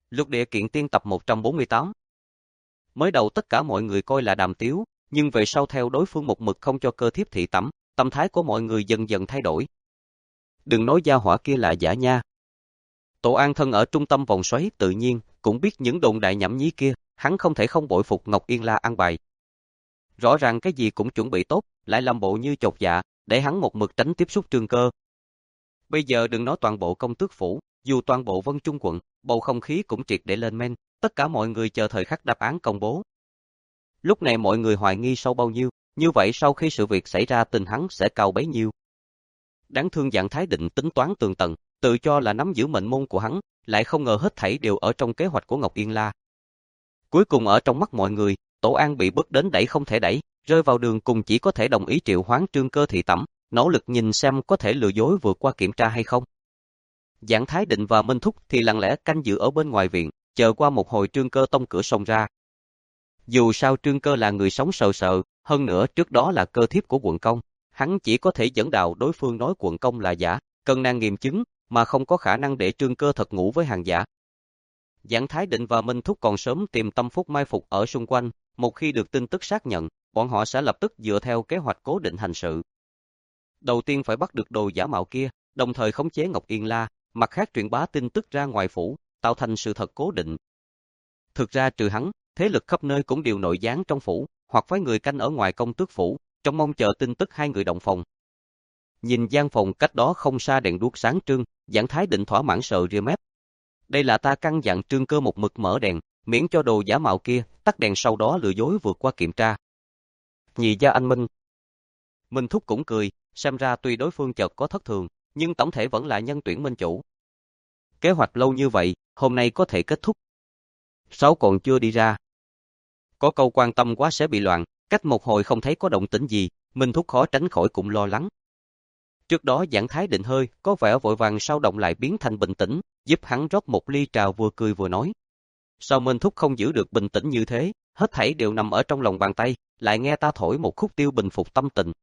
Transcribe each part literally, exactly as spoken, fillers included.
Lục Địa Kiện Tiên tập một trăm bốn mươi tám. Mới đầu tất cả mọi người coi là đàm tiếu, nhưng về sau theo đối phương một mực không cho cơ thiếp thị tẩm, tâm thái của mọi người dần dần thay đổi. Đừng nói gia hỏa kia là giả nha. Tổ An thân ở trung tâm vòng xoáy tự nhiên, cũng biết những đồn đại nhảm nhí kia, hắn không thể không bội phục Ngọc Yên La an bài. Rõ ràng cái gì cũng chuẩn bị tốt, lại làm bộ như chột dạ, để hắn một mực tránh tiếp xúc Trương Cơ. Bây giờ đừng nói toàn bộ công tước phủ, dù toàn bộ Vân Trung quận, bầu không khí cũng triệt để lên men, tất cả mọi người chờ thời khắc đáp án công bố. Lúc này mọi người hoài nghi sâu bao nhiêu, như vậy sau khi sự việc xảy ra tình hắn sẽ cao bấy nhiêu. Đáng thương Dạng Thái Định tính toán tường tận, tự cho là nắm giữ mệnh môn của hắn, lại không ngờ hết thảy đều ở trong kế hoạch của Ngọc Yên La. Cuối cùng ở trong mắt mọi người, Tổ An bị bước đến đẩy không thể đẩy, rơi vào đường cùng chỉ có thể đồng ý triệu hoán Trương Cơ thị tẩm, nỗ lực nhìn xem có thể lừa dối vượt qua kiểm tra hay không. Dạng Thái Định và Minh Thúc thì lặng lẽ canh giữ ở bên ngoài viện, chờ qua một hồi Trương Cơ tông cửa xông ra. Dù sao Trương Cơ là người sống sợ sợ, hơn nữa trước đó là cơ thiếp của quận công, hắn chỉ có thể dẫn đạo đối phương nói quận công là giả, cần nàng nghiệm chứng, mà không có khả năng để Trương Cơ thật ngủ với hàng giả. Dạng Thái Định và Minh Thúc còn sớm tìm tâm phúc mai phục ở xung quanh, một khi được tin tức xác nhận, bọn họ sẽ lập tức dựa theo kế hoạch cố định hành sự. Đầu tiên phải bắt được đồ giả mạo kia, đồng thời khống chế Ngọc Yên La, mặt khác truyền bá tin tức ra ngoài phủ, tạo thành sự thật cố định. Thực ra trừ hắn, thế lực khắp nơi cũng đều nội gián trong phủ, hoặc phái người canh ở ngoài công tước phủ, trong mong chờ tin tức hai người động phòng. Nhìn gian phòng cách đó không xa đèn đuốc sáng trưng, Dạng Thái Định thỏa mãn sờ ria mép. Đây là ta căn dặn Trương Cơ một mực mở đèn, miễn cho đồ giả mạo kia, tắt đèn sau đó lừa dối vượt qua kiểm tra. Nhị gia anh Minh. Minh Thúc cũng cười, xem ra tuy đối phương chợt có thất thường, nhưng tổng thể vẫn là nhân tuyển minh chủ. Kế hoạch lâu như vậy, hôm nay có thể kết thúc. Sáu còn chưa đi ra. Có câu quan tâm quá sẽ bị loạn, cách một hồi không thấy có động tĩnh gì, Minh Thúc khó tránh khỏi cũng lo lắng. Trước đó Dạng Thái Định hơi, có vẻ vội vàng sau động lại biến thành bình tĩnh, giúp hắn rót một ly trà vừa cười vừa nói. Sao Minh Thúc không giữ được bình tĩnh như thế, hết thảy đều nằm ở trong lòng bàn tay, lại nghe ta thổi một khúc tiêu bình phục tâm tình.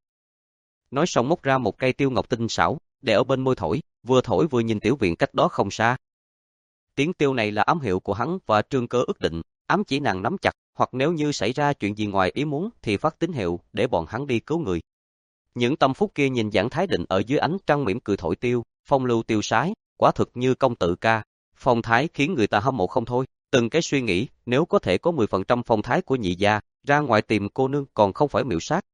Nói xong móc ra một cây tiêu ngọc tinh xảo, để ở bên môi thổi, vừa thổi vừa nhìn tiểu viện cách đó không xa. Tiếng tiêu này là ám hiệu của hắn và Trương Cơ ước định, ám chỉ nàng nắm chặt, hoặc nếu như xảy ra chuyện gì ngoài ý muốn thì phát tín hiệu để bọn hắn đi cứu người. Những tâm phúc kia nhìn Dạng Thái Định ở dưới ánh trăng mỉm cười thổi tiêu, phong lưu tiêu sái, quả thực như công tử ca, phong thái khiến người ta hâm mộ không thôi. Từng cái suy nghĩ, nếu có thể có mười phần trăm phong thái của nhị gia, ra ngoài tìm cô nương còn không phải miểu sát.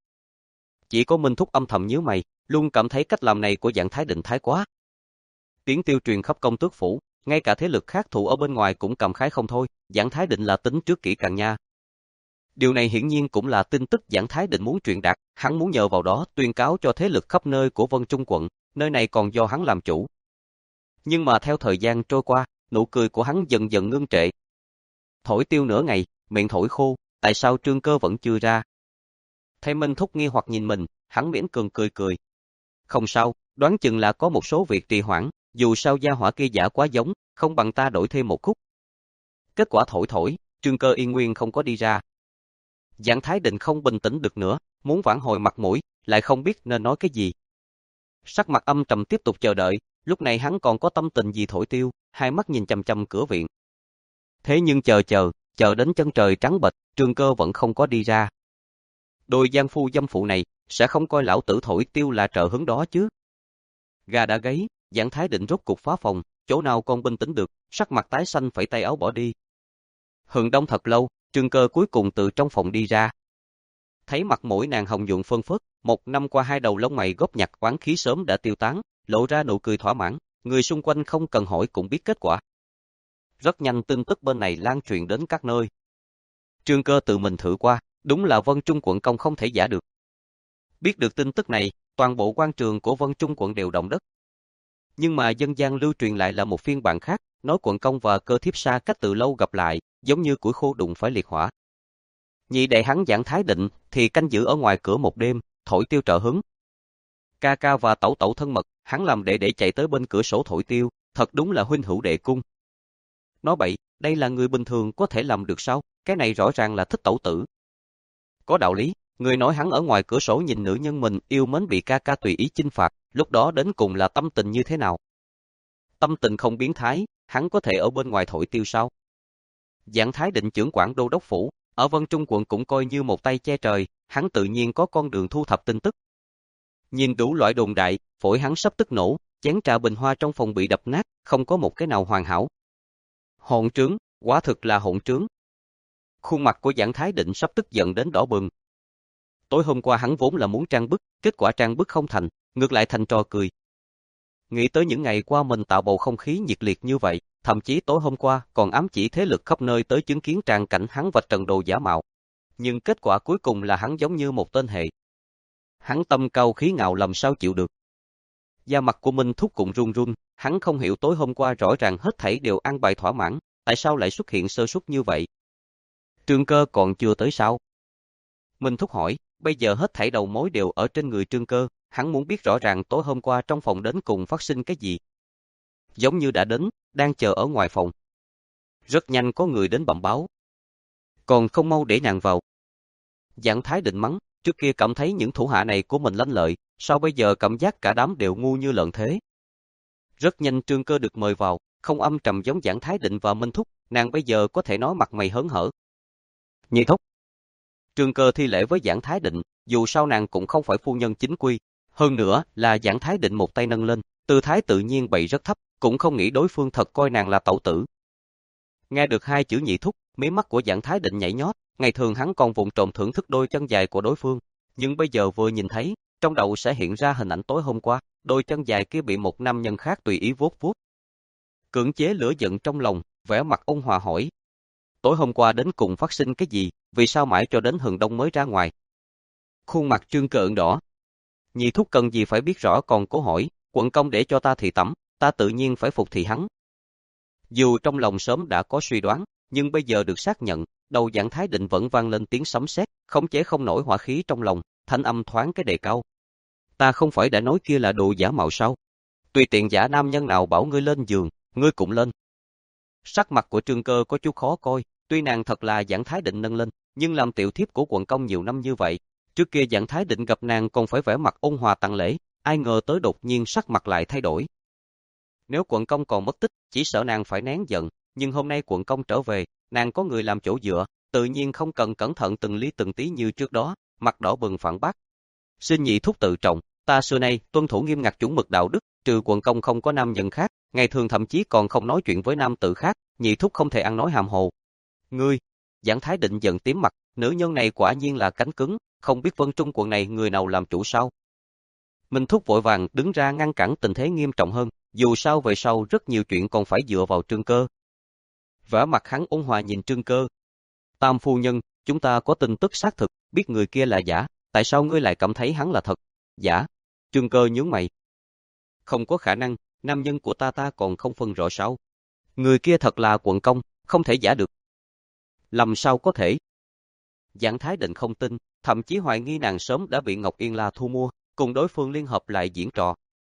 Chỉ có Minh Thúc âm thầm nhíu mày, luôn cảm thấy cách làm này của Dạng Thái Định thái quá. Tiếng tiêu truyền khắp công tước phủ, ngay cả thế lực khác thủ ở bên ngoài cũng cảm khái không thôi, Dạng Thái Định là tính trước kỹ càng nha. Điều này hiển nhiên cũng là tin tức Dạng Thái Định muốn truyền đạt, hắn muốn nhờ vào đó tuyên cáo cho thế lực khắp nơi của Vân Trung quận, nơi này còn do hắn làm chủ. Nhưng mà theo thời gian trôi qua, nụ cười của hắn dần dần ngưng trệ. Thổi tiêu nửa ngày, miệng thổi khô, tại sao Trương Cơ vẫn chưa ra? Thấy Minh Thúc nghi hoặc nhìn mình, hắn miễn cường cười cười. Không sao, đoán chừng là có một số việc trì hoãn, dù sao gia hỏa kia giả quá giống, không bằng ta đổi thêm một khúc. Kết quả thổi thổi, Trương Cơ yên nguyên không có đi ra. Dạng Thái Định không bình tĩnh được nữa, muốn vãn hồi mặt mũi, lại không biết nên nói cái gì. Sắc mặt âm trầm tiếp tục chờ đợi, lúc này hắn còn có tâm tình gì thổi tiêu, hai mắt nhìn chằm chằm cửa viện. Thế nhưng chờ chờ, chờ đến chân trời trắng bệch, Trương Cơ vẫn không có đi ra. Đôi gian phu dâm phụ này, sẽ không coi lão tử thổi tiêu là trợ hứng đó chứ. Gà đã gáy, Dạng Thái Định rốt cục phá phòng, chỗ nào còn bình tĩnh được, sắc mặt tái xanh phẩy tay áo bỏ đi. Hừng đông thật lâu, Trương Cơ cuối cùng từ trong phòng đi ra. Thấy mặt mũi nàng hồng nhuận phơn phớt, một năm qua hai đầu lông mày góp nhặt oán khí sớm đã tiêu tán, lộ ra nụ cười thỏa mãn, người xung quanh không cần hỏi cũng biết kết quả. Rất nhanh tin tức bên này lan truyền đến các nơi. Trương Cơ tự mình thử qua, đúng là Vân Trung quận công không thể giả được. Biết được tin tức này, toàn bộ quan trường của Vân Trung quận đều động đất. Nhưng mà dân gian lưu truyền lại là một phiên bản khác, nói quận công và cơ thiếp xa cách từ lâu gặp lại, giống như củi khô đụng phải liệt hỏa. Nhị đệ hắn Dạng Thái Định thì canh giữ ở ngoài cửa một đêm, thổi tiêu trợ hứng. Ca ca và tẩu tẩu thân mật, hắn làm đệ đệ chạy tới bên cửa sổ thổi tiêu, thật đúng là huynh hữu đệ cung. Nói bậy, đây là người bình thường có thể làm được sao, cái này rõ ràng là thích tẩu tử. Có đạo lý, người nói hắn ở ngoài cửa sổ nhìn nữ nhân mình yêu mến bị ca ca tùy ý chinh phạt, lúc đó đến cùng là tâm tình như thế nào? Tâm tình không biến thái, hắn có thể ở bên ngoài thổi tiêu sao? Giảng Thái Định trưởng quản đô đốc phủ, ở Vân Trung quận cũng coi như một tay che trời, hắn tự nhiên có con đường thu thập tin tức. Nhìn đủ loại đồn đại, phổi hắn sắp tức nổ, chén trà bình hoa trong phòng bị đập nát, không có một cái nào hoàn hảo. Hỗn trướng, quả thực là hỗn trướng. Khuôn mặt của Giảng Thái Định sắp tức giận đến đỏ bừng. Tối hôm qua hắn vốn là muốn trang bức, kết quả trang bức không thành, ngược lại thành trò cười. Nghĩ tới những ngày qua mình tạo bầu không khí nhiệt liệt như vậy, thậm chí tối hôm qua còn ám chỉ thế lực khắp nơi tới chứng kiến tràng cảnh hắn vạch trần đồ giả mạo. Nhưng kết quả cuối cùng là hắn giống như một tên hệ. Hắn tâm cao khí ngạo làm sao chịu được. Da mặt của Minh Thúc cũng run run, hắn không hiểu tối hôm qua rõ ràng hết thảy đều an bài thỏa mãn, tại sao lại xuất hiện sơ suất như vậy. Trương Cơ còn chưa tới sao? Minh Thúc hỏi, bây giờ hết thảy đầu mối đều ở trên người Trương Cơ, hắn muốn biết rõ ràng tối hôm qua trong phòng đến cùng phát sinh cái gì. Giống như đã đến, đang chờ ở ngoài phòng. Rất nhanh có người đến bẩm báo. Còn không mau để nàng vào. Giảng Thái Định mắng, trước kia cảm thấy những thủ hạ này của mình lanh lợi, sao bây giờ cảm giác cả đám đều ngu như lợn thế. Rất nhanh Trương Cơ được mời vào, không âm trầm giống Giảng Thái Định và Minh Thúc, nàng bây giờ có thể nói mặt mày hớn hở. Nhị thúc. Trương Cơ thi lễ với Giảng Thái Định, dù sao nàng cũng không phải phu nhân chính quy, hơn nữa là Giảng Thái Định một tay nâng lên, tư thái tự nhiên bày rất thấp, cũng không nghĩ đối phương thật coi nàng là tẩu tử. Nghe được hai chữ nhị thúc, mí mắt của Giảng Thái Định nhảy nhót, ngày thường hắn còn vụng trộm thưởng thức đôi chân dài của đối phương, nhưng bây giờ vừa nhìn thấy, trong đầu sẽ hiện ra hình ảnh tối hôm qua, đôi chân dài kia bị một nam nhân khác tùy ý vuốt vuốt. Cưỡng chế lửa giận trong lòng, vẻ mặt ôn hòa hỏi. Tối hôm qua đến cùng phát sinh cái gì, vì sao mãi cho đến hừng đông mới ra ngoài? Khuôn mặt Trương Cơ ửng đỏ. Nhị thúc cần gì phải biết rõ còn cố hỏi, quận công để cho ta thị tẩm, ta tự nhiên phải phục thị hắn. Dù trong lòng sớm đã có suy đoán, nhưng bây giờ được xác nhận, đầu Giảng Thái Định vẫn vang lên tiếng sấm sét, khống chế không nổi hỏa khí trong lòng, thanh âm thoáng cái đề cao. Ta không phải đã nói kia là đồ giả mạo sao? Tùy tiện giả nam nhân nào bảo ngươi lên giường, ngươi cũng lên. Sắc mặt của Trương Cơ có chút khó coi, tuy nàng thật là Giảng Thái Định nâng lên, nhưng làm tiểu thiếp của quận công nhiều năm như vậy, trước kia Giảng Thái Định gặp nàng còn phải vẻ mặt ôn hòa tặng lễ, ai ngờ tới đột nhiên sắc mặt lại thay đổi. Nếu quận công còn mất tích, chỉ sợ nàng phải nén giận, nhưng hôm nay quận công trở về, nàng có người làm chỗ dựa, tự nhiên không cần cẩn thận từng ly từng tí như trước đó, mặt đỏ bừng phản bác. Xin nhị thúc tự trọng, ta xưa nay tuân thủ nghiêm ngặt chuẩn mực đạo đức, trừ quận công không có nam nhân khác, ngày thường thậm chí còn không nói chuyện với nam tử khác, nhị thúc không thể ăn nói hàm hồ. Ngươi, Giảng Thái Định giận tím mặt, nữ nhân này quả nhiên là cánh cứng, không biết Vân Trung quận này người nào làm chủ sao? Minh Thúc vội vàng đứng ra ngăn cản tình thế nghiêm trọng hơn, dù sao về sau rất nhiều chuyện còn phải dựa vào Trương Cơ. Vẻ mặt hắn ôn hòa nhìn Trương Cơ. Tam phu nhân, chúng ta có tin tức xác thực, biết người kia là giả, tại sao ngươi lại cảm thấy hắn là thật? Giả? Trương Cơ nhướng mày. Không có khả năng, nam nhân của ta ta còn không phân rõ sao? Người kia thật là quận công, không thể giả được. Làm sao có thể? Giảng Thái Định không tin, thậm chí hoài nghi nàng sớm đã bị Ngọc Yên La thu mua, cùng đối phương liên hợp lại diễn trò.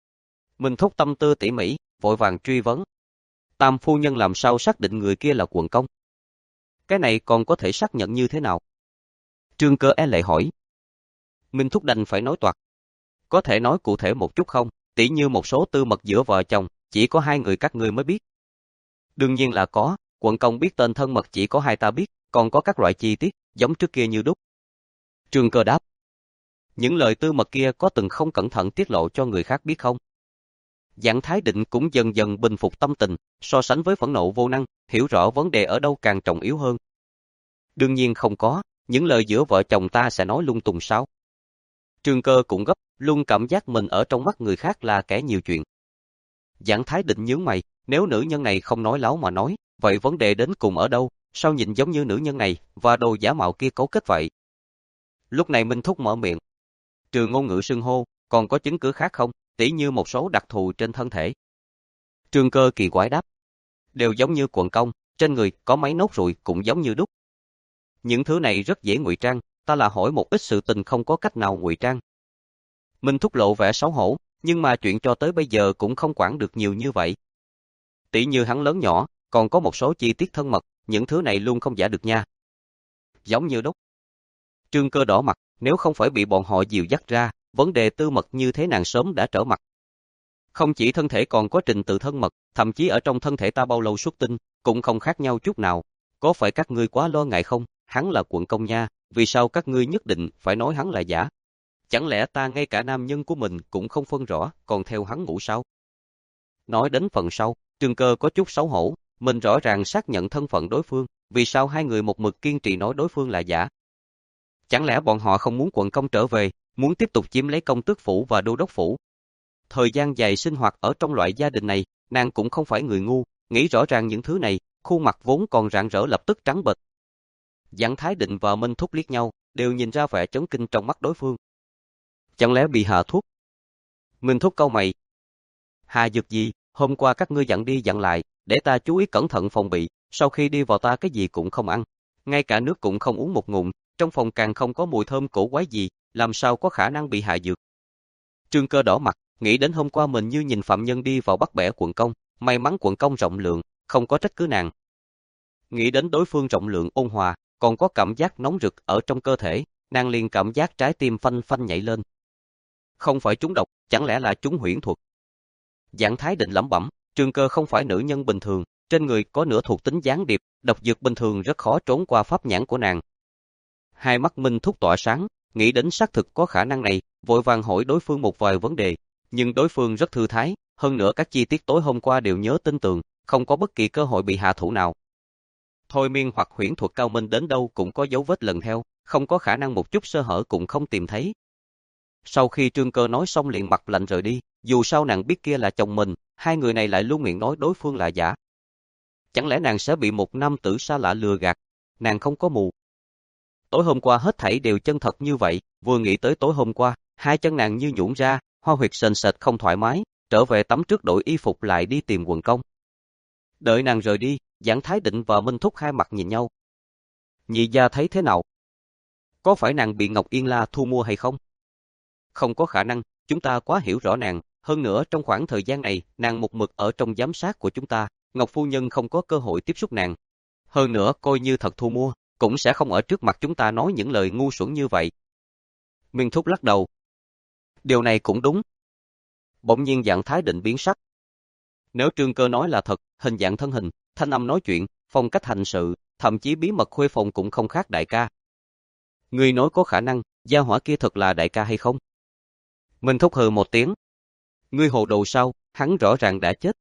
Minh Thúc tâm tư tỉ mỉ, vội vàng truy vấn. Tam phu nhân làm sao xác định người kia là quận công? Cái này còn có thể xác nhận như thế nào? Trương Cơ é lệ hỏi. Minh Thúc đành phải nói toạc. Có thể nói cụ thể một chút không? Tỉ như một số tư mật giữa vợ chồng, chỉ có hai người các ngươi mới biết. Đương nhiên là có, quận công biết tên thân mật chỉ có hai ta biết, còn có các loại chi tiết, giống trước kia như đúc. Trương Cơ đáp. Những lời tư mật kia có từng không cẩn thận tiết lộ cho người khác biết không? Giảng Thái Định cũng dần dần bình phục tâm tình, so sánh với phẫn nộ vô năng, hiểu rõ vấn đề ở đâu càng trọng yếu hơn. Đương nhiên không có, những lời giữa vợ chồng ta sẽ nói lung tung sao? Trương Cơ cũng gấp, luôn cảm giác mình ở trong mắt người khác là kẻ nhiều chuyện. Giảng Thái Định nhướng mày, nếu nữ nhân này không nói láo mà nói, vậy vấn đề đến cùng ở đâu, sao nhìn giống như nữ nhân này, và đồ giả mạo kia cấu kết vậy? Lúc này Minh Thúc mở miệng. Trừ ngôn ngữ xưng hô, còn có chứng cứ khác không, tỉ như một số đặc thù trên thân thể? Trương Cơ kỳ quái đáp. Đều giống như quận công, trên người có mấy nốt ruồi cũng giống như đúc. Những thứ này rất dễ ngụy trang, ta là hỏi một ít sự tình không có cách nào ngụy trang. Minh Thúc lộ vẻ xấu hổ, nhưng mà chuyện cho tới bây giờ cũng không quản được nhiều như vậy. Tỉ như hắn lớn nhỏ, còn có một số chi tiết thân mật, những thứ này luôn không giả được nha. Giống như đúc. Trương Cơ đỏ mặt, nếu không phải bị bọn họ dìu dắt ra, vấn đề tư mật như thế nàng sớm đã trở mặt. Không chỉ thân thể còn có trình tự thân mật, thậm chí ở trong thân thể ta bao lâu xuất tinh, cũng không khác nhau chút nào. Có phải các ngươi quá lo ngại không? Hắn là quận công nha, vì sao các ngươi nhất định phải nói hắn là giả? Chẳng lẽ ta ngay cả nam nhân của mình cũng không phân rõ, còn theo hắn ngủ sao? Nói đến phần sau, Trương Cơ có chút xấu hổ, mình rõ ràng xác nhận thân phận đối phương, vì sao hai người một mực kiên trì nói đối phương là giả? Chẳng lẽ bọn họ không muốn quận công trở về, muốn tiếp tục chiếm lấy công tước phủ và đô đốc phủ? Thời gian dài sinh hoạt ở trong loại gia đình này, nàng cũng không phải người ngu, nghĩ rõ ràng những thứ này, khuôn mặt vốn còn rạng rỡ lập tức trắng bệch. Giảng Thái Định và Minh Thúc liếc nhau, đều nhìn ra vẻ chấn kinh trong mắt đối phương. Chẳng lẽ bị hạ thuốc? Minh Thúc cau mày. Hạ dược gì, hôm qua các ngươi dặn đi dặn lại, để ta chú ý cẩn thận phòng bị, sau khi đi vào ta cái gì cũng không ăn, ngay cả nước cũng không uống một ngụm, trong phòng càng không có mùi thơm cổ quái gì, làm sao có khả năng bị hạ dược. Trương Cơ đỏ mặt, nghĩ đến hôm qua mình như nhìn phạm nhân đi vào bắt bẻ quận công, may mắn quận công rộng lượng, không có trách cứ nàng. Nghĩ đến đối phương rộng lượng ôn hòa, còn có cảm giác nóng rực ở trong cơ thể, nàng liền cảm giác trái tim phanh phanh nhảy lên. Không phải trúng độc, chẳng lẽ là trúng huyễn thuật? Giảng Thái Định lẩm bẩm, Trương Cơ không phải nữ nhân bình thường, trên người có nửa thuộc tính gián điệp, độc dược bình thường rất khó trốn qua pháp nhãn của nàng. Hai mắt Minh Thúc tỏa sáng, nghĩ đến xác thực có khả năng này, vội vàng hỏi đối phương một vài vấn đề, nhưng đối phương rất thư thái, hơn nữa các chi tiết tối hôm qua đều nhớ tin tường, không có bất kỳ cơ hội bị hạ thủ nào. Thôi miên hoặc huyễn thuật cao minh đến đâu cũng có dấu vết lần theo, không có khả năng một chút sơ hở cũng không tìm thấy. Sau khi Trương Cơ nói xong liền mặt lạnh rời đi, dù sao nàng biết kia là chồng mình, hai người này lại luôn miệng nói đối phương là giả. Chẳng lẽ nàng sẽ bị một nam tử xa lạ lừa gạt? Nàng không có mù. Tối hôm qua hết thảy đều chân thật như vậy, vừa nghĩ tới tối hôm qua, hai chân nàng như nhũn ra, hoa huyệt sền sệt không thoải mái, trở về tắm trước đổi y phục lại đi tìm quận công. Đợi nàng rời đi, Giảng Thái Định và Minh Thúc hai mặt nhìn nhau. Nhị gia thấy thế nào? Có phải nàng bị Ngọc Yên La thu mua hay không? Không có khả năng, chúng ta quá hiểu rõ nàng, hơn nữa trong khoảng thời gian này, nàng một mực ở trong giám sát của chúng ta, Ngọc Phu Nhân không có cơ hội tiếp xúc nàng. Hơn nữa coi như thật thu mua, cũng sẽ không ở trước mặt chúng ta nói những lời ngu xuẩn như vậy. Minh Thúc lắc đầu. Điều này cũng đúng. Bỗng nhiên Giảng Thái Định biến sắc. Nếu Trương Cơ nói là thật, hình dạng thân hình, thanh âm nói chuyện, phong cách hành sự, thậm chí bí mật khuê phòng cũng không khác đại ca. Ngươi nói có khả năng, gia hỏa kia thật là đại ca hay không? Minh Thúc hừ một tiếng. Ngươi hồ đồ sao, hắn rõ ràng đã chết.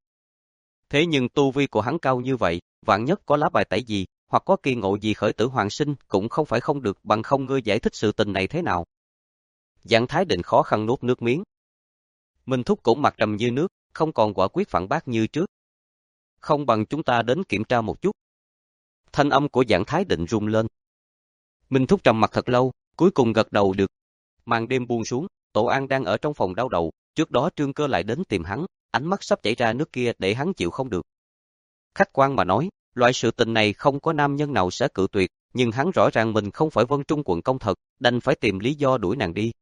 Thế nhưng tu vi của hắn cao như vậy, vạn nhất có lá bài tẩy gì, hoặc có kỳ ngộ gì khởi tử hoàng sinh cũng không phải không được, bằng không ngươi giải thích sự tình này thế nào? Giảng Thái Định khó khăn nuốt nước miếng. Minh Thúc cũng mặt trầm như nước, không còn quả quyết phản bác như trước. Không bằng chúng ta đến kiểm tra một chút. Thanh âm của Giảng Thái Định rung lên. Minh Thúc trầm mặt thật lâu, cuối cùng gật đầu được. Màn đêm buông xuống, Tổ An đang ở trong phòng đau đầu, trước đó Trương Cơ lại đến tìm hắn, ánh mắt sắp chảy ra nước kia để hắn chịu không được. Khách quan mà nói, loại sự tình này không có nam nhân nào sẽ cự tuyệt, nhưng hắn rõ ràng mình không phải Vân Trung quận công thật, đành phải tìm lý do đuổi nàng đi.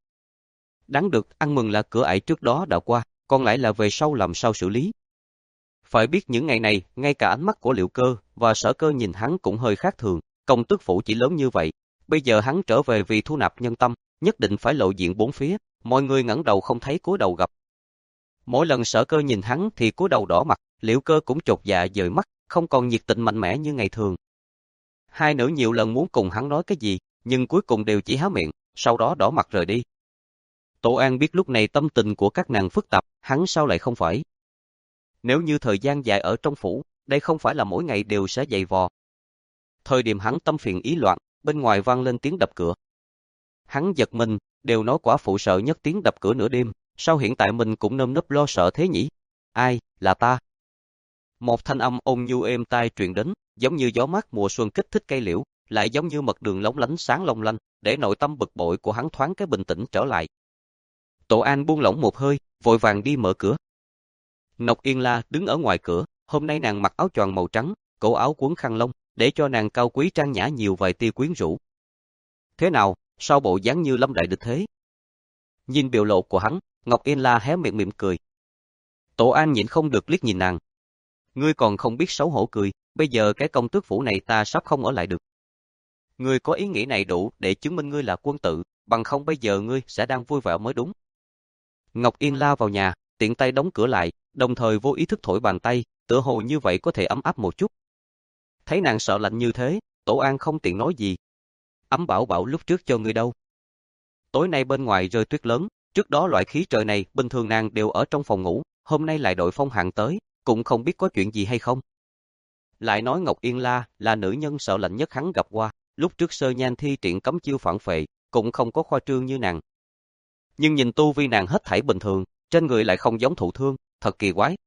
Đáng được, ăn mừng là cửa ải trước đó đã qua, còn lại là về sau làm sao xử lý. Phải biết những ngày này, ngay cả ánh mắt của Liệu Cơ và Sở Cơ nhìn hắn cũng hơi khác thường, công tước phủ chỉ lớn như vậy, bây giờ hắn trở về vì thu nạp nhân tâm, nhất định phải lộ diện bốn phía, mọi người ngẩng đầu không thấy cúi đầu gặp. Mỗi lần Sở Cơ nhìn hắn thì cúi đầu đỏ mặt, Liệu Cơ cũng chột dạ dời mắt, không còn nhiệt tình mạnh mẽ như ngày thường. Hai nữ nhiều lần muốn cùng hắn nói cái gì, nhưng cuối cùng đều chỉ há miệng, sau đó đỏ mặt rời đi. Tổ An biết lúc này tâm tình của các nàng phức tạp, hắn sao lại không phải. Nếu như thời gian dài ở trong phủ, đây không phải là mỗi ngày đều sẽ dày vò. Thời điểm hắn tâm phiền ý loạn, bên ngoài vang lên tiếng đập cửa. Hắn giật mình, đều nói quả phụ sợ nhất tiếng đập cửa nửa đêm, sao hiện tại mình cũng nơm nớp lo sợ thế nhỉ? Ai, là ta? Một thanh âm ôn nhu êm tai truyền đến, giống như gió mát mùa xuân kích thích cây liễu, lại giống như mật đường lóng lánh sáng long lanh, để nội tâm bực bội của hắn thoáng cái bình tĩnh trở lại. Tổ An buông lỏng một hơi, vội vàng đi mở cửa. Ngọc Yên La đứng ở ngoài cửa, hôm nay nàng mặc áo choàng màu trắng, cổ áo quấn khăn lông, để cho nàng cao quý trang nhã nhiều vài tia quyến rũ. Thế nào, sao bộ dáng như lâm đại địch thế? Nhìn biểu lộ của hắn, Ngọc Yên La hé miệng mỉm cười. Tổ An nhịn không được liếc nhìn nàng. Ngươi còn không biết xấu hổ cười, bây giờ cái công tước phủ này ta sắp không ở lại được. Ngươi có ý nghĩ này đủ để chứng minh ngươi là quân tử, bằng không bây giờ ngươi sẽ đang vui vẻ mới đúng. Ngọc Yên La vào nhà, tiện tay đóng cửa lại, đồng thời vô ý thức thổi bàn tay, tựa hồ như vậy có thể ấm áp một chút. Thấy nàng sợ lạnh như thế, Tổ An không tiện nói gì. Ấm Bảo Bảo lúc trước cho ngươi đâu? Tối nay bên ngoài rơi tuyết lớn, trước đó loại khí trời này bình thường nàng đều ở trong phòng ngủ, hôm nay lại đội phong hạn tới, cũng không biết có chuyện gì hay không. Lại nói Ngọc Yên La là nữ nhân sợ lạnh nhất hắn gặp qua, lúc trước Sơ Nhan thi triển cấm chiêu phản phệ, cũng không có khoa trương như nàng. Nhưng nhìn tu vi nàng hết thảy bình thường, trên người lại không giống thụ thương, thật kỳ quái.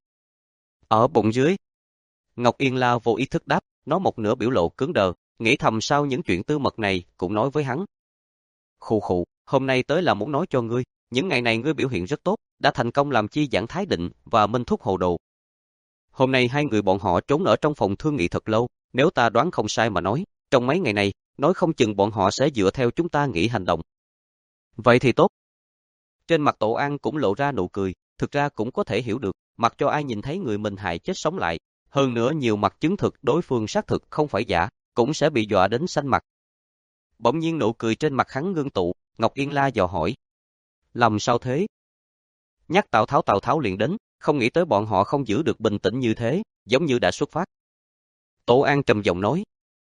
Ở bụng dưới, Ngọc Yên La vô ý thức đáp, nói một nửa biểu lộ cứng đờ, nghĩ thầm sao những chuyện tư mật này cũng nói với hắn. Khụ khụ, hôm nay tới là muốn nói cho ngươi, những ngày này ngươi biểu hiện rất tốt, đã thành công làm chi giảng Thái Định và Minh Thúc hồ đồ. Hôm nay hai người bọn họ trốn ở trong phòng thương nghị thật lâu, nếu ta đoán không sai mà nói, trong mấy ngày này, nói không chừng bọn họ sẽ dựa theo chúng ta nghĩ hành động. Vậy thì tốt. Trên mặt Tổ An cũng lộ ra nụ cười, thực ra cũng có thể hiểu được, mặc cho ai nhìn thấy người mình hại chết sống lại, hơn nữa nhiều mặt chứng thực đối phương xác thực không phải giả, cũng sẽ bị dọa đến xanh mặt. Bỗng nhiên nụ cười trên mặt hắn ngưng tụ, Ngọc Yên La dò hỏi. Làm sao thế? Nhắc Tào Tháo Tào Tháo liền đến, không nghĩ tới bọn họ không giữ được bình tĩnh như thế, giống như đã xuất phát. Tổ An trầm giọng nói.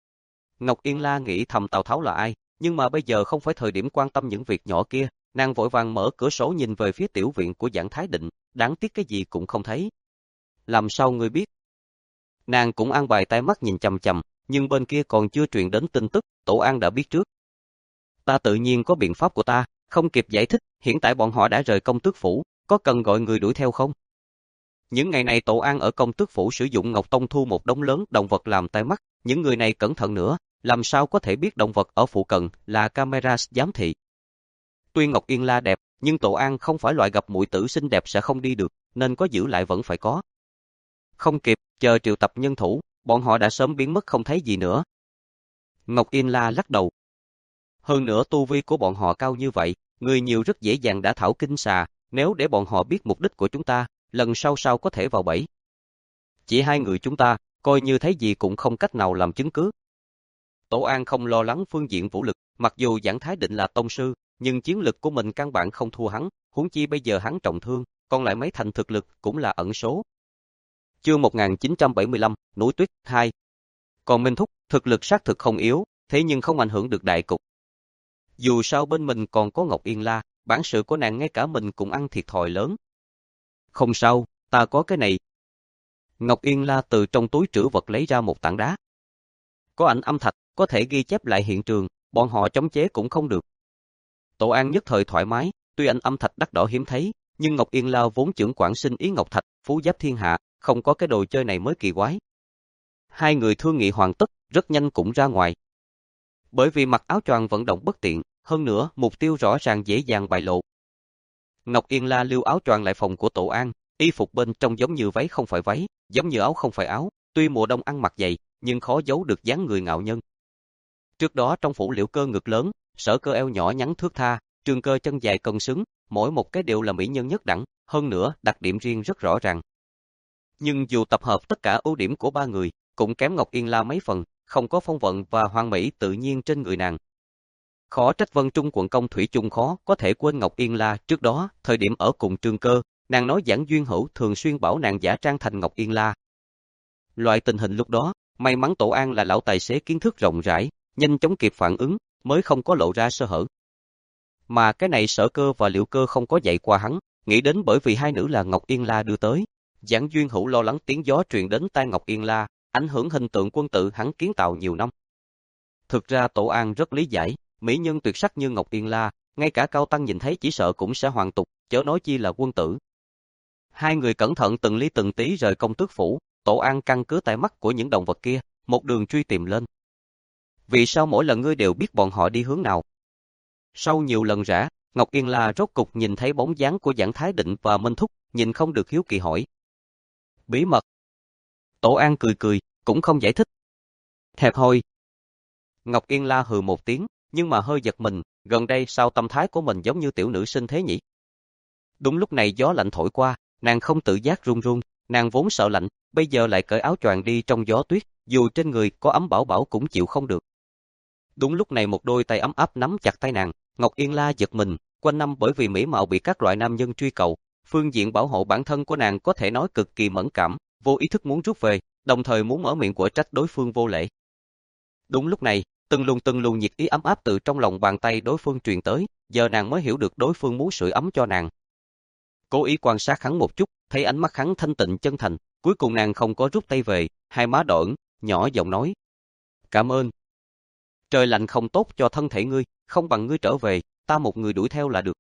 Ngọc Yên La nghĩ thầm Tào Tháo là ai, nhưng mà bây giờ không phải thời điểm quan tâm những việc nhỏ kia, nàng vội vàng mở cửa sổ nhìn về phía tiểu viện của Giảng Thái Định, đáng tiếc cái gì cũng không thấy. Làm sao ngươi biết? Nàng cũng an bài tai mắt nhìn chằm chằm, nhưng bên kia còn chưa truyền đến tin tức, Tổ An đã biết trước. Ta tự nhiên có biện pháp của ta, không kịp giải thích, hiện tại bọn họ đã rời công tước phủ, có cần gọi người đuổi theo không? Những ngày này Tổ An ở công tước phủ sử dụng Ngọc Tông thu một đống lớn động vật làm tai mắt, những người này cẩn thận nữa, làm sao có thể biết động vật ở phụ cận là camera giám thị. Tuy Ngọc Yên La đẹp, nhưng Tổ An không phải loại gặp muội tử xinh đẹp sẽ không đi được, nên có giữ lại vẫn phải có. Không kịp, chờ triệu tập nhân thủ, bọn họ đã sớm biến mất không thấy gì nữa. Ngọc Yên La lắc đầu. Hơn nữa tu vi của bọn họ cao như vậy, người nhiều rất dễ dàng đã thảo kinh xà, nếu để bọn họ biết mục đích của chúng ta, lần sau sao có thể vào bẫy. Chỉ hai người chúng ta, coi như thấy gì cũng không cách nào làm chứng cứ. Tổ An không lo lắng phương diện vũ lực, mặc dù Giảng Thái Định là tông sư, nhưng chiến lực của mình căn bản không thua hắn, huống chi bây giờ hắn trọng thương, còn lại mấy thành thực lực cũng là ẩn số. Chương một nghìn chín trăm bảy mươi lăm, Núi Tuyết hai. Còn Minh Thúc, thực lực xác thực không yếu, thế nhưng không ảnh hưởng được đại cục. Dù sao bên mình còn có Ngọc Yên La, bản sự của nàng ngay cả mình cũng ăn thiệt thòi lớn. Không sao, ta có cái này. Ngọc Yên La từ trong túi trữ vật lấy ra một tảng đá. Có ảnh âm thạch, có thể ghi chép lại hiện trường, bọn họ chống chế cũng không được. Tổ An nhất thời thoải mái, tuy ảnh âm thạch đắt đỏ hiếm thấy, nhưng Ngọc Yên La vốn trưởng quản sinh ý ngọc thạch, phú giáp thiên hạ, không có cái đồ chơi này mới kỳ quái. Hai người thương nghị hoàn tất, rất nhanh cũng ra ngoài. Bởi vì mặc áo choàng vận động bất tiện, hơn nữa mục tiêu rõ ràng dễ dàng bại lộ. Ngọc Yên La lưu áo choàng lại phòng của Tổ An, y phục bên trong giống như váy không phải váy, giống như áo không phải áo, tuy mùa đông ăn mặc dày, nhưng khó giấu được dáng người ngạo nhân. Trước đó trong phủ Liễu Cơ ngực lớn, Sở Cơ eo nhỏ nhắn thướt tha, Trường Cơ chân dài cân xứng, mỗi một cái đều là mỹ nhân nhất đẳng, hơn nữa đặc điểm riêng rất rõ ràng. Nhưng dù tập hợp tất cả ưu điểm của ba người, cũng kém Ngọc Yên La mấy phần, không có phong vận và hoàn mỹ tự nhiên trên người nàng. Khó trách Vân Trung quận công thủy chung khó có thể quên Ngọc Yên La trước đó, thời điểm ở cùng Trường Cơ, nàng nói Giảng Duyên Hữu thường xuyên bảo nàng giả trang thành Ngọc Yên La. Loại tình hình lúc đó, may mắn Tổ An là lão tài xế kiến thức rộng rãi, nhanh chóng kịp phản ứng, mới không có lộ ra sơ hở. Mà cái này Sở Cơ và Liễu Cơ không có dạy qua hắn, nghĩ đến bởi vì hai nữ là Ngọc Yên La đưa tới. Giảng Duyên Hữu lo lắng tiếng gió truyền đến tai Ngọc Yên La, ảnh hưởng hình tượng quân tự hắn kiến tạo nhiều năm. Thực ra Tổ An rất lý giải, mỹ nhân tuyệt sắc như Ngọc Yên La, ngay cả cao tăng nhìn thấy chỉ sợ cũng sẽ hoàn tục, chớ nói chi là quân tử. Hai người cẩn thận từng ly từng tí rời công tước phủ, Tổ An căn cứ tại mắt của những động vật kia, một đường truy tìm lên. Vì sao mỗi lần ngươi đều biết bọn họ đi hướng nào? Sau nhiều lần rã, Ngọc Yên La rốt cục nhìn thấy bóng dáng của Giảng Thái Định và Minh Thúc, nhìn không được hiếu kỳ hỏi. Bí mật. Tổ An cười cười, cũng không giải thích. Hẹp hòi. Ngọc Yên La hừ một tiếng, nhưng mà hơi giật mình, gần đây sao tâm thái của mình giống như tiểu nữ sinh thế nhỉ? Đúng lúc này gió lạnh thổi qua, nàng không tự giác run run, nàng vốn sợ lạnh, bây giờ lại cởi áo choàng đi trong gió tuyết, dù trên người có ấm bảo bảo cũng chịu không được. Đúng lúc này một đôi tay ấm áp nắm chặt tay nàng, Ngọc Yên La giật mình, quanh năm bởi vì mỹ mạo bị các loại nam nhân truy cầu, phương diện bảo hộ bản thân của nàng có thể nói cực kỳ mẫn cảm, vô ý thức muốn rút về, đồng thời muốn mở miệng của trách đối phương vô lễ. Đúng lúc này, từng luồng từng luồng nhiệt ý ấm áp từ trong lòng bàn tay đối phương truyền tới, giờ nàng mới hiểu được đối phương muốn sưởi ấm cho nàng. Cố ý quan sát hắn một chút, thấy ánh mắt hắn thanh tịnh chân thành, cuối cùng nàng không có rút tay về, hai má đỏ ửng, nhỏ giọng nói: "Cảm ơn. Trời lạnh không tốt cho thân thể ngươi, không bằng ngươi trở về, ta một người đuổi theo là được."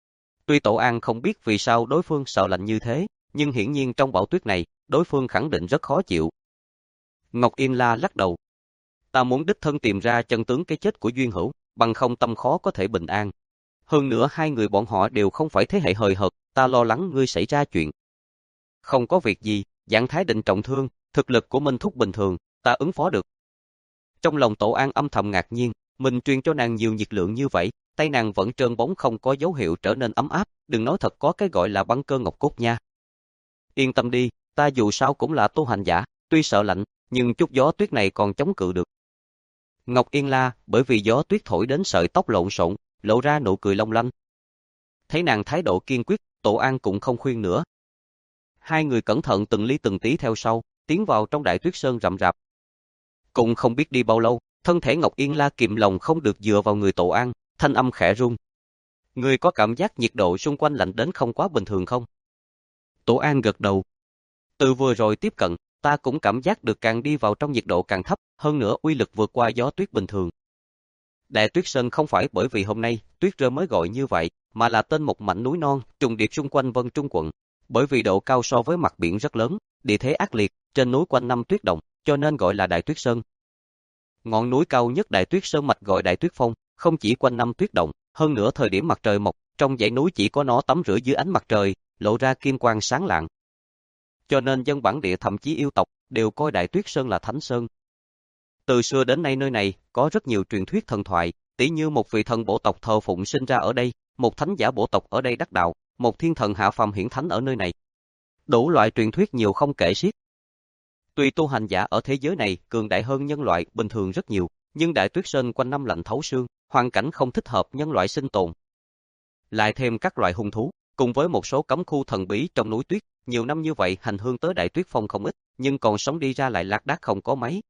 Tuy Tổ An không biết vì sao đối phương sợ lạnh như thế, nhưng hiển nhiên trong bão tuyết này, đối phương khẳng định rất khó chịu. Ngọc Yên La lắc đầu: "Ta muốn đích thân tìm ra chân tướng cái chết của Duyên Hữu, bằng không tâm khó có thể bình an. Hơn nữa hai người bọn họ đều không phải thế hệ hời hợt, ta lo lắng ngươi xảy ra chuyện." "Không có việc gì, Giảng Thái Định trọng thương, thực lực của Minh Thúc bình thường, ta ứng phó được." Trong lòng Tổ An âm thầm ngạc nhiên, mình truyền cho nàng nhiều nhiệt lượng như vậy, tay nàng vẫn trơn bóng không có dấu hiệu trở nên ấm áp, đừng nói thật có cái gọi là băng cơ ngọc cốt nha. "Yên tâm đi, ta dù sao cũng là tu hành giả, tuy sợ lạnh, nhưng chút gió tuyết này còn chống cự được." Ngọc Yên La, bởi vì gió tuyết thổi đến sợi tóc lộn xộn, lộ ra nụ cười long lanh. Thấy nàng thái độ kiên quyết, Tổ An cũng không khuyên nữa. Hai người cẩn thận từng ly từng tí theo sau, tiến vào trong đại tuyết sơn rậm rạp. Cũng không biết đi bao lâu, thân thể Ngọc Yên La kìm lòng không được dựa vào người Tổ An, thanh âm khẽ run. "Ngươi có cảm giác nhiệt độ xung quanh lạnh đến không quá bình thường không?" Tổ An gật đầu. "Từ vừa rồi tiếp cận, ta cũng cảm giác được càng đi vào trong nhiệt độ càng thấp, hơn nữa uy lực vượt qua gió tuyết bình thường." Đại Tuyết Sơn không phải bởi vì hôm nay tuyết rơi mới gọi như vậy, mà là tên một mảnh núi non trùng điệp xung quanh Vân Trung quận. Bởi vì độ cao so với mặt biển rất lớn, địa thế ác liệt, trên núi quanh năm tuyết động, cho nên gọi là Đại Tuyết Sơn. Ngọn núi cao nhất Đại Tuyết Sơn mạch gọi Đại Tuyết Phong, không chỉ quanh năm tuyết động, hơn nữa thời điểm mặt trời mọc, trong dãy núi chỉ có nó tắm rửa dưới ánh mặt trời, lộ ra kim quang sáng lạng. Cho nên dân bản địa thậm chí yêu tộc đều coi Đại Tuyết Sơn là thánh sơn. Từ xưa đến nay nơi này có rất nhiều truyền thuyết thần thoại, tỉ như một vị thần bộ tộc thờ phụng sinh ra ở đây, một thánh giả bộ tộc ở đây đắc đạo, một thiên thần hạ phàm hiển thánh ở nơi này. Đủ loại truyền thuyết nhiều không kể xiết. Tuy tu hành giả ở thế giới này cường đại hơn nhân loại bình thường rất nhiều, nhưng Đại Tuyết Sơn quanh năm lạnh thấu xương, hoàn cảnh không thích hợp nhân loại sinh tồn. Lại thêm các loại hung thú, cùng với một số cấm khu thần bí trong núi tuyết, nhiều năm như vậy hành hương tới Đại Tuyết Phong không ít, nhưng còn sống đi ra lại lạc đác không có mấy.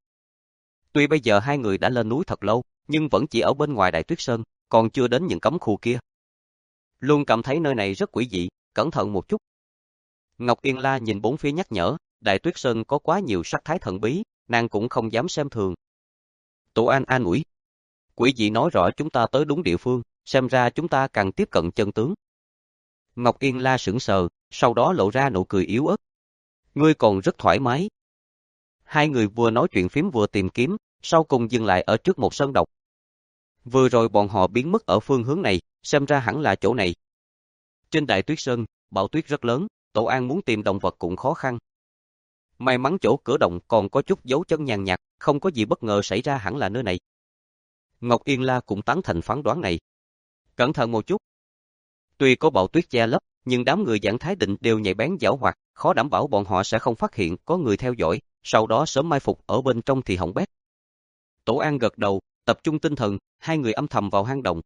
Tuy bây giờ hai người đã lên núi thật lâu, nhưng vẫn chỉ ở bên ngoài Đại Tuyết Sơn, còn chưa đến những cấm khu kia. Luôn cảm thấy nơi này rất quỷ dị, cẩn thận một chút. Ngọc Yên La nhìn bốn phía nhắc nhở, Đại Tuyết Sơn có quá nhiều sắc thái thần bí, nàng cũng không dám xem thường. Tổ An an ủi: "Quỷ dị nói rõ chúng ta tới đúng địa phương, xem ra chúng ta càng tiếp cận chân tướng." Ngọc Yên La sững sờ, sau đó lộ ra nụ cười yếu ớt. "Ngươi còn rất thoải mái." Hai người vừa nói chuyện phím vừa tìm kiếm, sau cùng dừng lại ở trước một sơn độc. Vừa rồi bọn họ biến mất ở phương hướng này, xem ra hẳn là chỗ này. Trên Đại Tuyết Sơn, bão tuyết rất lớn, Tổ An muốn tìm động vật cũng khó khăn. May mắn chỗ cửa động còn có chút dấu chân nhàn nhạt, không có gì bất ngờ xảy ra hẳn là nơi này. Ngọc Yên La cũng tán thành phán đoán này. Cẩn thận một chút. Tuy có bão tuyết che lấp, nhưng đám người Giảng Thái Định đều nhạy bén giảo hoạt, khó đảm bảo bọn họ sẽ không phát hiện có người theo dõi, sau đó sớm mai phục ở bên trong thì hỏng bét. Tổ An gật đầu, tập trung tinh thần, hai người âm thầm vào hang động.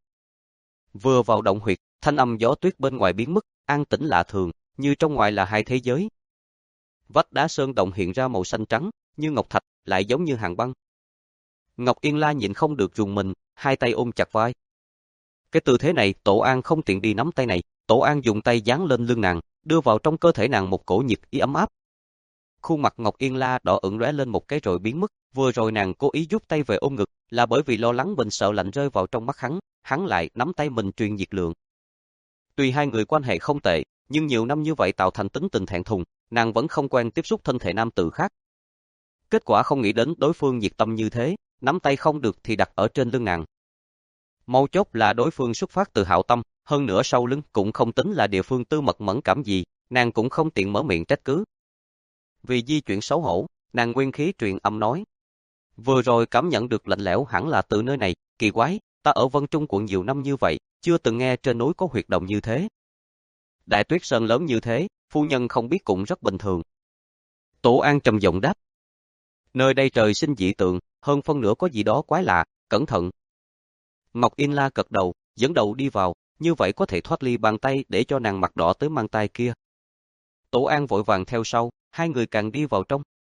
Vừa vào động huyệt, thanh âm gió tuyết bên ngoài biến mất, an tĩnh lạ thường, như trong ngoài là hai thế giới. Vách đá sơn động hiện ra màu xanh trắng, như ngọc thạch, lại giống như hàng băng. Ngọc Yên La nhịn không được rùng mình, hai tay ôm chặt vai. Cái tư thế này, Tổ An không tiện đi nắm tay này, Tổ An dùng tay dán lên lưng nàng, đưa vào trong cơ thể nàng một cổ nhiệt ý ấm áp. Khuôn mặt Ngọc Yên La đỏ ửng lóe lên một cái rồi biến mất, vừa rồi nàng cố ý rút tay về ôm ngực, là bởi vì lo lắng mình sợ lạnh rơi vào trong mắt hắn, hắn lại nắm tay mình truyền nhiệt lượng. Tuy hai người quan hệ không tệ, nhưng nhiều năm như vậy tạo thành tính tình thẹn thùng, nàng vẫn không quen tiếp xúc thân thể nam tử khác. Kết quả không nghĩ đến đối phương nhiệt tâm như thế, nắm tay không được thì đặt ở trên lưng nàng. Mấu chốt là đối phương xuất phát từ hảo tâm, hơn nữa sau lưng cũng không tính là địa phương tư mật mẫn cảm gì, nàng cũng không tiện mở miệng trách cứ. Vì di chuyển xấu hổ, nàng nguyên khí truyền âm nói: "Vừa rồi cảm nhận được lạnh lẽo hẳn là từ nơi này, kỳ quái, ta ở Vân Trung quận nhiều năm như vậy, chưa từng nghe trên núi có huyệt động như thế. Đại Tuyết Sơn lớn như thế, phu nhân không biết cũng rất bình thường." Tổ An trầm giọng đáp: "Nơi đây trời sinh dị tượng, hơn phân nửa có gì đó quái lạ, cẩn thận." Ngọc Yên La gật đầu, dẫn đầu đi vào, như vậy có thể thoát ly bàn tay để cho nàng mặt đỏ tới mang tay kia. Tổ An vội vàng theo sau, hai người càng đi vào trong,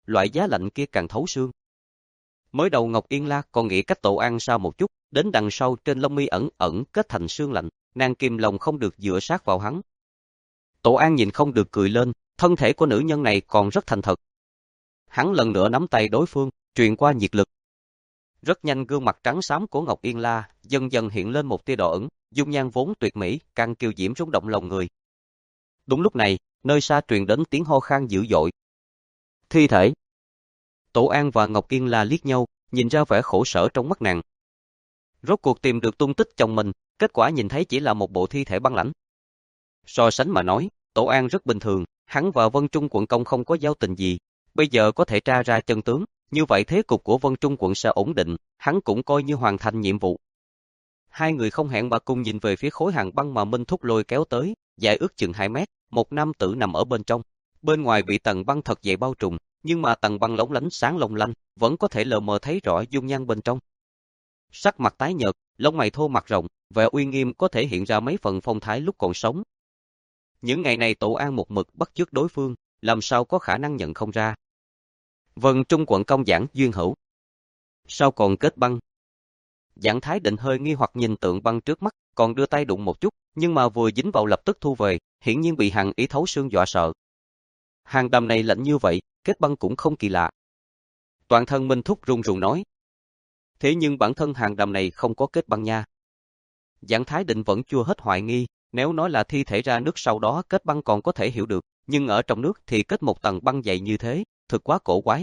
loại giá lạnh kia càng thấu xương. Mới đầu Ngọc Yên La còn nghĩ cách Tổ An sao một chút, đến đằng sau trên lông mi ẩn ẩn kết thành sương lạnh, nàng kìm lòng không được dựa sát vào hắn. Tổ An nhìn không được cười lên, thân thể của nữ nhân này còn rất thành thật. Hắn lần nữa nắm tay đối phương, truyền qua nhiệt lực. Rất nhanh gương mặt trắng xám của Ngọc Yên La dần dần hiện lên một tia đỏ ửng, dung nhan vốn tuyệt mỹ, càng kiều diễm rung động lòng người. Đúng lúc này, nơi xa truyền đến tiếng ho khan dữ dội. Thi thể. Tổ An và Ngọc Yên La liếc nhau, nhìn ra vẻ khổ sở trong mắt nàng. Rốt cuộc tìm được tung tích chồng mình, kết quả nhìn thấy chỉ là một bộ thi thể băng lãnh. So sánh mà nói, Tổ An rất bình thường, hắn và Vân Trung quận công không có giao tình gì, bây giờ có thể tra ra chân tướng, như vậy thế cục của Vân Trung quận sẽ ổn định, hắn cũng coi như hoàn thành nhiệm vụ. Hai người không hẹn mà cùng nhìn về phía khối hàng băng mà Minh Thúc lôi kéo tới, dài ước chừng hai mét, một nam tử nằm ở bên trong. Bên ngoài bị tầng băng thật dày bao trùm, nhưng mà tầng băng lóng lánh sáng long lanh, vẫn có thể lờ mờ thấy rõ dung nhan bên trong. Sắc mặt tái nhợt, lông mày thô mặt rộng, vẻ uy nghiêm có thể hiện ra mấy phần phong thái lúc còn sống. Những ngày này Tổ An một mực bắt chước đối phương, làm sao có khả năng nhận không ra. Vân Trung quận công Giảng Duyên Hữu. Sao còn kết băng? Giảng Thái Định hơi nghi hoặc nhìn tượng băng trước mắt, còn đưa tay đụng một chút, nhưng mà vừa dính vào lập tức thu về, hiển nhiên bị Hàn Ý thấu xương dọa sợ. Hàng đầm này lạnh như vậy, kết băng cũng không kỳ lạ. Toàn thân Minh Thúc run run nói. Thế nhưng bản thân hàng đầm này không có kết băng nha. Giảng Thái Định vẫn chưa hết hoài nghi, nếu nói là thi thể ra nước sau đó kết băng còn có thể hiểu được, nhưng ở trong nước thì kết một tầng băng dày như thế, thực quá cổ quái.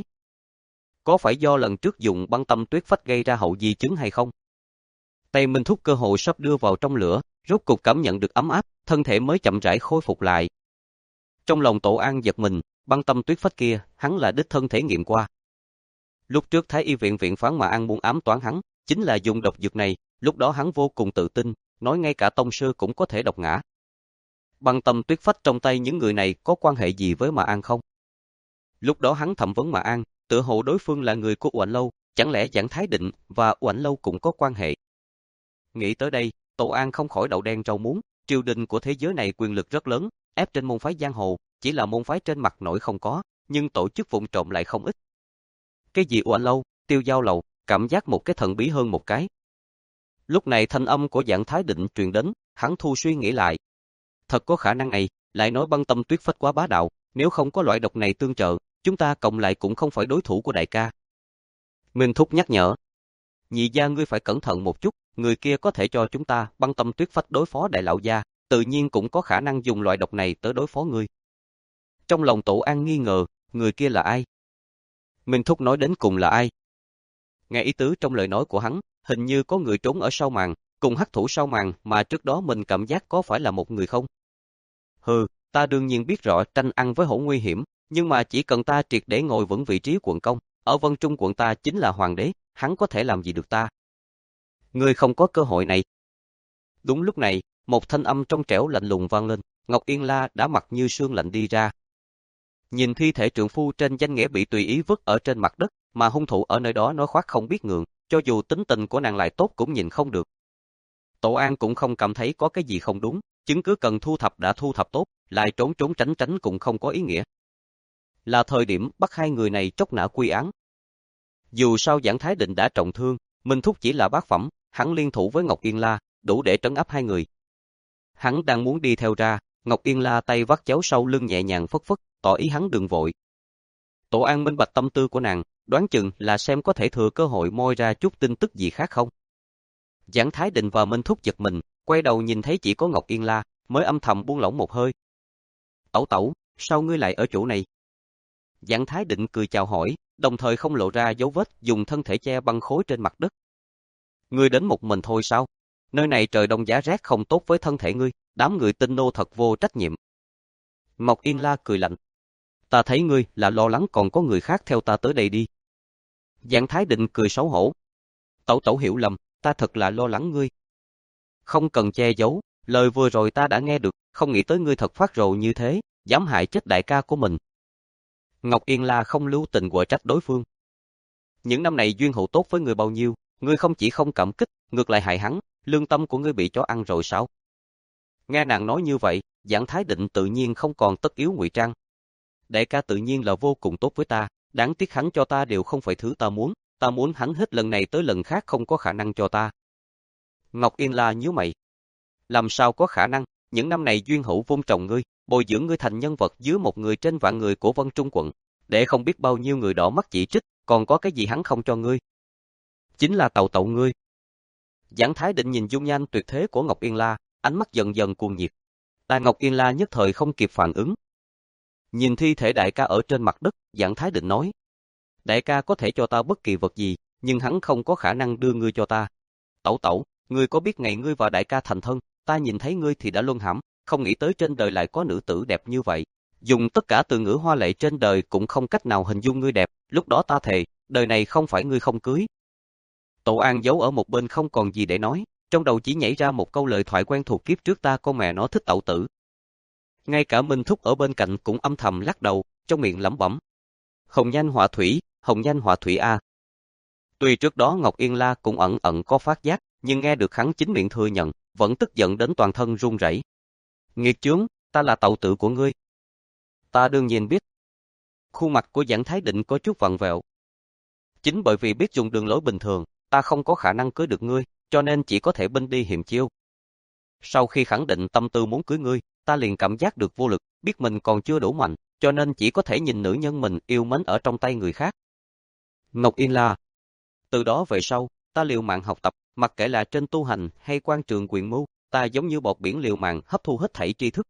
Có phải do lần trước dùng băng tâm tuyết phách gây ra hậu di chứng hay không? Tay Minh Thúc cơ hội sắp đưa vào trong lửa, rốt cục cảm nhận được ấm áp, thân thể mới chậm rãi khôi phục lại. Trong lòng Tổ An giật mình, băng tâm tuyết phách kia, hắn là đích thân thể nghiệm qua. Lúc trước Thái Y viện viện phán mà An muốn ám toán hắn, chính là dùng độc dược này, lúc đó hắn vô cùng tự tin, nói ngay cả tông sư cũng có thể độc ngã. Băng tâm tuyết phách trong tay những người này có quan hệ gì với Mà An không? Lúc đó hắn thẩm vấn Mà An, tựa hồ đối phương là người của Oảnh Lâu, chẳng lẽ Giảng Thái Định và Oảnh Lâu cũng có quan hệ? Nghĩ tới đây, Tổ An không khỏi đậu đen rau muống, triều đình của thế giới này quyền lực rất lớn, ép trên môn phái giang hồ, chỉ là môn phái trên mặt nổi không có, nhưng tổ chức vụng trộm lại không ít. Cái gì Oảnh Lâu, Tiêu Giao Lầu, cảm giác một cái thần bí hơn một cái. Lúc này thanh âm của Giảng Thái Định truyền đến, hắn thu suy nghĩ lại. Thật có khả năng này, lại nói băng tâm tuyết phách quá bá đạo, nếu không có loại độc này tương trợ, chúng ta cộng lại cũng không phải đối thủ của đại ca. Minh Thúc nhắc nhở. Nhị gia ngươi phải cẩn thận một chút, người kia có thể cho chúng ta băng tâm tuyết phách đối phó đại lão gia, tự nhiên cũng có khả năng dùng loại độc này tới đối phó ngươi. Trong lòng Tổ An nghi ngờ, người kia là ai? Minh Thúc nói đến cùng là ai? Nghe ý tứ trong lời nói của hắn, hình như có người trốn ở sau màn, cùng hắc thủ sau màn mà trước đó mình cảm giác có phải là một người không? Hừ, ta đương nhiên biết rõ tranh ăn với hổ nguy hiểm, nhưng mà chỉ cần ta triệt để ngồi vững vị trí quận công, ở Vân Trung quận ta chính là hoàng đế, hắn có thể làm gì được ta? Ngươi không có cơ hội này. Đúng lúc này, một thanh âm trong trẻo lạnh lùng vang lên, Ngọc Yên La đã mặt như sương lạnh đi ra. Nhìn thi thể trượng phu trên danh nghĩa bị tùy ý vứt ở trên mặt đất, mà hung thủ ở nơi đó nói khoác không biết ngượng, cho dù tính tình của nàng lại tốt cũng nhìn không được. Tổ An cũng không cảm thấy có cái gì không đúng, chứng cứ cần thu thập đã thu thập tốt, lại trốn trốn tránh tránh cũng không có ý nghĩa. Là thời điểm bắt hai người này chốc nã quy án. Dù sao Giảng Thái Định đã trọng thương, Minh Thúc chỉ là bát phẩm, hắn liên thủ với Ngọc Yên La, đủ để trấn áp hai người. Hắn đang muốn đi theo ra, Ngọc Yên La tay vắt chéo sau lưng nhẹ nhàng phất phất, tỏ ý hắn đừng vội. Tổ An minh bạch tâm tư của nàng, đoán chừng là xem có thể thừa cơ hội moi ra chút tin tức gì khác không. Giảng Thái Định và Minh Thúc giật mình, quay đầu nhìn thấy chỉ có Ngọc Yên La, mới âm thầm buông lỏng một hơi. Tẩu tẩu, sao ngươi lại ở chỗ này? Giảng Thái Định cười chào hỏi, đồng thời không lộ ra dấu vết, dùng thân thể che băng khối trên mặt đất. Ngươi đến một mình thôi sao? Nơi này trời đông giá rét không tốt với thân thể ngươi, đám người tinh nô thật vô trách nhiệm. Ngọc Yên La cười lạnh. Ta thấy ngươi là lo lắng còn có người khác theo ta tới đây đi. Giảng Thái Định cười xấu hổ. Tẩu tẩu hiểu lầm, ta thật là lo lắng ngươi. Không cần che giấu, lời vừa rồi ta đã nghe được, không nghĩ tới ngươi thật phát rồ như thế, dám hại chết đại ca của mình. Ngọc Yên La không lưu tình quở trách đối phương. Những năm này duyên hữu tốt với ngươi bao nhiêu, ngươi không chỉ không cảm kích, ngược lại hại hắn, lương tâm của ngươi bị chó ăn rồi sao? Nghe nàng nói như vậy, Giảng Thái Định tự nhiên không còn tất yếu ngụy trang. Đại ca tự nhiên là vô cùng tốt với ta, Đáng tiếc hắn cho ta đều không phải thứ ta muốn, ta muốn hắn hết lần này tới lần khác không có khả năng cho ta. Ngọc Yên La nhíu mày. Làm sao có khả năng, những năm này duyên hữu vun trồng ngươi, bồi dưỡng ngươi thành nhân vật dưới một người trên vạn người của Vân Trung quận, để không biết bao nhiêu người đỏ mắt chỉ trích, còn có cái gì hắn không cho ngươi? Chính là tàu tậu ngươi. Giảng Thái Định nhìn dung nhan tuyệt thế của Ngọc Yên La, ánh mắt dần dần cuồng nhiệt.但Ngọc Yên La nhất thời không kịp phản ứng. Nhìn thi thể đại ca ở trên mặt đất, Giảng Thái Định nói. Đại ca có thể cho ta bất kỳ vật gì, nhưng hắn không có khả năng đưa ngươi cho ta. Tẩu tẩu, ngươi có biết ngày ngươi và đại ca thành thân, ta nhìn thấy ngươi thì đã luân hãm, không nghĩ tới trên đời lại có nữ tử đẹp như vậy. Dùng tất cả từ ngữ hoa lệ trên đời cũng không cách nào hình dung ngươi đẹp, lúc đó ta thề, đời này không phải ngươi không cưới. Tổ An giấu ở một bên không còn gì để nói, trong đầu chỉ nhảy ra một câu lời thoại quen thuộc kiếp trước ta con mẹ nó thích tẩu tử. Ngay cả Minh Thúc ở bên cạnh cũng âm thầm lắc đầu, trong miệng lẩm bẩm. Hồng Nhanh Họa Thủy, Hồng Nhanh Họa Thủy a. Tuy trước đó Ngọc Yên La cũng ẩn ẩn có phát giác, nhưng nghe được hắn chính miệng thừa nhận, vẫn tức giận đến toàn thân run rẩy. Nghiệt chướng, ta là tẩu tử của ngươi. Ta đương nhiên biết. Khuôn mặt của Giảng Thái Định có chút vặn vẹo. Chính bởi vì biết dùng đường lối bình thường, ta không có khả năng cưới được ngươi, cho nên chỉ có thể binh đi hiểm chiêu. Sau khi khẳng định tâm tư muốn cưới ngươi, ta liền cảm giác được vô lực, biết mình còn chưa đủ mạnh, cho nên chỉ có thể nhìn nữ nhân mình yêu mến ở trong tay người khác. Ngọc Yên La. Từ đó về sau, ta liều mạng học tập, mặc kệ là trên tu hành hay quan trường quyền mưu, ta giống như bọt biển liều mạng hấp thu hết thảy tri thức.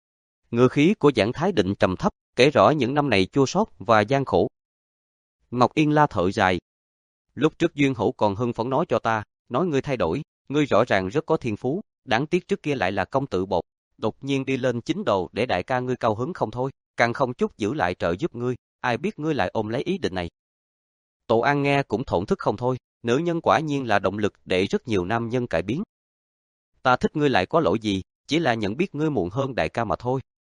Ngữ khí của Giảng Thái Định trầm thấp, kể rõ những năm này chua xót và gian khổ. Ngọc Yên La thở dài. Lúc trước Duyên Hữu còn hưng phấn nói cho ta, nói ngươi thay đổi, ngươi rõ ràng rất có thiên phú, đáng tiếc trước kia lại là công tử bột, đột nhiên đi lên chính đồ để đại ca ngươi cao hứng không thôi, càng không chút giữ lại trợ giúp ngươi, ai biết ngươi lại ôm lấy ý định này. Tổ An nghe cũng thổn thức không thôi, nữ nhân quả nhiên là động lực để rất nhiều nam nhân cải biến. Ta thích ngươi lại có lỗi gì, chỉ là nhận biết ngươi muộn hơn đại ca mà thôi.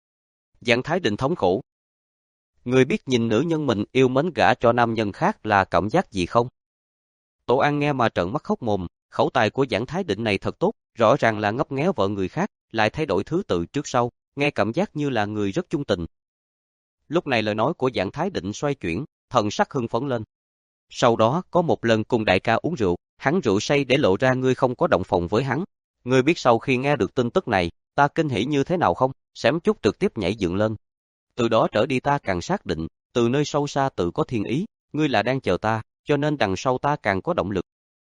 Giảng Thái Định thống khổ. Ngươi biết nhìn nữ nhân mình yêu mến gả cho nam nhân khác là cảm giác gì không? Tổ An nghe mà trợn mắt khóc mồm, khẩu tài của Giảng Thái Định này thật tốt, rõ ràng là ngấp nghé vợ người khác, lại thay đổi thứ tự trước sau, nghe cảm giác như là người rất chung tình. Lúc này lời nói của Giảng Thái Định xoay chuyển, thần sắc hưng phấn lên. Sau đó có một lần cùng đại ca uống rượu, hắn rượu say để lộ ra ngươi không có động phòng với hắn. Ngươi biết sau khi nghe được tin tức này, ta kinh hỉ như thế nào không? Xém chút trực tiếp nhảy dựng lên. Từ đó trở đi ta càng xác định, từ nơi sâu xa tự có thiên ý, ngươi là đang chờ ta, cho nên đằng sau ta càng có động lực.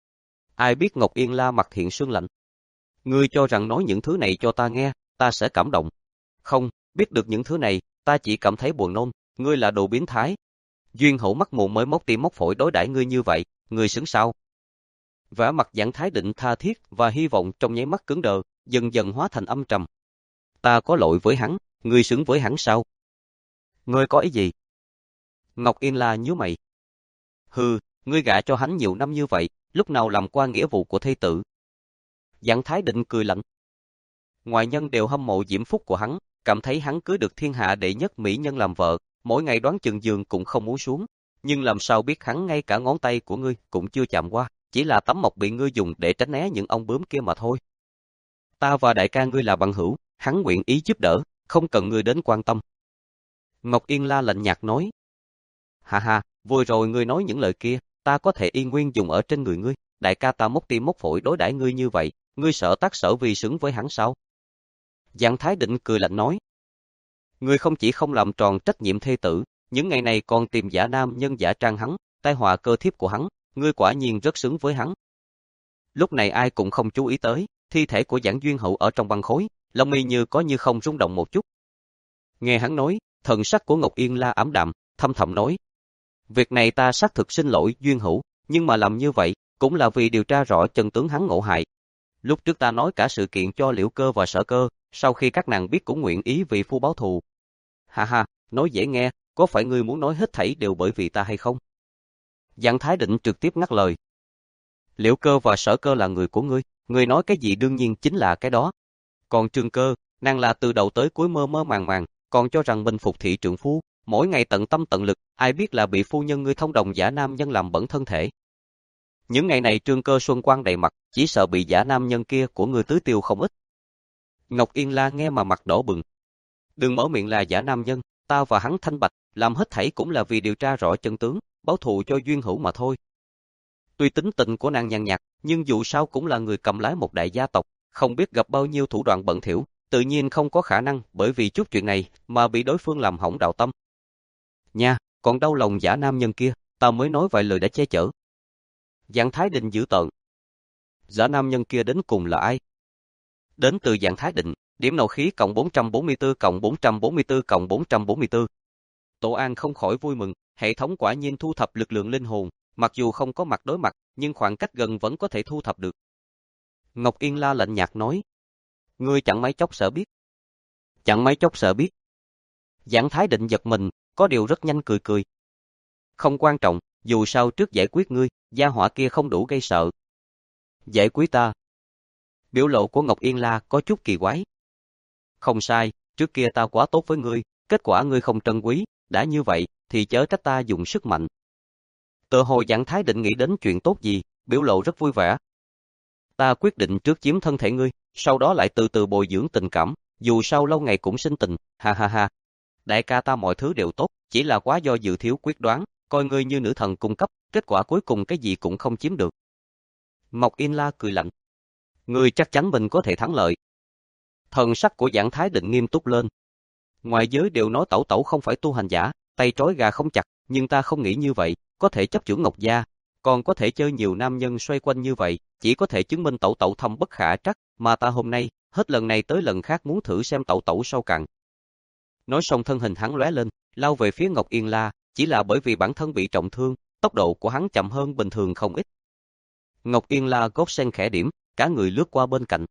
Ai biết Ngọc Yên La mặt hiện sương lạnh. Ngươi cho rằng nói những thứ này cho ta nghe, ta sẽ cảm động. Không, biết được những thứ này, ta chỉ cảm thấy buồn nôn, ngươi là đồ biến thái. Duyên Hữu mắt mù mới móc tim móc phổi đối đãi ngươi như vậy, ngươi xứng sao? Vẻ mặt Giảng Thái Định tha thiết và hy vọng trong nháy mắt cứng đờ, dần dần hóa thành âm trầm. Ta có lỗi với hắn, ngươi xứng với hắn sao? Ngươi có ý gì? Ngọc Yên La nhíu mày. Hừ, ngươi gả cho hắn nhiều năm như vậy, lúc nào làm qua nghĩa vụ của thê tử? Giảng Thái Định cười lạnh. Ngoại nhân đều hâm mộ diễm phúc của hắn, cảm thấy hắn cưới được thiên hạ đệ nhất mỹ nhân làm vợ, mỗi ngày đoán chừng giường cũng không muốn xuống. Nhưng làm sao biết hắn ngay cả ngón tay của ngươi cũng chưa chạm qua, chỉ là tấm mộc bị ngươi dùng để tránh né những ong bướm kia mà thôi. Ta và đại ca ngươi là bằng hữu, hắn nguyện ý giúp đỡ, không cần ngươi đến quan tâm. Ngọc Yên La lạnh nhạt nói. Hà hà, vừa rồi ngươi nói những lời kia, ta có thể yên nguyên dùng ở trên người ngươi, đại ca ta móc tim móc phổi đối đãi ngươi như vậy, ngươi sợ tác sở vì xứng với hắn sao? Giảng Thái Định cười lạnh nói. Ngươi không chỉ không làm tròn trách nhiệm thê tử, những ngày này còn tìm giả nam nhân giả trang hắn, tai họa cơ thiếp của hắn, ngươi quả nhiên rất xứng với hắn. Lúc này ai cũng không chú ý tới, thi thể của Giảng Duyên Hữu ở trong băng khối, lông mi như có như không rung động một chút. Nghe hắn nói, thần sắc của Ngọc Yên La ảm đạm, thâm thầm nói. Việc này ta xác thực xin lỗi Duyên Hữu, nhưng mà làm như vậy, cũng là vì điều tra rõ chân tướng hắn ngộ hại. Lúc trước ta nói cả sự kiện cho Liễu Cơ và Sở Cơ, sau khi các nàng biết cũng nguyện ý vì phu báo thù. Ha ha, nói dễ nghe, có phải ngươi muốn nói hết thảy đều bởi vì ta hay không? Giảng Thái Định trực tiếp ngắt lời. Liễu Cơ và Sở Cơ là người của ngươi, ngươi nói cái gì đương nhiên chính là cái đó. Còn Trương Cơ, nàng là từ đầu tới cuối mơ mơ màng màng, còn cho rằng mình phục thị trượng phu, mỗi ngày tận tâm tận lực, ai biết là bị phu nhân ngươi thông đồng giả nam nhân làm bẩn thân thể. Những ngày này Trương Cơ xuân quang đầy mặt, chỉ sợ bị giả nam nhân kia của ngươi tưới tiêu không ít. Ngọc Yên La nghe mà mặt đỏ bừng. Đừng mở miệng là giả nam nhân, ta và hắn thanh bạch, làm hết thảy cũng là vì điều tra rõ chân tướng, báo thù cho Duyên Hữu mà thôi. Tuy tính tình của nàng nhàn nhạt, nhưng dù sao cũng là người cầm lái một đại gia tộc, không biết gặp bao nhiêu thủ đoạn bẩn thỉu, tự nhiên không có khả năng bởi vì chút chuyện này mà bị đối phương làm hỏng đạo tâm. Nha, còn đau lòng giả nam nhân kia, ta mới nói vài lời đã che chở. Dạng Thái Định dữ tợn. Giả nam nhân kia đến cùng là ai? Đến từ Dạng Thái Định, điểm nộ khí cộng bốn trăm bốn mươi tư cộng bốn trăm bốn mươi tư cộng bốn trăm bốn mươi tư. Tổ An không khỏi vui mừng, hệ thống quả nhiên thu thập lực lượng linh hồn, mặc dù không có mặt đối mặt, nhưng khoảng cách gần vẫn có thể thu thập được. Ngọc Yên La lạnh nhạt nói, ngươi chẳng mấy chốc sợ biết. Chẳng mấy chốc sợ biết. Dạng Thái Định giật mình, có điều rất nhanh cười cười. Không quan trọng, dù sao trước giải quyết ngươi, gia hỏa kia không đủ gây sợ. Giải quyết ta. Biểu lộ của Ngọc Yên La có chút kỳ quái. Không sai, trước kia ta quá tốt với ngươi, kết quả ngươi không trân quý, đã như vậy, thì chớ trách ta dùng sức mạnh. Tự hồ Dạng Thái Định nghĩ đến chuyện tốt gì, biểu lộ rất vui vẻ. Ta quyết định trước chiếm thân thể ngươi, sau đó lại từ từ bồi dưỡng tình cảm, dù sao lâu ngày cũng sinh tình, ha ha ha. Đại ca ta mọi thứ đều tốt, chỉ là quá do dự thiếu quyết đoán, coi ngươi như nữ thần cung cấp, kết quả cuối cùng cái gì cũng không chiếm được. Ngọc Yên La cười lạnh. Ngươi chắc chắn mình có thể thắng lợi. Thần sắc của Dạng Thái Định nghiêm túc lên. Ngoại giới đều nói tẩu tẩu không phải tu hành giả, tay trói gà không chặt, nhưng ta không nghĩ như vậy, có thể chấp chưởng Ngọc gia, còn có thể chơi nhiều nam nhân xoay quanh như vậy, chỉ có thể chứng minh tẩu tẩu thâm bất khả trắc, mà ta hôm nay, hết lần này tới lần khác muốn thử xem tẩu tẩu sâu cạn. Nói xong thân hình hắn lóe lên, lao về phía Ngọc Yên La, chỉ là bởi vì bản thân bị trọng thương, tốc độ của hắn chậm hơn bình thường không ít. Ngọc Yên La gót sen khẽ điểm, cả người lướt qua bên cạnh.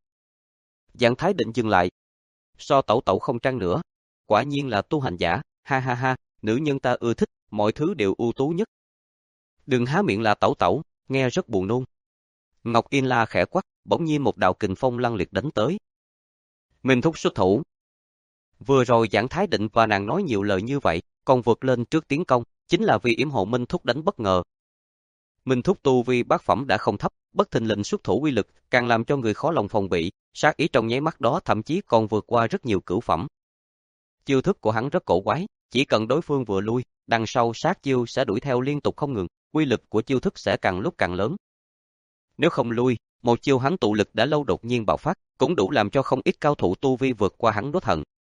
Dạng Thái Định dừng lại. So tẩu tẩu không trang nữa, quả nhiên là tu hành giả, ha ha ha, nữ nhân ta ưa thích, mọi thứ đều ưu tú nhất. Đừng há miệng là tẩu tẩu, nghe rất buồn nôn. Ngọc Yên La khẽ quắc, bỗng nhiên một đạo kình phong lăng liệt đánh tới. Minh thúc xuất thủ. Vừa rồi Dạng Thái Định và nàng nói nhiều lời như vậy, còn vượt lên trước tiến công, chính là vì yểm hộ Minh thúc đánh bất ngờ. Minh thúc tu vi bát phẩm đã không thấp, bất thình lình xuất thủ uy lực, càng làm cho người khó lòng phòng bị, sát ý trong nháy mắt đó thậm chí còn vượt qua rất nhiều cửu phẩm. Chiêu thức của hắn rất cổ quái, chỉ cần đối phương vừa lui, đằng sau sát chiêu sẽ đuổi theo liên tục không ngừng, uy lực của chiêu thức sẽ càng lúc càng lớn. Nếu không lui, một chiêu hắn tụ lực đã lâu đột nhiên bạo phát, cũng đủ làm cho không ít cao thủ tu vi vượt qua hắn đốt hận.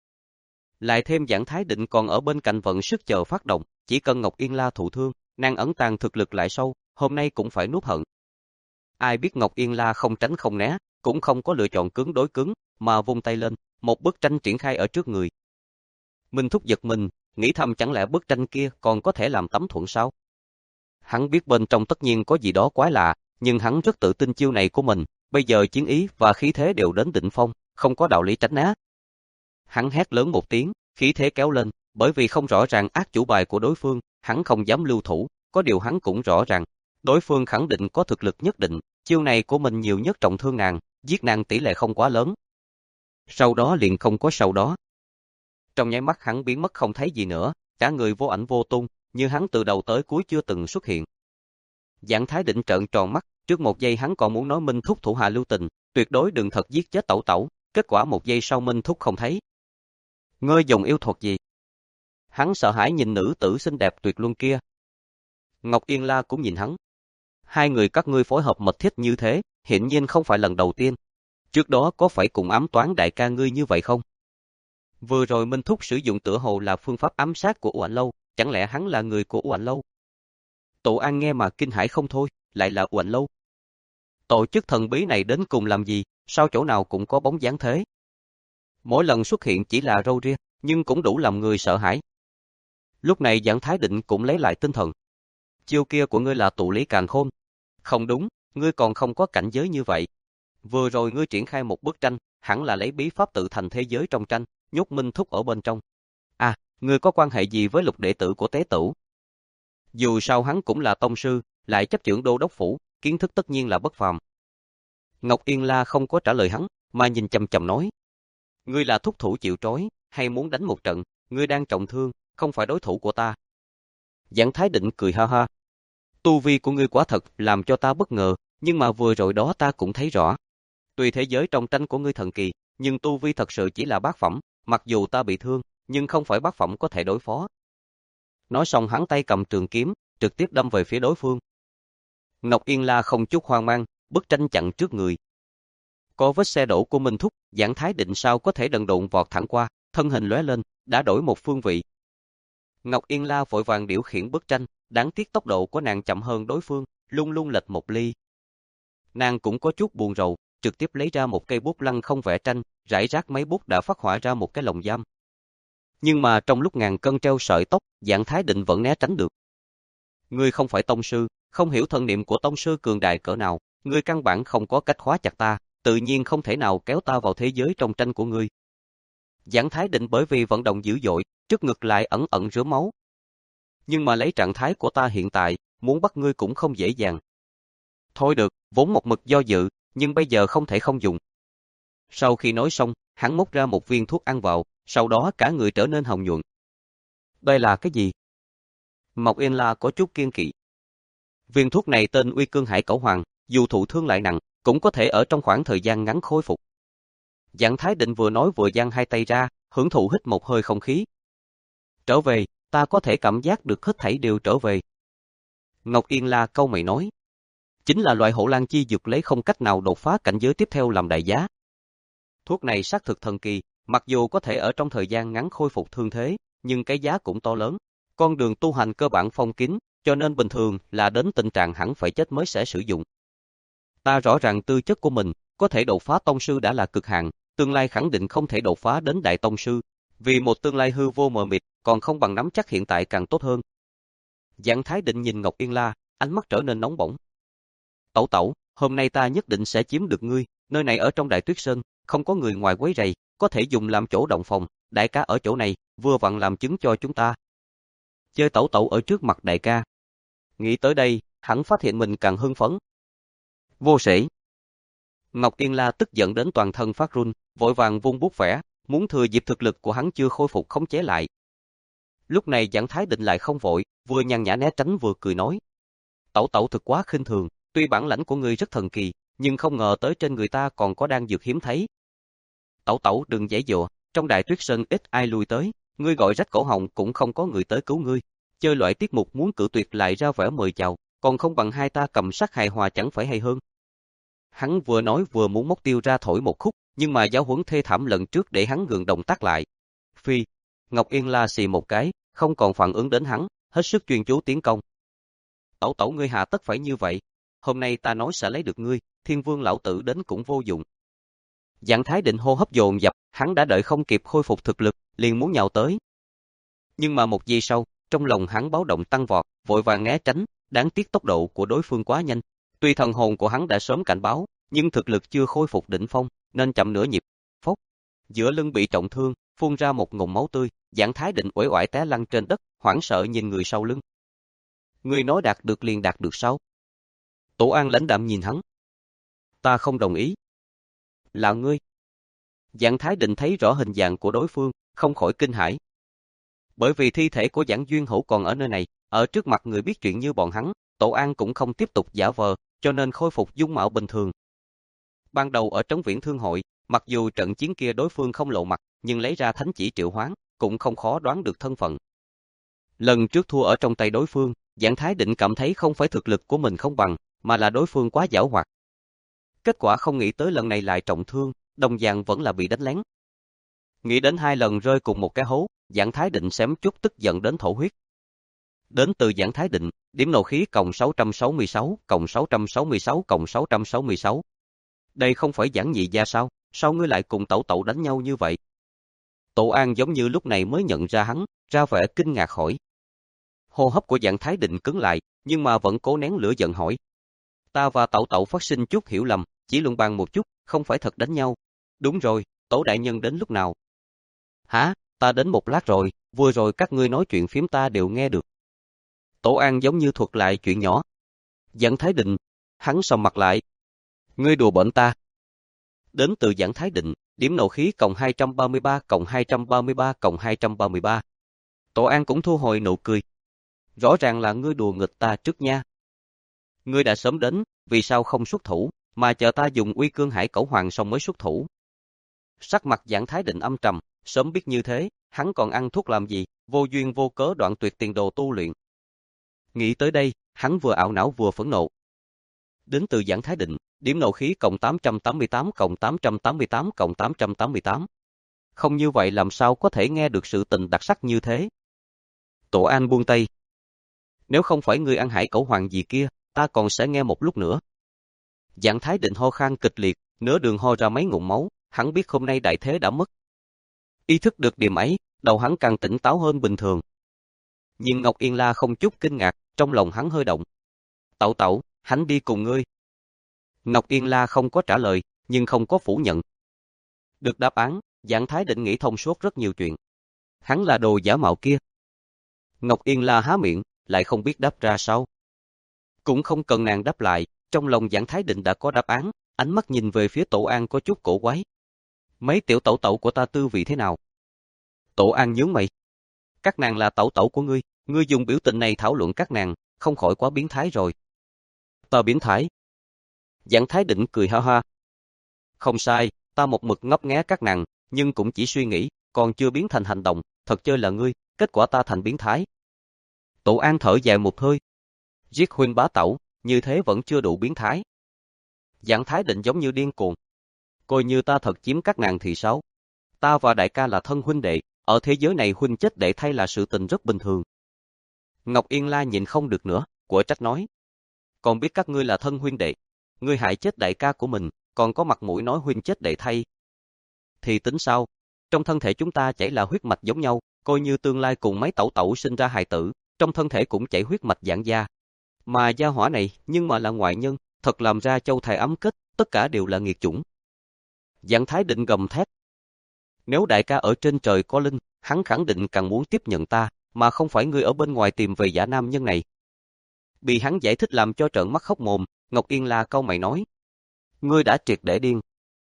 Lại thêm Dạng Thái Định còn ở bên cạnh vận sức chờ phát động, chỉ cần Ngọc Yên La thụ thương, nàng ẩn tàng thực lực lại sâu, hôm nay cũng phải nuốt hận. Ai biết Ngọc Yên La không tránh không né, cũng không có lựa chọn cứng đối cứng, mà vung tay lên, một bức tranh triển khai ở trước người. Minh thúc giật mình, nghĩ thầm chẳng lẽ bức tranh kia còn có thể làm tấm thuận sao? Hắn biết bên trong tất nhiên có gì đó quái lạ, nhưng hắn rất tự tin chiêu này của mình, bây giờ chiến ý và khí thế đều đến đỉnh phong, không có đạo lý tránh né. Hắn hét lớn một tiếng, khí thế kéo lên, bởi vì không rõ ràng ác chủ bài của đối phương, hắn không dám lưu thủ, có điều hắn cũng rõ ràng, đối phương khẳng định có thực lực nhất định, chiêu này của mình nhiều nhất trọng thương nàng, giết nàng tỷ lệ không quá lớn. Sau đó liền không có sau đó. Trong nháy mắt hắn biến mất không thấy gì nữa, cả người vô ảnh vô tung, như hắn từ đầu tới cuối chưa từng xuất hiện. Dạng Thái Định trợn tròn mắt, trước một giây hắn còn muốn nói Minh thúc thủ hạ lưu tình, tuyệt đối đừng thật giết chết tẩu tẩu, kết quả một giây sau Minh thúc không thấy. Ngươi dùng yêu thuật gì? Hắn sợ hãi nhìn nữ tử xinh đẹp tuyệt luân kia. Ngọc Yên La cũng nhìn hắn. Hai người các ngươi phối hợp mật thiết như thế, hiển nhiên không phải lần đầu tiên. Trước đó có phải cùng ám toán đại ca ngươi như vậy không? Vừa rồi Minh thúc sử dụng tựa hồ là phương pháp ám sát của Oản Lâu, chẳng lẽ hắn là người của Oản Lâu? Tổ An nghe mà kinh hãi không thôi, lại là Oản Lâu. Tổ chức thần bí này đến cùng làm gì, sao chỗ nào cũng có bóng dáng thế? Mỗi lần xuất hiện chỉ là râu ria, nhưng cũng đủ làm người sợ hãi. Lúc này Dạng Thái Định cũng lấy lại tinh thần. Chiêu kia của ngươi là tụ lý càn khôn. Không đúng, ngươi còn không có cảnh giới như vậy. Vừa rồi ngươi triển khai một bức tranh, hẳn là lấy bí pháp tự thành thế giới trong tranh, nhốt Minh thúc ở bên trong. À, ngươi có quan hệ gì với Lục đệ tử của Tế Tửu? Dù sao hắn cũng là tông sư, lại chấp chưởng đô đốc phủ, kiến thức tất nhiên là bất phàm. Ngọc Yên La không có trả lời hắn, mà nhìn chằm chằm nói. Ngươi là thúc thủ chịu trói, hay muốn đánh một trận, ngươi đang trọng thương, không phải đối thủ của ta. Dạng Thái Định cười ha ha. Tu vi của ngươi quá thật làm cho ta bất ngờ, nhưng mà vừa rồi đó ta cũng thấy rõ. Tuy thế giới trong tranh của ngươi thần kỳ, nhưng tu vi thật sự chỉ là bát phẩm, mặc dù ta bị thương, nhưng không phải bát phẩm có thể đối phó. Nói xong hắn tay cầm trường kiếm, trực tiếp đâm về phía đối phương. Ngọc Yên La không chút hoang mang, bức tranh chặn trước người. Có vết xe đổ của Minh Thúc, Giảng Thái Định sao có thể đần độn vọt thẳng qua, thân hình lóe lên, đã đổi một phương vị. Ngọc Yên La vội vàng điều khiển bức tranh, đáng tiếc tốc độ của nàng chậm hơn đối phương, luôn luôn lệch một ly. Nàng cũng có chút buồn rầu, trực tiếp lấy ra một cây bút lăng không vẽ tranh, rải rác mấy bút đã phát họa ra một cái lồng giam. Nhưng mà trong lúc ngàn cân treo sợi tóc, Giảng Thái Định vẫn né tránh được. Ngươi không phải tông sư, không hiểu thần niệm của tông sư cường đại cỡ nào, ngươi căn bản không có cách khóa chặt ta, tự nhiên không thể nào kéo ta vào thế giới trong tranh của ngươi. Giảng Thái Định bởi vì vận động dữ dội, trước ngực lại ẩn ẩn rớm máu. Nhưng mà lấy trạng thái của ta hiện tại, muốn bắt ngươi cũng không dễ dàng. Thôi được, vốn một mực do dự, nhưng bây giờ không thể không dùng. Sau khi nói xong, hắn móc ra một viên thuốc ăn vào, sau đó cả người trở nên hồng nhuận. Đây là cái gì? Mộc Yên La có chút kiêng kỵ. Viên thuốc này tên Uy Cương Hải Cẩu Hoàng, dù thụ thương lại nặng, cũng có thể ở trong khoảng thời gian ngắn khôi phục. Giảng Thái Định vừa nói vừa giang hai tay ra, hưởng thụ hít một hơi không khí. Trở về, ta có thể cảm giác được hết thảy đều trở về. Ngọc Yên La câu mày nói. Chính là loại hộ lan chi dược lấy không cách nào đột phá cảnh giới tiếp theo làm đại giá. Thuốc này xác thực thần kỳ, mặc dù có thể ở trong thời gian ngắn khôi phục thương thế, nhưng cái giá cũng to lớn. Con đường tu hành cơ bản phong kín, cho nên bình thường là đến tình trạng hẳn phải chết mới sẽ sử dụng. Ta rõ ràng tư chất của mình, có thể đột phá tông sư đã là cực hạn, tương lai khẳng định không thể đột phá đến đại tông sư, vì một tương lai hư vô mờ mịt, còn không bằng nắm chắc hiện tại càng tốt hơn. Giảng Thái Định nhìn Ngọc Yên La, ánh mắt trở nên nóng bỏng. Tẩu tẩu, hôm nay ta nhất định sẽ chiếm được ngươi, nơi này ở trong Đại Tuyết Sơn, không có người ngoài quấy rầy, có thể dùng làm chỗ động phòng, đại ca ở chỗ này, vừa vặn làm chứng cho chúng ta. Chơi tẩu tẩu ở trước mặt đại ca. Nghĩ tới đây, hắn phát hiện mình càng hưng phấn. Vô sĩ. Ngọc Yên La tức giận đến toàn thân phát run, vội vàng vung bút vẽ, muốn thừa dịp thực lực của hắn chưa khôi phục khống chế lại. Lúc này Giảng Thái Định lại không vội, vừa nhàn nhã né tránh vừa cười nói. Tẩu tẩu thực quá khinh thường, tuy bản lãnh của ngươi rất thần kỳ, nhưng không ngờ tới trên người ta còn có đan dược hiếm thấy. Tẩu tẩu đừng giãy giụa, trong Đại Tuyết Sơn ít ai lui tới, ngươi gọi rách cổ họng cũng không có người tới cứu ngươi. Chơi loại tiết mục muốn cự tuyệt lại ra vẻ mời chào, còn không bằng hai ta cầm sắc hài hòa chẳng phải hay hơn. Hắn vừa nói vừa muốn móc tiêu ra thổi một khúc, nhưng mà giáo huấn thê thảm lần trước để hắn ngừng động tác lại. Phi, Ngọc Yên La xì một cái, không còn phản ứng đến hắn, hết sức chuyên chú tiến công. Tẩu tẩu ngươi hạ tất phải như vậy, hôm nay ta nói sẽ lấy được ngươi, Thiên Vương lão tử đến cũng vô dụng. Giảng Thái Định hô hấp dồn dập, hắn đã đợi không kịp khôi phục thực lực, liền muốn nhào tới. Nhưng mà một giây sau, trong lòng hắn báo động tăng vọt, vội vàng né tránh, đáng tiếc tốc độ của đối phương quá nhanh. Tuy thần hồn của hắn đã sớm cảnh báo, nhưng thực lực chưa khôi phục đỉnh phong, nên chậm nửa nhịp. Phốc, giữa lưng bị trọng thương, phun ra một ngụm máu tươi, Giảng Thái Định uể oải té lăn trên đất, hoảng sợ nhìn người sau lưng. Ngươi nói đạt được liền đạt được sao? Tổ An lãnh đạm nhìn hắn. Ta không đồng ý. Là ngươi. Giảng Thái Định thấy rõ hình dạng của đối phương, không khỏi kinh hãi. Bởi vì thi thể của Giảng Duyên Hữu còn ở nơi này, ở trước mặt người biết chuyện như bọn hắn, Tổ An cũng không tiếp tục giả vờ, cho nên khôi phục dung mạo bình thường. Ban đầu ở Trấn Viễn Thương hội, mặc dù trận chiến kia đối phương không lộ mặt, nhưng lấy ra thánh chỉ triệu hoán, cũng không khó đoán được thân phận. Lần trước thua ở trong tay đối phương, Giảng Thái Định cảm thấy không phải thực lực của mình không bằng, mà là đối phương quá giảo hoạt. Kết quả không nghĩ tới lần này lại trọng thương, đồng dạng vẫn là bị đánh lén. Nghĩ đến hai lần rơi cùng một cái hố, Giảng Thái Định xém chút tức giận đến thổ huyết. Đến từ Giảng Thái Định, điểm nộ khí cộng sáu trăm sáu mươi sáu, cộng sáu trăm sáu mươi sáu, cộng sáu trăm sáu mươi sáu. Đây không phải Giảng Nhị gia sao, sao ngươi lại cùng tẩu tẩu đánh nhau như vậy? Tổ An giống như lúc này mới nhận ra hắn, ra vẻ kinh ngạc hỏi. Hô hấp của Giảng Thái Định cứng lại, nhưng mà vẫn cố nén lửa giận hỏi. Ta và tẩu tẩu phát sinh chút hiểu lầm, chỉ luận bàn một chút, không phải thật đánh nhau. Đúng rồi, Tổ đại nhân đến lúc nào? Hả, ta đến một lát rồi, vừa rồi các ngươi nói chuyện phím ta đều nghe được. Tổ An giống như thuật lại chuyện nhỏ. Giảng Thái Định, hắn sầm mặt lại. Ngươi đùa bỡn ta. Đến từ Giảng Thái Định, điểm nộ khí cộng hai trăm ba mươi ba, cộng hai trăm ba mươi ba, cộng hai trăm ba mươi ba. Tổ An cũng thu hồi nụ cười. Rõ ràng là ngươi đùa nghịch ta trước nha. Ngươi đã sớm đến, vì sao không xuất thủ, mà chờ ta dùng Uy Cương Hải Cẩu Hoàng xong mới xuất thủ. Sắc mặt Giảng Thái Định âm trầm, sớm biết như thế, hắn còn ăn thuốc làm gì, vô duyên vô cớ đoạn tuyệt tiền đồ tu luyện. Nghĩ tới đây, hắn vừa ảo não vừa phẫn nộ. Đến từ Giảng Thái Định, điểm nộ khí cộng tám trăm tám mươi tám cộng tám trăm tám mươi tám cộng tám trăm tám mươi tám. Không như vậy làm sao có thể nghe được sự tình đặc sắc như thế? Tổ An buông tay. Nếu không phải ngươi ăn hải cẩu hoàng gì kia, ta còn sẽ nghe một lúc nữa. Giảng Thái Định ho khan kịch liệt, nửa đường ho ra mấy ngụm máu, hắn biết hôm nay đại thế đã mất. Ý thức được điểm ấy, đầu hắn càng tỉnh táo hơn bình thường. Nhưng Ngọc Yên La không chút kinh ngạc, trong lòng hắn hơi động. Tẩu tẩu, hắn đi cùng ngươi. Ngọc Yên La không có trả lời, nhưng không có phủ nhận. Được đáp án, Giảng Thái Định nghĩ thông suốt rất nhiều chuyện. Hắn là đồ giả mạo kia. Ngọc Yên La há miệng, lại không biết đáp ra sao. Cũng không cần nàng đáp lại, trong lòng Giảng Thái Định đã có đáp án, ánh mắt nhìn về phía Tổ An có chút cổ quái. Mấy tiểu tẩu tẩu của ta tư vị thế nào? Tổ An nhướng mày. Các nàng là tẩu tẩu của ngươi, ngươi dùng biểu tình này thảo luận các nàng, không khỏi quá biến thái rồi. Ta biến thái. Giảng Thái Định cười ha ha. Không sai, ta một mực ngấp nghé các nàng, nhưng cũng chỉ suy nghĩ, còn chưa biến thành hành động, thật chơi là ngươi, kết quả ta thành biến thái. Tổ An thở dài một hơi. Giết huynh bá tẩu, như thế vẫn chưa đủ biến thái. Giảng Thái Định giống như điên cuồng. Coi như ta thật chiếm các nàng thì sao? Ta và đại ca là thân huynh đệ, ở thế giới này huynh chết đệ thay là sự tình rất bình thường. Ngọc Yên La nhìn không được nữa, của trách nói. Còn biết các ngươi là thân huynh đệ, ngươi hại chết đại ca của mình, còn có mặt mũi nói huynh chết đệ thay. Thì tính sao? Trong thân thể chúng ta chảy là huyết mạch giống nhau, coi như tương lai cùng mấy tẩu tẩu sinh ra hài tử, trong thân thể cũng chảy huyết mạch giảng gia. Mà gia hỏa này, nhưng mà là ngoại nhân, thật làm ra châu thai ấm kết, tất cả đều là nghiệt chủng. Giảng Thái Định gầm thét. Nếu đại ca ở trên trời có linh, hắn khẳng định càng muốn tiếp nhận ta, mà không phải ngươi ở bên ngoài tìm về giả nam nhân này. Bị hắn giải thích làm cho trợn mắt khóc mồm, Ngọc Yên La cau mày nói. Ngươi đã triệt để điên.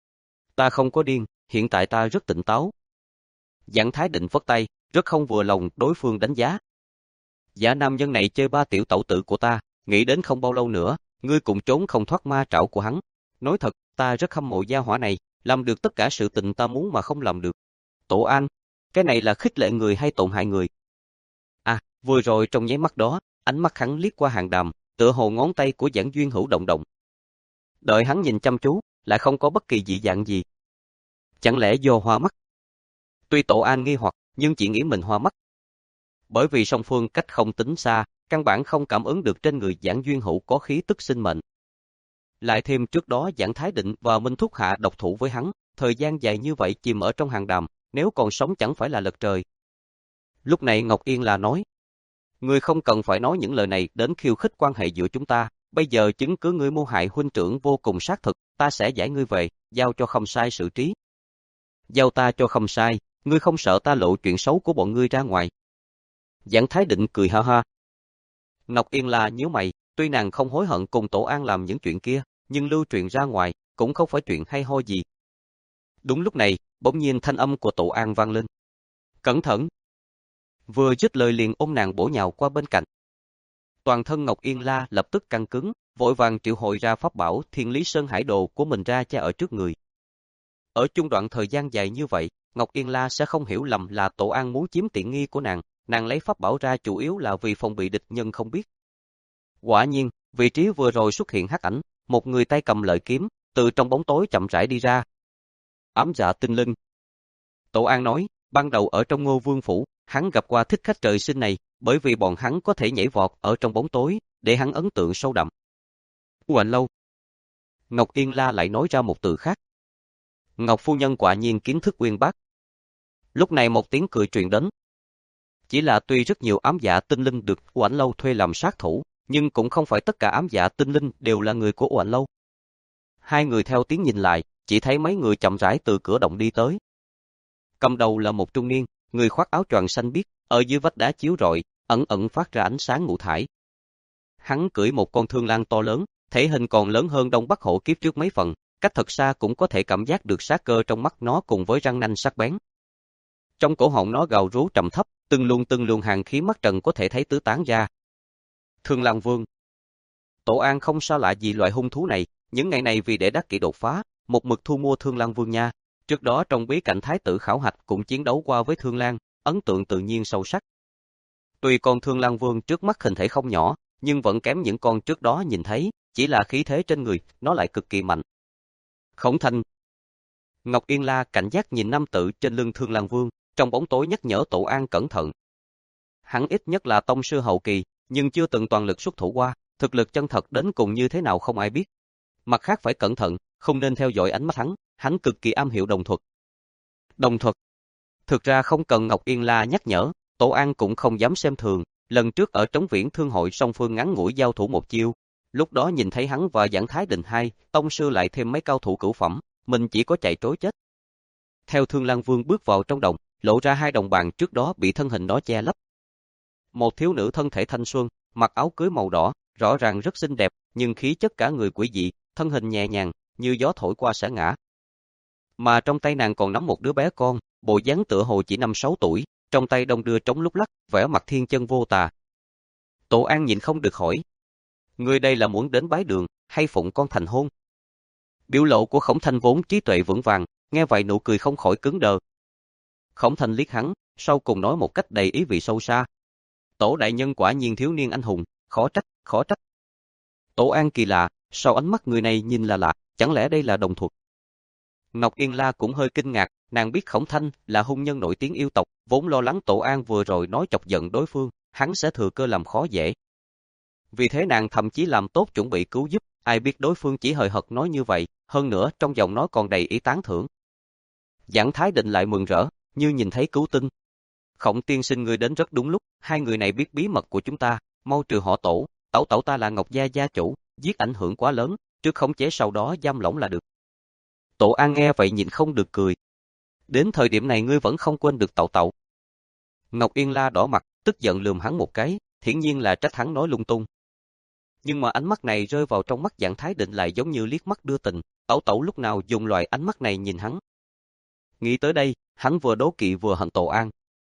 Ta không có điên, hiện tại ta rất tỉnh táo. Giảng Thái Định phất tay, rất không vừa lòng đối phương đánh giá. Giả nam nhân này chơi ba tiểu tẩu tử của ta, nghĩ đến không bao lâu nữa, ngươi cũng trốn không thoát ma trảo của hắn. Nói thật, ta rất hâm mộ gia hỏa này, làm được tất cả sự tình ta muốn mà không làm được. Tổ An, cái này là khích lệ người hay tổn hại người? À, vừa rồi trong nháy mắt đó, ánh mắt hắn liếc qua Hàng Đàm, tựa hồ ngón tay của Giảng Duyên Hữu động động. Đợi hắn nhìn chăm chú, lại không có bất kỳ dị dạng gì. Chẳng lẽ do hoa mắt? Tuy Tổ An nghi hoặc, nhưng chỉ nghĩ mình hoa mắt. Bởi vì song phương cách không tính xa, căn bản không cảm ứng được trên người Giảng Duyên Hữu có khí tức sinh mệnh. Lại thêm trước đó Giảng Thái Định và Minh Thúc Hạ độc thủ với hắn, thời gian dài như vậy chìm ở trong Hàng Đàm, nếu còn sống chẳng phải là lật trời. Lúc này Ngọc Yên La nói, ngươi không cần phải nói những lời này đến khiêu khích quan hệ giữa chúng ta, bây giờ chứng cứ ngươi mưu hại huynh trưởng vô cùng xác thực, ta sẽ giải ngươi về, giao cho Khâm Sai xử trí. Giao ta cho Khâm Sai, ngươi không sợ ta lộ chuyện xấu của bọn ngươi ra ngoài? Giảng Thái Định cười ha ha. Ngọc Yên La nhíu mày, tuy nàng không hối hận cùng Tổ An làm những chuyện kia, nhưng lưu truyền ra ngoài, cũng không phải chuyện hay ho gì. Đúng lúc này, bỗng nhiên thanh âm của Tổ An vang lên. Cẩn thận! Vừa dứt lời liền ôm nàng bổ nhào qua bên cạnh. Toàn thân Ngọc Yên La lập tức căng cứng, vội vàng triệu hồi ra pháp bảo Thiên Lý Sơn Hải Đồ của mình ra che ở trước người. Ở chung đoạn thời gian dài như vậy, Ngọc Yên La sẽ không hiểu lầm là Tổ An muốn chiếm tiện nghi của nàng, nàng lấy pháp bảo ra chủ yếu là vì phòng bị địch nhân không biết. Quả nhiên, vị trí vừa rồi xuất hiện hắc ảnh, một người tay cầm lợi kiếm, từ trong bóng tối chậm rãi đi ra. Ám dạ tinh linh. Tổ An nói, ban đầu ở trong Ngô Vương Phủ, hắn gặp qua thích khách trời sinh này, bởi vì bọn hắn có thể nhảy vọt ở trong bóng tối, để hắn ấn tượng sâu đậm. Uẩn lâu. Ngọc Yên La lại nói ra một từ khác. Ngọc phu nhân quả nhiên kiến thức uyên bác. Lúc này một tiếng cười truyền đến. Chỉ là tuy rất nhiều ám dạ tinh linh được Uẩn lâu thuê làm sát thủ, nhưng cũng không phải tất cả ám dạ tinh linh đều là người của Uẩn lâu. Hai người theo tiếng nhìn lại, chỉ thấy mấy người chậm rãi từ cửa động đi tới. Cầm đầu là một trung niên, người khoác áo choàng xanh biếc, ở dưới vách đá chiếu rọi, ẩn ẩn phát ra ánh sáng ngũ thải. Hắn cưỡi một con thương lang to lớn, thể hình còn lớn hơn Đông Bắc Hổ kiếp trước mấy phần, cách thật xa cũng có thể cảm giác được sát cơ trong mắt nó cùng với răng nanh sắc bén. Trong cổ họng nó gào rú trầm thấp, từng luồng từng luồng hàn khí mắt trần có thể thấy tứ tán ra. Thương Lang Vương. Tổ An không xa lạ gì loại hung thú này, những ngày này vì để đắc kỷ đột phá, một mực thu mua Thương Lang Vương nha. Trước đó trong bí cảnh thái tử khảo hạch cũng chiến đấu qua với Thương Lang, ấn tượng tự nhiên sâu sắc, Tuy con Thương Lang Vương trước mắt hình thể không nhỏ, nhưng vẫn kém những con trước đó nhìn thấy, chỉ là khí thế trên người, nó lại cực kỳ mạnh. Khổng Thành. Ngọc Yên La cảnh giác nhìn nam tử trên lưng Thương Lang Vương, trong bóng tối nhắc nhở Tổ An cẩn thận. Hắn ít nhất là tông sư hậu kỳ, nhưng chưa từng toàn lực xuất thủ qua, thực lực chân thật đến cùng như thế nào không ai biết. Mặt khác phải cẩn thận, không nên theo dõi ánh mắt hắn, hắn cực kỳ am hiểu đồng thuật. Đồng thuật. Thực ra không cần Ngọc Yên La nhắc nhở, Tổ An cũng không dám xem thường, lần trước ở Trống Viễn Thương hội song phương ngắn ngủi giao thủ một chiêu, lúc đó nhìn thấy hắn và Giảng Thái Định hai, tông sư lại thêm mấy cao thủ cửu phẩm, mình chỉ có chạy trối chết. Theo Thương Lang Vương bước vào trong đồng, lộ ra hai đồng bạn trước đó bị thân hình đó che lấp. Một thiếu nữ thân thể thanh xuân, mặc áo cưới màu đỏ, rõ ràng rất xinh đẹp, nhưng khí chất cả người quỷ dị, thân hình nhẹ nhàng, như gió thổi qua sẽ ngã. Mà trong tay nàng còn nắm một đứa bé con, bộ dáng tựa hồ chỉ năm sáu tuổi, trong tay đong đưa trống lúc lắc, vẻ mặt thiên chân vô tà. Tổ An nhịn không được hỏi, người đây là muốn đến bái đường, hay phụng con thành hôn? Biểu lộ của Khổng Thành vốn trí tuệ vững vàng, nghe vậy nụ cười không khỏi cứng đờ. Khổng Thành liếc hắn, sau cùng nói một cách đầy ý vị sâu xa. Tổ đại nhân quả nhiên thiếu niên anh hùng, khó trách, khó trách. Tổ An kỳ lạ, sao ánh mắt người này nhìn là lạ, chẳng lẽ đây là đồng thuật? Ngọc Yên La cũng hơi kinh ngạc, nàng biết Khổng Thanh là hung nhân nổi tiếng yêu tộc, vốn lo lắng Tổ An vừa rồi nói chọc giận đối phương, hắn sẽ thừa cơ làm khó dễ. Vì thế nàng thậm chí làm tốt chuẩn bị cứu giúp, ai biết đối phương chỉ hời hợt nói như vậy, hơn nữa trong giọng nói còn đầy ý tán thưởng. Giảng Thái Định lại mừng rỡ, như nhìn thấy cứu tinh. Khổng tiên sinh người đến rất đúng lúc, hai người này biết bí mật của chúng ta, mau trừ họ Tổ, tẩu tẩu ta là Ngọc Gia gia chủ, giết ảnh hưởng quá lớn, trước khống chế sau đó giam lỏng là được. Tổ An nghe vậy nhịn không được cười. Đến thời điểm này ngươi vẫn không quên được tẩu tẩu. Ngọc Yên La đỏ mặt, tức giận lườm hắn một cái, hiển nhiên là trách hắn nói lung tung. Nhưng mà ánh mắt này rơi vào trong mắt Giảng Thái Định lại giống như liếc mắt đưa tình, tẩu tẩu lúc nào dùng loại ánh mắt này nhìn hắn. Nghĩ tới đây, hắn vừa đố kỵ vừa hận Tổ An.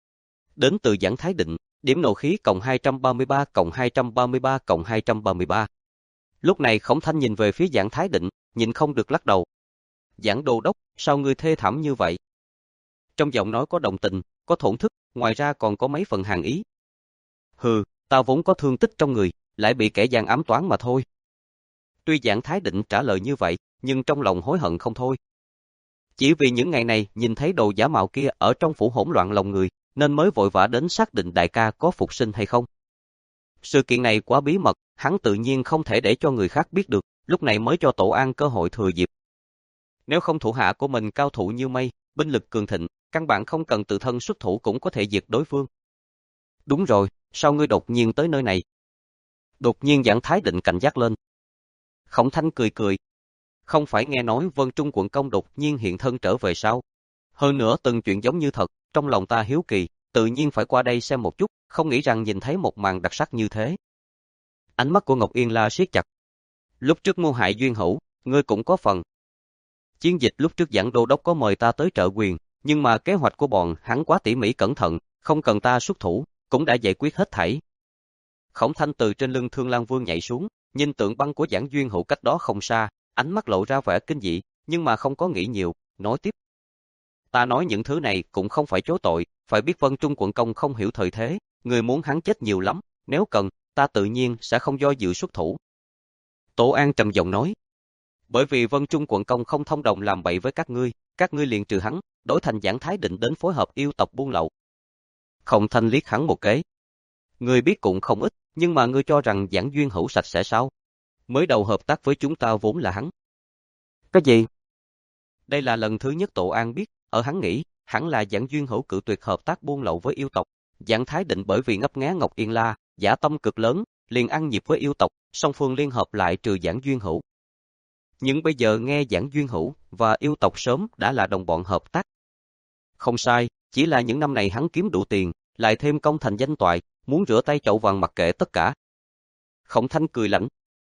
Đến từ Giảng Thái Định, điểm nộ khí cộng hai trăm ba mươi ba cộng hai trăm ba mươi ba cộng hai trăm ba mươi ba. Lúc này Khổng Thanh nhìn về phía Giảng Thái Định, nhìn không được lắc đầu. Giảng đô đốc, sao ngươi thê thảm như vậy? Trong giọng nói có đồng tình, có thổn thức, ngoài ra còn có mấy phần hàn ý. Hừ, ta vốn có thương tích trong người, lại bị kẻ gian ám toán mà thôi. Tuy Giảng Thái Định trả lời như vậy, nhưng trong lòng hối hận không thôi. Chỉ vì những ngày này nhìn thấy đồ giả mạo kia ở trong phủ hỗn loạn lòng người, nên mới vội vã đến xác định đại ca có phục sinh hay không. Sự kiện này quá bí mật, hắn tự nhiên không thể để cho người khác biết được, lúc này mới cho Tổ An cơ hội thừa dịp. Nếu không thủ hạ của mình cao thủ như mây, binh lực cường thịnh, căn bản không cần tự thân xuất thủ cũng có thể diệt đối phương. Đúng rồi, sao ngươi đột nhiên tới nơi này? Đột nhiên Giảng Thái Định cảnh giác lên. Khổng Thanh cười cười. Không phải nghe nói Vân Trung quận công đột nhiên hiện thân trở về sao? Hơn nữa từng chuyện giống như thật, trong lòng ta hiếu kỳ, tự nhiên phải qua đây xem một chút, không nghĩ rằng nhìn thấy một màn đặc sắc như thế. Ánh mắt của Ngọc Yên La siết chặt. Lúc trước mưu hại Duyên Hữu, ngươi cũng có phần. Chiến dịch lúc trước Giảng đô đốc có mời ta tới trợ quyền, nhưng mà kế hoạch của bọn hắn quá tỉ mỉ cẩn thận, không cần ta xuất thủ, cũng đã giải quyết hết thảy. Khổng Thanh từ trên lưng Thương Lang Vương nhảy xuống, nhìn tượng băng của Giảng Duyên Hữu cách đó không xa, ánh mắt lộ ra vẻ kinh dị, nhưng mà không có nghĩ nhiều, nói tiếp. Ta nói những thứ này cũng không phải chối tội, phải biết Vân Trung quận công không hiểu thời thế, người muốn hắn chết nhiều lắm, nếu cần, ta tự nhiên sẽ không do dự xuất thủ. Tổ An trầm giọng nói. Bởi vì Vân Trung quận công không thông đồng làm bậy với các ngươi, các ngươi liền trừ hắn, đổi thành Giảng Thái Định đến phối hợp yêu tộc buôn lậu. Khổng Thanh liếc hắn một cái. Ngươi biết cũng không ít, nhưng mà ngươi cho rằng Giảng Duyên Hữu sạch sẽ sao? Mới đầu hợp tác với chúng ta vốn là hắn. Cái gì? Đây là lần thứ nhất Tổ An biết, ở hắn nghĩ, hẳn là Giảng Duyên Hữu cự tuyệt hợp tác buôn lậu với yêu tộc. Giảng Thái Định bởi vì ngấp nghé Ngọc Yên La, giả tâm cực lớn, liền ăn nhịp với yêu tộc, song phương liên hợp lại trừ Giảng Duyên Hữu. Nhưng bây giờ nghe Giảng Duyên Hữu và yêu tộc sớm đã là đồng bọn hợp tác. Không sai, chỉ là những năm này hắn kiếm đủ tiền, lại thêm công thành danh toại, muốn rửa tay chậu vàng mặc kệ tất cả. Khổng Thanh cười lạnh.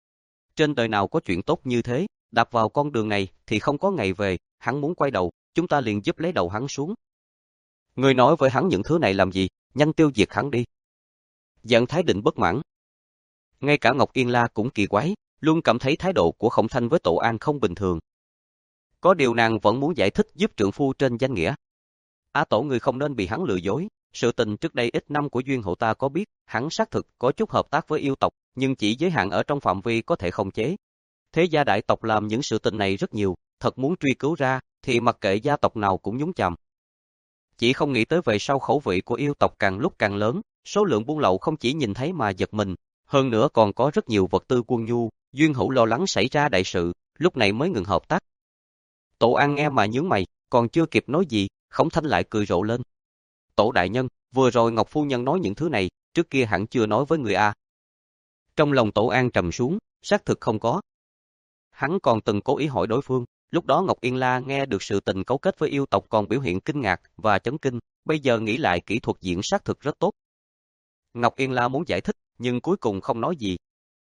Trên đời nào có chuyện tốt như thế, đạp vào con đường này thì không có ngày về, hắn muốn quay đầu, chúng ta liền giúp lấy đầu hắn xuống. Ngươi nói với hắn những thứ này làm gì, nhanh tiêu diệt hắn đi. Giảng Thái Định bất mãn. Ngay cả Ngọc Yên La cũng kỳ quái, luôn cảm thấy thái độ của Khổng Thanh với Tổ An không bình thường. Có điều nàng vẫn muốn giải thích giúp trượng phu trên danh nghĩa. Á Tổ người không nên bị hắn lừa dối, sự tình trước đây ít năm của Duyên Hậu ta có biết, hắn xác thực có chút hợp tác với yêu tộc, nhưng chỉ giới hạn ở trong phạm vi có thể khống chế. Thế gia đại tộc làm những sự tình này rất nhiều, thật muốn truy cứu ra, thì mặc kệ gia tộc nào cũng nhúng chàm. Chỉ không nghĩ tới về sau khẩu vị của yêu tộc càng lúc càng lớn, số lượng buôn lậu không chỉ nhìn thấy mà giật mình, hơn nữa còn có rất nhiều vật tư quân nhu, Duyên Hữu lo lắng xảy ra đại sự, lúc này mới ngừng hợp tác. Tổ An nghe mà nhướng mày, còn chưa kịp nói gì, Khổng Thanh lại cười rộ lên. Tổ đại nhân, vừa rồi Ngọc Phu Nhân nói những thứ này, trước kia hẳn chưa nói với người a. Trong lòng Tổ An trầm xuống, xác thực không có. Hắn còn từng cố ý hỏi đối phương, lúc đó Ngọc Yên La nghe được sự tình cấu kết với yêu tộc còn biểu hiện kinh ngạc và chấn kinh, bây giờ nghĩ lại kỹ thuật diễn xác thực rất tốt. Ngọc Yên La muốn giải thích, nhưng cuối cùng không nói gì.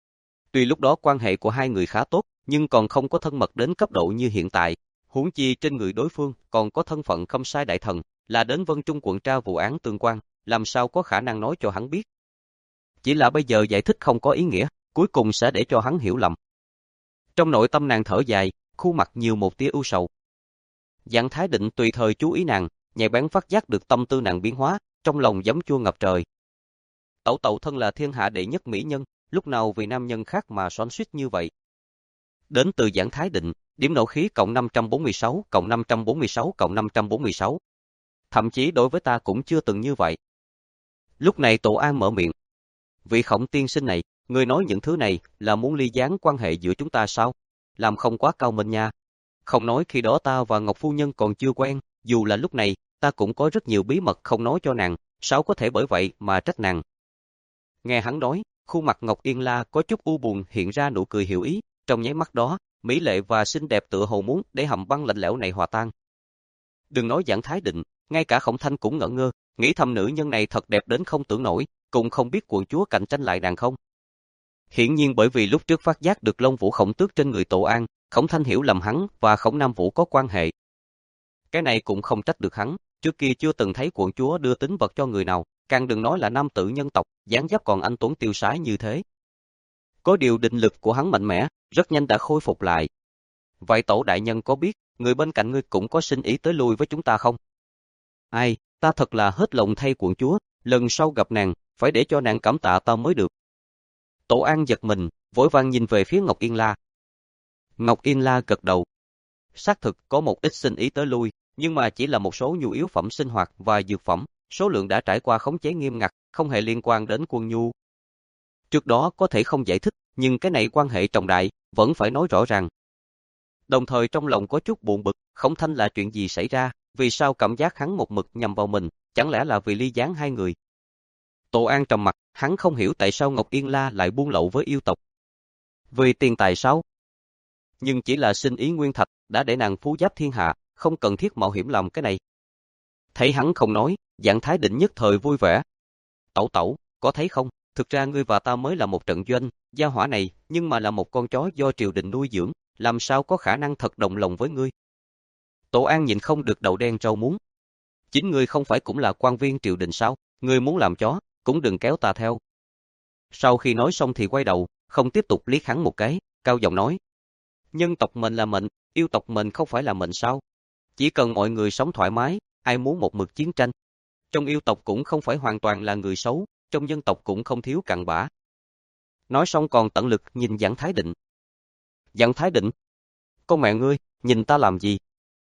Tuy lúc đó quan hệ của hai người khá tốt, nhưng còn không có thân mật đến cấp độ như hiện tại, huống chi trên người đối phương còn có thân phận Khâm Sai đại thần, là đến Vân Trung quận tra vụ án tương quan, làm sao có khả năng nói cho hắn biết. Chỉ là bây giờ giải thích không có ý nghĩa, cuối cùng sẽ để cho hắn hiểu lầm. Trong nội tâm nàng thở dài, khuôn mặt nhiều một tia ưu sầu. Giảng Thái Định tùy thời chú ý nàng, nhạy bén phát giác được tâm tư nàng biến hóa, trong lòng giấm chua ngập trời. Tẩu tẩu thân là thiên hạ đệ nhất mỹ nhân, lúc nào vì nam nhân khác mà xoắn xuýt như vậy. Đến từ Giảng Thái Định, điểm nộ khí cộng năm trăm bốn mươi sáu, cộng năm trăm bốn mươi sáu, cộng năm trăm bốn mươi sáu. Thậm chí đối với ta cũng chưa từng như vậy. Lúc này Tổ An mở miệng. Vị Khổng tiên sinh này, người nói những thứ này là muốn ly gián quan hệ giữa chúng ta sao? Làm không quá cao minh nha. Không nói khi đó ta và Ngọc Phu Nhân còn chưa quen, dù là lúc này, ta cũng có rất nhiều bí mật không nói cho nàng, sao có thể bởi vậy mà trách nàng. Nghe hắn nói, khuôn mặt Ngọc Yên La có chút u buồn hiện ra nụ cười hiểu ý, trong nháy mắt đó, mỹ lệ và xinh đẹp tựa hồ muốn để hầm băng lạnh lẽo này hòa tan. Đừng nói Giảng Thái Định, ngay cả Khổng Thanh cũng ngỡ ngơ, nghĩ thầm nữ nhân này thật đẹp đến không tưởng nổi, cũng không biết quận chúa cạnh tranh lại nàng không. Hiển nhiên bởi vì lúc trước phát giác được Long Vũ Khổng Tước trên người Tổ An, Khổng Thanh hiểu lầm hắn và Khổng Nam Vũ có quan hệ. Cái này cũng không trách được hắn, trước kia chưa từng thấy quận chúa đưa tín vật cho người nào, càng đừng nói là nam tử nhân tộc, dáng dấp còn anh tuấn tiêu sái như thế. Có điều định lực của hắn mạnh mẽ, rất nhanh đã khôi phục lại. Vậy Tổ đại nhân có biết, người bên cạnh ngươi cũng có sinh ý tới lui với chúng ta không? Ai, ta thật là hết lòng thay quận chúa, lần sau gặp nàng, phải để cho nàng cảm tạ ta mới được. Tổ An giật mình, vội vàng nhìn về phía Ngọc Yên La. Ngọc Yên La gật đầu. Xác thực có một ít sinh ý tới lui, nhưng mà chỉ là một số nhu yếu phẩm sinh hoạt và dược phẩm, số lượng đã trải qua khống chế nghiêm ngặt, không hề liên quan đến quân nhu. Trước đó có thể không giải thích, nhưng cái này quan hệ trọng đại, vẫn phải nói rõ ràng. Đồng thời trong lòng có chút buồn bực, Khổng Thanh là chuyện gì xảy ra, vì sao cảm giác hắn một mực nhằm vào mình, chẳng lẽ là vì ly gián hai người. Tổ An trầm mặt, hắn không hiểu tại sao Ngọc Yên La lại buôn lậu với yêu tộc. Vì tiền tài sao? Nhưng chỉ là sinh ý nguyên thạch, đã để nàng phú giáp thiên hạ, không cần thiết mạo hiểm làm cái này. Thấy hắn không nói, Giảng Thái Định nhất thời vui vẻ. Tẩu tẩu, có thấy không, thực ra ngươi và ta mới là một trận doanh, gia hỏa này, nhưng mà là một con chó do triều đình nuôi dưỡng, làm sao có khả năng thật đồng lòng với ngươi. Tổ An nhịn không được đầu đen rau muống. Chính ngươi không phải cũng là quan viên triều đình sao, ngươi muốn làm chó, cũng đừng kéo ta theo. Sau khi nói xong thì quay đầu, không tiếp tục liếc hắn một cái, cao giọng nói. Nhân tộc mệnh là mệnh, yêu tộc mệnh không phải là mệnh sao? Chỉ cần mọi người sống thoải mái, ai muốn một mực chiến tranh. Trong yêu tộc cũng không phải hoàn toàn là người xấu, trong dân tộc cũng không thiếu cặn bã. Nói xong còn tận lực nhìn Giảng Thái Định. Giảng Thái Định? Con mẹ ngươi, nhìn ta làm gì?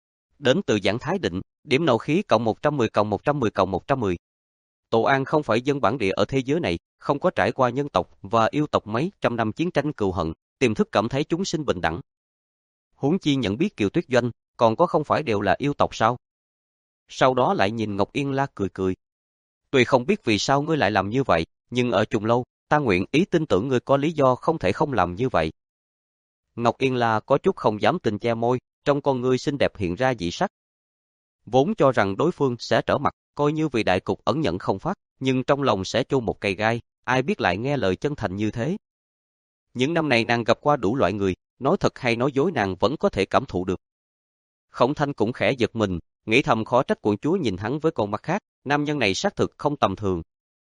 Đến từ Giảng Thái Định, điểm nộ khí cộng một trăm mười cộng một trăm mười cộng một trăm mười. Tổ An không phải dân bản địa ở thế giới này, không có trải qua nhân tộc và yêu tộc mấy trăm năm chiến tranh cừu hận, tiềm thức cảm thấy chúng sinh bình đẳng. Huống chi nhận biết Kiều Tuyết Doanh, còn có không phải đều là yêu tộc sao? Sau đó lại nhìn Ngọc Yên La cười cười. Tuy không biết vì sao ngươi lại làm như vậy, nhưng ở chung lâu, ta nguyện ý tin tưởng ngươi có lý do không thể không làm như vậy. Ngọc Yên La có chút không dám tin che môi, trong con ngươi xinh đẹp hiện ra dị sắc. Vốn cho rằng đối phương sẽ trở mặt, coi như vì đại cục ẩn nhận không phát, nhưng trong lòng sẽ chôn một cây gai, ai biết lại nghe lời chân thành như thế. Những năm này nàng gặp qua đủ loại người, nói thật hay nói dối nàng vẫn có thể cảm thụ được. Khổng Thanh cũng khẽ giật mình, nghĩ thầm khó trách quận chúa nhìn hắn với con mắt khác, nam nhân này xác thực không tầm thường.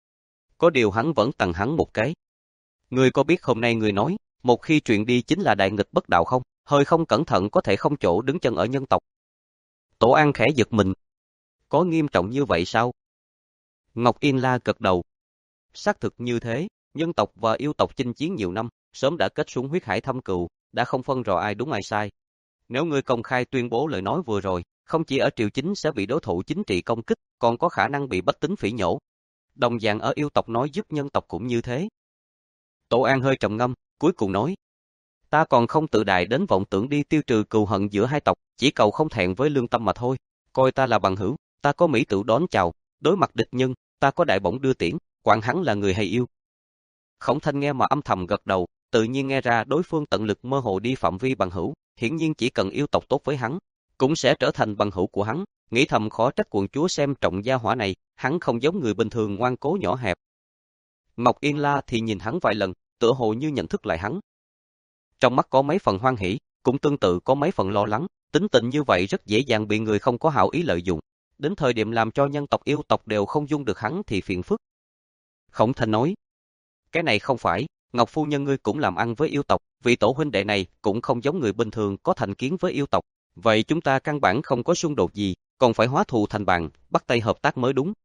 Có điều hắn vẫn tặng hắn một cái. Ngươi có biết hôm nay ngươi nói, một khi chuyện đi chính là đại nghịch bất đạo không, hơi không cẩn thận có thể không chỗ đứng chân ở nhân tộc. Tổ An khẽ giật mình. Có nghiêm trọng như vậy sao? Ngọc Yên La gật đầu. Xác thực như thế, nhân tộc và yêu tộc chinh chiến nhiều năm, sớm đã kết xuống huyết hải thâm cừu, đã không phân rõ ai đúng ai sai. Nếu ngươi công khai tuyên bố lời nói vừa rồi, không chỉ ở triều chính sẽ bị đối thủ chính trị công kích, còn có khả năng bị bách tính phỉ nhổ. Đồng dạng ở yêu tộc nói giúp nhân tộc cũng như thế. Tổ An hơi trầm ngâm, cuối cùng nói. Ta còn không tự đại đến vọng tưởng đi tiêu trừ cừu hận giữa hai tộc, chỉ cầu không thẹn với lương tâm mà thôi. Coi ta là bằng hữu, ta có mỹ tử đón chào, đối mặt địch nhân, ta có đại bổng đưa tiễn, quản hắn là người hay yêu. Khổng Thanh nghe mà âm thầm gật đầu, tự nhiên nghe ra đối phương tận lực mơ hồ đi phạm vi bằng hữu, hiển nhiên chỉ cần yêu tộc tốt với hắn, cũng sẽ trở thành bằng hữu của hắn, nghĩ thầm khó trách quận chúa xem trọng gia hỏa này, hắn không giống người bình thường ngoan cố nhỏ hẹp. Ngọc Yên La thì nhìn hắn vài lần, tựa hồ như nhận thức lại hắn. Trong mắt có mấy phần hoan hỉ, cũng tương tự có mấy phần lo lắng, tính tình như vậy rất dễ dàng bị người không có hảo ý lợi dụng, đến thời điểm làm cho nhân tộc yêu tộc đều không dung được hắn thì phiền phức. Khổng Thanh nói, cái này không phải, Ngọc phu nhân ngươi cũng làm ăn với yêu tộc, vị tổ huynh đệ này cũng không giống người bình thường có thành kiến với yêu tộc, vậy chúng ta căn bản không có xung đột gì, còn phải hóa thù thành bạn, bắt tay hợp tác mới đúng.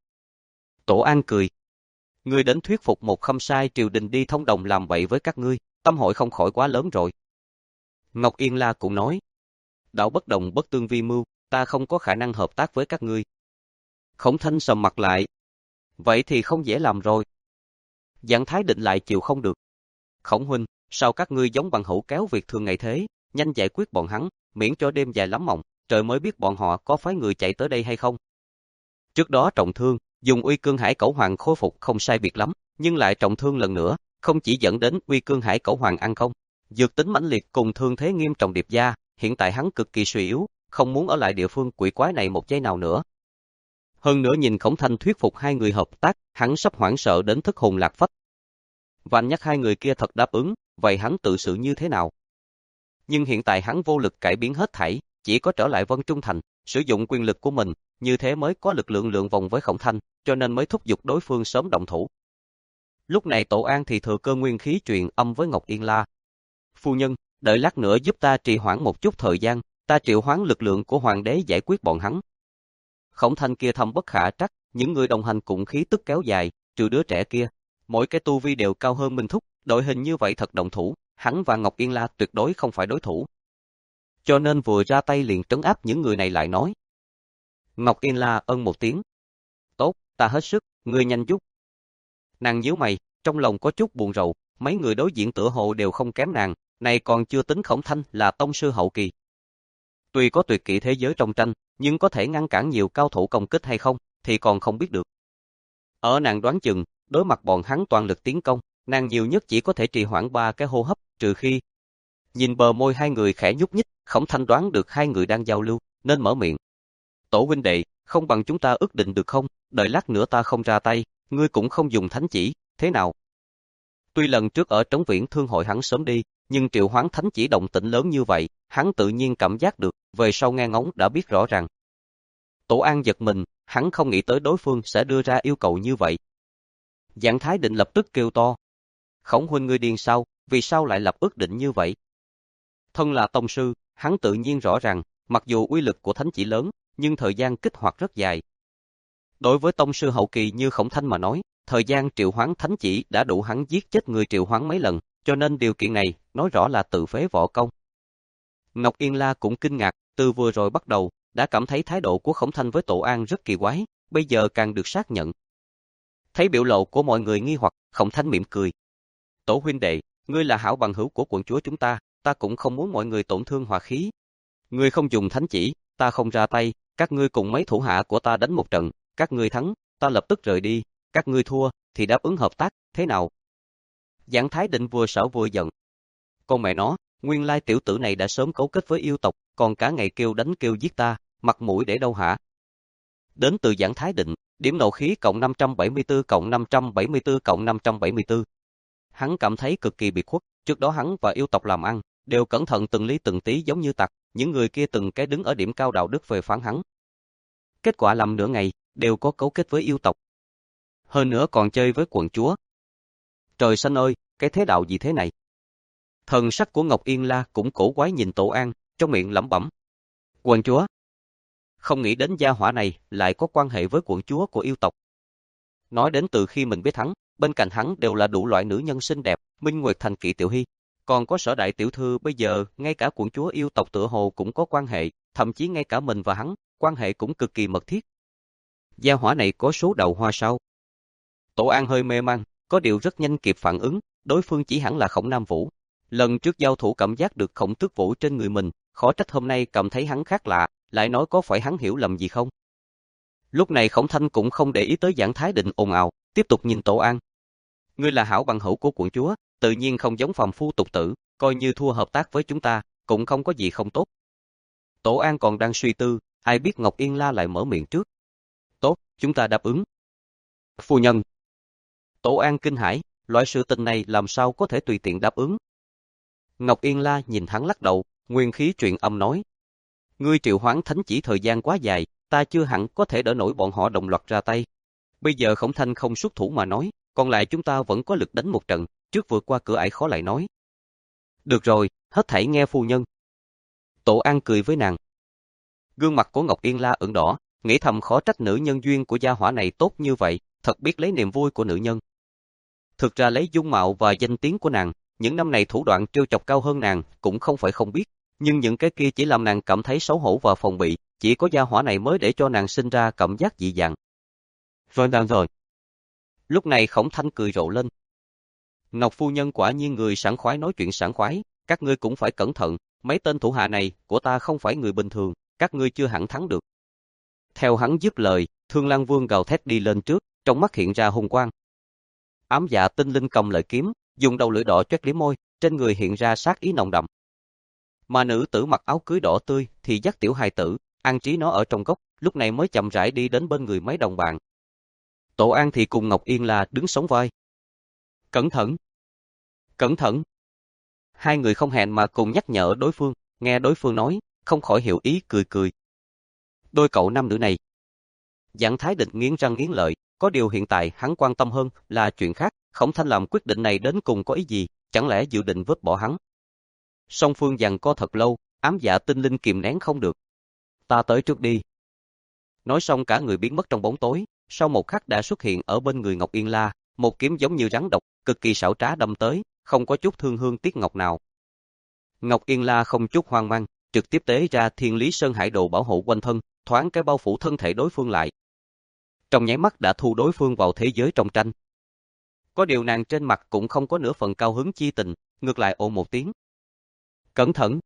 Tổ An cười, ngươi đến thuyết phục một khâm sai triều đình đi thông đồng làm bậy với các ngươi, tâm hội không khỏi quá lớn rồi. Ngọc Yên La cũng nói, đạo bất đồng bất tương vi mưu, ta không có khả năng hợp tác với các ngươi. Khổng Thanh sầm mặt lại, vậy thì không dễ làm rồi. Giảng Thái Định lại chịu không được. Khổng huynh, sao các ngươi giống bằng hữu kéo việc thường ngày thế, nhanh giải quyết bọn hắn, miễn cho đêm dài lắm mộng, trời mới biết bọn họ có phái người chạy tới đây hay không. Trước đó trọng thương, dùng Uy Cương Hải Cẩu Hoàng khôi phục không sai biệt lắm, nhưng lại trọng thương lần nữa, không chỉ dẫn đến Uy Cương Hải Cẩu Hoàng ăn không, dược tính mãnh liệt cùng thương thế nghiêm trọng điệp gia, hiện tại hắn cực kỳ suy yếu, không muốn ở lại địa phương quỷ quái này một giây nào nữa. Hơn nữa nhìn Khổng Thanh thuyết phục hai người hợp tác, hắn sắp hoảng sợ đến thất hồn lạc phách. Vạn nhất hai người kia thật đáp ứng, vậy hắn tự xử như thế nào? Nhưng hiện tại hắn vô lực cải biến hết thảy, chỉ có trở lại Vân Trung Thành, sử dụng quyền lực của mình, như thế mới có lực lượng lượng vòng với Khổng Thanh, cho nên mới thúc giục đối phương sớm động thủ. Lúc này Tổ An thì thừa cơ nguyên khí truyền âm với Ngọc Yên La. Phu nhân, đợi lát nữa giúp ta trì hoãn một chút thời gian, ta triệu hoán lực lượng của hoàng đế giải quyết bọn hắn. Khổng Thanh kia thâm bất khả trắc, những người đồng hành cũng khí tức kéo dài, trừ đứa trẻ kia. Mỗi cái tu vi đều cao hơn Minh Thúc, đội hình như vậy thật động thủ, hắn và Ngọc Yên La tuyệt đối không phải đối thủ. Cho nên vừa ra tay liền trấn áp những người này lại nói. Ngọc Yên La ân một tiếng. Tốt, ta hết sức, ngươi nhanh giúp. Nàng nhíu mày, trong lòng có chút buồn rầu, mấy người đối diện tựa hồ đều không kém nàng, này còn chưa tính Khổng Thanh là tông sư hậu kỳ. Tuy có tuyệt kỹ thế giới trong tranh, nhưng có thể ngăn cản nhiều cao thủ công kích hay không, thì còn không biết được. Ở nàng đoán chừng, đối mặt bọn hắn toàn lực tiến công, nàng nhiều nhất chỉ có thể trì hoãn ba cái hô hấp, trừ khi. Nhìn bờ môi hai người khẽ nhúc nhích, Khổng Thanh đoán được hai người đang giao lưu, nên mở miệng. Tổ huynh đệ, không bằng chúng ta ước định được không, đợi lát nữa ta không ra tay, ngươi cũng không dùng thánh chỉ, thế nào? Tuy lần trước ở Trống Viễn Thương hội hắn sớm đi, nhưng triệu hoán thánh chỉ động tĩnh lớn như vậy, hắn tự nhiên cảm giác được, về sau nghe ngóng đã biết rõ ràng. Tổ An giật mình, hắn không nghĩ tới đối phương sẽ đưa ra yêu cầu như vậy. Giảng Thái Định lập tức kêu to. Khổng huynh ngươi điên sao, vì sao lại lập ước định như vậy? Thân là tông sư, hắn tự nhiên rõ ràng, mặc dù uy lực của thánh chỉ lớn, nhưng thời gian kích hoạt rất dài. Đối với tông sư hậu kỳ như Khổng Thanh mà nói, thời gian triệu hoán thánh chỉ đã đủ hắn giết chết người triệu hoán mấy lần, cho nên điều kiện này, nói rõ là tự phế võ công. Ngọc Yên La cũng kinh ngạc, từ vừa rồi bắt đầu, đã cảm thấy thái độ của Khổng Thanh với Tổ An rất kỳ quái, bây giờ càng được xác nhận. Thấy biểu lộ của mọi người nghi hoặc, Khổng Thanh mỉm cười. Tổ huynh đệ, ngươi là hảo bằng hữu của quận chúa chúng ta, ta cũng không muốn mọi người tổn thương hòa khí. Ngươi không dùng thánh chỉ, ta không ra tay, các ngươi cùng mấy thủ hạ của ta đánh một trận, các ngươi thắng, ta lập tức rời đi, các ngươi thua, thì đáp ứng hợp tác, thế nào? Giảng Thái Định vừa sợ vừa giận. Con mẹ nó, nguyên lai tiểu tử này đã sớm cấu kết với yêu tộc, còn cả ngày kêu đánh kêu giết ta, mặt mũi để đâu hả? Đến từ Giảng Thái Định, điểm nộ khí cộng năm trăm bảy mươi tư cộng năm trăm bảy mươi tư cộng năm trăm bảy mươi tư. Hắn cảm thấy cực kỳ biệt khuất, trước đó hắn và yêu tộc làm ăn, đều cẩn thận từng lý từng tí giống như tặc, những người kia từng cái đứng ở điểm cao đạo đức về phán hắn. Kết quả làm nửa ngày, đều có cấu kết với yêu tộc. Hơn nữa còn chơi với quận chúa. Trời xanh ơi, cái thế đạo gì thế này? Thần sắc của Ngọc Yên La cũng cổ quái nhìn Tổ An, trong miệng lẩm bẩm. Quận chúa. Không nghĩ đến gia hỏa này lại có quan hệ với quận chúa của yêu tộc. Nói đến từ khi mình biết hắn, bên cạnh hắn đều là đủ loại nữ nhân xinh đẹp, Minh Nguyệt Thành Kỵ Tiểu Hy. Còn có Sở đại tiểu thư bây giờ, ngay cả quận chúa yêu tộc tựa hồ cũng có quan hệ, thậm chí ngay cả mình và hắn, quan hệ cũng cực kỳ mật thiết. Gia hỏa này có số đầu hoa sao? Tổ An hơi mê man, có điều rất nhanh kịp phản ứng, đối phương chỉ hẳn là Khổng Nam Vũ. Lần trước giao thủ cảm giác được Khổng Tước Vũ trên người mình, khó trách hôm nay cảm thấy hắn khác lạ, lại nói có phải hắn hiểu lầm gì không? Lúc này Khổng Thanh cũng không để ý tới Giảng Thái Định ồn ào, tiếp tục nhìn Tổ An. Ngươi là hảo bằng hữu của quận chúa, tự nhiên không giống phàm phu tục tử, coi như thua hợp tác với chúng ta, cũng không có gì không tốt. Tổ An còn đang suy tư, ai biết Ngọc Yên La lại mở miệng trước. Tốt, chúng ta đáp ứng. Phu nhân. Tổ An kinh hãi, loại sự tình này làm sao có thể tùy tiện đáp ứng. Ngọc Yên La nhìn hắn lắc đầu, nguyên khí truyền âm nói. Ngươi triệu hoán thánh chỉ thời gian quá dài, ta chưa hẳn có thể đỡ nổi bọn họ đồng loạt ra tay. Bây giờ Khổng Thanh không xuất thủ mà nói, còn lại chúng ta vẫn có lực đánh một trận, trước vượt qua cửa ải khó lại nói. Được rồi, hết thảy nghe phu nhân. Tổ An cười với nàng. Gương mặt của Ngọc Yên La ửng đỏ, nghĩ thầm khó trách nữ nhân duyên của gia hỏa này tốt như vậy, thật biết lấy niềm vui của nữ nhân. Thực ra lấy dung mạo và danh tiếng của nàng, những năm này thủ đoạn trêu chọc cao hơn nàng cũng không phải không biết, nhưng những cái kia chỉ làm nàng cảm thấy xấu hổ và phòng bị, chỉ có gia hỏa này mới để cho nàng sinh ra cảm giác dị dạng. Rồi nàng rồi. Lúc này Khổng Thanh cười rộ lên. Ngọc phu nhân quả nhiên người sảng khoái nói chuyện sảng khoái, các ngươi cũng phải cẩn thận, mấy tên thủ hạ này của ta không phải người bình thường, các ngươi chưa hẳn thắng được. Theo hắn dứt lời, Thương Lang Vương gào thét đi lên trước, trong mắt hiện ra hung quang. Ám Dạ Tinh Linh cầm lợi kiếm, dùng đầu lưỡi đỏ chót liếm môi, trên người hiện ra sát ý nồng đậm. Mà nữ tử mặc áo cưới đỏ tươi thì dắt tiểu hài tử, an trí nó ở trong góc, lúc này mới chậm rãi đi đến bên người mấy đồng bạn. Tổ An thì cùng Ngọc Yên La đứng sóng vai. Cẩn thận! Cẩn thận! Hai người không hẹn mà cùng nhắc nhở đối phương, nghe đối phương nói, không khỏi hiểu ý cười cười. Đôi cậu nam nữ này. Giảng Thái Định nghiến răng nghiến lợi, có điều hiện tại hắn quan tâm hơn là chuyện khác, Khổng Thanh làm quyết định này đến cùng có ý gì, chẳng lẽ dự định vứt bỏ hắn. Song phương giằng co thật lâu, Ám Dạ Tinh Linh kìm nén không được. Ta tới trước đi. Nói xong cả người biến mất trong bóng tối, sau một khắc đã xuất hiện ở bên người Ngọc Yên La, một kiếm giống như rắn độc, cực kỳ xảo trá đâm tới, không có chút thương hương tiếc ngọc nào. Ngọc Yên La không chút hoang mang, trực tiếp tế ra Thiên Lý Sơn Hải Đồ bảo hộ quanh thân, thoáng cái bao phủ thân thể đối phương lại. Trong nháy mắt đã thu đối phương vào thế giới trong tranh. Có điều nàng trên mặt cũng không có nửa phần cao hứng chi tình, ngược lại ồ một tiếng. Cẩn thận!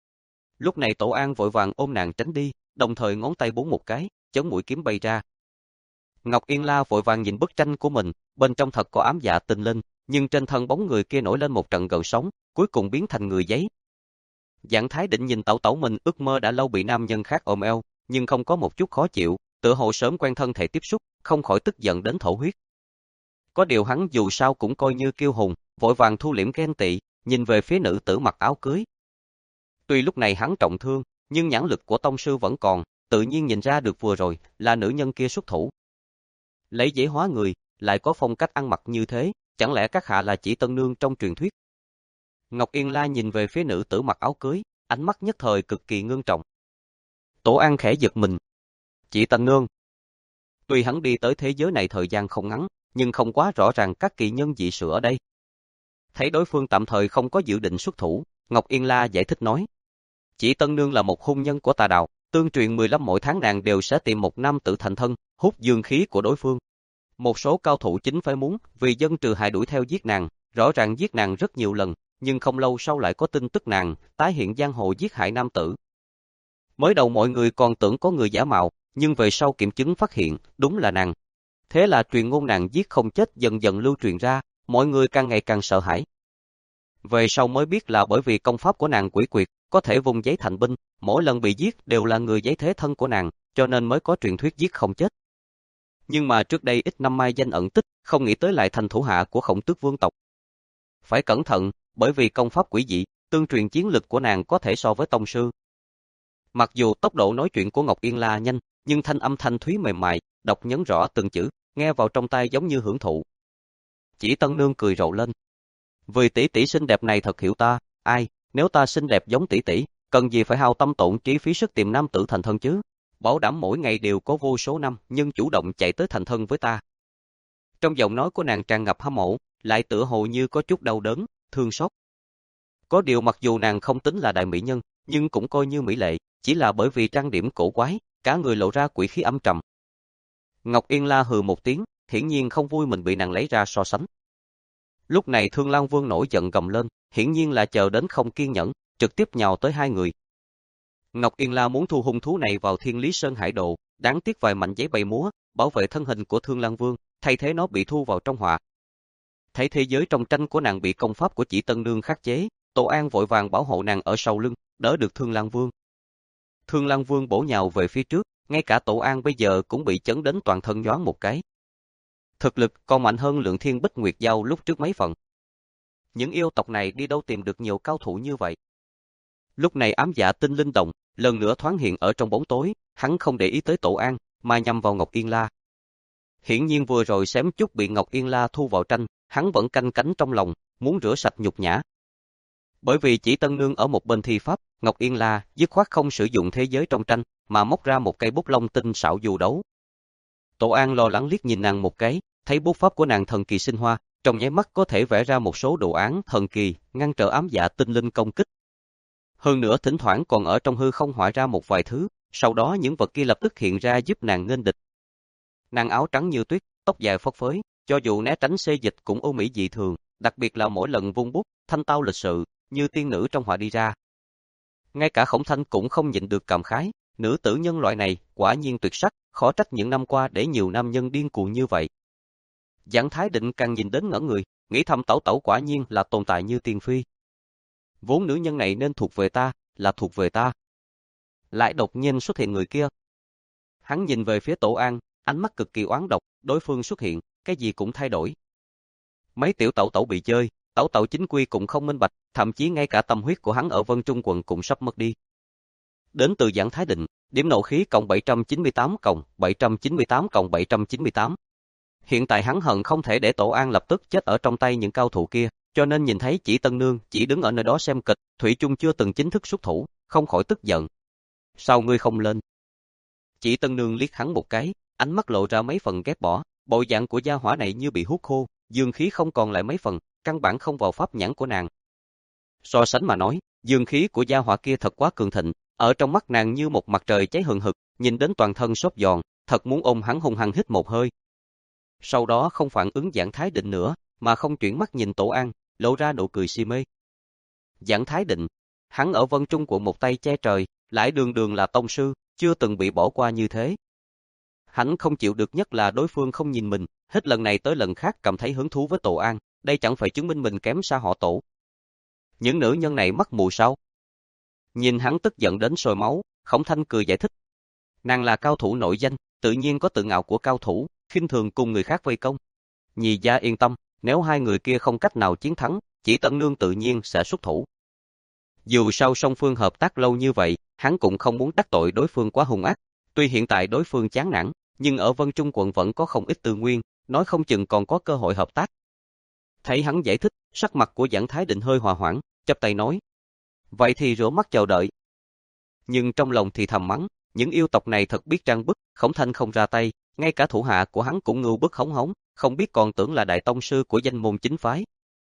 Lúc này Tổ An vội vàng ôm nàng tránh đi, đồng thời ngón tay búng một cái, chấn mũi kiếm bay ra. Ngọc Yên La vội vàng nhìn bức tranh của mình, bên trong thật có Ám Dạ Tinh Linh, nhưng trên thân bóng người kia nổi lên một trận gợn sóng, cuối cùng biến thành người giấy. Giảng Thái Định nhìn tẩu tẩu mình ước mơ đã lâu bị nam nhân khác ôm eo, nhưng không có một chút khó chịu, tựa hồ sớm quen thân thể tiếp xúc, không khỏi tức giận đến thổ huyết. Có điều hắn dù sao cũng coi như kiêu hùng, vội vàng thu liễm ghen tị, nhìn về phía nữ tử mặc áo cưới. Tuy lúc này hắn trọng thương, nhưng nhãn lực của tông sư vẫn còn, tự nhiên nhìn ra được vừa rồi là nữ nhân kia xuất thủ. Lấy dễ hóa người, lại có phong cách ăn mặc như thế, chẳng lẽ các hạ là chỉ tân nương trong truyền thuyết? Ngọc Yên La nhìn về phía nữ tử mặc áo cưới, ánh mắt nhất thời cực kỳ ngưng trọng. Tổ An khẽ giật mình. Chỉ tân nương. Tuy hắn đi tới thế giới này thời gian không ngắn, nhưng không quá rõ ràng các kỳ nhân dị sự ở đây. Thấy đối phương tạm thời không có dự định xuất thủ, Ngọc Yên La giải thích nói. Chỉ tân nương là một hôn nhân của tà đạo, tương truyền mười lăm mỗi tháng nàng đều sẽ tìm một nam tử thành thân, hút dương khí của đối phương. Một số cao thủ chính phải muốn vì dân trừ hại đuổi theo giết nàng, rõ ràng giết nàng rất nhiều lần, nhưng không lâu sau lại có tin tức nàng tái hiện giang hồ giết hại nam tử. Mới đầu mọi người còn tưởng có người giả mạo, nhưng về sau kiểm chứng phát hiện đúng là nàng. Thế là truyền ngôn nàng giết không chết dần dần lưu truyền ra, mọi người càng ngày càng sợ hãi. Về sau mới biết là bởi vì công pháp của nàng quỷ quyệt, có thể vung giấy thành binh, mỗi lần bị giết đều là người giấy thế thân của nàng, cho nên mới có truyền thuyết giết không chết. Nhưng mà trước đây ít năm mai danh ẩn tích, không nghĩ tới lại thành thủ hạ của Khổng Tước vương tộc. Phải cẩn thận, bởi vì công pháp quỷ dị, tương truyền chiến lực của nàng có thể so với tông sư. Mặc dù tốc độ nói chuyện của Ngọc Yên La nhanh, nhưng thanh âm thanh thúy mềm mại, đọc nhấn rõ từng chữ, nghe vào trong tai giống như hưởng thụ. Chỉ tân nương cười rộ lên. Vì tỷ tỷ xinh đẹp này thật hiểu ta, ai, nếu ta xinh đẹp giống tỷ tỷ, cần gì phải hao tâm tổn trí phí sức tìm nam tử thành thân chứ? Bảo đảm mỗi ngày đều có vô số năm nhưng chủ động chạy tới thành thân với ta. Trong giọng nói của nàng tràn ngập hâm mộ, lại tựa hồ như có chút đau đớn, thương xót. Có điều mặc dù nàng không tính là đại mỹ nhân, nhưng cũng coi như mỹ lệ, chỉ là bởi vì trang điểm cổ quái, cả người lộ ra quỷ khí âm trầm. Ngọc Yên La hừ một tiếng, hiển nhiên không vui mình bị nàng lấy ra so sánh. Lúc này Thương Lang Vương nổi giận gầm lên, hiển nhiên là chờ đến không kiên nhẫn, trực tiếp nhào tới hai người. Ngọc Yên La muốn thu hung thú này vào Thiên Lý Sơn Hải Độ, đáng tiếc vài mảnh giấy bay múa, bảo vệ thân hình của Thương Lang Vương, thay thế nó bị thu vào trong họa. Thấy thế giới trong tranh của nàng bị công pháp của Chỉ Tân Nương khắc chế, Tổ An vội vàng bảo hộ nàng ở sau lưng, đỡ được Thương Lang Vương. Thương Lang Vương bổ nhào về phía trước, ngay cả Tổ An bây giờ cũng bị chấn đến toàn thân nhoáng một cái. Thực lực còn mạnh hơn Lượng Thiên Bích Nguyệt Giao lúc trước mấy phần. Những yêu tộc này đi đâu tìm được nhiều cao thủ như vậy? Lúc này ám dạ tinh linh động, lần nữa thoáng hiện ở trong bóng tối, hắn không để ý tới Tổ An, mà nhằm vào Ngọc Yên La. Hiển nhiên vừa rồi xém chút bị Ngọc Yên La thu vào tranh, hắn vẫn canh cánh trong lòng, muốn rửa sạch nhục nhã. Bởi vì Chỉ Tân Nương ở một bên thi pháp, Ngọc Yên La dứt khoát không sử dụng thế giới trong tranh, mà móc ra một cây bút lông tinh xảo dù đấu. Tổ An lo lắng liếc nhìn nàng một cái, thấy bút pháp của nàng thần kỳ sinh hoa, trong nháy mắt có thể vẽ ra một số đồ án thần kỳ, ngăn trở ám dạ tinh linh công kích. Hơn nữa thỉnh thoảng còn ở trong hư không họa ra một vài thứ, sau đó những vật kia lập tức hiện ra giúp nàng nghênh địch. Nàng áo trắng như tuyết, tóc dài phất phới, cho dù né tránh xê dịch cũng ô mỹ dị thường, đặc biệt là mỗi lần vung bút, thanh tao lịch sự, như tiên nữ trong họa đi ra. Ngay cả Khổng Thanh cũng không nhịn được cảm khái, nữ tử nhân loại này quả nhiên tuyệt sắc, khó trách những năm qua để nhiều nam nhân điên cuồng như vậy. Giảng Thái Định càng nhìn đến ngẩn người, nghĩ thầm Tẩu Tẩu quả nhiên là tồn tại như tiên phi. Vốn nữ nhân này nên thuộc về ta, là thuộc về ta. Lại đột nhiên xuất hiện người kia. Hắn nhìn về phía Tổ An, ánh mắt cực kỳ oán độc, đối phương xuất hiện, cái gì cũng thay đổi. Mấy tiểu Tẩu Tẩu bị chơi, Tẩu Tẩu chính quy cũng không minh bạch, thậm chí ngay cả tâm huyết của hắn ở Vân Trung quận cũng sắp mất đi. Đến từ Giảng Thái Định, điểm nộ khí cộng bảy trăm chín mươi tám cộng bảy trăm chín mươi tám cộng bảy trăm chín mươi tám. Hiện tại hắn hận không thể để Tổ An lập tức chết ở trong tay những cao thủ kia, cho nên nhìn thấy Chỉ Tân Nương chỉ đứng ở nơi đó xem kịch, thủy chung chưa từng chính thức xuất thủ, không khỏi tức giận. Sao ngươi không lên? Chỉ Tân Nương liếc hắn một cái, ánh mắt lộ ra mấy phần ghét bỏ, bộ dạng của gia hỏa này như bị hút khô, dương khí không còn lại mấy phần, căn bản không vào pháp nhãn của nàng. So sánh mà nói, dương khí của gia hỏa kia thật quá cường thịnh, ở trong mắt nàng như một mặt trời cháy hừng hực, nhìn đến toàn thân xốp giòn, thật muốn ôm hắn hung hăng hít một hơi. Sau đó không phản ứng Giảng Thái Định nữa, mà không chuyển mắt nhìn Tổ An, lộ ra nụ cười si mê. Giảng Thái Định, hắn ở Vân Trung quận một tay che trời, lại đường đường là tông sư, chưa từng bị bỏ qua như thế. Hắn không chịu được nhất là đối phương không nhìn mình, hết lần này tới lần khác cảm thấy hứng thú với Tổ An, đây chẳng phải chứng minh mình kém xa họ Tổ. Những nữ nhân này mắc mù sao? Nhìn hắn tức giận đến sôi máu, Khổng Thanh cười giải thích. Nàng là cao thủ nổi danh, tự nhiên có tự ngạo của cao thủ, khinh thường cùng người khác vây công. Nhị gia yên tâm, nếu hai người kia không cách nào chiến thắng, Chỉ Tân Nương tự nhiên sẽ xuất thủ. Dù sao song phương hợp tác lâu như vậy, hắn cũng không muốn đắc tội đối phương quá hung ác. Tuy hiện tại đối phương chán nản, nhưng ở Vân Trung quận vẫn có không ít tư nguyên, nói không chừng còn có cơ hội hợp tác. Thấy hắn giải thích, sắc mặt của Giảng Thái Định hơi hòa hoãn, chắp tay nói. Vậy thì rửa mắt chờ đợi. Nhưng trong lòng thì thầm mắng, những yêu tộc này thật biết trang bức, Khổng Thanh không ra tay, ngay cả thủ hạ của hắn cũng ngưu bức hống hống, không biết còn tưởng là đại tông sư của danh môn chính phái.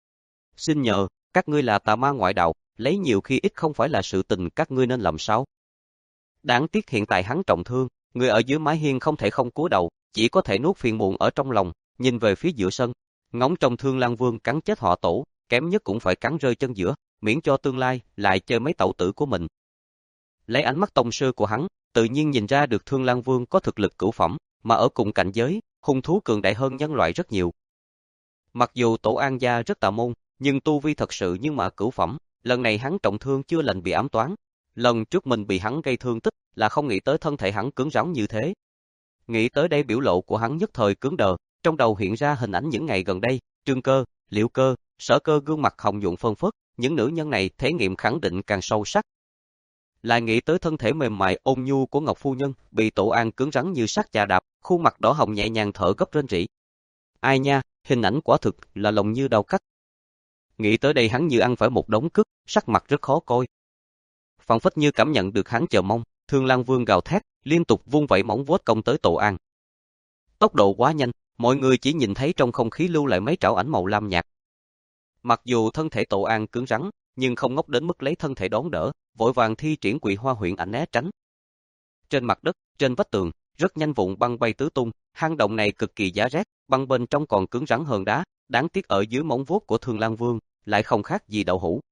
Xin nhờ, các ngươi là tà ma ngoại đạo, lấy nhiều khi ít không phải là sự tình các ngươi nên làm sao. Đáng tiếc hiện tại hắn trọng thương, người ở dưới mái hiên không thể không cúi đầu, chỉ có thể nuốt phiền muộn ở trong lòng, nhìn về phía giữa sân, ngóng trong Thương Lang Vương cắn chết họ Tổ, kém nhất cũng phải cắn rơi chân giữa, miễn cho tương lai lại chơi mấy tẩu tử của mình. Lấy ánh mắt tông sư của hắn, tự nhiên nhìn ra được Thương Lang Vương có thực lực cửu phẩm, mà ở cùng cảnh giới, hung thú cường đại hơn nhân loại rất nhiều. Mặc dù Tổ An gia rất tà môn, nhưng tu vi thật sự nhưng mà cửu phẩm, lần này hắn trọng thương chưa lành bị ám toán. Lần trước mình bị hắn gây thương tích là không nghĩ tới thân thể hắn cứng rắn như thế. Nghĩ tới đây biểu lộ của hắn nhất thời cứng đờ, trong đầu hiện ra hình ảnh những ngày gần đây, Trương Cơ, Liễu Cơ, Sở Cơ gương mặt hồng nhuận phơn phớt, những nữ nhân này thể nghiệm khẳng định càng sâu sắc. Lại nghĩ tới thân thể mềm mại ôn nhu của Ngọc Phu Nhân, bị Tổ An cứng rắn như sắt chà đạp, khuôn mặt đỏ hồng nhẹ nhàng thở gấp rên rỉ. Ai nha, hình ảnh quả thực là lòng như đau cắt. Nghĩ tới đây hắn như ăn phải một đống cứt, sắc mặt rất khó coi. Phảng phất như cảm nhận được hắn chờ mong, Thương Lang Vương gào thét, liên tục vung vẩy móng vuốt công tới Tổ An. Tốc độ quá nhanh, Mọi người chỉ nhìn thấy trong không khí lưu lại mấy trảo ảnh màu lam nhạt. Mặc dù thân thể Tổ An cứng rắn, nhưng không ngốc đến mức lấy thân thể đón đỡ, vội vàng thi triển Quỳ Hoa Huyễn Ảnh né tránh. Trên mặt đất, trên vách tường, rất nhanh vụn băng bay tứ tung, hang động này cực kỳ giá rét, băng bên trong còn cứng rắn hơn đá, đáng tiếc ở dưới móng vuốt của Thương Lang Vương, lại không khác gì đậu hũ.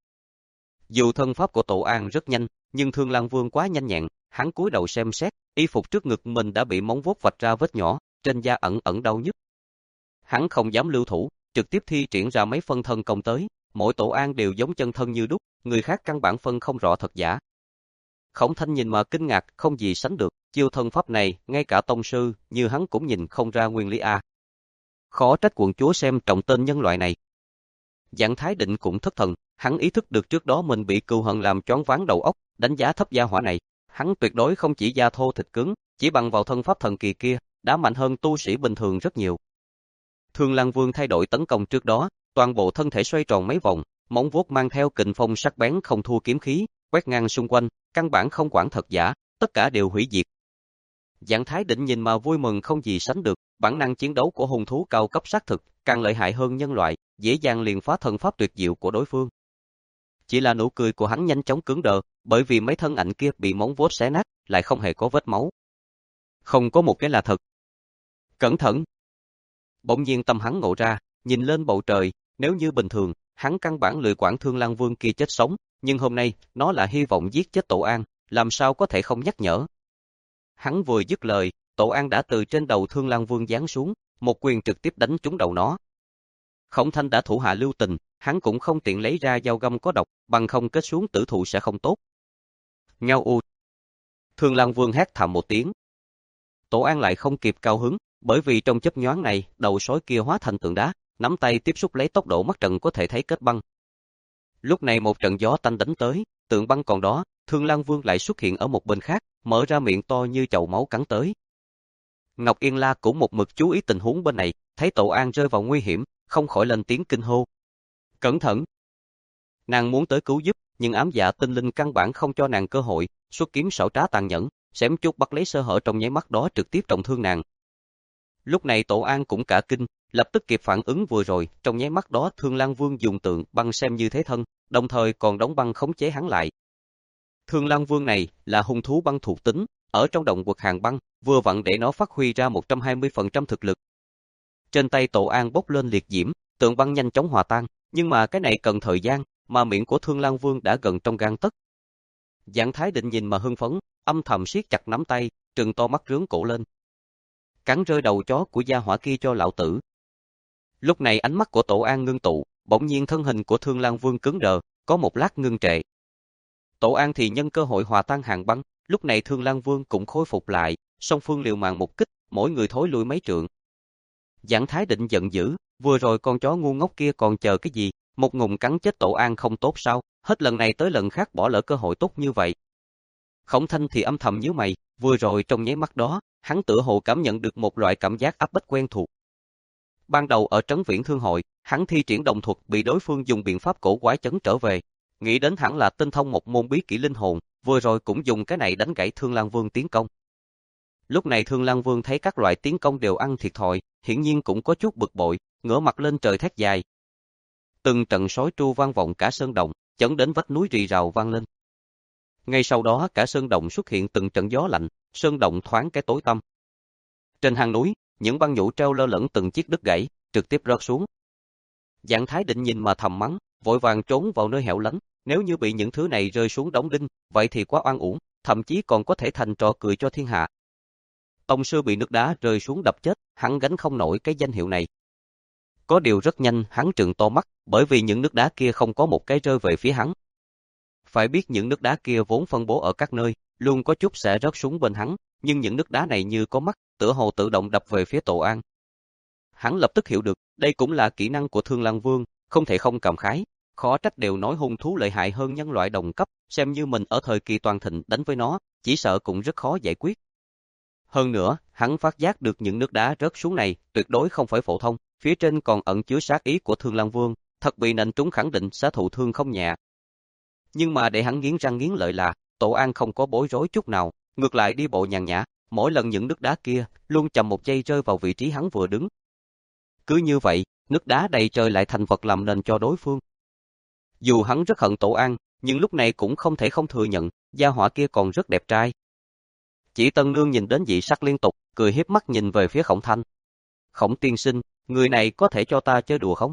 Dù thân pháp của Tổ An rất nhanh, nhưng Thương Lang Vương quá nhanh nhẹn, hắn cúi đầu xem xét, y phục trước ngực mình đã bị móng vuốt vạch ra vết nhỏ, trên da ẩn ẩn đau nhức. Hắn không dám lưu thủ, trực tiếp thi triển ra mấy phân thân công tới, mỗi Tổ An đều giống chân thân như đúc, người khác căn bản phân không rõ thật giả. Khổng Thanh nhìn mà kinh ngạc, không gì sánh được, chiêu thân pháp này, ngay cả tông sư như hắn cũng nhìn không ra nguyên lý a. Khó trách quận chúa xem trọng tên nhân loại này. Giảng Thái Định cũng thất thần, hắn ý thức được trước đó mình bị cừu hận làm choáng váng đầu óc, đánh giá thấp gia hỏa này, hắn tuyệt đối không chỉ da thô thịt cứng, chỉ bằng vào thân pháp thần kỳ kia, đã mạnh hơn tu sĩ bình thường rất nhiều. Thương Lang Vương thay đổi tấn công trước đó, toàn bộ thân thể xoay tròn mấy vòng, móng vuốt mang theo kình phong sắc bén không thua kiếm khí, quét ngang xung quanh, căn bản không quản thật giả, tất cả đều hủy diệt. Giảng Thái Định nhìn mà vui mừng không gì sánh được, bản năng chiến đấu của hung thú cao cấp xác thực, càng lợi hại hơn nhân loại, dễ dàng liền phá thần pháp tuyệt diệu của đối phương. Chỉ là nụ cười của hắn nhanh chóng cứng đờ, bởi vì mấy thân ảnh kia bị móng vuốt xé nát, lại không hề có vết máu. Không có một cái là thật. Cẩn thận! Bỗng nhiên tâm hắn ngộ ra, nhìn lên bầu trời, nếu như bình thường, hắn căn bản lười quản Thương Lang Vương kia chết sống, nhưng hôm nay, nó là hy vọng giết chết Tổ An, làm sao có thể không nhắc nhở. Hắn vừa dứt lời, Tổ An đã từ trên đầu Thương Lang Vương giáng xuống, một quyền trực tiếp đánh trúng đầu nó. Khổng Thanh đã thủ hạ lưu tình, hắn cũng không tiện lấy ra dao găm có độc, bằng không kết xuống tử thụ sẽ không tốt. Ngao u. Thương Lang Vương hét thầm một tiếng. Tổ An lại không kịp cao hứng, bởi vì trong chớp nhoáng này, đầu sói kia hóa thành tượng đá, nắm tay tiếp xúc lấy tốc độ mắt trần có thể thấy kết băng. Lúc này một trận gió tanh đánh tới, tượng băng còn đó, Thương Lang Vương lại xuất hiện ở một bên khác, mở ra miệng to như chậu máu cắn tới. Ngọc Yên La cũng một mực chú ý tình huống bên này, thấy Tổ An rơi vào nguy hiểm, không khỏi lên tiếng kinh hô. Cẩn thận! Nàng muốn tới cứu giúp, nhưng ám dạ tinh linh căn bản không cho nàng cơ hội, xuất kiếm xảo trá tàn nhẫn, xém chút bắt lấy sơ hở trong nháy mắt đó trực tiếp trọng thương nàng. Lúc này Tổ An cũng cả kinh, lập tức kịp phản ứng vừa rồi, trong nháy mắt đó Thương Lang Vương dùng tượng băng xem như thế thân, đồng thời còn đóng băng khống chế hắn lại. Thương Lang Vương này là hung thú băng thuộc tính, ở trong động quật hàng băng, vừa vặn để nó phát huy ra một trăm hai mươi phần trăm thực lực. Trên tay Tổ An bốc lên liệt diễm, tượng băng nhanh chóng hòa tan, nhưng mà cái này cần thời gian, mà miệng của Thương Lang Vương đã gần trong gang tấc. Giảng Thái Định nhìn mà hưng phấn, âm thầm siết chặt nắm tay, trừng to mắt rướng cổ lên. Cắn rơi đầu chó của gia hỏa kia cho lão tử. Lúc này ánh mắt của Tổ An ngưng tụ, bỗng nhiên thân hình của Thương Lang Vương cứng đờ, có một lát ngưng trệ. Tổ An thì nhân cơ hội hòa tan hàng băng, lúc này Thương Lang Vương cũng khôi phục lại, song phương liều mạng một kích, mỗi người thối lui mấy trượng. Giảng Thái Định giận dữ, vừa rồi con chó ngu ngốc kia còn chờ cái gì, một ngụm cắn chết Tổ An không tốt sao, hết lần này tới lần khác bỏ lỡ cơ hội tốt như vậy. Khổng Thanh thì âm thầm nhíu mày, vừa rồi trong nháy mắt đó, hắn tựa hồ cảm nhận được một loại cảm giác áp bách quen thuộc. Ban đầu ở Trấn Viễn Thương Hội, hắn thi triển đồng thuật bị đối phương dùng biện pháp cổ quái chấn trở về, nghĩ đến hẳn là tinh thông một môn bí kỹ linh hồn, vừa rồi cũng dùng cái này đánh gãy Thương Lang Vương tiến công. Lúc này Thương Lang Vương thấy các loại tiến công đều ăn thiệt thòi, hiển nhiên cũng có chút bực bội, ngửa mặt lên trời thét dài. Từng trận sói tru vang vọng cả sơn động, chấn đến vách núi rì rào vang lên. Ngay sau đó cả sơn động xuất hiện từng trận gió lạnh, sơn động thoáng cái tối tăm. Trên hang núi, những băng nhũ treo lơ lửng từng chiếc đứt gãy, trực tiếp rớt xuống. Giảng Thái Định nhìn mà thầm mắng, vội vàng trốn vào nơi hẻo lánh, nếu như bị những thứ này rơi xuống đóng đinh, vậy thì quá oan uổng, thậm chí còn có thể thành trò cười cho thiên hạ. Tông sư bị nước đá rơi xuống đập chết, hắn gánh không nổi cái danh hiệu này. Có điều rất nhanh hắn trừng to mắt, bởi vì những nước đá kia không có một cái rơi về phía hắn. Phải biết những nước đá kia vốn phân bố ở các nơi, luôn có chút sẽ rớt xuống bên hắn, nhưng những nước đá này như có mắt, tựa hồ tự động đập về phía Tổ An. Hắn lập tức hiểu được, đây cũng là kỹ năng của Thương Lang Vương, không thể không cảm khái, khó trách đều nói hung thú lợi hại hơn nhân loại đồng cấp, xem như mình ở thời kỳ toàn thịnh đánh với nó, chỉ sợ cũng rất khó giải quyết. Hơn nữa, hắn phát giác được những nước đá rớt xuống này, tuyệt đối không phải phổ thông, phía trên còn ẩn chứa sát ý của Thương Lang Vương, thật bị nện trúng khẳng định sẽ thụ thương không nhẹ. Nhưng mà để hắn nghiến răng nghiến lợi là, Tổ An không có bối rối chút nào, ngược lại đi bộ nhàn nhã, mỗi lần những nước đá kia luôn chậm một giây rơi vào vị trí hắn vừa đứng, Cứ như vậy, nước đá đầy trời lại thành vật làm nền cho đối phương. Dù hắn rất hận Tổ An, nhưng lúc này cũng không thể không thừa nhận, gia hỏa kia còn rất đẹp trai. Chỉ Tân Nương nhìn đến dị sắc liên tục, cười hiếp mắt nhìn về phía Khổng Thanh. Khổng tiên sinh, người này có thể cho ta chơi đùa không?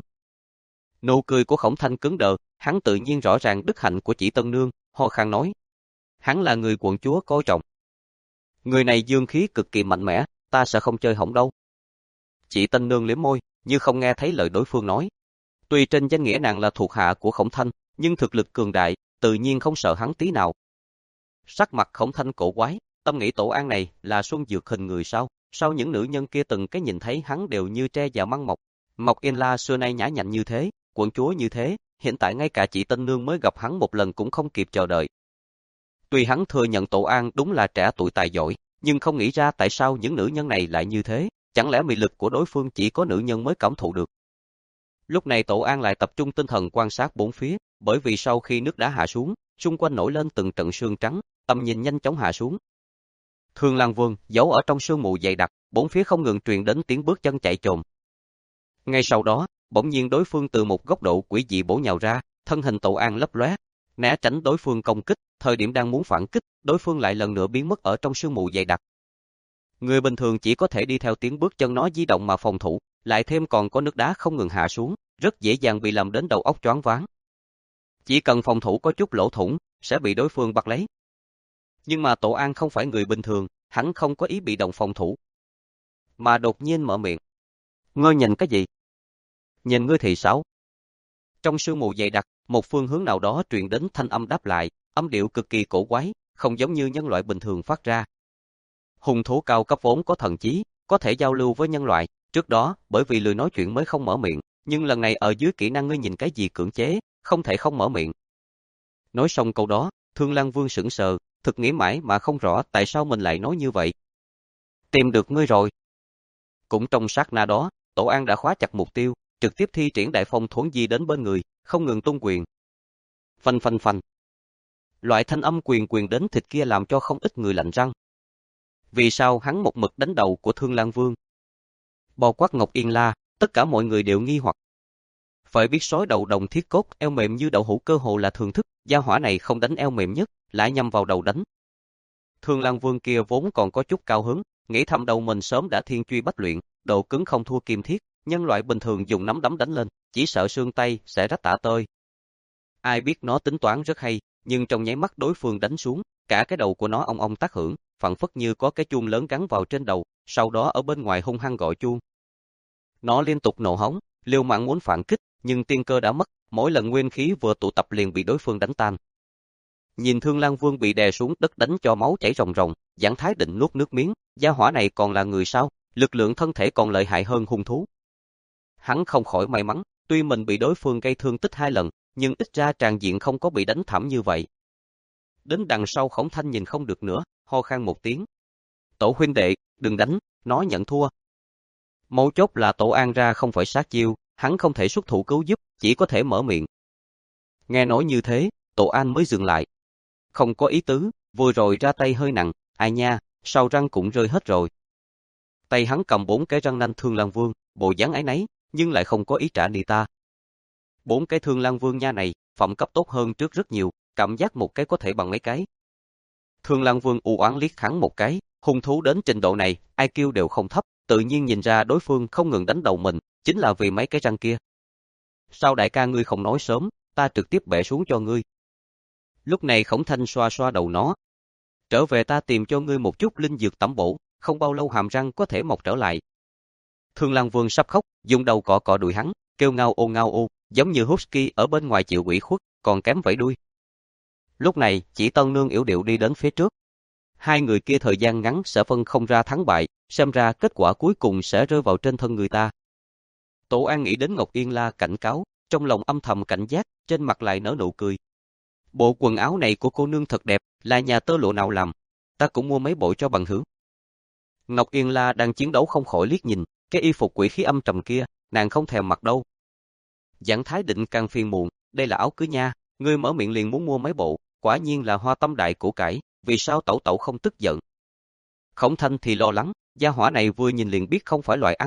Nụ cười của Khổng Thanh cứng đờ, hắn tự nhiên rõ ràng đức hạnh của Chỉ Tân Nương, ho khan nói. Hắn là người quận chúa coi trọng. Người này dương khí cực kỳ mạnh mẽ, ta sẽ không chơi hỏng đâu. Chỉ Tân Nương liếm môi, như không nghe thấy lời đối phương nói. Tuy trên danh nghĩa nàng là thuộc hạ của Khổng Thanh, nhưng thực lực cường đại, tự nhiên không sợ hắn tí nào. Sắc mặt Khổng Thanh cổ quái, tâm nghĩ Tổ An này là Xuân Dược hình người sao? Sao những nữ nhân kia từng cái nhìn thấy hắn đều như tre và măng mọc. Mộc Yên La xưa nay nhã nhặn như thế, quận chúa như thế, hiện tại ngay cả Chỉ Tân Nương mới gặp hắn một lần cũng không kịp chờ đợi. Tuy hắn thừa nhận Tổ An đúng là trẻ tuổi tài giỏi, nhưng không nghĩ ra tại sao những nữ nhân này lại như thế, chẳng lẽ mị lực của đối phương chỉ có nữ nhân mới cảm thụ được. Lúc này Tổ An lại tập trung tinh thần quan sát bốn phía, bởi vì sau khi nước đá hạ xuống, xung quanh nổi lên từng trận sương trắng, tầm nhìn nhanh chóng hạ xuống. Thương Lan Vương giấu ở trong sương mù dày đặc, bốn phía không ngừng truyền đến tiếng bước chân chạy trồm. Ngay sau đó, bỗng nhiên đối phương từ một góc độ quỷ dị bổ nhào ra, thân hình Tổ An lấp lóe, né tránh đối phương công kích, thời điểm đang muốn phản kích, đối phương lại lần nữa biến mất ở trong sương mù dày đặc. Người bình thường chỉ có thể đi theo tiếng bước chân nó di động mà phòng thủ, lại thêm còn có nước đá không ngừng hạ xuống, rất dễ dàng bị làm đến đầu óc choáng váng. Chỉ cần phòng thủ có chút lỗ thủng, sẽ bị đối phương bắt lấy. Nhưng mà Tổ An không phải người bình thường, hắn không có ý bị động phòng thủ. Mà đột nhiên mở miệng. Ngươi nhìn cái gì? Nhìn ngươi thì sao? Trong sương mù dày đặc, một phương hướng nào đó truyền đến thanh âm đáp lại, âm điệu cực kỳ cổ quái, không giống như nhân loại bình thường phát ra. Hung thú cao cấp vốn có thần trí, có thể giao lưu với nhân loại, trước đó, bởi vì lười nói chuyện mới không mở miệng, nhưng lần này ở dưới kỹ năng ngươi nhìn cái gì cưỡng chế, không thể không mở miệng. Nói xong câu đó, Thương Lan Vương sững sờ, thực nghĩ mãi mà không rõ tại sao mình lại nói như vậy. Tìm được ngươi rồi. Cũng trong sát na đó, Tổ An đã khóa chặt mục tiêu, trực tiếp thi triển đại phong thuấn di đến bên người, không ngừng tung quyền. Phanh phanh phanh. Loại thanh âm quyền quyền đến thịt kia làm cho không ít người lạnh răng. Vì sao hắn một mực đánh đầu của Thương Lan Vương? Bao quát Ngọc Yên La, tất cả mọi người đều nghi hoặc. Phải biết sói đầu đồng thiết cốt, eo mềm như đậu hũ cơ hồ là thường thức, gia hỏa này không đánh eo mềm nhất, lại nhằm vào đầu đánh. Thương Lan Vương kia vốn còn có chút cao hứng, nghĩ thầm đầu mình sớm đã thiên truy bách luyện, độ cứng không thua kim thiết, nhân loại bình thường dùng nắm đấm đánh lên, chỉ sợ xương tay sẽ rách tả tơi. Ai biết nó tính toán rất hay, nhưng trong nháy mắt đối phương đánh xuống, cả cái đầu của nó ong ong tác hưởng, phảng phất như có cái chuông lớn gắn vào trên đầu, sau đó ở bên ngoài hung hăng gọi chuông. Nó liên tục nổ hống, liều mạng muốn phản kích, nhưng tiên cơ đã mất, mỗi lần nguyên khí vừa tụ tập liền bị đối phương đánh tan. Nhìn Thương Lan Vương bị đè xuống đất đánh cho máu chảy ròng ròng, Giảng Thái Định nuốt nước miếng, gia hỏa này còn là người sao, lực lượng thân thể còn lợi hại hơn hung thú. Hắn không khỏi may mắn, tuy mình bị đối phương gây thương tích hai lần, nhưng ít ra tràn diện không có bị đánh thảm như vậy. Đến đằng sau Khổng Thanh nhìn không được nữa, ho khan một tiếng. Tổ huynh đệ, đừng đánh, nó nhận thua. Mấu chốt là Tổ An ra không phải sát chiêu, hắn không thể xuất thủ cứu giúp, chỉ có thể mở miệng. Nghe nói như thế, Tổ An mới dừng lại. Không có ý tứ, vừa rồi ra tay hơi nặng, ai nha, sau răng cũng rơi hết rồi. Tay hắn cầm bốn cái răng nanh Thương Lan Vương, bộ dáng áy náy, nhưng lại không có ý trả đi ta. Bốn cái Thương Lan Vương nha này, phẩm cấp tốt hơn trước rất nhiều, cảm giác một cái có thể bằng mấy cái. Thương Lan Vương u oán liếc hắn một cái, hung thú đến trình độ này, i kiu đều không thấp, tự nhiên nhìn ra đối phương không ngừng đánh đầu mình, chính là vì mấy cái răng kia. Sao đại ca ngươi không nói sớm, ta trực tiếp bẻ xuống cho ngươi. Lúc này Khổng Thanh xoa xoa đầu nó. Trở về ta tìm cho ngươi một chút linh dược tẩm bổ, không bao lâu hàm răng có thể mọc trở lại. Thương Lan Vương sắp khóc, dùng đầu cọ cọ đùi hắn, kêu ngao ô ngao ô, giống như Husky ở bên ngoài chịu ủy khuất, còn kém vẫy đuôi. Lúc này, Chỉ Tân Nương yểu điệu đi đến phía trước. Hai người kia thời gian ngắn sẽ phân không ra thắng bại, xem ra kết quả cuối cùng sẽ rơi vào trên thân người ta. Tổ An nghĩ đến Ngọc Yên La cảnh cáo, trong lòng âm thầm cảnh giác, trên mặt lại nở nụ cười. Bộ quần áo này của cô nương thật đẹp, là nhà tơ lụa nào làm, ta cũng mua mấy bộ cho bằng hữu. Ngọc Yên La đang chiến đấu không khỏi liếc nhìn, cái y phục quỷ khí âm trầm kia, nàng không thèm mặc đâu. Giảng Thái Định càng phiền muộn, đây là áo cưới nha, ngươi mở miệng liền muốn mua mấy bộ, quả nhiên là hoa tâm đại của cải, vì sao tẩu tẩu không tức giận. Khổng Thanh thì lo lắng, gia hỏa này vừa nhìn liền biết không phải loại ăn phận,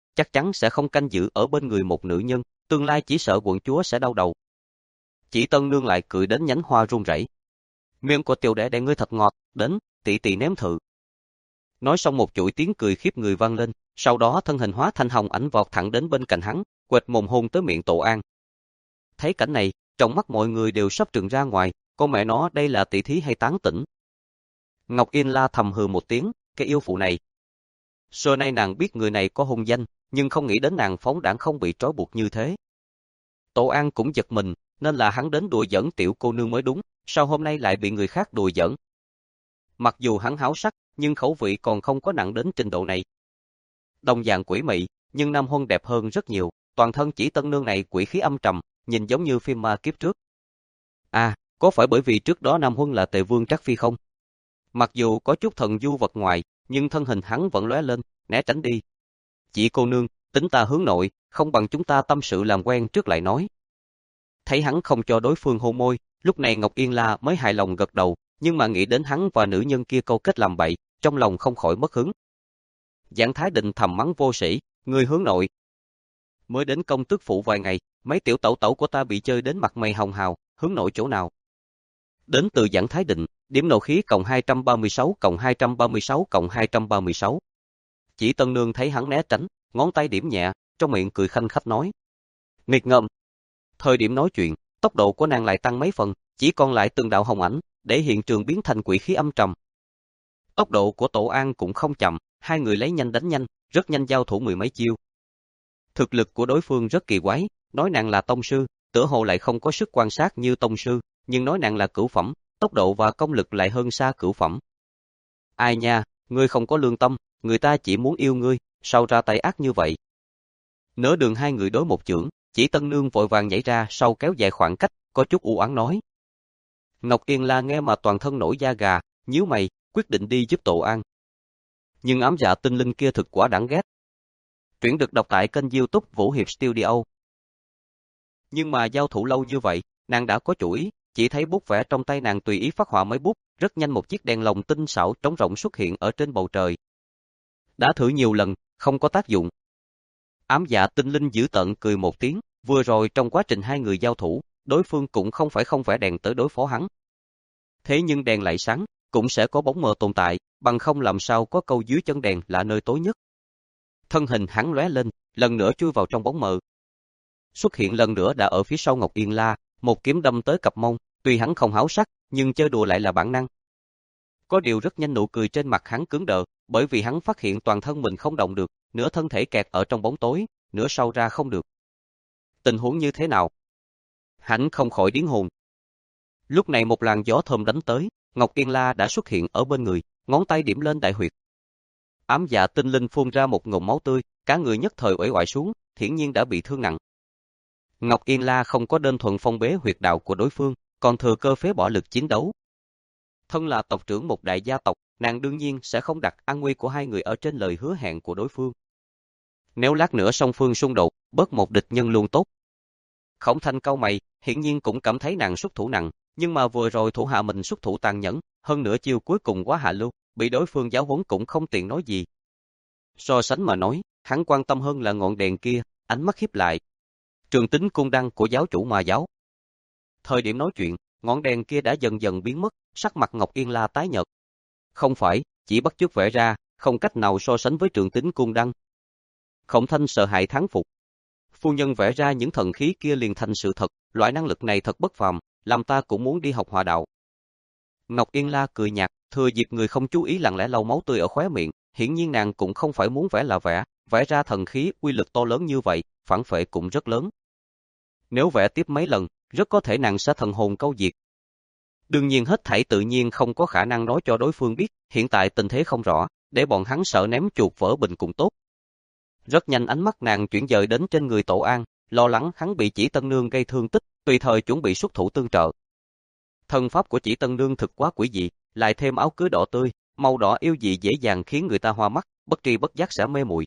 chắc chắn sẽ không canh giữ ở bên người một nữ nhân, tương lai chỉ sợ quận chúa sẽ đau đầu. Chỉ Tân Nương lại cười đến nhánh hoa run rẩy. Miệng của tiểu đệ đệ ngươi thật ngọt, đến, tỷ tỷ nếm thử. Nói xong một chuỗi tiếng cười khiếp người vang lên, sau đó thân hình hóa thành hồng ảnh vọt thẳng đến bên cạnh hắn, quệt mồm hôn tới miệng Tổ An. Thấy cảnh này, trong mắt mọi người đều sắp trừng ra ngoài, con mẹ nó đây là tỷ thí hay tán tỉnh. Ngọc Yên La thầm hừ một tiếng, cái yêu phụ này. Xưa nay nàng biết người này có hung danh, nhưng không nghĩ đến nàng phóng đãng không bị trói buộc như thế. Tổ An cũng giật mình, nên là hắn đến đùa giỡn tiểu cô nương mới đúng, sao hôm nay lại bị người khác đùa giỡn. Mặc dù hắn háo sắc, nhưng khẩu vị còn không có nặng đến trình độ này. Đồng dạng quỷ mị, nhưng Nam Huân đẹp hơn rất nhiều, toàn thân Chỉ Tân Nương này quỷ khí âm trầm, nhìn giống như phim ma kiếp trước. À, có phải bởi vì trước đó Nam Huân là Tề Vương Trác Phi không? Mặc dù có chút thần du vật ngoài, nhưng thân hình hắn vẫn lóe lên, né tránh đi. Chị cô nương, tính ta hướng nội, không bằng chúng ta tâm sự làm quen trước lại nói. Thấy hắn không cho đối phương hôn môi, lúc này Ngọc Yên La mới hài lòng gật đầu, nhưng mà nghĩ đến hắn và nữ nhân kia câu kết làm bậy, trong lòng không khỏi mất hứng. Giảng Thái Định thầm mắng vô sĩ, người hướng nội. Mới đến công tước phụ vài ngày, mấy tiểu tẩu tẩu của ta bị chơi đến mặt mày hồng hào, hướng nội chỗ nào? Đến từ Giảng Thái Định, điểm nộ khí cộng hai trăm ba mươi sáu cộng hai trăm ba mươi sáu cộng hai trăm ba mươi sáu. Chỉ Tân Nương thấy hắn né tránh, ngón tay điểm nhẹ, trong miệng cười khanh khách nói. Nghiệt ngợm. Thời điểm nói chuyện, tốc độ của nàng lại tăng mấy phần, chỉ còn lại từng đạo hồng ảnh, để hiện trường biến thành quỷ khí âm trầm. Tốc độ của Tổ An cũng không chậm, hai người lấy nhanh đánh nhanh, rất nhanh giao thủ mười mấy chiêu. Thực lực của đối phương rất kỳ quái, nói nàng là tông sư, tựa hồ lại không có sức quan sát như tông sư, nhưng nói nàng là cửu phẩm, tốc độ và công lực lại hơn xa cửu phẩm. Ai nha, ngươi không có lương tâm, người ta chỉ muốn yêu ngươi, sao ra tay ác như vậy? Nửa đường hai người đối một chưởng, Chỉ Tân Nương vội vàng nhảy ra sau kéo dài khoảng cách, có chút u oán nói. Ngọc Yên La nghe mà toàn thân nổi da gà, nhíu mày, quyết định đi giúp Tổ An. Nhưng ám dạ tinh linh kia thực quả đáng ghét. Truyện được đọc tại kênh YouTube Vũ Hiệp Studio. Nhưng mà giao thủ lâu như vậy, nàng đã có chủ ý, chỉ thấy bút vẽ trong tay nàng tùy ý phát họa mấy bút, rất nhanh một chiếc đèn lồng tinh xảo trống rỗng xuất hiện ở trên bầu trời. Đã thử nhiều lần, không có tác dụng. Ám dạ tinh linh dữ tợn cười một tiếng, vừa rồi trong quá trình hai người giao thủ, đối phương cũng không phải không vẽ đèn tới đối phó hắn. Thế nhưng đèn lại sáng, cũng sẽ có bóng mờ tồn tại, bằng không làm sao có câu dưới chân đèn là nơi tối nhất. Thân hình hắn lóe lên, lần nữa chui vào trong bóng mờ. Xuất hiện lần nữa đã ở phía sau Ngọc Yên La, một kiếm đâm tới cặp mông, tuy hắn không háo sắc, nhưng chơi đùa lại là bản năng. Có điều rất nhanh nụ cười trên mặt hắn cứng đờ, bởi vì hắn phát hiện toàn thân mình không động được, nửa thân thể kẹt ở trong bóng tối, nửa sau ra không được. Tình huống như thế nào? Hắn không khỏi điếng hồn. Lúc này một làn gió thơm đánh tới, Ngọc Yên La đã xuất hiện ở bên người, ngón tay điểm lên đại huyệt. Ám dạ tinh linh phun ra một ngụm máu tươi, cả người nhất thời uể oải xuống, hiển nhiên đã bị thương nặng. Ngọc Yên La không có đơn thuần phong bế huyệt đạo của đối phương, còn thừa cơ phế bỏ lực chiến đấu. Thân là tộc trưởng một đại gia tộc, nàng đương nhiên sẽ không đặt an nguy của hai người ở trên lời hứa hẹn của đối phương. Nếu lát nữa song phương xung đột, bớt một địch nhân luôn tốt. Khổng Thanh cau mày, hiển nhiên cũng cảm thấy nàng xuất thủ nặng, nhưng mà vừa rồi thủ hạ mình xuất thủ tàn nhẫn, hơn nữa chiêu cuối cùng quá hạ lưu, bị đối phương giáo huấn cũng không tiện nói gì. So sánh mà nói, hắn quan tâm hơn là ngọn đèn kia, ánh mắt hiếp lại. Trường Tính cung đăng của giáo chủ Ma giáo. Thời điểm nói chuyện, ngọn đèn kia đã dần dần biến mất, sắc mặt Ngọc Yên La tái nhợt. Không phải, chỉ bắt chước vẽ ra, không cách nào so sánh với Trường Tính cung đăng. Khổng Thanh sợ hãi thán phục. Phu nhân vẽ ra những thần khí kia liền thành sự thật, loại năng lực này thật bất phàm, làm ta cũng muốn đi học họa đạo. Ngọc Yên La cười nhạt, thừa dịp người không chú ý lặng lẽ lau máu tươi ở khóe miệng, hiển nhiên nàng cũng không phải muốn vẽ là vẽ, vẽ ra thần khí uy lực to lớn như vậy, phản phệ cũng rất lớn. Nếu vẽ tiếp mấy lần, rất có thể nàng sẽ thần hồn câu diệt. Đương nhiên hết thảy tự nhiên không có khả năng nói cho đối phương biết, hiện tại tình thế không rõ, để bọn hắn sợ ném chuột vỡ bình cũng tốt. Rất nhanh ánh mắt nàng chuyển dời đến trên người Tổ An, lo lắng hắn bị Chỉ Tân Nương gây thương tích, tùy thời chuẩn bị xuất thủ tương trợ. Thân pháp của Chỉ Tân Nương thực quá quỷ dị, lại thêm áo cưới đỏ tươi, màu đỏ yêu dị dễ dàng khiến người ta hoa mắt, bất tri bất giác sẽ mê muội.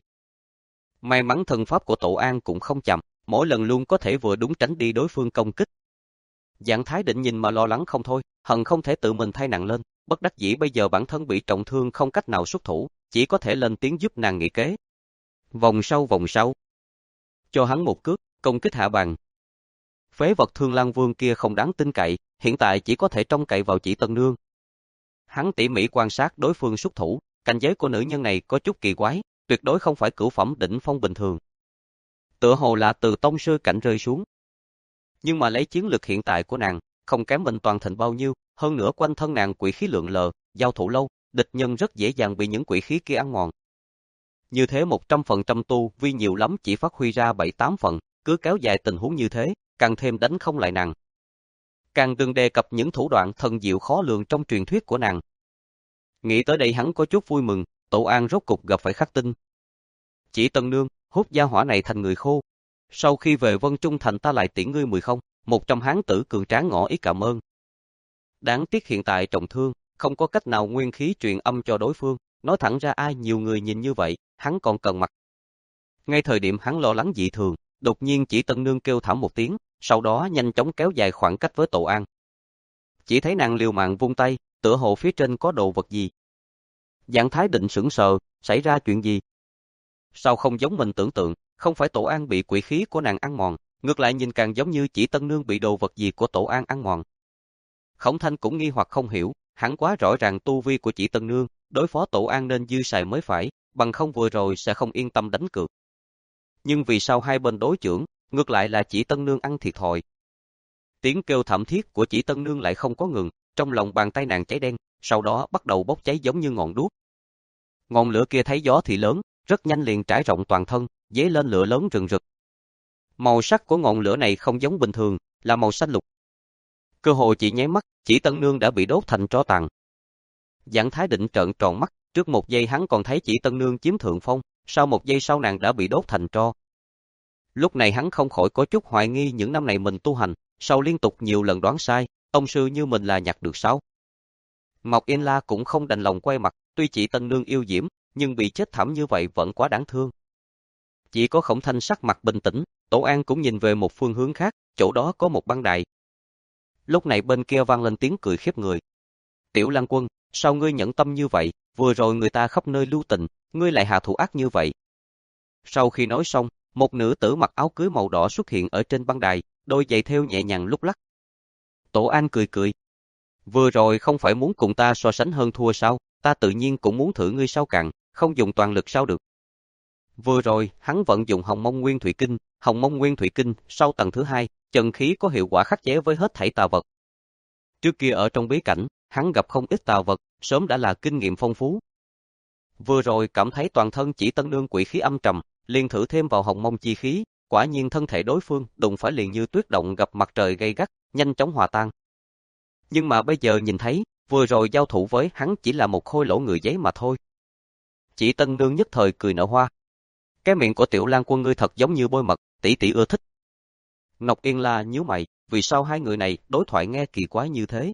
May mắn thân pháp của Tổ An cũng không chậm, mỗi lần luôn có thể vừa đúng tránh đi đối phương công kích. Giảng Thái Định nhìn mà lo lắng không thôi, hận không thể tự mình thay nàng lên, bất đắc dĩ bây giờ bản thân bị trọng thương không cách nào xuất thủ, chỉ có thể lên tiếng giúp nàng nghị kế. Vòng sau vòng sau. Cho hắn một cước, công kích hạ bàn. Phế vật Thương Lang Vương kia không đáng tin cậy, hiện tại chỉ có thể trông cậy vào Chỉ Tân Nương. Hắn tỉ mỉ quan sát đối phương xuất thủ, cảnh giới của nữ nhân này có chút kỳ quái, tuyệt đối không phải cửu phẩm đỉnh phong bình thường. Tựa hồ là từ tông sư cảnh rơi xuống. Nhưng mà lấy chiến lực hiện tại của nàng, không kém mình Toàn Thịnh bao nhiêu, hơn nữa quanh thân nàng quỷ khí lượng lờ, giao thủ lâu, địch nhân rất dễ dàng bị những quỷ khí kia ăn mòn. Như thế một trăm phần trăm tu vi nhiều lắm chỉ phát huy ra bảy tám phần, cứ kéo dài tình huống như thế, càng thêm đánh không lại nàng. Càng đừng đề cập những thủ đoạn thần diệu khó lường trong truyền thuyết của nàng. Nghĩ tới đây hắn có chút vui mừng, Tổ An rốt cục gặp phải khắc tinh. Chỉ Tân Nương, hút gia hỏa này thành người khô. Sau khi về Vân Trung Thành ta lại tiễn ngươi mười không, một trăm hán tử cường tráng ngỏ ý cảm ơn. Đáng tiếc hiện tại trọng thương, không có cách nào nguyên khí truyền âm cho đối phương, nói thẳng ra ai nhiều người nhìn như vậy, hắn còn cần mặt. Ngay thời điểm hắn lo lắng dị thường, đột nhiên Chỉ Tân Nương kêu thảm một tiếng, sau đó nhanh chóng kéo dài khoảng cách với Tổ An. Chỉ thấy nàng liều mạng vung tay, tựa hồ phía trên có đồ vật gì. Giảng Thái Định sững sờ, xảy ra chuyện gì? Sao không giống mình tưởng tượng, không phải Tổ An bị quỷ khí của nàng ăn mòn, ngược lại nhìn càng giống như Chỉ Tân Nương bị đồ vật gì của Tổ An ăn mòn. Khổng Thanh cũng nghi hoặc không hiểu, hắn quá rõ ràng tu vi của Chỉ Tân Nương, đối phó Tổ An nên dư xài mới phải, bằng không vừa rồi sẽ không yên tâm đánh cược. Nhưng vì sao hai bên đối chưởng, ngược lại là Chỉ Tân Nương ăn thiệt thòi. Tiếng kêu thảm thiết của Chỉ Tân Nương lại không có ngừng, trong lòng bàn tay nàng cháy đen, sau đó bắt đầu bốc cháy giống như ngọn đuốc. Ngọn lửa kia thấy gió thì lớn, rất nhanh liền trải rộng toàn thân, dấy lên lửa lớn rừng rực. Màu sắc của ngọn lửa này không giống bình thường, là màu xanh lục. Cơ hội chỉ nháy mắt, Chỉ Tân Nương đã bị đốt thành tro tàn. Giảng Thái Định trợn tròn mắt, trước một giây hắn còn thấy Chỉ Tân Nương chiếm thượng phong, sau một giây sau nàng đã bị đốt thành tro. Lúc này hắn không khỏi có chút hoài nghi những năm này mình tu hành, sau liên tục nhiều lần đoán sai, tông sư như mình là nhặt được sao? Ngọc Yên La cũng không đành lòng quay mặt, tuy Chỉ Tân Nương yêu diễm, nhưng bị chết thảm như vậy vẫn quá đáng thương. Chỉ có Khổng Thanh sắc mặt bình tĩnh, Tổ An cũng nhìn về một phương hướng khác, chỗ đó có một băng đài. Lúc này bên kia vang lên tiếng cười khiếp người. Tiểu Lang Quân, sao ngươi nhẫn tâm như vậy, vừa rồi người ta khắp nơi lưu tình, ngươi lại hạ thủ ác như vậy. Sau khi nói xong, một nữ tử mặc áo cưới màu đỏ xuất hiện ở trên băng đài, đôi giày thêu nhẹ nhàng lúc lắc. Tổ An cười cười. Vừa rồi không phải muốn cùng ta so sánh hơn thua sao, ta tự nhiên cũng muốn thử ngươi sao cạn, không dùng toàn lực sao được. Vừa rồi, hắn vận dụng Hồng Mông Nguyên Thủy Kinh, Hồng Mông Nguyên Thủy Kinh, sau tầng thứ hai, chân khí có hiệu quả khắc chế với hết thảy tà vật. Trước kia ở trong bí cảnh, hắn gặp không ít tà vật, sớm đã là kinh nghiệm phong phú. Vừa rồi cảm thấy toàn thân Chỉ Tân Nương quỷ khí âm trầm, liền thử thêm vào Hồng Mông chi khí, quả nhiên thân thể đối phương đụng phải liền như tuyết động gặp mặt trời gay gắt, nhanh chóng hòa tan. Nhưng mà bây giờ nhìn thấy, vừa rồi giao thủ với hắn chỉ là một khôi lỗ người giấy mà thôi. Chỉ Tân Nương nhất thời cười nở hoa. Cái miệng của Tiểu Lang Quân ngươi thật giống như bôi mật, tỷ tỷ ưa thích. Ngọc Yên La nhíu mày, vì sao hai người này đối thoại nghe kỳ quái như thế?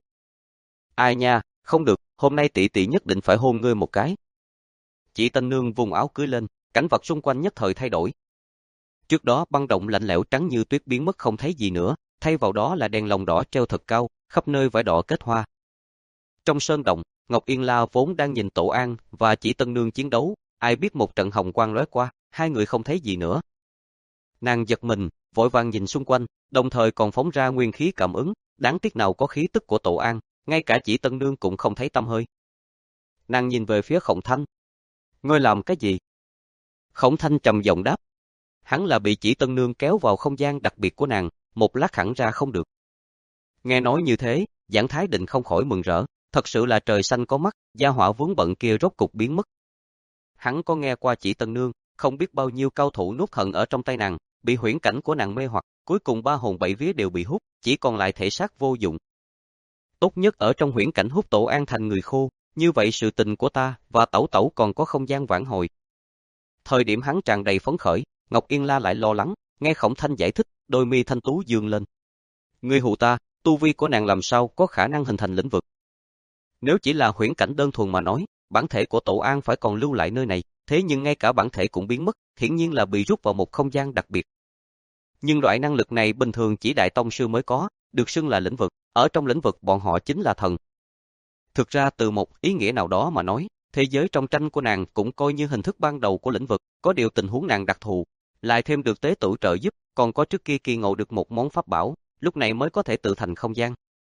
Ai nha, không được, hôm nay tỷ tỷ nhất định phải hôn ngươi một cái. Chỉ Tân Nương vùng áo cưới lên, cảnh vật xung quanh nhất thời thay đổi. Trước đó băng động lạnh lẽo trắng như tuyết biến mất không thấy gì nữa, thay vào đó là đèn lồng đỏ treo thật cao, khắp nơi vải đỏ kết hoa. Trong sơn động, Ngọc Yên La vốn đang nhìn Tổ An và Chỉ Tân Nương chiến đấu, ai biết một trận hồng quang lóe qua, hai người không thấy gì nữa. Nàng giật mình, vội vàng nhìn xung quanh, đồng thời còn phóng ra nguyên khí cảm ứng, đáng tiếc nào có khí tức của Tổ An, ngay cả Chỉ Tân Nương cũng không thấy tăm hơi. Nàng nhìn về phía Khổng Thanh. Ngươi làm cái gì? Khổng Thanh trầm giọng đáp. Hắn là bị Chỉ Tân Nương kéo vào không gian đặc biệt của nàng, một lát hẳn ra không được. Nghe nói như thế, Giảng Thái Định không khỏi mừng rỡ, thật sự là trời xanh có mắt, gia hỏa vướng bận kia rốt cục biến mất. Hắn có nghe qua Chỉ Tân Nương, không biết bao nhiêu cao thủ nuốt hận ở trong tay nàng, bị huyễn cảnh của nàng mê hoặc, cuối cùng ba hồn bảy vía đều bị hút, chỉ còn lại thể xác vô dụng. Tốt nhất ở trong huyễn cảnh hút Tổ An thành người khô, như vậy sự tình của ta và Tẩu Tẩu còn có không gian vãn hồi. Thời điểm hắn tràn đầy phấn khởi, Ngọc Yên La lại lo lắng, nghe Khổng Thanh giải thích, đôi mi thanh tú dương lên. Ngươi hù ta, tu vi của nàng làm sao có khả năng hình thành lĩnh vực? Nếu chỉ là huyễn cảnh đơn thuần mà nói, bản thể của Tổ An phải còn lưu lại nơi này, thế nhưng ngay cả bản thể cũng biến mất, hiển nhiên là bị rút vào một không gian đặc biệt. Nhưng loại năng lực này bình thường chỉ đại tông sư mới có, được xưng là lĩnh vực, ở trong lĩnh vực bọn họ chính là thần. Thực ra từ một ý nghĩa nào đó mà nói, Thế giới trong tranh của nàng cũng coi như hình thức ban đầu của lĩnh vực, có điều tình huống nàng đặc thù, lại thêm được tế tử trợ giúp, còn có trước kia kỳ ngộ được một món pháp bảo, lúc này mới có thể tự thành không gian.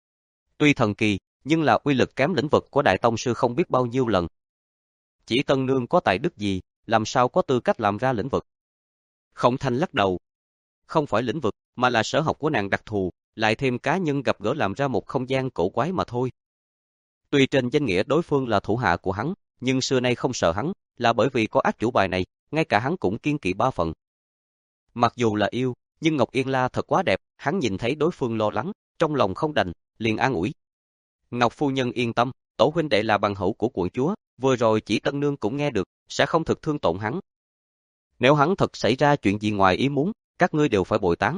Tuy thần kỳ, nhưng là uy lực kém lĩnh vực của Đại Tông Sư không biết bao nhiêu lần. Chỉ Tân Nương có tài đức gì, làm sao có tư cách làm ra lĩnh vực? Khổng Thanh lắc đầu. Không phải lĩnh vực, mà là sở học của nàng đặc thù, lại thêm cá nhân gặp gỡ làm ra một không gian cổ quái mà thôi. Tuy trên danh nghĩa đối phương là thủ hạ của hắn, nhưng xưa nay không sợ hắn, là bởi vì có ác chủ bài này, ngay cả hắn cũng kiên kỵ ba phần. Mặc dù là yêu, nhưng Ngọc Yên La thật quá đẹp, hắn nhìn thấy đối phương lo lắng, trong lòng không đành, liền an ủi. Ngọc phu nhân yên tâm, tổ huynh đệ là bằng hữu của quận chúa, vừa rồi chỉ Tân Nương cũng nghe được, sẽ không thực thương tổn hắn. Nếu hắn thật xảy ra chuyện gì ngoài ý muốn, các ngươi đều phải bội tán.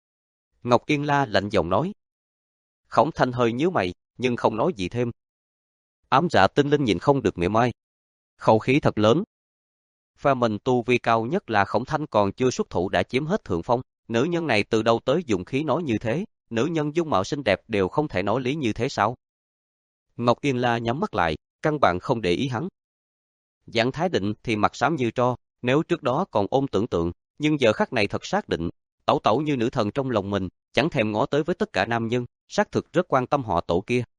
Ngọc Yên La lạnh giọng nói. Khổng Thanh hơi nhíu mày, nhưng không nói gì thêm. Ám Dạ Tinh Linh nhìn không được mỉa mai. Khẩu khí thật lớn. Phe mình tu vi cao nhất là Khổng Thanh còn chưa xuất thủ đã chiếm hết thượng phong, nữ nhân này từ đâu tới dụng khí nói như thế, nữ nhân dung mạo xinh đẹp đều không thể nói lý như thế sao? Ngọc Yên La nhắm mắt lại, căn bản không để ý hắn. Giảng Thái Định thì mặt xám như tro, nếu trước đó còn ôm tưởng tượng, nhưng giờ khắc này thật xác định, tẩu tẩu như nữ thần trong lòng mình, chẳng thèm ngó tới với tất cả nam nhân, xác thực rất quan tâm họ tổ kia.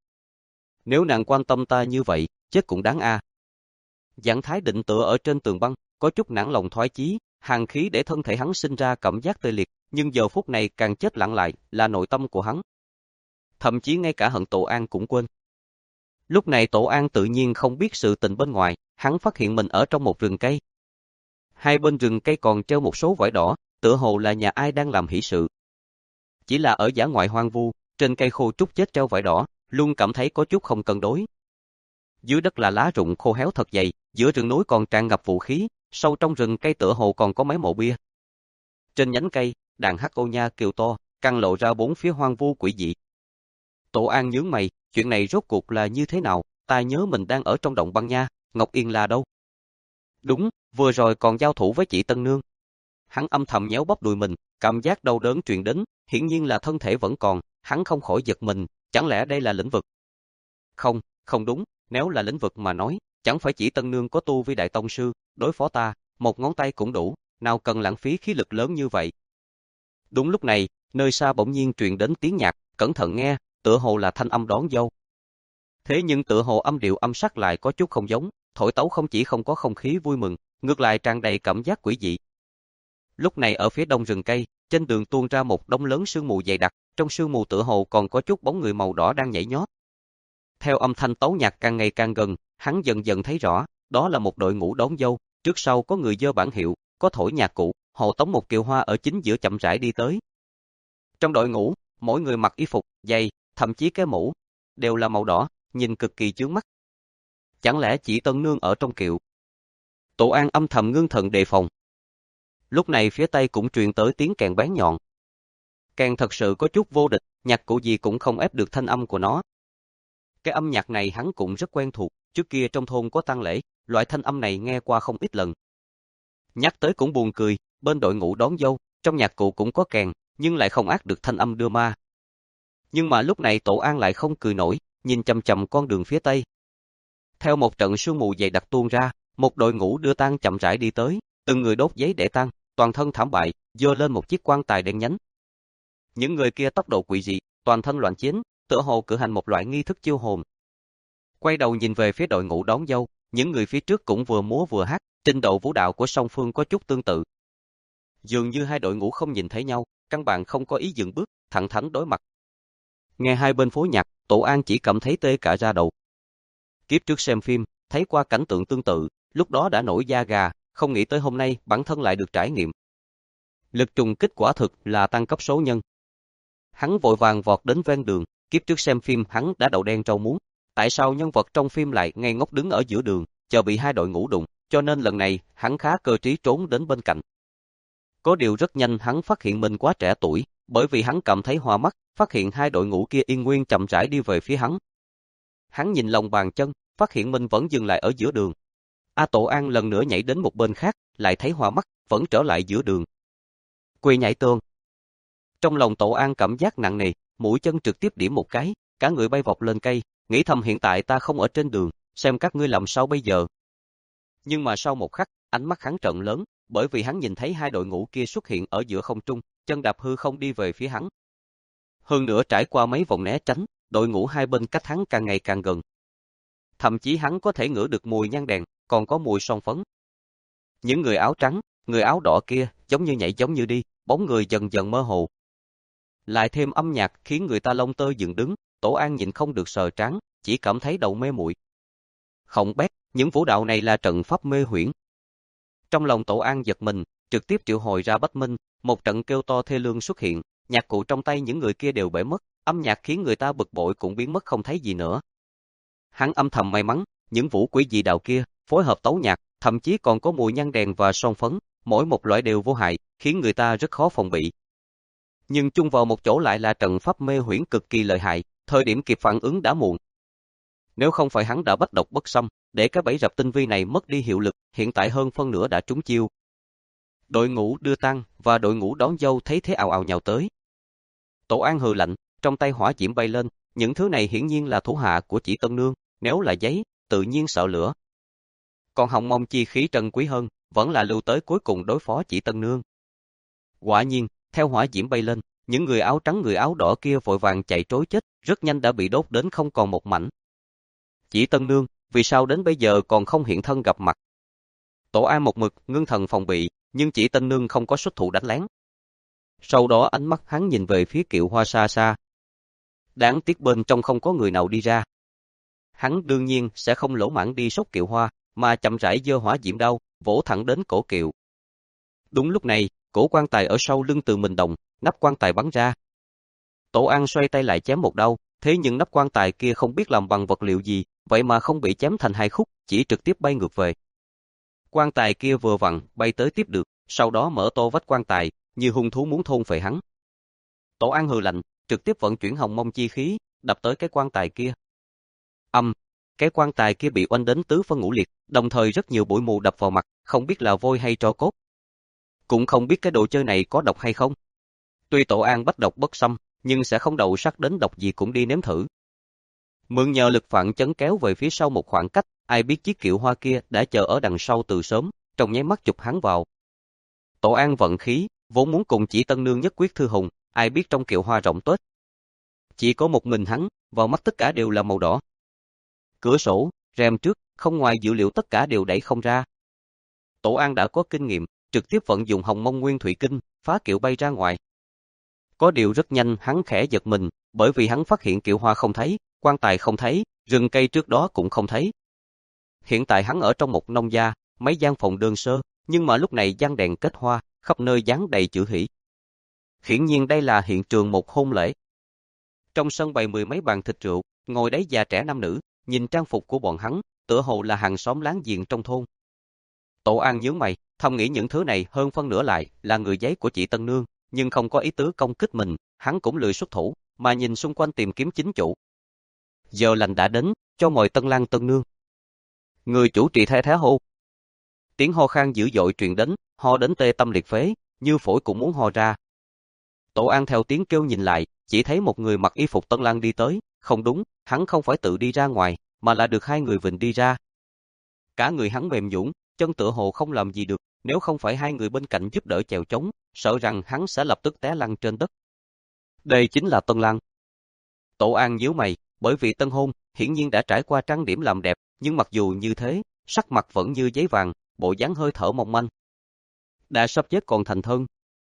Nếu nàng quan tâm ta như vậy, chết cũng đáng a. À. Giảng Thái Định tựa ở trên tường băng, có chút nản lòng thoái chí, hàn khí để thân thể hắn sinh ra cảm giác tê liệt, nhưng giờ phút này càng chết lặng lại, là nội tâm của hắn. Thậm chí ngay cả hận Tổ An cũng quên. Lúc này Tổ An tự nhiên không biết sự tình bên ngoài, hắn phát hiện mình ở trong một rừng cây. Hai bên rừng cây còn treo một số vải đỏ, tựa hồ là nhà ai đang làm hỷ sự. Chỉ là ở dã ngoại hoang vu, trên cây khô trúc chết treo vải đỏ, luôn cảm thấy có chút không cân đối. Dưới đất là lá rụng khô héo thật dày, giữa rừng núi còn tràn ngập vũ khí, sâu trong rừng cây tựa hồ còn có mấy mộ bia. Trên nhánh cây, đàn hắc ô nha kêu to, căng lộ ra bốn phía hoang vu quỷ dị. Tổ An nhướng mày, chuyện này rốt cuộc là như thế nào? Ta nhớ mình đang ở trong động băng nha, Ngọc Yên là đâu? Đúng, vừa rồi còn giao thủ với chị Tân Nương. Hắn âm thầm nhéo bóp đùi mình, cảm giác đau đớn truyền đến, hiển nhiên là thân thể vẫn còn, hắn không khỏi giật mình, chẳng lẽ đây là lĩnh vực? Không, không đúng, nếu là lĩnh vực mà nói, chẳng phải chỉ Tân Nương có tu vi Đại Tông Sư, đối phó ta, một ngón tay cũng đủ, nào cần lãng phí khí lực lớn như vậy. Đúng lúc này, nơi xa bỗng nhiên truyền đến tiếng nhạc, cẩn thận nghe, tựa hồ là thanh âm đón dâu. Thế nhưng tựa hồ âm điệu âm sắc lại có chút không giống, thổi tấu không chỉ không có không khí vui mừng, ngược lại tràn đầy cảm giác quỷ dị. Lúc này ở phía đông rừng cây, trên đường tuôn ra một đống lớn sương mù dày đặc, trong sương mù tựa hồ còn có chút bóng người màu đỏ đang nhảy nhót. Theo âm thanh tấu nhạc càng ngày càng gần, hắn dần dần thấy rõ, đó là một đội ngũ đón dâu, trước sau có người giơ bảng hiệu, có thổi nhạc cụ, hộ tống một kiệu hoa ở chính giữa chậm rãi đi tới. Trong đội ngũ, mỗi người mặc y phục, giày, thậm chí cái mũ, đều là màu đỏ, nhìn cực kỳ chướng mắt. Chẳng lẽ chỉ Tân Nương ở trong kiệu? Tổ An âm thầm ngưng thần đề phòng. Lúc này phía tây cũng truyền tới tiếng kèn bén nhọn. Kèn thật sự có chút vô địch, nhạc cụ gì cũng không ép được thanh âm của nó. Cái âm nhạc này hắn cũng rất quen thuộc, trước kia trong thôn có tang lễ, loại thanh âm này nghe qua không ít lần. Nhắc tới cũng buồn cười, bên đội ngũ đón dâu, trong nhạc cụ cũng có kèn, nhưng lại không ác được thanh âm đưa ma. Nhưng mà lúc này Tổ An lại không cười nổi, nhìn chằm chằm con đường phía tây. Theo một trận sương mù dày đặc tuôn ra, một đội ngũ đưa tang chậm rãi đi tới, từng người đốt giấy để tang, toàn thân thảm bại, giơ lên một chiếc quan tài đen nhánh. Những người kia tốc độ quỷ dị, toàn thân loạn chiến, tựa hồ cử hành một loại nghi thức chiêu hồn. Quay đầu nhìn về phía đội ngũ đón dâu, những người phía trước cũng vừa múa vừa hát, trình độ vũ đạo của song phương có chút tương tự. Dường như hai đội ngũ không nhìn thấy nhau, căn bản không có ý dừng bước, thẳng thắn đối mặt. Nghe hai bên phối nhạc, Tổ An chỉ cảm thấy tê cả da đầu. Kiếp trước xem phim, thấy qua cảnh tượng tương tự, lúc đó đã nổi da gà, không nghĩ tới hôm nay bản thân lại được trải nghiệm. Lực trùng kích quả thực là tăng cấp số nhân. Hắn vội vàng vọt đến ven đường, kiếp trước xem phim hắn đã đậu đen rau muống. Tại sao nhân vật trong phim lại ngây ngốc đứng ở giữa đường, chờ bị hai đội ngũ đụng, cho nên lần này hắn khá cơ trí trốn đến bên cạnh. Có điều rất nhanh hắn phát hiện mình quá trẻ tuổi, bởi vì hắn cảm thấy hoa mắt, phát hiện hai đội ngũ kia yên nguyên chậm rãi đi về phía hắn. Hắn nhìn lòng bàn chân, phát hiện mình vẫn dừng lại ở giữa đường. A Tổ An lần nữa nhảy đến một bên khác, lại thấy hoa mắt, vẫn trở lại giữa đường. Quỳ nhảy tường. Trong lòng Tổ An cảm giác nặng nề, mũi chân trực tiếp điểm một cái, cả người bay vọt lên cây, nghĩ thầm hiện tại ta không ở trên đường, xem các ngươi làm sao bây giờ. Nhưng mà sau một khắc, ánh mắt hắn trợn lớn, bởi vì hắn nhìn thấy hai đội ngũ kia xuất hiện ở giữa không trung, chân đạp hư không đi về phía hắn. Hơn nữa trải qua mấy vòng né tránh, đội ngũ hai bên cách hắn càng ngày càng gần. Thậm chí hắn có thể ngửi được mùi nhang đèn, còn có mùi son phấn. Những người áo trắng, người áo đỏ kia, giống như nhảy giống như đi, bóng người dần dần mơ hồ. Lại thêm âm nhạc khiến người ta lông tơ dựng đứng, Tổ An nhịn không được sờ trán, chỉ cảm thấy đầu mê muội. Không bét, những vũ đạo này là trận pháp mê huyễn. Trong lòng Tổ An giật mình, trực tiếp triệu hồi ra Bách Minh, một trận kêu to thê lương xuất hiện, nhạc cụ trong tay những người kia đều bể mất, âm nhạc khiến người ta bực bội cũng biến mất không thấy gì nữa. Hắn âm thầm may mắn, những vũ quỷ dị đạo kia, phối hợp tấu nhạc, thậm chí còn có mùi nhang đèn và son phấn, mỗi một loại đều vô hại, khiến người ta rất khó phòng bị. Nhưng chung vào một chỗ lại là trận pháp mê huyễn cực kỳ lợi hại, thời điểm kịp phản ứng đã muộn. Nếu không phải hắn đã bách độc bất xâm, để cái bẫy rập tinh vi này mất đi hiệu lực, hiện tại hơn phân nửa đã trúng chiêu. Đội ngũ đưa tang và đội ngũ đón dâu thấy thế ào ào nhào tới. Tổ An hừ lạnh, trong tay hỏa diễm bay lên, những thứ này hiển nhiên là thủ hạ của Chỉ Tân Nương, nếu là giấy, tự nhiên sợ lửa. Còn hồng mông chi khí trân quý hơn, vẫn là lưu tới cuối cùng đối phó Chỉ Tân Nương. Quả nhiên, theo hỏa diễm bay lên, những người áo trắng người áo đỏ kia vội vàng chạy trối chết, rất nhanh đã bị đốt đến không còn một mảnh. Chỉ Tân Nương, vì sao đến bây giờ còn không hiện thân gặp mặt? Tổ An một mực ngưng thần phòng bị, nhưng Chỉ Tân Nương không có xuất thủ đánh lén. Sau đó ánh mắt hắn nhìn về phía Kiệu Hoa xa xa. Đáng tiếc bên trong không có người nào đi ra. Hắn đương nhiên sẽ không lỗ mãng đi sốc Kiệu Hoa, mà chậm rãi giơ hỏa diễm đao, vỗ thẳng đến cổ Kiệu. Đúng lúc này, cổ quan tài ở sau lưng từ mình động, nắp quan tài bắn ra. Tổ An xoay tay lại chém một đao, thế nhưng nắp quan tài kia không biết làm bằng vật liệu gì, vậy mà không bị chém thành hai khúc, chỉ trực tiếp bay ngược về. Quan tài kia vừa vặn bay tới tiếp được, sau đó mở to vách quan tài, như hung thú muốn thôn phệ hắn. Tổ An hừ lạnh, trực tiếp vận chuyển hồng mông chi khí, đập tới cái quan tài kia. Âm, cái quan tài kia bị oanh đến tứ phân ngũ liệt, đồng thời rất nhiều bụi mù đập vào mặt, không biết là vôi hay tro cốt. Cũng không biết cái đồ chơi này có độc hay không. Tuy Tổ An bách độc bất xâm, nhưng sẽ không đậu sắc đến độc gì cũng đi nếm thử. Mượn nhờ lực phản chấn kéo về phía sau một khoảng cách, ai biết chiếc Kiệu Hoa kia đã chờ ở đằng sau từ sớm, trong nháy mắt chụp hắn vào. Tổ An vận khí, vốn muốn cùng Chỉ Tân Nương nhất quyết thư hùng, ai biết trong Kiệu Hoa rộng tuếch. Chỉ có một mình hắn, vào mắt tất cả đều là màu đỏ. Cửa sổ, rèm trước, không ngoài dữ liệu tất cả đều đẩy không ra. Tổ An đã có kinh nghiệm, trực tiếp vận dụng hồng mông nguyên thủy kinh, phá Kiệu bay ra ngoài. Có điều rất nhanh hắn khẽ giật mình, bởi vì hắn phát hiện Kiệu Hoa không thấy, quan tài không thấy, rừng cây trước đó cũng không thấy. Hiện tại hắn ở trong một nông gia, mấy gian phòng đơn sơ, nhưng mà lúc này giăng đèn kết hoa, khắp nơi dán đầy chữ hỷ. Hiển nhiên đây là hiện trường một hôn lễ. Trong sân bày mười mấy bàn thịt rượu, ngồi đấy già trẻ nam nữ, nhìn trang phục của bọn hắn, tựa hồ là hàng xóm láng giềng trong thôn. Tổ An nhướng mày, thầm nghĩ những thứ này hơn phân nửa lại là người giấy của Chị Tân Nương, nhưng không có ý tứ công kích mình, hắn cũng lười xuất thủ, mà nhìn xung quanh tìm kiếm chính chủ. Giờ lành đã đến, cho mời Tân Lang Tân Nương. Người chủ trì the thé hô. Tiếng ho khan dữ dội truyền đến, ho đến tê tâm liệt phế, như phổi cũng muốn ho ra. Tổ An theo tiếng kêu nhìn lại, chỉ thấy một người mặc y phục Tân Lang đi tới, không đúng, hắn không phải tự đi ra ngoài, mà là được hai người vịnh đi ra. Cả người hắn mềm nhũn, chân tựa hồ không làm gì được, nếu không phải hai người bên cạnh giúp đỡ chèo chống, sợ rằng hắn sẽ lập tức té lăn trên đất. Đây chính là Tân Lang. Tổ An nhíu mày, bởi vì tân hôn, hiển nhiên đã trải qua trang điểm làm đẹp, nhưng mặc dù như thế, sắc mặt vẫn như giấy vàng, bộ dáng hơi thở mong manh. Đã sắp chết còn thành thân.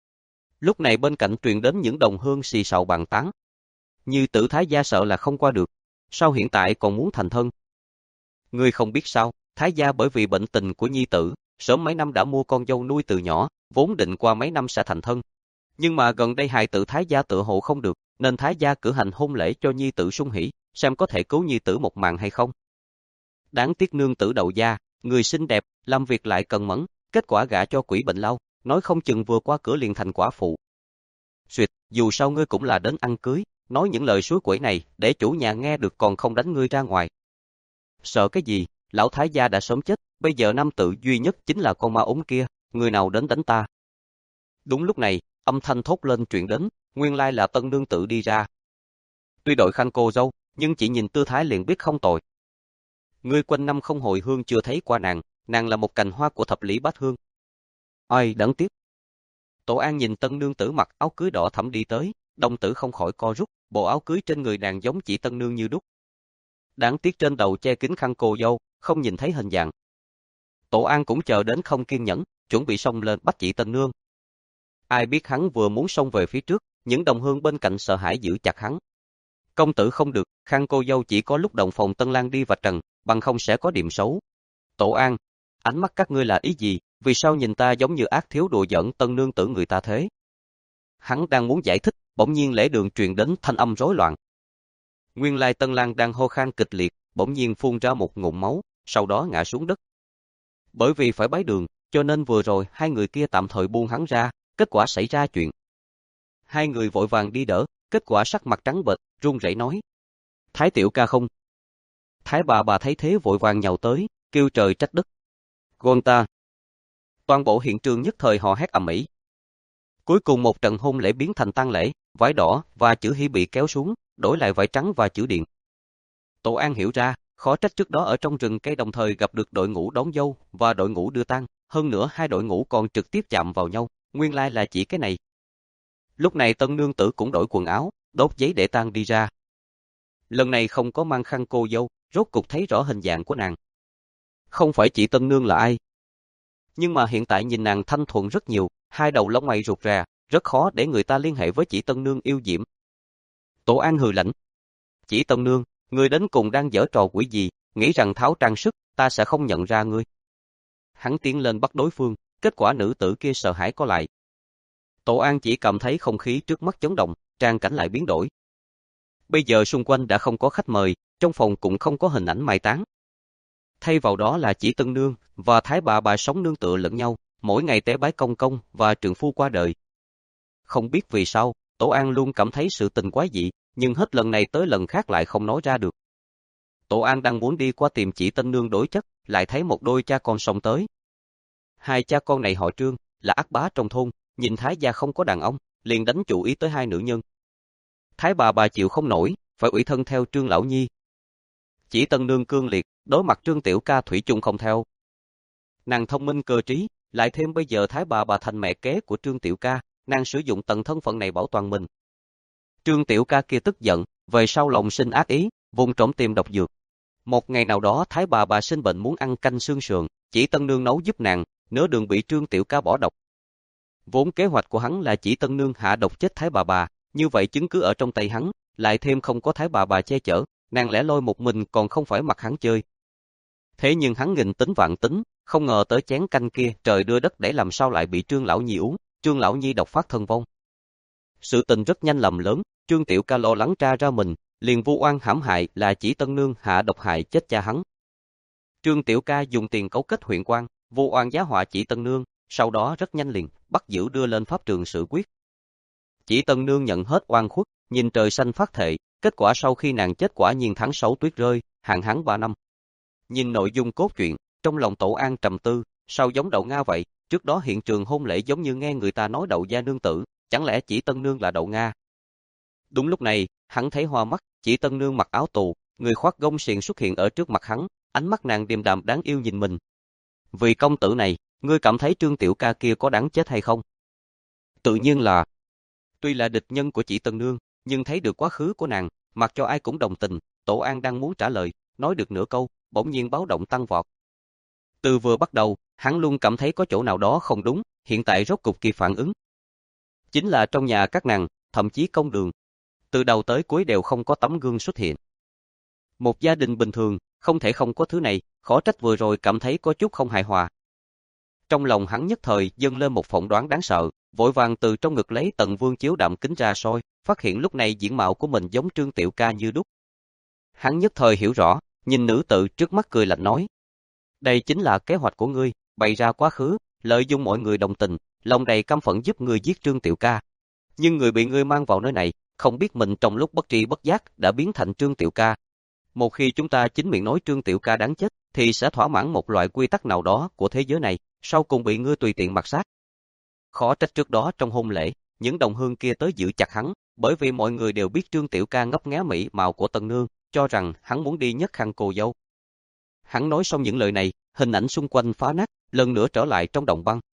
Lúc này bên cạnh truyền đến những đồng hương xì xào bàn tán. Như Tử Thái gia sợ là không qua được, sao hiện tại còn muốn thành thân? Ngươi không biết sao, Thái gia bởi vì bệnh tình của nhi tử, sớm mấy năm đã mua con dâu nuôi từ nhỏ, vốn định qua mấy năm sẽ thành thân. Nhưng mà gần đây hài tử Thái gia tựa hộ không được, nên Thái gia cử hành hôn lễ cho nhi tử sung hỉ, xem có thể cứu nhi tử một mạng hay không. Đáng tiếc nương tử đậu gia, người xinh đẹp, làm việc lại cần mẫn, kết quả gả cho quỷ bệnh lao, nói không chừng vừa qua cửa liền thành quả phụ. Xuyệt, dù sao ngươi cũng là đến ăn cưới, nói những lời suối quẩy này, để chủ nhà nghe được còn không đánh ngươi ra ngoài. Sợ cái gì, lão Thái gia đã sớm chết, bây giờ nam tự duy nhất chính là con ma ốm kia, người nào đến đánh ta. Đúng lúc này, âm thanh thốt lên truyền đến, nguyên lai là Tân nương tự đi ra. Tuy đội khanh cô dâu, nhưng chỉ nhìn tư thái liền biết không tồi. Ngươi quanh năm không hồi hương chưa thấy qua nàng, nàng là một cành hoa của thập lý bát hương. Ai đáng tiếc. Tổ An nhìn tân nương tử mặc áo cưới đỏ thẫm đi tới, đồng tử không khỏi co rút, bộ áo cưới trên người nàng giống chỉ tân nương như đúc. Đáng tiếc trên đầu che kín khăn cô dâu, không nhìn thấy hình dạng. Tổ An cũng chờ đến không kiên nhẫn, chuẩn bị xông lên bắt chỉ tân nương. Ai biết hắn vừa muốn xông về phía trước, những đồng hương bên cạnh sợ hãi giữ chặt hắn. Công tử không được, khăn cô dâu chỉ có lúc động phòng Tân Lang đi vạch trần, bằng không sẽ có điểm xấu. Tổ An, ánh mắt các ngươi là ý gì, vì sao nhìn ta giống như ác thiếu đùa giỡn tân nương tử người ta thế? Hắn đang muốn giải thích, bỗng nhiên lễ đường truyền đến thanh âm rối loạn. Nguyên lai Tân Lang đang hô khan kịch liệt, bỗng nhiên phun ra một ngụm máu, sau đó ngã xuống đất. Bởi vì phải bái đường, cho nên vừa rồi hai người kia tạm thời buông hắn ra, kết quả xảy ra chuyện. Hai người vội vàng đi đỡ, kết quả sắc mặt trắng bệch, run rẩy nói: Thái tiểu ca không. Thái bà bà thấy thế vội vàng nhào tới, kêu trời trách đất. Gôn ta. Toàn bộ hiện trường nhất thời hò hét ầm ĩ. Cuối cùng một trận hôn lễ biến thành tang lễ, vải đỏ và chữ hy bị kéo xuống, đổi lại vải trắng và chữ điện. Tổ An hiểu ra, khó trách trước đó ở trong rừng cây đồng thời gặp được đội ngũ đón dâu và đội ngũ đưa tang, hơn nữa hai đội ngũ còn trực tiếp chạm vào nhau, nguyên lai là chỉ cái này. Lúc này tân nương tử cũng đổi quần áo, đốt giấy để tang đi ra. Lần này không có mang khăn cô dâu, rốt cục thấy rõ hình dạng của nàng. Không phải chị tân nương là ai. Nhưng mà hiện tại nhìn nàng thanh thuần rất nhiều, hai đầu lông mày rụt rè, rất khó để người ta liên hệ với chị tân nương yêu diễm. Tổ An hừ lạnh. Chị tân nương, ngươi đến cùng đang giở trò quỷ gì, nghĩ rằng tháo trang sức, ta sẽ không nhận ra ngươi. Hắn tiến lên bắt đối phương, kết quả nữ tử kia sợ hãi co lại. Tổ An chỉ cảm thấy không khí trước mắt chấn động, trang cảnh lại biến đổi. Bây giờ xung quanh đã không có khách mời, trong phòng cũng không có hình ảnh mai táng. Thay vào đó là chỉ tân nương và thái bà bà sống nương tựa lẫn nhau, mỗi ngày tế bái công công và trượng phu qua đời. Không biết vì sao, Tổ An luôn cảm thấy sự tình quái dị, nhưng hết lần này tới lần khác lại không nói ra được. Tổ An đang muốn đi qua tìm chỉ tân nương đối chất, lại thấy một đôi cha con xông tới. Hai cha con này họ Trương, là ác bá trong thôn, nhìn thái gia không có đàn ông, liền đánh chủ ý tới hai nữ nhân. Thái bà bà chịu không nổi, phải ủy thân theo Trương lão nhi. Chỉ tân nương cương liệt, đối mặt Trương tiểu ca thủy chung không theo. Nàng thông minh cơ trí, lại thêm bây giờ thái bà bà thành mẹ kế của Trương tiểu ca, nàng sử dụng tận thân phận này bảo toàn mình. Trương tiểu ca kia tức giận, về sau lòng sinh ác ý, vùng trộm tìm độc dược. Một ngày nào đó thái bà bà sinh bệnh muốn ăn canh xương sườn, chỉ tân nương nấu giúp nàng, nửa đường bị Trương tiểu ca bỏ độc. Vốn kế hoạch của hắn là chỉ tân nương hạ độc chết thái bà bà, như vậy chứng cứ ở trong tay hắn, lại thêm không có thái bà bà che chở, nàng lẻ loi một mình còn không phải mặc hắn chơi. Thế nhưng hắn nghìn tính vạn tính, không ngờ tới chén canh kia trời đưa đất để làm sao lại bị Trương lão nhi uống, Trương lão nhi độc phát thân vong. Sự tình rất nhanh lầm lớn, Trương tiểu ca lo lắng tra ra mình, liền vu oan hãm hại là chỉ tân nương hạ độc hại chết cha hắn. Trương tiểu ca dùng tiền cấu kết huyện quan, vu oan giá họa chỉ tân nương, sau đó rất nhanh liền bắt giữ đưa lên pháp trường xử quyết. Chỉ tân nương nhận hết oan khuất, nhìn trời xanh phát thệ, kết quả sau khi nàng chết quả nhiên tháng sáu tuyết rơi, hạn hán ba năm. Nhìn nội dung cốt truyện, trong lòng Tổ An trầm tư, sao giống đậu Nga vậy, trước đó hiện trường hôn lễ giống như nghe người ta nói đậu gia nương tử, chẳng lẽ chỉ tân nương là đậu Nga. Đúng lúc này, hắn thấy hoa mắt, chỉ tân nương mặc áo tù, người khoác gông xiềng xuất hiện ở trước mặt hắn, ánh mắt nàng điềm đạm đáng yêu nhìn mình. Vì công tử này, ngươi cảm thấy Trương tiểu ca kia có đáng chết hay không? Tự nhiên là, tuy là địch nhân của chỉ tân nương, nhưng thấy được quá khứ của nàng, mặc cho ai cũng đồng tình. Tổ An đang muốn trả lời, nói được nửa câu, bỗng nhiên báo động tăng vọt. Từ vừa bắt đầu, hắn luôn cảm thấy có chỗ nào đó không đúng, hiện tại rốt cục kịp phản ứng. Chính là trong nhà các nàng, thậm chí công đường. Từ đầu tới cuối đều không có tấm gương xuất hiện. Một gia đình bình thường, không thể không có thứ này, khó trách vừa rồi cảm thấy có chút không hài hòa. Trong lòng hắn nhất thời dâng lên một phỏng đoán đáng sợ, vội vàng từ trong ngực lấy tận vương chiếu đạm kính ra soi, phát hiện lúc này diễn mạo của mình giống Trương tiểu ca như đúc. Hắn nhất thời hiểu rõ, nhìn nữ tự trước mắt cười lạnh nói: đây chính là kế hoạch của ngươi, bày ra quá khứ, lợi dụng mọi người đồng tình, lòng đầy căm phẫn giúp ngươi giết Trương tiểu ca. Nhưng người bị ngươi mang vào nơi này, không biết mình trong lúc bất tri bất giác đã biến thành Trương tiểu ca. Một khi chúng ta chính miệng nói Trương tiểu ca đáng chết, thì sẽ thỏa mãn một loại quy tắc nào đó của thế giới này, sau cùng bị ngươi tùy tiện mặc sát. Khó trách trước đó trong hôn lễ, những đồng hương kia tới giữ chặt hắn, bởi vì mọi người đều biết Trương tiểu ca ngấp nghé mỹ mạo của tân nương, cho rằng hắn muốn đi nhất khăn cô dâu. Hắn nói xong những lời này, hình ảnh xung quanh phá nát, lần nữa trở lại trong động băng.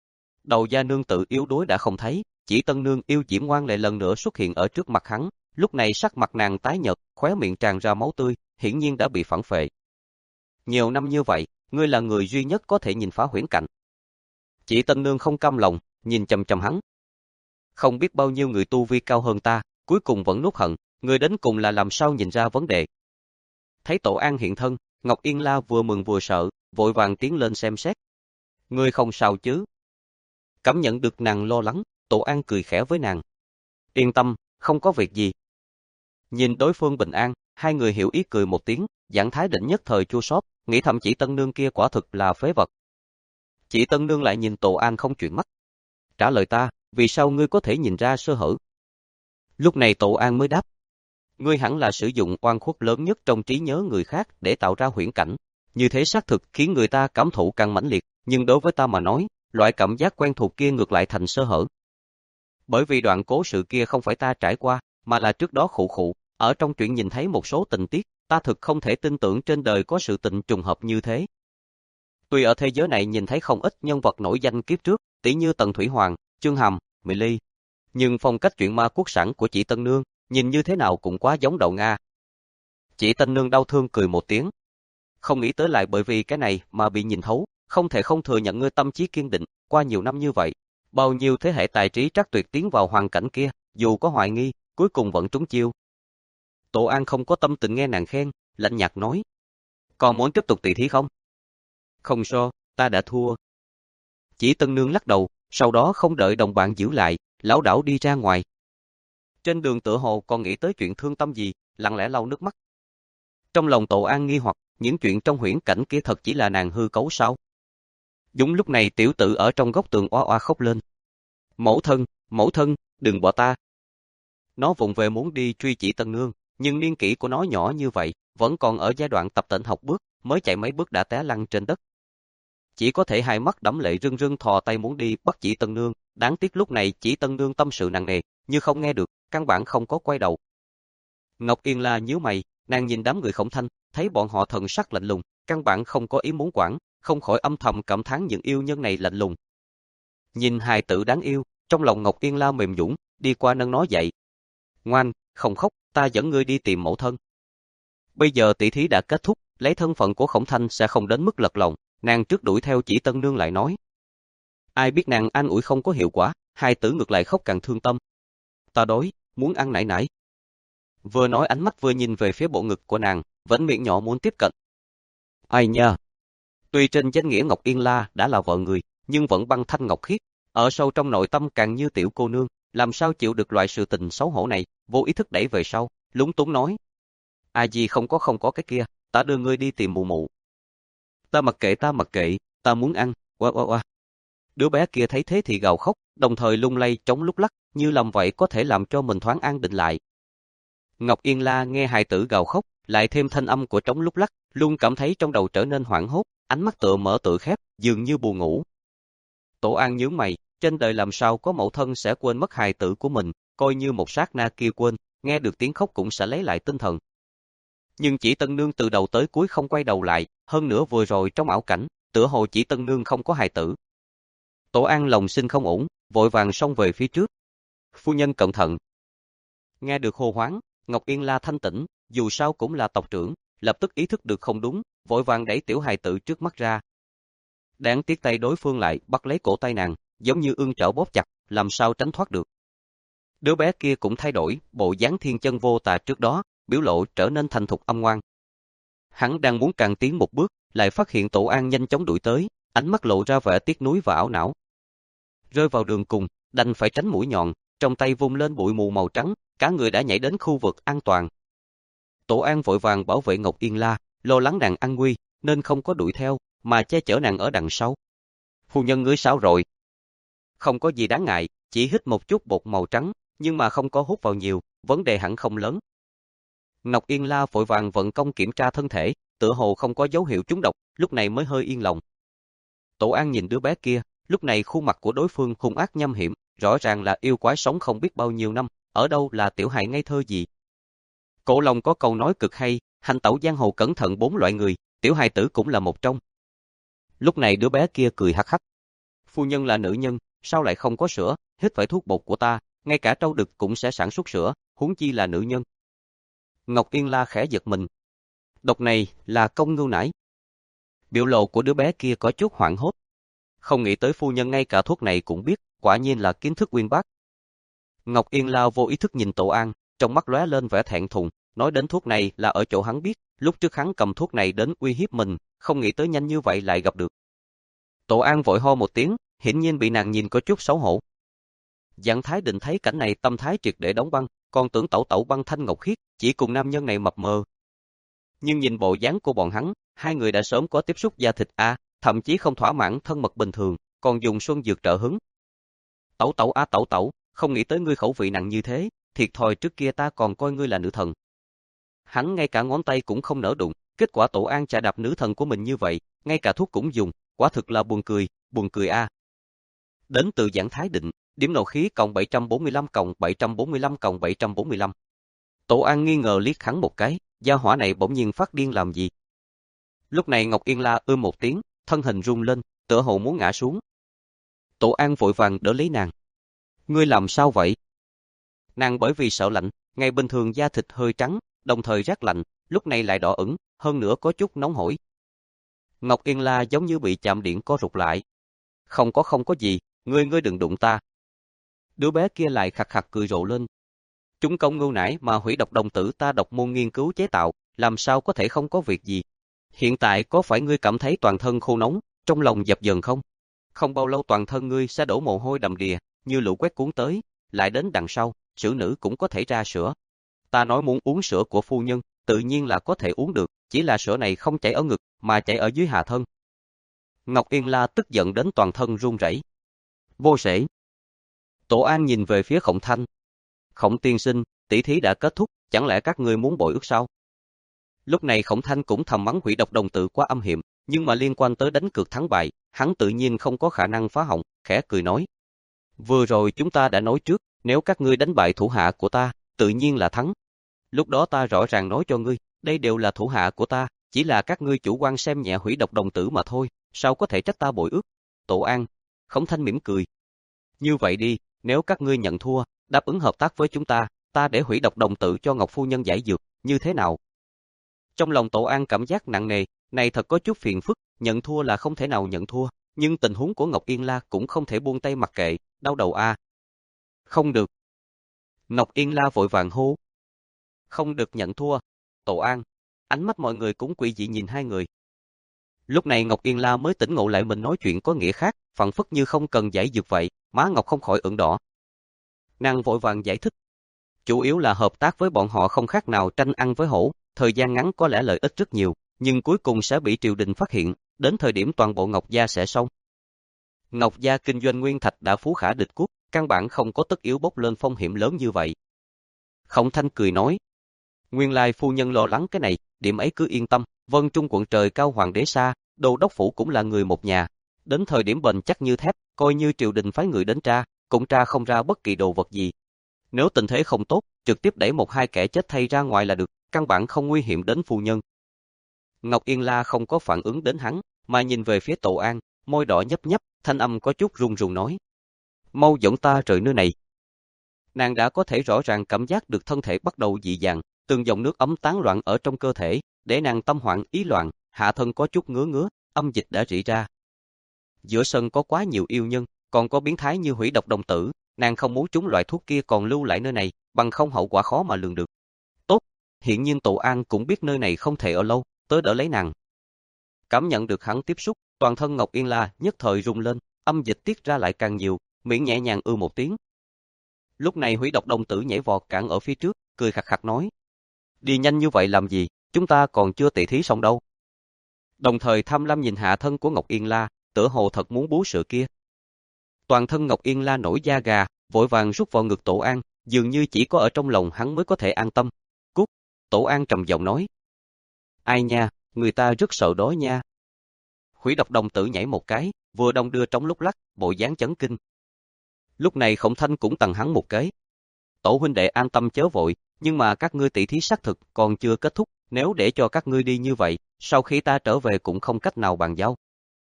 Đầu gia nương tự yếu đuối đã không thấy, chỉ tân nương yêu diễm ngoan lệ lần nữa xuất hiện ở trước mặt hắn, lúc này sắc mặt nàng tái nhợt, khóe miệng tràn ra máu tươi, hiển nhiên đã bị phản phệ. Nhiều năm như vậy, ngươi là người duy nhất có thể nhìn phá huyễn cảnh. Chỉ tân nương không cam lòng, nhìn chằm chằm hắn. Không biết bao nhiêu người tu vi cao hơn ta, cuối cùng vẫn nuốt hận, ngươi đến cùng là làm sao nhìn ra vấn đề. Thấy Tổ An hiện thân, Ngọc Yên La vừa mừng vừa sợ, vội vàng tiến lên xem xét. Ngươi không sao chứ? Cảm nhận được nàng lo lắng, Tổ An cười khẽ với nàng. Yên tâm, không có việc gì. Nhìn đối phương bình an, hai người hiểu ý cười một tiếng, Giảng Thái Định nhất thời chua xót, nghĩ thầm chỉ tân nương kia quả thực là phế vật. Chỉ tân nương lại nhìn Tổ An không chuyển mắt. Trả lời ta, vì sao ngươi có thể nhìn ra sơ hở? Lúc này Tổ An mới đáp. Ngươi hẳn là sử dụng oan khuất lớn nhất trong trí nhớ người khác để tạo ra huyễn cảnh. Như thế xác thực khiến người ta cảm thụ càng mãnh liệt, nhưng đối với ta mà nói, loại cảm giác quen thuộc kia ngược lại thành sơ hở. Bởi vì đoạn cố sự kia không phải ta trải qua, mà là trước đó khụ khụ, ở trong truyện nhìn thấy một số tình tiết, ta thực không thể tin tưởng trên đời có sự tình trùng hợp như thế. Tuy ở thế giới này nhìn thấy không ít nhân vật nổi danh kiếp trước, tỷ như Tần Thủy Hoàng, Chương Hàm, Mỹ Ly, nhưng phong cách truyện ma quốc sản của chị Tân Nương, nhìn như thế nào cũng quá giống đậu Nga. Chị Tân Nương đau thương cười một tiếng. Không nghĩ tới lại bởi vì cái này mà bị nhìn thấu, không thể không thừa nhận ngươi tâm trí kiên định, qua nhiều năm như vậy, bao nhiêu thế hệ tài trí trắc tuyệt tiến vào hoàn cảnh kia, dù có hoài nghi, cuối cùng vẫn trúng chiêu. Tổ An không có tâm tình nghe nàng khen, lạnh nhạt nói. Còn muốn tiếp tục tỷ thí không? Không so, ta đã thua. Chỉ Tân Nương lắc đầu, sau đó không đợi đồng bạn giữ lại, lão đảo đi ra ngoài. Trên đường tựa hồ còn nghĩ tới chuyện thương tâm gì, lặng lẽ lau nước mắt. Trong lòng Tổ An nghi hoặc, những chuyện trong huyễn cảnh kia thật chỉ là nàng hư cấu sao? Đúng lúc này tiểu tử ở trong góc tường oa oa khóc lên. Mẫu thân, mẫu thân, đừng bỏ ta. Nó vụng về muốn đi truy Chỉ Tân Nương, nhưng niên kỷ của nó nhỏ như vậy, vẫn còn ở giai đoạn tập tễnh học bước, mới chạy mấy bước đã té lăn trên đất. Chỉ có thể hai mắt đẫm lệ rưng rưng thò tay muốn đi bắt Chỉ Tân Nương, đáng tiếc lúc này Chỉ Tân Nương tâm sự nặng nề, như không nghe được, căn bản không có quay đầu. Ngọc Yên La nhíu mày, nàng nhìn đám người Khổng Thanh, thấy bọn họ thần sắc lạnh lùng, căn bản không có ý muốn quản, không khỏi âm thầm cảm thán những yêu nhân này lạnh lùng. Nhìn hài tử đáng yêu, trong lòng Ngọc Yên La mềm nhũn, đi qua nâng nó dậy. Ngoan, không khóc, ta dẫn ngươi đi tìm mẫu thân. Bây giờ tỷ thí đã kết thúc, lấy thân phận của Khổng Thanh sẽ không đến mức lật lòng, nàng trước đuổi theo Chỉ Tân Nương lại nói. Ai biết nàng an ủi không có hiệu quả, hai tử ngược lại khóc càng thương tâm. Ta đói, muốn ăn nải nải. Vừa nói ánh mắt vừa nhìn về phía bộ ngực của nàng, vẫn miệng nhỏ muốn tiếp cận. Ai nha! Tuy trên danh nghĩa Ngọc Yên La đã là vợ người, nhưng vẫn băng thanh ngọc khiết, ở sâu trong nội tâm càng như tiểu cô nương, làm sao chịu được loại sự tình xấu hổ này, vô ý thức đẩy về sau, lúng túng nói. Ai gì không có không có cái kia, ta đưa ngươi đi tìm mụ mụ. Ta mặc kệ ta mặc kệ, ta muốn ăn, oa oa oa. Đứa bé kia thấy thế thì gào khóc, đồng thời lung lay chống lúc lắc, như làm vậy có thể làm cho mình thoáng an định lại. Ngọc Yên La nghe hài tử gào khóc, lại thêm thanh âm của trống lúc lắc, luôn cảm thấy trong đầu trở nên hoảng hốt, ánh mắt tựa mở tựa khép, dường như buồn ngủ. Tổ An nhướng mày, trên đời làm sao có mẫu thân sẽ quên mất hài tử của mình, coi như một sát na kia quên, nghe được tiếng khóc cũng sẽ lấy lại tinh thần. Nhưng Chỉ Tân Nương từ đầu tới cuối không quay đầu lại, hơn nữa vừa rồi trong ảo cảnh, tựa hồ Chỉ Tân Nương không có hài tử. Tổ An lòng sinh không ổn, vội vàng xông về phía trước. Phu nhân cẩn thận. Nghe được hô hoáng, Ngọc Yên La thanh tỉnh, dù sao cũng là tộc trưởng, lập tức ý thức được không đúng, vội vàng đẩy tiểu hài tử trước mắt ra. Đáng tiếc tay đối phương lại bắt lấy cổ tay nàng, giống như ương chảo bóp chặt, làm sao tránh thoát được. Đứa bé kia cũng thay đổi, bộ dáng thiên chân vô tà trước đó, biểu lộ trở nên thành thục âm ngoan. Hắn đang muốn càng tiến một bước, lại phát hiện Tổ An nhanh chóng đuổi tới, ánh mắt lộ ra vẻ tiếc nuối và ảo não. Rơi vào đường cùng, đành phải tránh mũi nhọn, trong tay vung lên bụi mù màu trắng, cả người đã nhảy đến khu vực an toàn. Tổ An vội vàng bảo vệ Ngọc Yên La, lo lắng nàng an nguy, nên không có đuổi theo, mà che chở nàng ở đằng sau. Phu nhân ngươi sao rồi? Không có gì đáng ngại, chỉ hít một chút bột màu trắng, nhưng mà không có hút vào nhiều, vấn đề hẳn không lớn. Ngọc Yên La vội vàng vận công kiểm tra thân thể, tựa hồ không có dấu hiệu trúng độc, lúc này mới hơi yên lòng. Tổ An nhìn đứa bé kia, lúc này khuôn mặt của đối phương hung ác nham hiểm, rõ ràng là yêu quái sống không biết bao nhiêu năm, ở đâu là tiểu hài ngây thơ gì. Cổ Long có câu nói cực hay, hành tẩu giang hồ cẩn thận bốn loại người, tiểu hài tử cũng là một trong. Lúc này đứa bé kia cười hắc hắc. Phu nhân là nữ nhân, sao lại không có sữa, hít phải thuốc bột của ta, ngay cả trâu đực cũng sẽ sản xuất sữa, huống chi là nữ nhân. Ngọc Yên La khẽ giật mình. Độc này là công ngưu nải. Biểu lộ của đứa bé kia có chút hoảng hốt. Không nghĩ tới phu nhân ngay cả thuốc này cũng biết, quả nhiên là kiến thức uyên bác. Ngọc Yên La vô ý thức nhìn Tổ An, trong mắt lóe lên vẻ thẹn thùng, nói đến thuốc này là ở chỗ hắn biết, lúc trước hắn cầm thuốc này đến uy hiếp mình, không nghĩ tới nhanh như vậy lại gặp được. Tổ An vội ho một tiếng, hiển nhiên bị nàng nhìn có chút xấu hổ. Giảng Thái Định thấy cảnh này tâm thái triệt để đóng băng, còn tưởng tẩu tẩu băng thanh ngọc khiết, chỉ cùng nam nhân này mập mờ. Nhưng nhìn bộ dáng của bọn hắn, hai người đã sớm có tiếp xúc da thịt a, thậm chí không thỏa mãn thân mật bình thường, còn dùng xuân dược trợ hứng. Tẩu tẩu a tẩu tẩu, không nghĩ tới ngươi khẩu vị nặng như thế, thiệt thòi trước kia ta còn coi ngươi là nữ thần. Hắn ngay cả ngón tay cũng không nỡ đụng, kết quả Tổ An chà đạp nữ thần của mình như vậy, ngay cả thuốc cũng dùng, quả thực là buồn cười, buồn cười a. Đến từ Giảng Thái Định, điểm nộ khí cộng bảy trăm bốn mươi lăm cộng bảy trăm bốn mươi lăm cộng bảy trăm bốn mươi lăm. Tổ An nghi ngờ liếc hắn một cái, gia hỏa này bỗng nhiên phát điên làm gì? Lúc này Ngọc Yên La ưm một tiếng, thân hình rung lên, tựa hồ muốn ngã xuống. Tổ An vội vàng đỡ lấy nàng. Ngươi làm sao vậy? Nàng bởi vì sợ lạnh, ngày bình thường da thịt hơi trắng, đồng thời rát lạnh, lúc này lại đỏ ửng, hơn nữa có chút nóng hổi. Ngọc Yên La giống như bị chạm điện co rụt lại. Không có không có gì, ngươi ngươi đừng đụng ta. Đứa bé kia lại khặc khặc cười rộ lên. Chúng công ngưu nải mà hủy độc đồng tử ta độc môn nghiên cứu chế tạo, làm sao có thể không có việc gì. Hiện tại có phải ngươi cảm thấy toàn thân khô nóng, trong lòng dập dờn không? Không bao lâu toàn thân ngươi sẽ đổ mồ hôi đầm đìa, như lũ quét cuốn tới, lại đến đằng sau, sữa nữ cũng có thể ra sữa. Ta nói muốn uống sữa của phu nhân, tự nhiên là có thể uống được, chỉ là sữa này không chảy ở ngực, mà chảy ở dưới hạ thân. Ngọc Yên La tức giận đến toàn thân run rẩy. Vô sể. Tổ An nhìn về phía Khổng Thanh. Khổng tiên sinh, tỷ thí đã kết thúc, chẳng lẽ các ngươi muốn bội ước sao? Lúc này Khổng Thanh cũng thầm mắng hủy độc đồng tử quá âm hiểm, nhưng mà liên quan tới đánh cược thắng bại, hắn tự nhiên không có khả năng phá hỏng, khẽ cười nói. Vừa rồi chúng ta đã nói trước, nếu các ngươi đánh bại thủ hạ của ta, tự nhiên là thắng. Lúc đó ta rõ ràng nói cho ngươi, đây đều là thủ hạ của ta, chỉ là các ngươi chủ quan xem nhẹ hủy độc đồng tử mà thôi, sao có thể trách ta bội ước? Tổ An. Khổng Thanh mỉm cười. Như vậy đi, nếu các ngươi nhận thua, đáp ứng hợp tác với chúng ta, ta để hủy độc đồng tử cho Ngọc phu nhân giải dược, như thế nào? Trong lòng Tổ An cảm giác nặng nề, này thật có chút phiền phức, nhận thua là không thể nào nhận thua, nhưng tình huống của Ngọc Yên La cũng không thể buông tay mặc kệ, đau đầu a. Không được. Ngọc Yên La vội vàng hô. Không được nhận thua. Tổ An. Ánh mắt mọi người cũng quỷ dị nhìn hai người. Lúc này Ngọc Yên La mới tỉnh ngộ lại mình nói chuyện có nghĩa khác, phảng phất như không cần giải dược vậy, má Ngọc không khỏi ửng đỏ. Nàng vội vàng giải thích. Chủ yếu là hợp tác với bọn họ không khác nào tranh ăn với hổ, thời gian ngắn có lẽ lợi ích rất nhiều, nhưng cuối cùng sẽ bị triều đình phát hiện, đến thời điểm toàn bộ Ngọc gia sẽ xong. Ngọc gia kinh doanh nguyên thạch đã phú khả địch quốc, căn bản không có tất yếu bốc lên phong hiểm lớn như vậy. Khổng Thanh cười nói. Nguyên lai phu nhân lo lắng cái này, điểm ấy cứ yên tâm, Vân Trung quận trời cao hoàng đế xa, đô đốc phủ cũng là người một nhà. Đến thời điểm bền chắc như thép, coi như triều đình phái người đến tra, cũng tra không ra bất kỳ đồ vật gì. Nếu tình thế không tốt, trực tiếp đẩy một hai kẻ chết thay ra ngoài là được, căn bản không nguy hiểm đến phu nhân. Ngọc Yên La không có phản ứng đến hắn, mà nhìn về phía Tổ An, môi đỏ nhấp nhấp, thanh âm có chút run run nói. Mau dẫn ta rời nơi này. Nàng đã có thể rõ ràng cảm giác được thân thể bắt đầu dị dạng, từng dòng nước ấm tán loạn ở trong cơ thể, để nàng tâm hoảng ý loạn, hạ thân có chút ngứa ngứa, âm dịch đã rỉ ra. Giữa sân có quá nhiều yêu nhân, còn có biến thái như hủy độc đồng tử, nàng không muốn chúng loại thuốc kia còn lưu lại nơi này, bằng không hậu quả khó mà lường được. Tốt, hiện nhiên Tổ An cũng biết nơi này không thể ở lâu, tới đỡ lấy nàng. Cảm nhận được hắn tiếp xúc, toàn thân Ngọc Yên La nhất thời rung lên, âm dịch tiết ra lại càng nhiều, miệng nhẹ nhàng ư một tiếng. Lúc này hủy độc đồng tử nhảy vọt cản ở phía trước, cười khặc khặc nói. Đi nhanh như vậy làm gì, chúng ta còn chưa tỉ thí xong đâu. Đồng thời tham lam nhìn hạ thân của Ngọc Yên La, tựa hồ thật muốn bú sữa kia. Toàn thân Ngọc Yên La nổi da gà, vội vàng rút vào ngực Tổ An, dường như chỉ có ở trong lòng hắn mới có thể an tâm. Cút, Tổ An trầm giọng nói. Ai nha, người ta rất sợ đó nha. Hủy độc đồng tử nhảy một cái, vừa đông đưa trong lúc lắc, bộ dáng chấn kinh. Lúc này Khổng Thanh cũng tặng hắn một cái. Tổ huynh đệ an tâm chớ vội, nhưng mà các ngươi tỷ thí xác thực còn chưa kết thúc, Nếu để cho các ngươi đi như vậy, sau khi ta trở về cũng không cách nào bàn giao.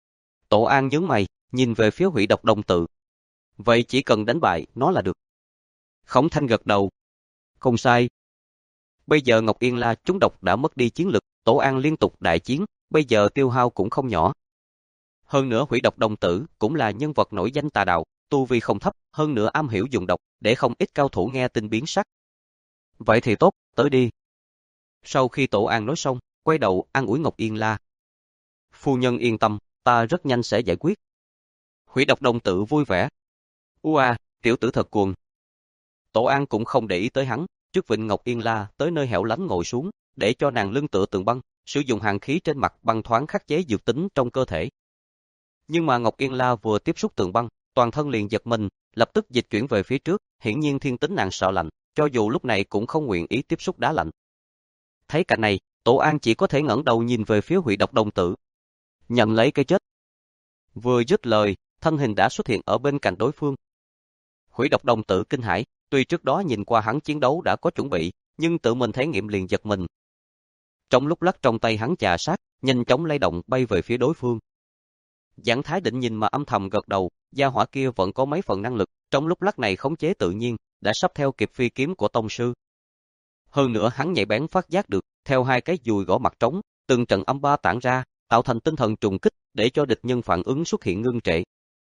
Tổ An nhướng mày, nhìn về phía Hủy Độc Đồng Tự. Vậy chỉ cần đánh bại nó là được. Khổng Thanh gật đầu. Không sai. Bây giờ Ngọc Yên La chúng độc đã mất đi chiến lực, Tổ An liên tục đại chiến, bây giờ tiêu hao cũng không nhỏ. Hơn nữa Hủy Độc Đồng Tử cũng là nhân vật nổi danh tà đạo, tu vi không thấp, hơn nữa am hiểu dùng độc, để không ít cao thủ nghe tin biến sắc. Vậy thì tốt, tới đi. Sau khi Tổ An nói xong, quay đầu an ủi Ngọc Yên La. Phu nhân yên tâm, ta rất nhanh sẽ giải quyết. Hủy Độc Đồng Tử vui vẻ. Ua, à, tiểu tử thật cuồng. Tổ An cũng không để ý tới hắn, trước vịnh Ngọc Yên La tới nơi hẻo lánh ngồi xuống, để cho nàng lưng tựa tường băng, sử dụng hàn khí trên mặt băng thoáng khắc chế dược tính trong cơ thể. Nhưng mà Ngọc Yên La vừa tiếp xúc tường băng, toàn thân liền giật mình, lập tức dịch chuyển về phía trước, hiển nhiên thiên tính nàng sợ lạnh, cho dù lúc này cũng không nguyện ý tiếp xúc đá lạnh. Thấy cảnh này, Tổ An chỉ có thể ngẩng đầu nhìn về phía Hủy Độc Đồng Tử. Nhận lấy cái chết. Vừa dứt lời, thân hình đã xuất hiện ở bên cạnh đối phương. Hủy Độc Đồng Tử kinh hãi, tuy trước đó nhìn qua hắn chiến đấu đã có chuẩn bị, nhưng tự mình thể nghiệm liền giật mình. Trong lúc lắc trong tay hắn chà sát, nhanh chóng lay động bay về phía đối phương. Giảng Thái Định nhìn mà âm thầm gật đầu, gia hỏa kia vẫn có mấy phần năng lực, trong lúc lắc này khống chế tự nhiên, đã sắp theo kịp phi kiếm của tông sư. Hơn nữa hắn nhạy bén phát giác được, theo hai cái dùi gõ mặt trống, từng trận âm ba tản ra, tạo thành tinh thần trùng kích, để cho địch nhân phản ứng xuất hiện ngưng trệ.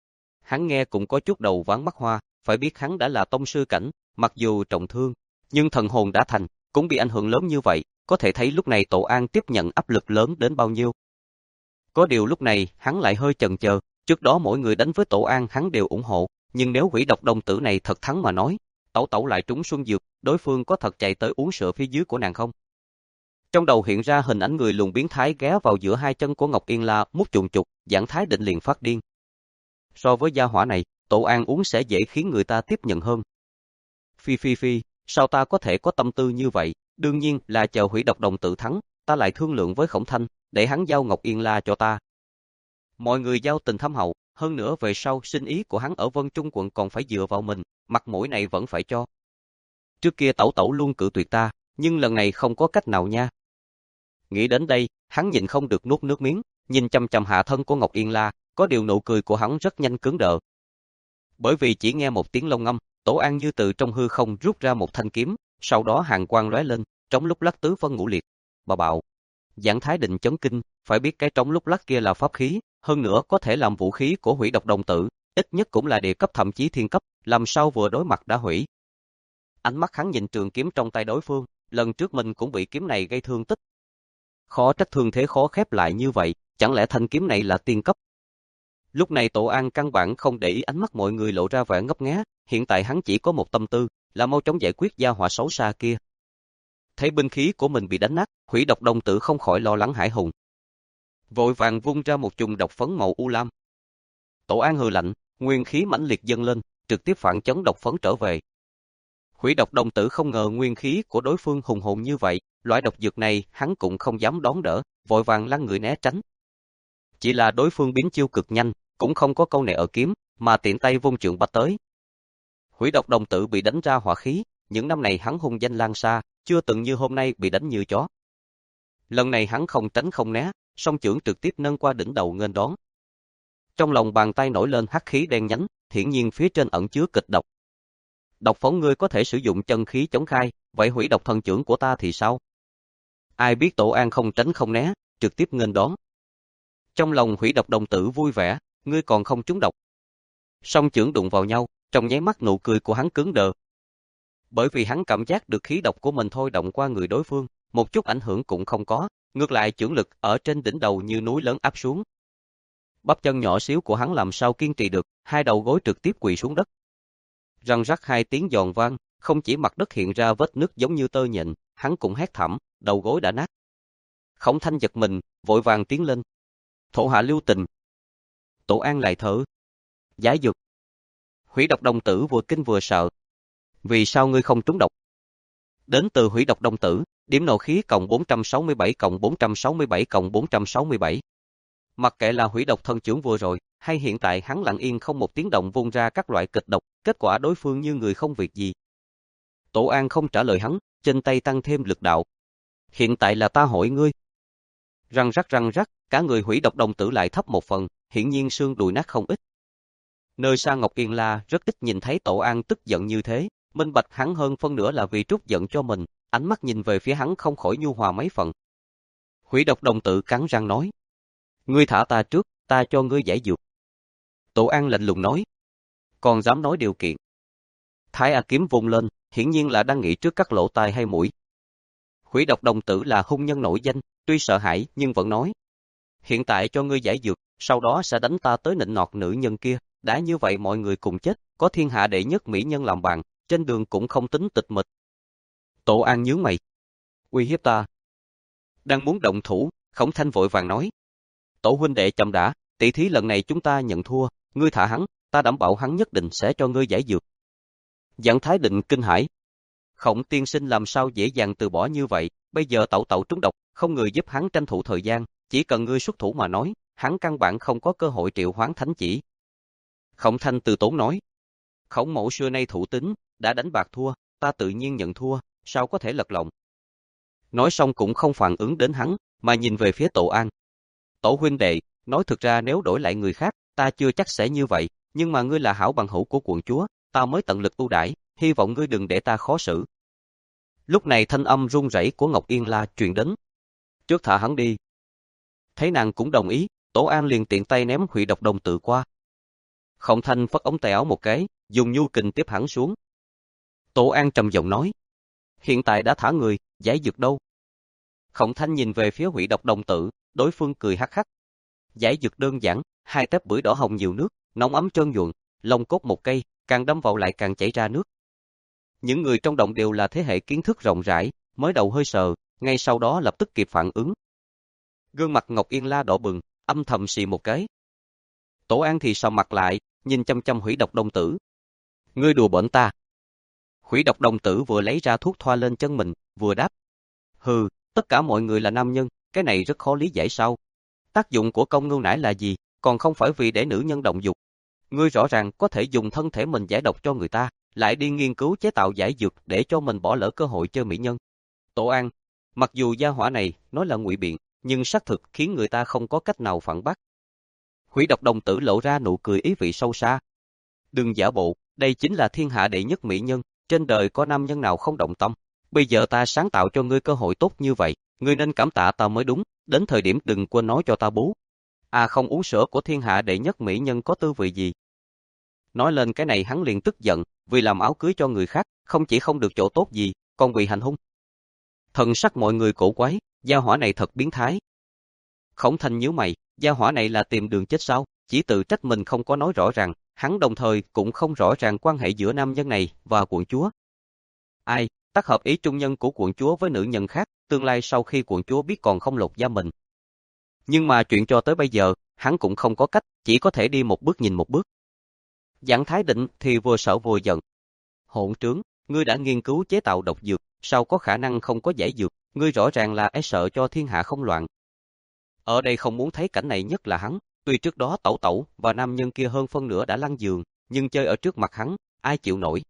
Hắn nghe cũng có chút đầu váng mắt hoa, phải biết hắn đã là tông sư cảnh, mặc dù trọng thương, nhưng thần hồn đã thành, cũng bị ảnh hưởng lớn như vậy, có thể thấy lúc này Tổ An tiếp nhận áp lực lớn đến bao nhiêu. Có điều lúc này, hắn lại hơi chần chờ, trước đó mỗi người đánh với Tổ An hắn đều ủng hộ, nhưng nếu Hủy Độc Đồng Tử này thật thắng mà nói, Tẩu Tẩu lại trúng xuân dược, đối phương có thật chạy tới uống sữa phía dưới của nàng không? Trong đầu hiện ra hình ảnh người lùn biến thái ghé vào giữa hai chân của Ngọc Yên La, mút trùng trục, Giảng Thái Định liền phát điên. So với gia hỏa này, Tổ An uống sẽ dễ khiến người ta tiếp nhận hơn. Phi phi phi, sao ta có thể có tâm tư như vậy, đương nhiên là chờ Hủy Độc Đồng Tử thắng, ta lại thương lượng với Khổng Thanh, để hắn giao Ngọc Yên La cho ta. Mọi người giao tình thâm hậu, hơn nữa về sau sinh ý của hắn ở Vân Trung quận còn phải dựa vào mình, mặt mũi này vẫn phải cho. Trước kia Tẩu Tẩu luôn cự tuyệt ta, nhưng lần này không có cách nào nha. Nghĩ đến đây, hắn nhịn không được nuốt nước miếng, nhìn chăm chăm hạ thân của Ngọc Yên La, có điều nụ cười của hắn rất nhanh cứng đờ. Bởi vì chỉ nghe một tiếng long ngâm, Tổ An như từ trong hư không rút ra một thanh kiếm, sau đó hàn quang lóe lên, trong lúc lắc tứ phân ngũ liệt. Bà bạo. Giảng Thái Định chấn kinh, phải biết cái trống lúc lắc kia là pháp khí, hơn nữa có thể làm vũ khí của Hủy Độc Đồng Tử, ít nhất cũng là địa cấp thậm chí thiên cấp, làm sao vừa đối mặt đã hủy. Ánh mắt hắn nhìn trường kiếm trong tay đối phương, lần trước mình cũng bị kiếm này gây thương tích. Khó trách thương thế khó khép lại như vậy, chẳng lẽ thanh kiếm này là tiên cấp? Lúc này Tổ An căn bản không để ý ánh mắt mọi người lộ ra vẻ ngấp nghé, hiện tại hắn chỉ có một tâm tư, là mau chóng giải quyết gia họa xấu xa kia. Thấy binh khí của mình bị đánh nát, Hủy Độc Đồng Tử không khỏi lo lắng hãi hùng. Vội vàng vung ra một chùm độc phấn màu u lam. Tổ An hừ lạnh, nguyên khí mãnh liệt dâng lên, trực tiếp phản chấn độc phấn trở về. Hủy Độc Đồng Tử không ngờ nguyên khí của đối phương hùng hồn như vậy, loại độc dược này hắn cũng không dám đón đỡ, vội vàng lăn người né tránh. Chỉ là đối phương biến chiêu cực nhanh, cũng không có câu nệ ở kiếm, mà tiện tay vung trượng bạch tới. Hủy Độc Đồng Tử bị đánh ra hỏa khí, những năm này hắn hung danh lan xa, chưa từng như hôm nay bị đánh như chó. Lần này hắn không tránh không né, song chưởng trực tiếp nâng qua đỉnh đầu nghênh đón. Trong lòng bàn tay nổi lên hắc khí đen nhánh, hiển nhiên phía trên ẩn chứa kịch độc. Độc phấn ngươi có thể sử dụng chân khí chống khai, vậy Hủy Độc Thần Chưởng của ta thì sao? Ai biết Tổ An không tránh không né, trực tiếp nghênh đón. Trong lòng Hủy Độc Đồng Tử vui vẻ, ngươi còn không trúng độc. Song chưởng đụng vào nhau, trong nháy mắt nụ cười của hắn cứng đờ. Bởi vì hắn cảm giác được khí độc của mình thôi động qua người đối phương, một chút ảnh hưởng cũng không có, ngược lại chưởng lực ở trên đỉnh đầu như núi lớn áp xuống. Bắp chân nhỏ xíu của hắn làm sao kiên trì được, hai đầu gối trực tiếp quỳ xuống đất. Răng rắc hai tiếng giòn vang, không chỉ mặt đất hiện ra vết nứt giống như tơ nhện, hắn cũng hét thảm, đầu gối đã nát. Khổng Thanh giật mình, vội vàng tiến lên. Thổ hạ lưu tình. Tổ An lại thở. Giải dược. Hủy Độc Đồng Tử vừa kinh vừa sợ. Vì sao ngươi không trúng độc? Đến từ Hủy Độc Đồng Tử, điểm nộ khí cộng bốn trăm sáu mươi bảy cộng bốn trăm sáu mươi bảy cộng bốn trăm sáu mươi bảy. Mặc kệ là Hủy Độc Thần Chưởng vừa rồi, hay hiện tại hắn lặng yên không một tiếng động vung ra các loại kịch độc, kết quả đối phương như người không việc gì. Tổ An không trả lời hắn, trên tay tăng thêm lực đạo. Hiện tại là ta hỏi ngươi. Răng rắc răng rắc, cả người Hủy Độc đồng tử lại thấp một phần, hiển nhiên xương đùi nát không ít. Nơi xa Ngọc Yên La rất ít nhìn thấy Tổ An tức giận như thế, minh bạch hắn hơn phân nửa là vì trút giận cho mình, ánh mắt nhìn về phía hắn không khỏi nhu hòa mấy phần. Hủy Độc đồng tử cắn răng nói, ngươi thả ta trước, ta cho ngươi giải dược. Tổ An lạnh lùng nói, còn dám nói điều kiện. Thái A kiếm vung lên, hiển nhiên là đang nghĩ trước cắt lỗ tai hay mũi. Hủy Độc đồng tử là hung nhân nổi danh, tuy sợ hãi nhưng vẫn nói, hiện tại cho ngươi giải dược, sau đó sẽ đánh ta tới nịnh nọt nữ nhân kia, đã như vậy mọi người cùng chết, có thiên hạ đệ nhất mỹ nhân làm bạn, trên đường cũng không tính tịch mịch. Tổ An nhướng mày, uy hiếp ta. Đang muốn động thủ, Khổng Thanh vội vàng nói, Tổ huynh đệ chậm đã, tỷ thí lần này chúng ta nhận thua, ngươi thả hắn, ta đảm bảo hắn nhất định sẽ cho ngươi giải dược. Giảng Thái Định kinh hãi, Khổng tiên sinh làm sao dễ dàng từ bỏ như vậy, bây giờ Tẩu Tẩu trúng độc, không người giúp hắn tranh thủ thời gian, chỉ cần ngươi xuất thủ mà nói, hắn căn bản không có cơ hội triệu hoán thánh chỉ. Khổng Thanh từ tốn nói, Khổng mẫu xưa nay thủ tín, đã đánh bạc thua, ta tự nhiên nhận thua, sao có thể lật lọng. Nói xong cũng không phản ứng đến hắn, mà nhìn về phía Tổ An. Tổ huynh đệ, nói thực ra nếu đổi lại người khác, ta chưa chắc sẽ như vậy, nhưng mà ngươi là hảo bằng hữu của quận chúa, ta mới tận lực ưu đãi, hy vọng ngươi đừng để ta khó xử. Lúc này thanh âm run rẩy của Ngọc Yên La truyền đến. Trước thả hắn đi. Thấy nàng cũng đồng ý, Tổ An liền tiện tay ném Hủy Độc đồng tử qua. Khổng Thanh phất ống tay áo một cái, dùng nhu kình tiếp hắn xuống. Tổ An trầm giọng nói, hiện tại đã thả người, giải dược đâu? Khổng Thanh nhìn về phía Hủy Độc đồng tử, đối phương cười hắc hắc. Giải dược đơn giản, hai tép bưởi đỏ hồng nhiều nước, nóng ấm trơn nhuận, lông cốt một cây, càng đâm vào lại càng chảy ra nước. Những người trong động đều là thế hệ kiến thức rộng rãi, mới đầu hơi sờ, ngay sau đó lập tức kịp phản ứng. Gương mặt Ngọc Yên La đỏ bừng, âm thầm xì một cái. Tổ An thì sầm mặt lại, nhìn chăm chăm Hủy Độc đồng tử. Ngươi đùa bỡn ta. Hủy Độc đồng tử vừa lấy ra thuốc thoa lên chân mình, vừa đáp. Hừ, tất cả mọi người là nam nhân, cái này rất khó lý giải sao. Tác dụng của công ngưu nải là gì, còn không phải vì để nữ nhân động dục. Ngươi rõ ràng có thể dùng thân thể mình giải độc cho người ta, lại đi nghiên cứu chế tạo giải dược để cho mình bỏ lỡ cơ hội chơi mỹ nhân. Tổ An, mặc dù gia hỏa này nói là ngụy biện, nhưng xác thực khiến người ta không có cách nào phản bác. Hủy Độc đồng tử lộ ra nụ cười ý vị sâu xa. Đừng giả bộ, đây chính là thiên hạ đệ nhất mỹ nhân, trên đời có nam nhân nào không động tâm. Bây giờ ta sáng tạo cho ngươi cơ hội tốt như vậy, ngươi nên cảm tạ ta mới đúng, đến thời điểm đừng quên nói cho ta bú. À không uống sữa của thiên hạ đệ nhất mỹ nhân có tư vị gì. Nói lên cái này hắn liền tức giận, vì làm áo cưới cho người khác, không chỉ không được chỗ tốt gì, còn bị hành hung. Thần sắc mọi người cổ quái, gia hỏa này thật biến thái. Khổng Thanh nhíu mày, gia hỏa này là tìm đường chết sao, chỉ tự trách mình không có nói rõ ràng, hắn đồng thời cũng không rõ ràng quan hệ giữa nam nhân này và quận chúa. Ai, tác hợp ý trung nhân của quận chúa với nữ nhân khác, tương lai sau khi quận chúa biết còn không lột da mình. Nhưng mà chuyện cho tới bây giờ, hắn cũng không có cách, chỉ có thể đi một bước nhìn một bước. Giảng Thái Định thì vừa sợ vừa giận. Hỗn trướng, ngươi đã nghiên cứu chế tạo độc dược, sao có khả năng không có giải dược, ngươi rõ ràng là e sợ cho thiên hạ không loạn. Ở đây không muốn thấy cảnh này nhất là hắn, tuy trước đó Tẩu Tẩu và nam nhân kia hơn phân nửa đã lăn giường, nhưng chơi ở trước mặt hắn, ai chịu nổi.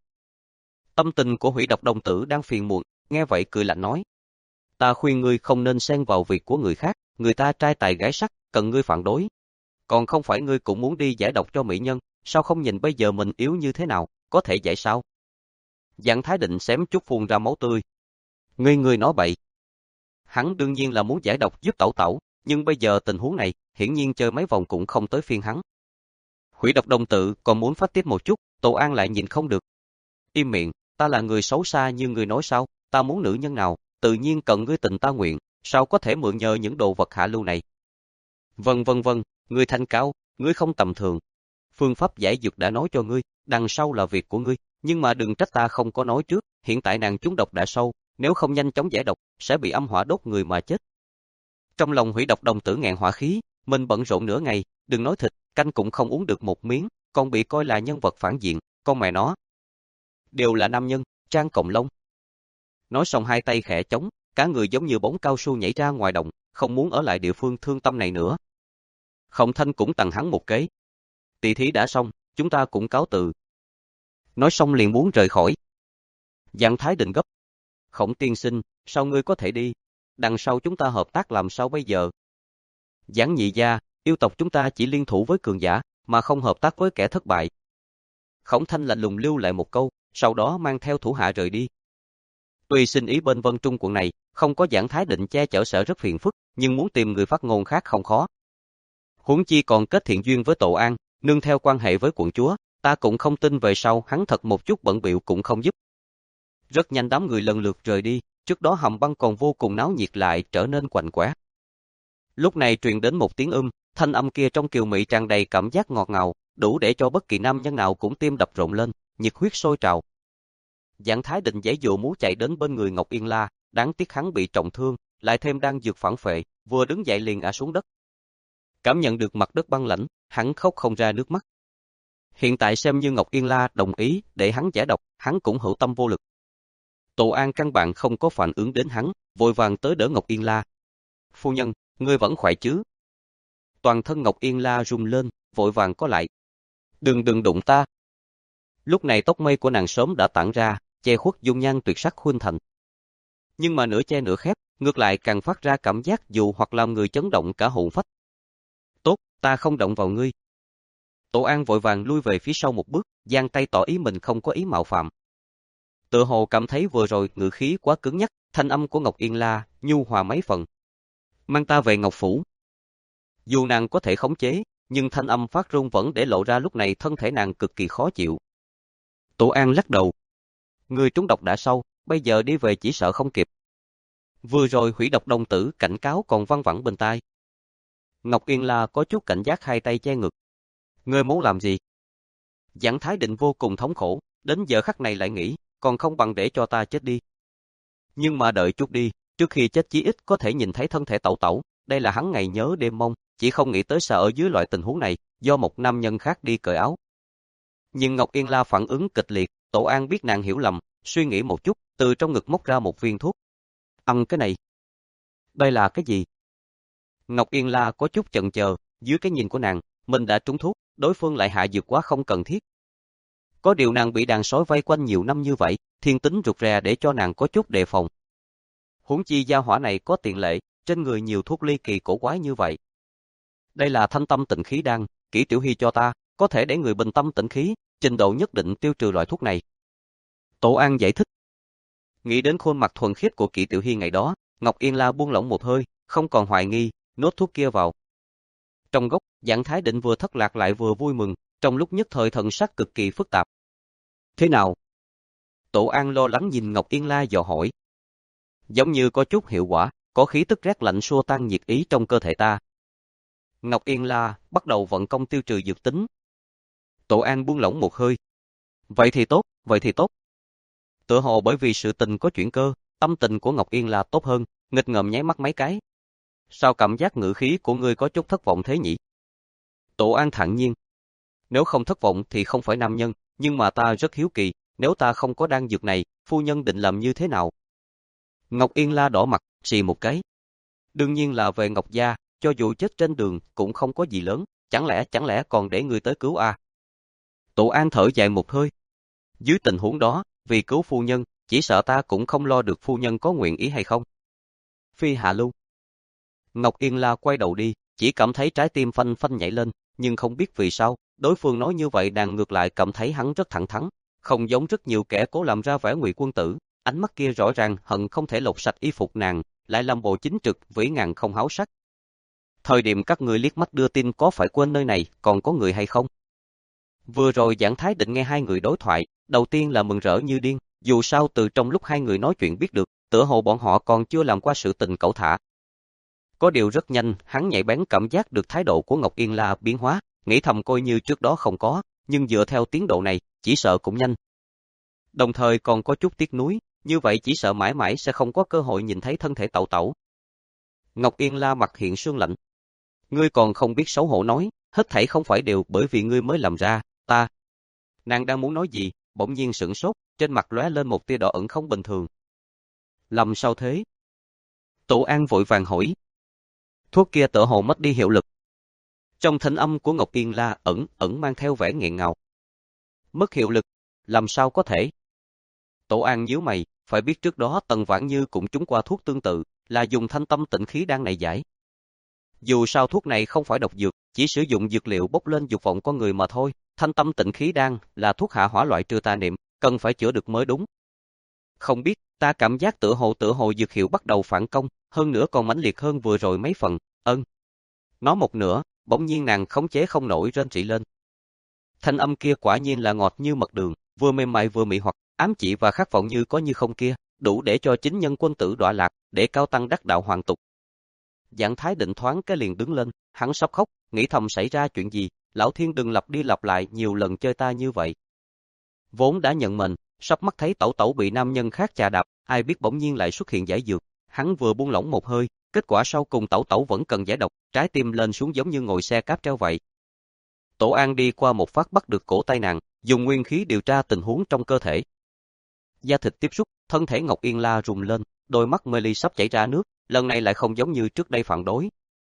Tâm tình của Hủy Độc đồng tử đang phiền muộn, nghe vậy cười lạnh nói. Ta khuyên ngươi không nên xen vào việc của người khác, người ta trai tài gái sắc, cần ngươi phản đối. Còn không phải ngươi cũng muốn đi giải độc cho mỹ nhân, sao không nhìn bây giờ mình yếu như thế nào, có thể giải sao? Giảng Thái Định xém chút phun ra máu tươi. Ngươi ngươi nói bậy. Hắn đương nhiên là muốn giải độc giúp Tẩu Tẩu, nhưng bây giờ tình huống này, hiển nhiên chơi mấy vòng cũng không tới phiên hắn. Hủy Độc đồng tử còn muốn phát tiếp một chút, Tổ An lại nhìn không được. Im miệng, ta là người xấu xa như ngươi nói sao, ta muốn nữ nhân nào, tự nhiên cần ngươi tình ta nguyện, sao có thể mượn nhờ những đồ vật hạ lưu này. Vân vân vân, ngươi thanh cao, ngươi không tầm thường. Phương pháp giải dược đã nói cho ngươi, đằng sau là việc của ngươi, nhưng mà đừng trách ta không có nói trước, hiện tại nàng trúng độc đã sâu, nếu không nhanh chóng giải độc, sẽ bị âm hỏa đốt người mà chết. Trong lòng Hủy Độc đồng tử ngẹn hỏa khí, mình bận rộn nửa ngày, đừng nói thịt, canh cũng không uống được một miếng, còn bị coi là nhân vật phản diện, con mẹ nó. Đều là nam nhân, trang cộng lông. Nói xong hai tay khẽ chống, cả người giống như bóng cao su nhảy ra ngoài đồng, không muốn ở lại địa phương thương tâm này nữa. Khổng Thanh cũng tặng hắn một cái. Tỷ thí đã xong, chúng ta cũng cáo từ. Nói xong liền muốn rời khỏi. Giảng Thái Định gấp. Khổng tiên sinh, sao ngươi có thể đi? đằng sau chúng ta hợp tác làm sao bây giờ? Giảng nhị gia, yêu tộc chúng ta chỉ liên thủ với cường giả, mà không hợp tác với kẻ thất bại. Khổng Thanh lạnh lùng lưu lại một câu, sau đó mang theo thủ hạ rời đi. Tuy xin ý bên Vân Trung quận này, không có Giảng Thái Định che chở sợ rất phiền phức, nhưng muốn tìm người phát ngôn khác không khó. Huống chi còn kết thiện duyên với Tổ An, nương theo quan hệ với quận chúa, ta cũng không tin về sau hắn thật một chút bận bịu cũng không giúp. Rất nhanh đám người lần lượt rời đi, trước đó hầm băng còn vô cùng náo nhiệt lại trở nên quạnh quẽ. Lúc này truyền đến một tiếng um, thanh âm kia trong kiều mị tràn đầy cảm giác ngọt ngào, đủ để cho bất kỳ nam nhân nào cũng tim đập rộn lên, nhiệt huyết sôi trào. Giảng Thái Định giãy dụa muốn chạy đến bên người Ngọc Yên La, đáng tiếc hắn bị trọng thương, lại thêm đang dược phản phệ, vừa đứng dậy liền ngã xuống đất. Cảm nhận được mặt đất băng lãnh, hắn khóc không ra nước mắt. Hiện tại xem như Ngọc Yên La đồng ý để hắn giải độc, hắn cũng hữu tâm vô lực. Tổ An căn bản không có phản ứng đến hắn, vội vàng tới đỡ Ngọc Yên La. Phu nhân, ngươi vẫn khỏe chứ? Toàn thân Ngọc Yên La rung lên, vội vàng có lại. Đừng đừng đụng ta. Lúc này tóc mây của nàng sớm đã tản ra, che khuất dung nhan tuyệt sắc khuynh thành. Nhưng mà nửa che nửa khép, ngược lại càng phát ra cảm giác dù hoặc làm người chấn động cả hồn phách. Tốt, ta không động vào ngươi. Tổ An vội vàng lui về phía sau một bước, giang tay tỏ ý mình không có ý mạo phạm. Tự hồ cảm thấy vừa rồi ngữ khí quá cứng nhắc, thanh âm của Ngọc Yên La nhu hòa mấy phần. Mang ta về Ngọc Phủ. Dù nàng có thể khống chế, nhưng thanh âm phát run vẫn để lộ ra lúc này thân thể nàng cực kỳ khó chịu. Tổ An lắc đầu. Ngươi trúng độc đã sâu, bây giờ đi về chỉ sợ không kịp. Vừa rồi hủy độc đồng tử cảnh cáo còn văng vẳng bên tai. Ngọc Yên La có chút cảnh giác hai tay che ngực. Ngươi muốn làm gì? Giảng Thái Định vô cùng thống khổ, đến giờ khắc này lại nghĩ, còn không bằng để cho ta chết đi. Nhưng mà đợi chút đi, trước khi chết chí ít có thể nhìn thấy thân thể tẩu tẩu, đây là hắn ngày nhớ đêm mong, chỉ không nghĩ tới sợ ở dưới loại tình huống này, do một nam nhân khác đi cởi áo. Nhưng Ngọc Yên La phản ứng kịch liệt, Tổ An biết nàng hiểu lầm, suy nghĩ một chút, từ trong ngực móc ra một viên thuốc. Ăn cái này. Đây là cái gì? Ngọc Yên La có chút chần chờ, dưới cái nhìn của nàng, mình đã trúng thuốc, đối phương lại hạ dược quá không cần thiết. Có điều nàng bị đàn sói vây quanh nhiều năm như vậy, thiên tính rụt rè để cho nàng có chút đề phòng. Huống chi gia hỏa này có tiền lệ, trên người nhiều thuốc ly kỳ cổ quái như vậy. Đây là thanh tâm tịnh khí đan, Kỷ Tiểu Hy cho ta, có thể để người bình tâm tĩnh khí, trình độ nhất định tiêu trừ loại thuốc này. Tổ An giải thích. Nghĩ đến khuôn mặt thuần khiết của Kỷ Tiểu Hy ngày đó, Ngọc Yên La buông lỏng một hơi, không còn hoài nghi, nốt thuốc kia vào. Trong gốc, Giảng Thái Định vừa thất lạc lại vừa vui mừng, trong lúc nhất thời thần sắc cực kỳ phức tạp. Thế nào? Tổ An lo lắng nhìn Ngọc Yên La dò hỏi. Giống như có chút hiệu quả, có khí tức rét lạnh xua tan nhiệt ý trong cơ thể ta. Ngọc Yên La bắt đầu vận công tiêu trừ dược tính. Tổ An buông lỏng một hơi. Vậy thì tốt, vậy thì tốt. Tựa hồ bởi vì sự tình có chuyển cơ, tâm tình của Ngọc Yên La tốt hơn, nghịch ngợm nháy mắt mấy cái. Sao cảm giác ngữ khí của ngươi có chút thất vọng thế nhỉ? Tổ An thản nhiên. Nếu không thất vọng thì không phải nam nhân, nhưng mà ta rất hiếu kỳ, nếu ta không có đan dược này, phu nhân định làm như thế nào? Ngọc Yên La đỏ mặt, xì một cái. Đương nhiên là về Ngọc gia, cho dù chết trên đường cũng không có gì lớn, chẳng lẽ chẳng lẽ còn để người tới cứu à? Tổ An thở dài một hơi. Dưới tình huống đó, vì cứu phu nhân, chỉ sợ ta cũng không lo được phu nhân có nguyện ý hay không. Phi hạ lưu. Ngọc Yên La quay đầu đi, chỉ cảm thấy trái tim phanh phanh nhảy lên, nhưng không biết vì sao, đối phương nói như vậy nàng ngược lại cảm thấy hắn rất thẳng thắn, không giống rất nhiều kẻ cố làm ra vẻ ngụy quân tử, ánh mắt kia rõ ràng hận không thể lột sạch y phục nàng, lại làm bộ chính trực, vĩ ngạn không háo sắc. Thời điểm các người liếc mắt đưa tin có phải quên nơi này còn có người hay không? Vừa rồi Giảng Thái Định nghe hai người đối thoại, đầu tiên là mừng rỡ như điên, dù sao từ trong lúc hai người nói chuyện biết được, tựa hồ bọn họ còn chưa làm qua sự tình cẩu thả. Có điều rất nhanh, hắn nhạy bén cảm giác được thái độ của Ngọc Yên La biến hóa, nghĩ thầm coi như trước đó không có, nhưng dựa theo tiến độ này, chỉ sợ cũng nhanh. Đồng thời còn có chút tiếc nuối, như vậy chỉ sợ mãi mãi sẽ không có cơ hội nhìn thấy thân thể tẩu tẩu. Ngọc Yên La mặt hiện sương lạnh. Ngươi còn không biết xấu hổ nói, hết thảy không phải đều bởi vì ngươi mới làm ra, ta. Nàng đang muốn nói gì, bỗng nhiên sửng sốt, trên mặt lóe lên một tia đỏ ửng không bình thường. Làm sao thế? Tổ An vội vàng hỏi. Thuốc kia tựa hồ mất đi hiệu lực. Trong thanh âm của Ngọc Yên La ẩn ẩn mang theo vẻ nghẹn ngào. Mất hiệu lực, làm sao có thể? Tổ An nhíu mày, phải biết trước đó Tần Vãn Như cũng trúng qua thuốc tương tự, là dùng thanh tâm tịnh khí đan này giải. Dù sao thuốc này không phải độc dược, chỉ sử dụng dược liệu bốc lên dục vọng con người mà thôi, thanh tâm tịnh khí đan là thuốc hạ hỏa loại trừ tà niệm, cần phải chữa được mới đúng. Không biết, ta cảm giác tựa hồ tựa hồ dược hiệu bắt đầu phản công, hơn nữa còn mãnh liệt hơn vừa rồi mấy phần, ân. Nói một nửa, bỗng nhiên nàng khống chế không nổi rên rỉ lên. Thanh âm kia quả nhiên là ngọt như mật đường, vừa mềm mại vừa mị hoặc, ám chỉ và khát vọng như có như không kia, đủ để cho chính nhân quân tử đọa lạc, để cao tăng đắc đạo hoàn tục. Giảng Thái Định thoáng cái liền đứng lên, hắn sắp khóc, nghĩ thầm xảy ra chuyện gì, lão thiên đừng lặp đi lặp lại nhiều lần chơi ta như vậy. Vốn đã nhận mệnh, sắp mắt thấy tẩu tẩu bị nam nhân khác chà đạp, ai biết bỗng nhiên lại xuất hiện giải dược, hắn vừa buông lỏng một hơi, kết quả sau cùng tẩu tẩu vẫn cần giải độc, trái tim lên xuống giống như ngồi xe cáp treo vậy. Tổ An đi qua một phát bắt được cổ tay nàng, dùng nguyên khí điều tra tình huống trong cơ thể. Da thịt tiếp xúc, thân thể Ngọc Yên La rùng lên, đôi mắt mê ly sắp chảy ra nước, lần này lại không giống như trước đây phản đối.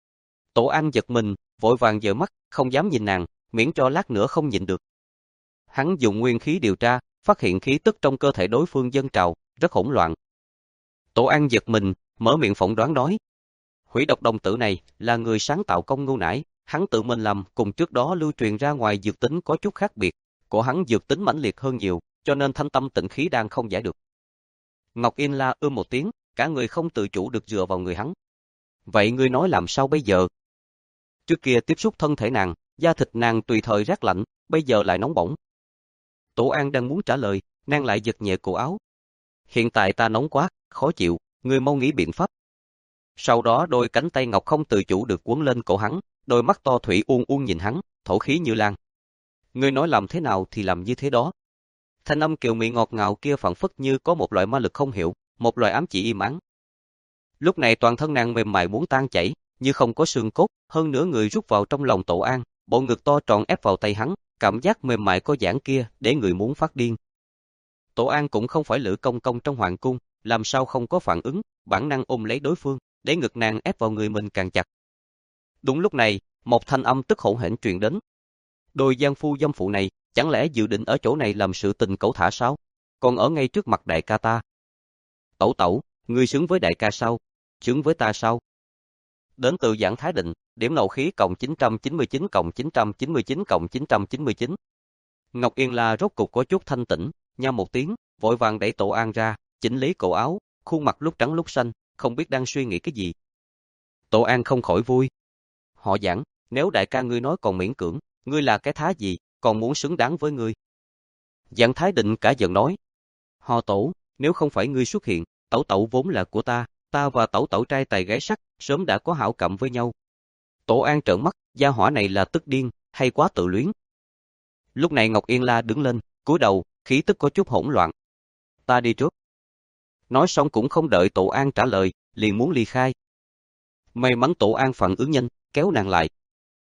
Tổ An giật mình, vội vàng giở mắt, không dám nhìn nàng, miễn cho lát nữa không nhịn được. Hắn dùng nguyên khí điều tra, phát hiện khí tức trong cơ thể đối phương dâng trào, rất hỗn loạn. Tổ An giật mình, mở miệng phỏng đoán nói. Hủy độc đồng tử này là người sáng tạo công ngu nải, hắn tự mình làm, cùng trước đó lưu truyền ra ngoài dược tính có chút khác biệt, của hắn dược tính mãnh liệt hơn nhiều, cho nên thanh tâm tịnh khí đang không giải được. Ngọc Yên La ưm một tiếng, cả người không tự chủ được dựa vào người hắn. Vậy ngươi nói làm sao bây giờ? Trước kia tiếp xúc thân thể nàng, da thịt nàng tùy thời rét lạnh, bây giờ lại nóng bỏng. Tổ An đang muốn trả lời, nàng lại giật nhẹ cổ áo. Hiện tại ta nóng quá, khó chịu, ngươi mau nghĩ biện pháp. Sau đó đôi cánh tay ngọc không tự chủ được quấn lên cổ hắn, đôi mắt to thủy uôn uôn nhìn hắn, thổ khí như lan. Ngươi nói làm thế nào thì làm như thế đó. Thanh âm kiều mị ngọt ngào kia phảng phất như có một loại ma lực không hiểu, một loại ám chỉ im ắng. Lúc này toàn thân nàng mềm mại muốn tan chảy, như không có xương cốt, hơn nữa người rút vào trong lòng Tổ An, bộ ngực to tròn ép vào tay hắn, cảm giác mềm mại có giãn kia, để người muốn phát điên. Tổ An cũng không phải Lữ Công Công trong hoàng cung, làm sao không có phản ứng, bản năng ôm lấy đối phương, để ngực nàng ép vào người mình càng chặt. Đúng lúc này, một thanh âm tức hỗn hển truyền đến. Đôi giang phu dâm phụ này, chẳng lẽ dự định ở chỗ này làm sự tình cẩu thả sao? Còn ở ngay trước mặt đại ca ta. Tẩu tẩu, ngươi xứng với đại ca sao? Xứng với ta sao? Đến từ Giảng Thái Định, điểm nộ khí cộng chín trăm chín mươi chín cộng chín trăm chín mươi chín cộng chín trăm chín mươi chín. Ngọc Yên La rốt cục có chút thanh tĩnh, nha một tiếng, vội vàng đẩy Tổ An ra, chỉnh lý cổ áo, khuôn mặt lúc trắng lúc xanh, không biết đang suy nghĩ cái gì. Tổ An không khỏi vui. Họ Giảng, nếu đại ca ngươi nói còn miễn cưỡng, ngươi là cái thá gì, còn muốn xứng đáng với ngươi. Giảng Thái Định cả giận nói. Họ Tổ, nếu không phải ngươi xuất hiện, tẩu tẩu vốn là của ta, ta và tẩu tẩu trai tài gái sắc, sớm đã có hảo cảm với nhau. Tổ An trợn mắt, gia hỏa này là tức điên, hay quá tự luyến. Lúc này Ngọc Yên La đứng lên, cúi đầu, khí tức có chút hỗn loạn. Ta đi trước. Nói xong cũng không đợi Tổ An trả lời, liền muốn ly khai. May mắn Tổ An phản ứng nhanh, kéo nàng lại.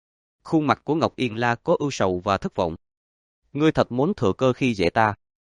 Khuôn mặt của Ngọc Yên La có ưu sầu và thất vọng. Ngươi thật muốn thừa cơ khi dễ ta.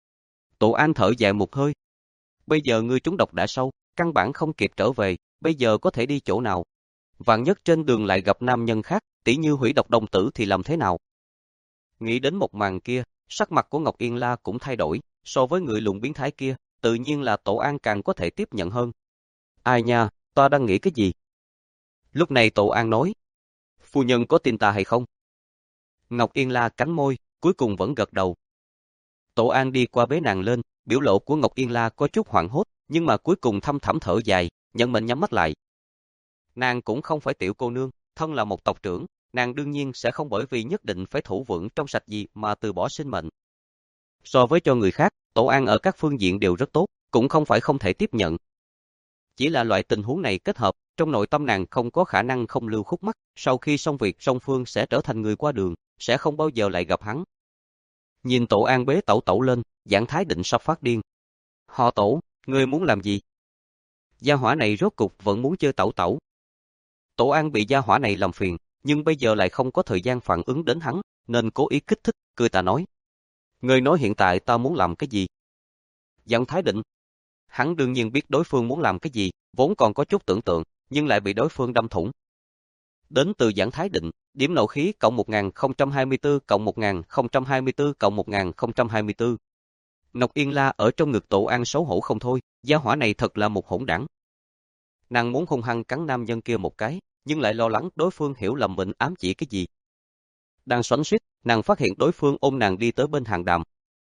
Tổ An thở dài một hơi. Bây giờ ngươi trúng độc đã sâu, căn bản không kịp trở về, bây giờ có thể đi chỗ nào? Vạn nhất trên đường lại gặp nam nhân khác, tỉ như hủy độc đồng tử thì làm thế nào? Nghĩ đến một màn kia, sắc mặt của Ngọc Yên La cũng thay đổi, so với người lùn biến thái kia, tự nhiên là Tổ An càng có thể tiếp nhận hơn. Ai nha, ta đang nghĩ cái gì? Lúc này Tổ An nói, phu nhân có tin ta hay không? Ngọc Yên La cắn môi, cuối cùng vẫn gật đầu. Tổ An đi qua bế nàng lên, biểu lộ của Ngọc Yên La có chút hoảng hốt, nhưng mà cuối cùng thâm thẳm thở dài, nhận mệnh nhắm mắt lại. Nàng cũng không phải tiểu cô nương, thân là một tộc trưởng, nàng đương nhiên sẽ không bởi vì nhất định phải thủ vững trong sạch gì mà từ bỏ sinh mệnh. So với cho người khác, Tổ An ở các phương diện đều rất tốt, cũng không phải không thể tiếp nhận. Chỉ là loại tình huống này kết hợp, trong nội tâm nàng không có khả năng không lưu khúc mắc, sau khi xong việc song phương sẽ trở thành người qua đường, sẽ không bao giờ lại gặp hắn. Nhìn Tổ An bế tẩu tẩu lên, Giảng Thái Định sắp phát điên. Họ Tổ, ngươi muốn làm gì? Gia hỏa này rốt cục vẫn muốn chơi tẩu tẩu. Tổ An bị gia hỏa này làm phiền, nhưng bây giờ lại không có thời gian phản ứng đến hắn, nên cố ý kích thích, cười ta nói. Ngươi nói hiện tại ta muốn làm cái gì? Giảng Thái Định. Hắn đương nhiên biết đối phương muốn làm cái gì, vốn còn có chút tưởng tượng, nhưng lại bị đối phương đâm thủng. Đến từ Giảng Thái Định, điểm nộ khí cộng một nghìn không trăm hai mươi tư cộng một nghìn không trăm hai mươi tư cộng một nghìn không trăm hai mươi tư. Ngọc Yên La ở trong ngực Tổ An xấu hổ không thôi, gia hỏa này thật là một hỗn đảng. Nàng muốn hung hăng cắn nam nhân kia một cái, nhưng lại lo lắng đối phương hiểu lầm mình ám chỉ cái gì. Đang xoắn xuýt, nàng phát hiện đối phương ôm nàng đi tới bên hàng đàm.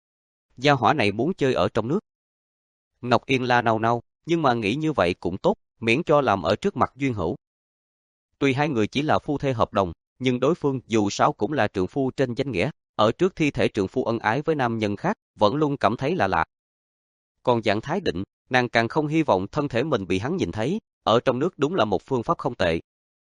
Gia hỏa này muốn chơi ở trong nước. Ngọc Yên La nao nao, nhưng mà nghĩ như vậy cũng tốt, miễn cho làm ở trước mặt duyên hữu. Tuy hai người chỉ là phu thê hợp đồng, nhưng đối phương dù sao cũng là trượng phu trên danh nghĩa, ở trước thi thể trượng phu ân ái với nam nhân khác, vẫn luôn cảm thấy là lạ. Còn dạng Thái Định, nàng càng không hy vọng thân thể mình bị hắn nhìn thấy, ở trong nước đúng là một phương pháp không tệ.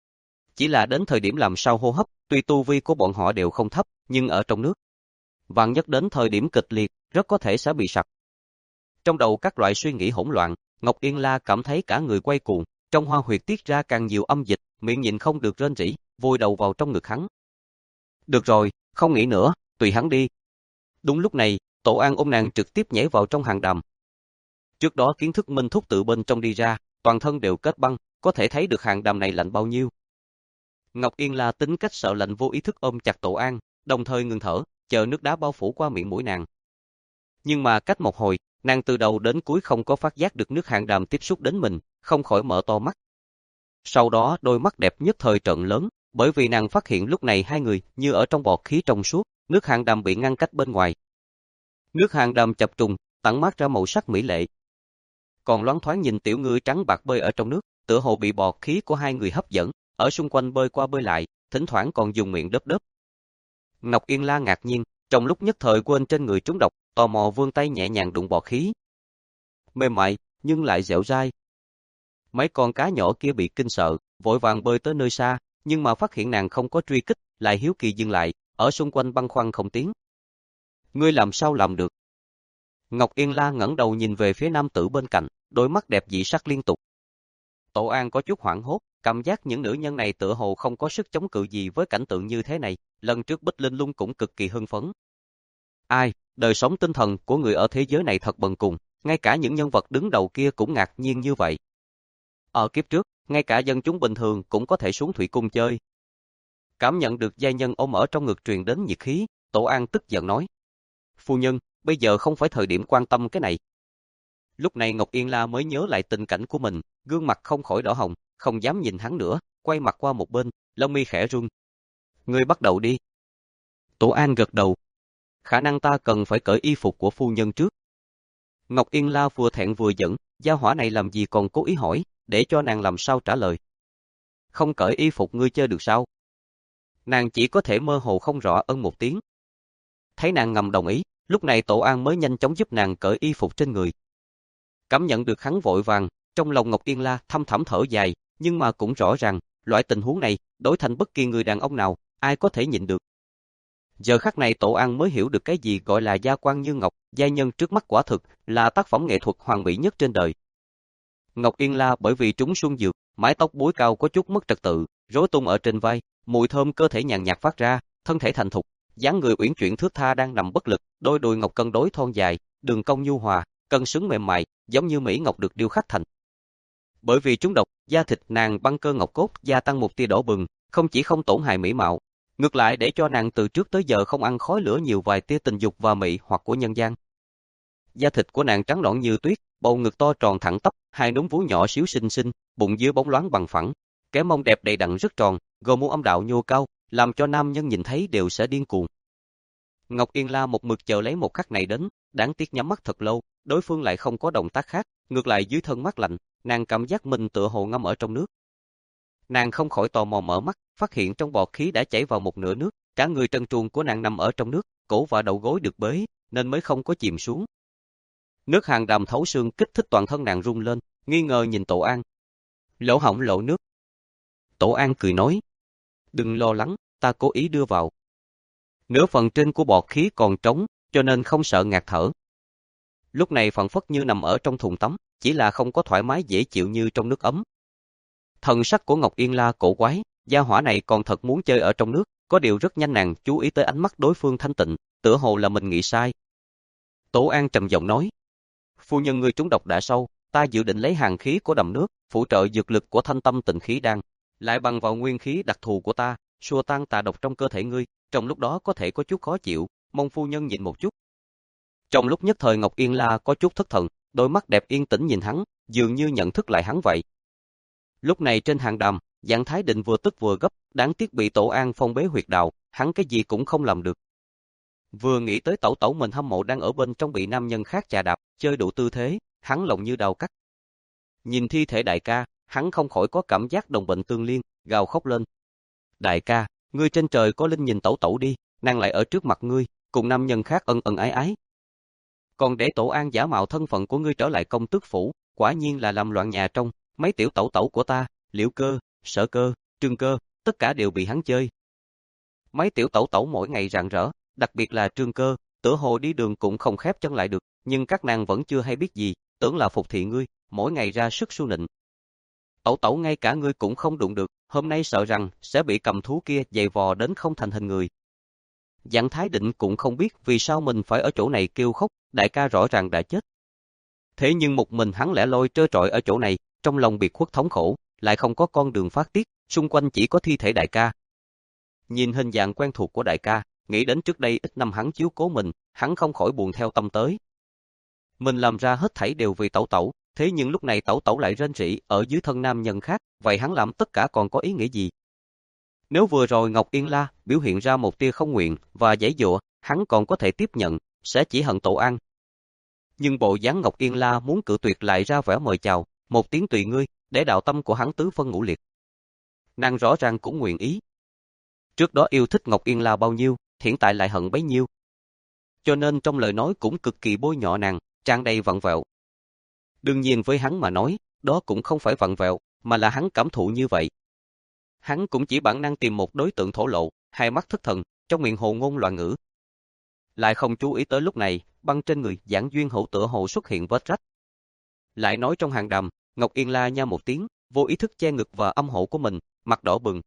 Chỉ là đến thời điểm làm sao hô hấp, tuy tu vi của bọn họ đều không thấp, nhưng ở trong nước, vạn nhất đến thời điểm kịch liệt, rất có thể sẽ bị sặc. Trong đầu các loại suy nghĩ hỗn loạn, Ngọc Yên La cảm thấy cả người quay cuồng, trong hoa huyệt tiết ra càng nhiều âm dịch, miệng nhịn không được rên rỉ, vùi đầu vào trong ngực hắn. Được rồi, không nghĩ nữa, tùy hắn đi. Đúng lúc này, Tổ An ôm nàng trực tiếp nhảy vào trong hàng đàm. Trước đó kiến thức Minh Thúc tự bên trong đi ra, toàn thân đều kết băng, có thể thấy được hàng đàm này lạnh bao nhiêu. Ngọc Yên La tính cách sợ lạnh vô ý thức ôm chặt Tổ An, đồng thời ngừng thở, chờ nước đá bao phủ qua miệng mũi nàng. Nhưng mà cách một hồi, nàng từ đầu đến cuối không có phát giác được nước hàng đàm tiếp xúc đến mình, không khỏi mở to mắt. Sau đó đôi mắt đẹp nhất thời trợn lớn, bởi vì nàng phát hiện lúc này hai người như ở trong bọt khí trong suốt, nước hàng đàm bị ngăn cách bên ngoài. Nước hàng đàm chập trùng, tản mát ra màu sắc mỹ lệ. Còn loáng thoáng nhìn tiểu ngư trắng bạc bơi ở trong nước, tựa hồ bị bọt khí của hai người hấp dẫn, ở xung quanh bơi qua bơi lại, thỉnh thoảng còn dùng miệng đớp đớp. Ngọc Yên La ngạc nhiên, trong lúc nhất thời quên trên người trúng độc, tò mò vươn tay nhẹ nhàng đụng bọt khí. Mềm mại, nhưng lại dẻo dai. Mấy con cá nhỏ kia bị kinh sợ, vội vàng bơi tới nơi xa, nhưng mà phát hiện nàng không có truy kích, lại hiếu kỳ dừng lại, ở xung quanh băn khoăn không tiếng. Ngươi làm sao làm được? Ngọc Yên La ngẩng đầu nhìn về phía nam tử bên cạnh, đôi mắt đẹp dị sắc liên tục. Tổ An có chút hoảng hốt, cảm giác những nữ nhân này tựa hồ không có sức chống cự gì với cảnh tượng như thế này, lần trước Bích Linh Lung cũng cực kỳ hưng phấn. Ai, đời sống tinh thần của người ở thế giới này thật bần cùng, ngay cả những nhân vật đứng đầu kia cũng ngạc nhiên như vậy. Ở kiếp trước, ngay cả dân chúng bình thường cũng có thể xuống thủy cung chơi. Cảm nhận được giai nhân ôm ở trong ngực truyền đến nhiệt khí, Tổ An tức giận nói. Phu nhân, bây giờ không phải thời điểm quan tâm cái này. Lúc này Ngọc Yên La mới nhớ lại tình cảnh của mình, gương mặt không khỏi đỏ hồng, không dám nhìn hắn nữa, quay mặt qua một bên, lông mi khẽ run. Ngươi bắt đầu đi. Tổ An gật đầu. Khả năng ta cần phải cởi y phục của phu nhân trước. Ngọc Yên La vừa thẹn vừa giận, gia hỏa này làm gì còn cố ý hỏi, để cho nàng làm sao trả lời. Không cởi y phục ngươi chơi được sao? Nàng chỉ có thể mơ hồ không rõ ân một tiếng. Thấy nàng ngầm đồng ý, lúc này Tổ An mới nhanh chóng giúp nàng cởi y phục trên người. Cảm nhận được hắn vội vàng, trong lòng Ngọc Yên La thâm thẳm thở dài, nhưng mà cũng rõ ràng, loại tình huống này, đối thành bất kỳ người đàn ông nào, ai có thể nhịn được. Giờ khắc này Tổ An mới hiểu được cái gì gọi là gia quan như ngọc, giai nhân trước mắt quả thực là tác phẩm nghệ thuật hoàn mỹ nhất trên đời. Ngọc Yên La bởi vì trúng xuân dược, mái tóc búi cao có chút mất trật tự, rối tung ở trên vai, mùi thơm cơ thể nhàn nhạt phát ra, thân thể thành thục, dáng người uyển chuyển thướt tha đang nằm bất lực, đôi đùi ngọc cân đối thon dài, đường cong nhu hòa, cân xứng mềm mại, giống như mỹ ngọc được điêu khắc thành. Bởi vì trúng độc, da thịt nàng băng cơ ngọc cốt gia tăng một tia đỏ bừng, không chỉ không tổn hại mỹ mạo, ngược lại để cho nàng từ trước tới giờ không ăn khói lửa nhiều vài tia tình dục và mỹ hoặc của nhân gian. Da thịt của nàng trắng nõn như tuyết, bầu ngực to tròn thẳng tắp, hai núm vú nhỏ xíu xinh xinh, bụng dưới bóng loáng bằng phẳng, cái mông đẹp đầy đặn rất tròn, gò má âm đạo nhô cao, làm cho nam nhân nhìn thấy đều sẽ điên cuồng. Ngọc Yên La một mực chờ lấy một khắc này đến, đáng tiếc nhắm mắt thật lâu, đối phương lại không có động tác khác, ngược lại dưới thân mát lạnh, nàng cảm giác mình tựa hồ ngâm ở trong nước. Nàng không khỏi tò mò mở mắt, phát hiện trong bọt khí đã chảy vào một nửa nước, cả người trần truồng của nàng nằm ở trong nước, cổ và đầu gối được bế, nên mới không có chìm xuống. Nước hàng đàm thấu xương kích thích toàn thân nàng rung lên, nghi ngờ nhìn Tổ An. Lỗ hổng lộ nước. Tổ An cười nói. Đừng lo lắng, ta cố ý đưa vào. Nửa phần trên của bọt khí còn trống, cho nên không sợ ngạt thở. Lúc này phảng phất như nằm ở trong thùng tắm, chỉ là không có thoải mái dễ chịu như trong nước ấm. Thần sắc của Ngọc Yên La cổ quái, gia hỏa này còn thật muốn chơi ở trong nước, có điều rất nhanh nàng chú ý tới ánh mắt đối phương thanh tịnh, tựa hồ là mình nghĩ sai. Tổ An trầm giọng nói. Phu nhân ngươi trúng độc đã sâu, ta dự định lấy hàn khí của đầm nước, phụ trợ dược lực của thanh tâm tịnh khí đan, lại bằng vào nguyên khí đặc thù của ta, xua tan tà độc trong cơ thể ngươi, trong lúc đó có thể có chút khó chịu, mong phu nhân nhịn một chút. Trong lúc nhất thời Ngọc Yên La có chút thất thần, đôi mắt đẹp yên tĩnh nhìn hắn, dường như nhận thức lại hắn vậy. Lúc này trên hàng đàm, Giảng Thái Định vừa tức vừa gấp, đáng tiếc bị Tổ An phong bế huyệt đạo, hắn cái gì cũng không làm được. Vừa nghĩ tới tẩu tẩu mình hâm mộ đang ở bên trong bị nam nhân khác chà đạp, chơi đủ tư thế, hắn lòng như đào cắt. Nhìn thi thể đại ca, hắn không khỏi có cảm giác đồng bệnh tương liên, gào khóc lên. Đại ca, ngươi trên trời có linh, nhìn tẩu tẩu đi, nàng lại ở trước mặt ngươi, cùng nam nhân khác ân ân ái ái. Còn để Tổ An giả mạo thân phận của ngươi trở lại công tước phủ, quả nhiên là làm loạn nhà trong, mấy tiểu tẩu tẩu của ta, Liễu Cơ, Sở Cơ, Trương Cơ, tất cả đều bị hắn chơi. Mấy tiểu tẩu tẩu mỗi ngày rạng rỡ, đặc biệt là Trương Cơ, tựa hồ đi đường cũng không khép chân lại được, nhưng các nàng vẫn chưa hay biết gì, tưởng là phục thị ngươi, mỗi ngày ra sức su nịnh. Tẩu tẩu ngay cả ngươi cũng không đụng được, hôm nay sợ rằng sẽ bị cầm thú kia giày vò đến không thành hình người. Giảng Thái Định cũng không biết vì sao mình phải ở chỗ này kêu khóc, đại ca rõ ràng đã chết. Thế nhưng một mình hắn lẻ loi trơ trọi ở chỗ này, trong lòng biệt khuất thống khổ, lại không có con đường phát tiết, xung quanh chỉ có thi thể đại ca. Nhìn hình dạng quen thuộc của đại ca, nghĩ đến trước đây ít năm hắn chiếu cố mình, hắn không khỏi buồn theo tâm tới. Mình làm ra hết thảy đều vì tẩu tẩu, thế nhưng lúc này tẩu tẩu lại rên rỉ ở dưới thân nam nhân khác, vậy hắn làm tất cả còn có ý nghĩa gì? Nếu vừa rồi Ngọc Yên La biểu hiện ra một tia không nguyện và giãy giụa, hắn còn có thể tiếp nhận, sẽ chỉ hận Tổ An. Nhưng bộ dáng Ngọc Yên La muốn cự tuyệt lại ra vẻ mời chào, một tiếng tùy ngươi, để đạo tâm của hắn tứ phân ngũ liệt. Nàng rõ ràng cũng nguyện ý. Trước đó yêu thích Ngọc Yên La bao nhiêu, hiện tại lại hận bấy nhiêu. Cho nên trong lời nói cũng cực kỳ bôi nhọ nàng, tràn đầy vặn vẹo. Đương nhiên với hắn mà nói, đó cũng không phải vặn vẹo, mà là hắn cảm thụ như vậy. Hắn cũng chỉ bản năng tìm một đối tượng thổ lộ, hai mắt thất thần, trong miệng hồ ngôn loạn ngữ. Lại không chú ý tới lúc này, băng trên người Giảng Duyên Hậu tựa hồ xuất hiện vết rách. Lại nói trong hàng đàm, Ngọc Yên La nha một tiếng, vô ý thức che ngực và âm hộ của mình, mặt đỏ bừng.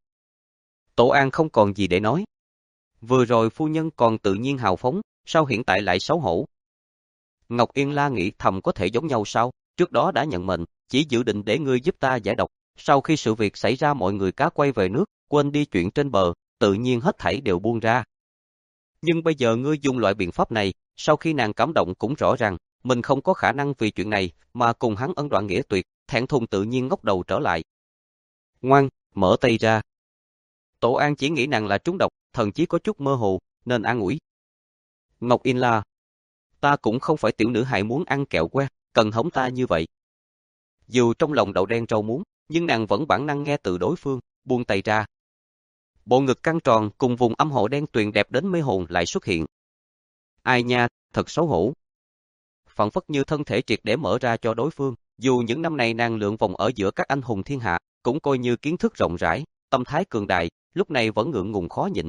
Tổ An không còn gì để nói. Vừa rồi phu nhân còn tự nhiên hào phóng, sao hiện tại lại xấu hổ? Ngọc Yên La nghĩ thầm có thể giống nhau sao, trước đó đã nhận mệnh, chỉ dự định để ngươi giúp ta giải độc, sau khi sự việc xảy ra mọi người cá quay về nước, quên đi chuyện trên bờ, tự nhiên hết thảy đều buông ra. Nhưng bây giờ ngươi dùng loại biện pháp này, sau khi nàng cảm động cũng rõ ràng, mình không có khả năng vì chuyện này mà cùng hắn ân đoạn nghĩa tuyệt, thẹn thùng tự nhiên ngóc đầu trở lại. Ngoan, mở tay ra. Tổ An chỉ nghĩ nàng là trúng độc, thần chí có chút mơ hồ, nên an ủi. Ngọc Yên La, ta cũng không phải tiểu nữ hài muốn ăn kẹo que, cần hống ta như vậy. Dù trong lòng đậu đen rau muống, nhưng nàng vẫn bản năng nghe từ đối phương, buông tay ra. Bộ ngực căng tròn cùng vùng âm hộ đen tuyền đẹp đến mê hồn lại xuất hiện. Ai nha, thật xấu hổ. Phảng phất như thân thể triệt để mở ra cho đối phương, dù những năm này nàng lượn vòng ở giữa các anh hùng thiên hạ, cũng coi như kiến thức rộng rãi, tâm thái cường đại, lúc này vẫn ngượng ngùng khó nhịn.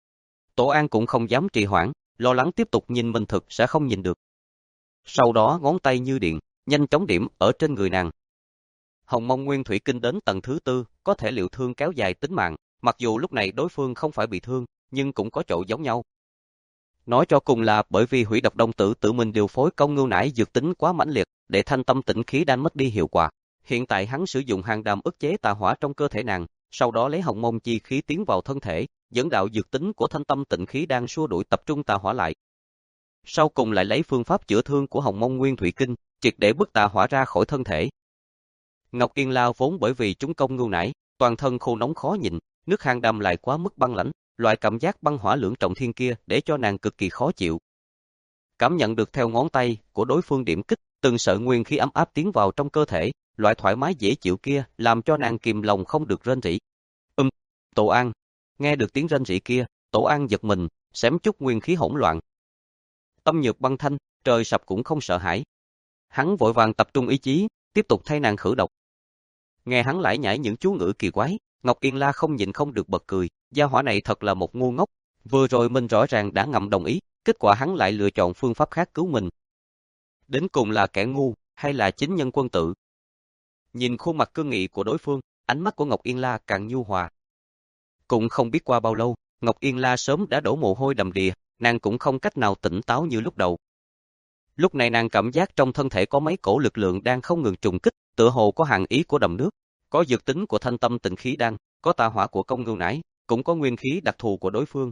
Tổ An cũng không dám trì hoãn, lo lắng tiếp tục nhìn mình thực sẽ không nhìn được. Sau đó ngón tay như điện, nhanh chóng điểm ở trên người nàng. Hồng Mông Nguyên Thủy Kinh đến tầng thứ tư, có thể liệu thương kéo dài tính mạng, mặc dù lúc này đối phương không phải bị thương, nhưng cũng có chỗ giống nhau. Nói cho cùng là bởi vì Hủy Độc Đông Tử tự mình điều phối công ngưu nải dược tính quá mãnh liệt, để thanh tâm tĩnh khí đan mất đi hiệu quả. Hiện tại hắn sử dụng hàng đàm ức chế tà hỏa trong cơ thể nàng, sau đó lấy Hồng Mông chi khí tiến vào thân thể, dẫn đạo dược tính của thanh tâm tịnh khí đang xua đuổi tập trung tà hỏa lại. Sau cùng lại lấy phương pháp chữa thương của Hồng Mông Nguyên Thủy Kinh, triệt để bức tà hỏa ra khỏi thân thể. Ngọc Yên La vốn bởi vì trúng công ngưu nải, toàn thân khô nóng khó nhịn, nước hàng đàm lại quá mức băng lãnh, loại cảm giác băng hỏa lưỡng trọng thiên kia để cho nàng cực kỳ khó chịu. Cảm nhận được theo ngón tay của đối phương điểm kích, từng sợi nguyên khí ấm áp tiến vào trong cơ thể, loại thoải mái dễ chịu kia làm cho nàng kìm lòng không được rên rỉ. Ừm, Tổ An. Nghe được tiếng rên rỉ kia, Tổ An giật mình, xém chút nguyên khí hỗn loạn. Tâm nhược băng thanh, trời sập cũng không sợ hãi. Hắn vội vàng tập trung ý chí, tiếp tục thay nàng khử độc. Nghe hắn lải nhải những chú ngữ kỳ quái, Ngọc Yên La không nhịn không được bật cười, gia hỏa này thật là một ngu ngốc, vừa rồi mình rõ ràng đã ngầm đồng ý, kết quả hắn lại lựa chọn phương pháp khác cứu mình. Đến cùng là kẻ ngu, hay là chính nhân quân tử? Nhìn khuôn mặt cương nghị của đối phương, ánh mắt của Ngọc Yên La càng nhu hòa. Cũng không biết qua bao lâu, Ngọc Yên La sớm đã đổ mồ hôi đầm đìa, nàng cũng không cách nào tỉnh táo như lúc đầu. Lúc này nàng cảm giác trong thân thể có mấy cổ lực lượng đang không ngừng trùng kích, tựa hồ có hàn ý của đầm nước, có dược tính của thanh tâm tịnh khí đan, có tà hỏa của công ngưu nải, cũng có nguyên khí đặc thù của đối phương.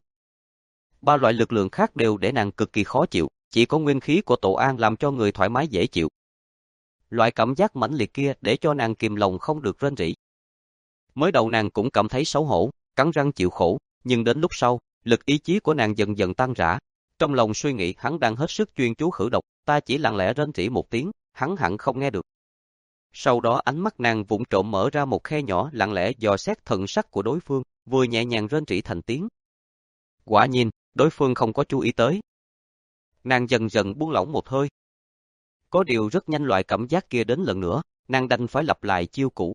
Ba loại lực lượng khác đều để nàng cực kỳ khó chịu, chỉ có nguyên khí của Tổ An làm cho người thoải mái dễ chịu. Loại cảm giác mãnh liệt kia để cho nàng kìm lòng không được rên rỉ. Mới đầu nàng cũng cảm thấy xấu hổ, cắn răng chịu khổ, nhưng đến lúc sau, lực ý chí của nàng dần dần tan rã. Trong lòng suy nghĩ hắn đang hết sức chuyên chú khử độc, ta chỉ lặng lẽ rên rỉ một tiếng, hắn hẳn không nghe được. Sau đó ánh mắt nàng vụng trộm mở ra một khe nhỏ lặng lẽ dò xét thần sắc của đối phương, vừa nhẹ nhàng rên rỉ thành tiếng. Quả nhiên, đối phương không có chú ý tới. Nàng dần dần buông lỏng một hơi. Có điều rất nhanh loại cảm giác kia đến lần nữa, nàng đành phải lặp lại chiêu cũ.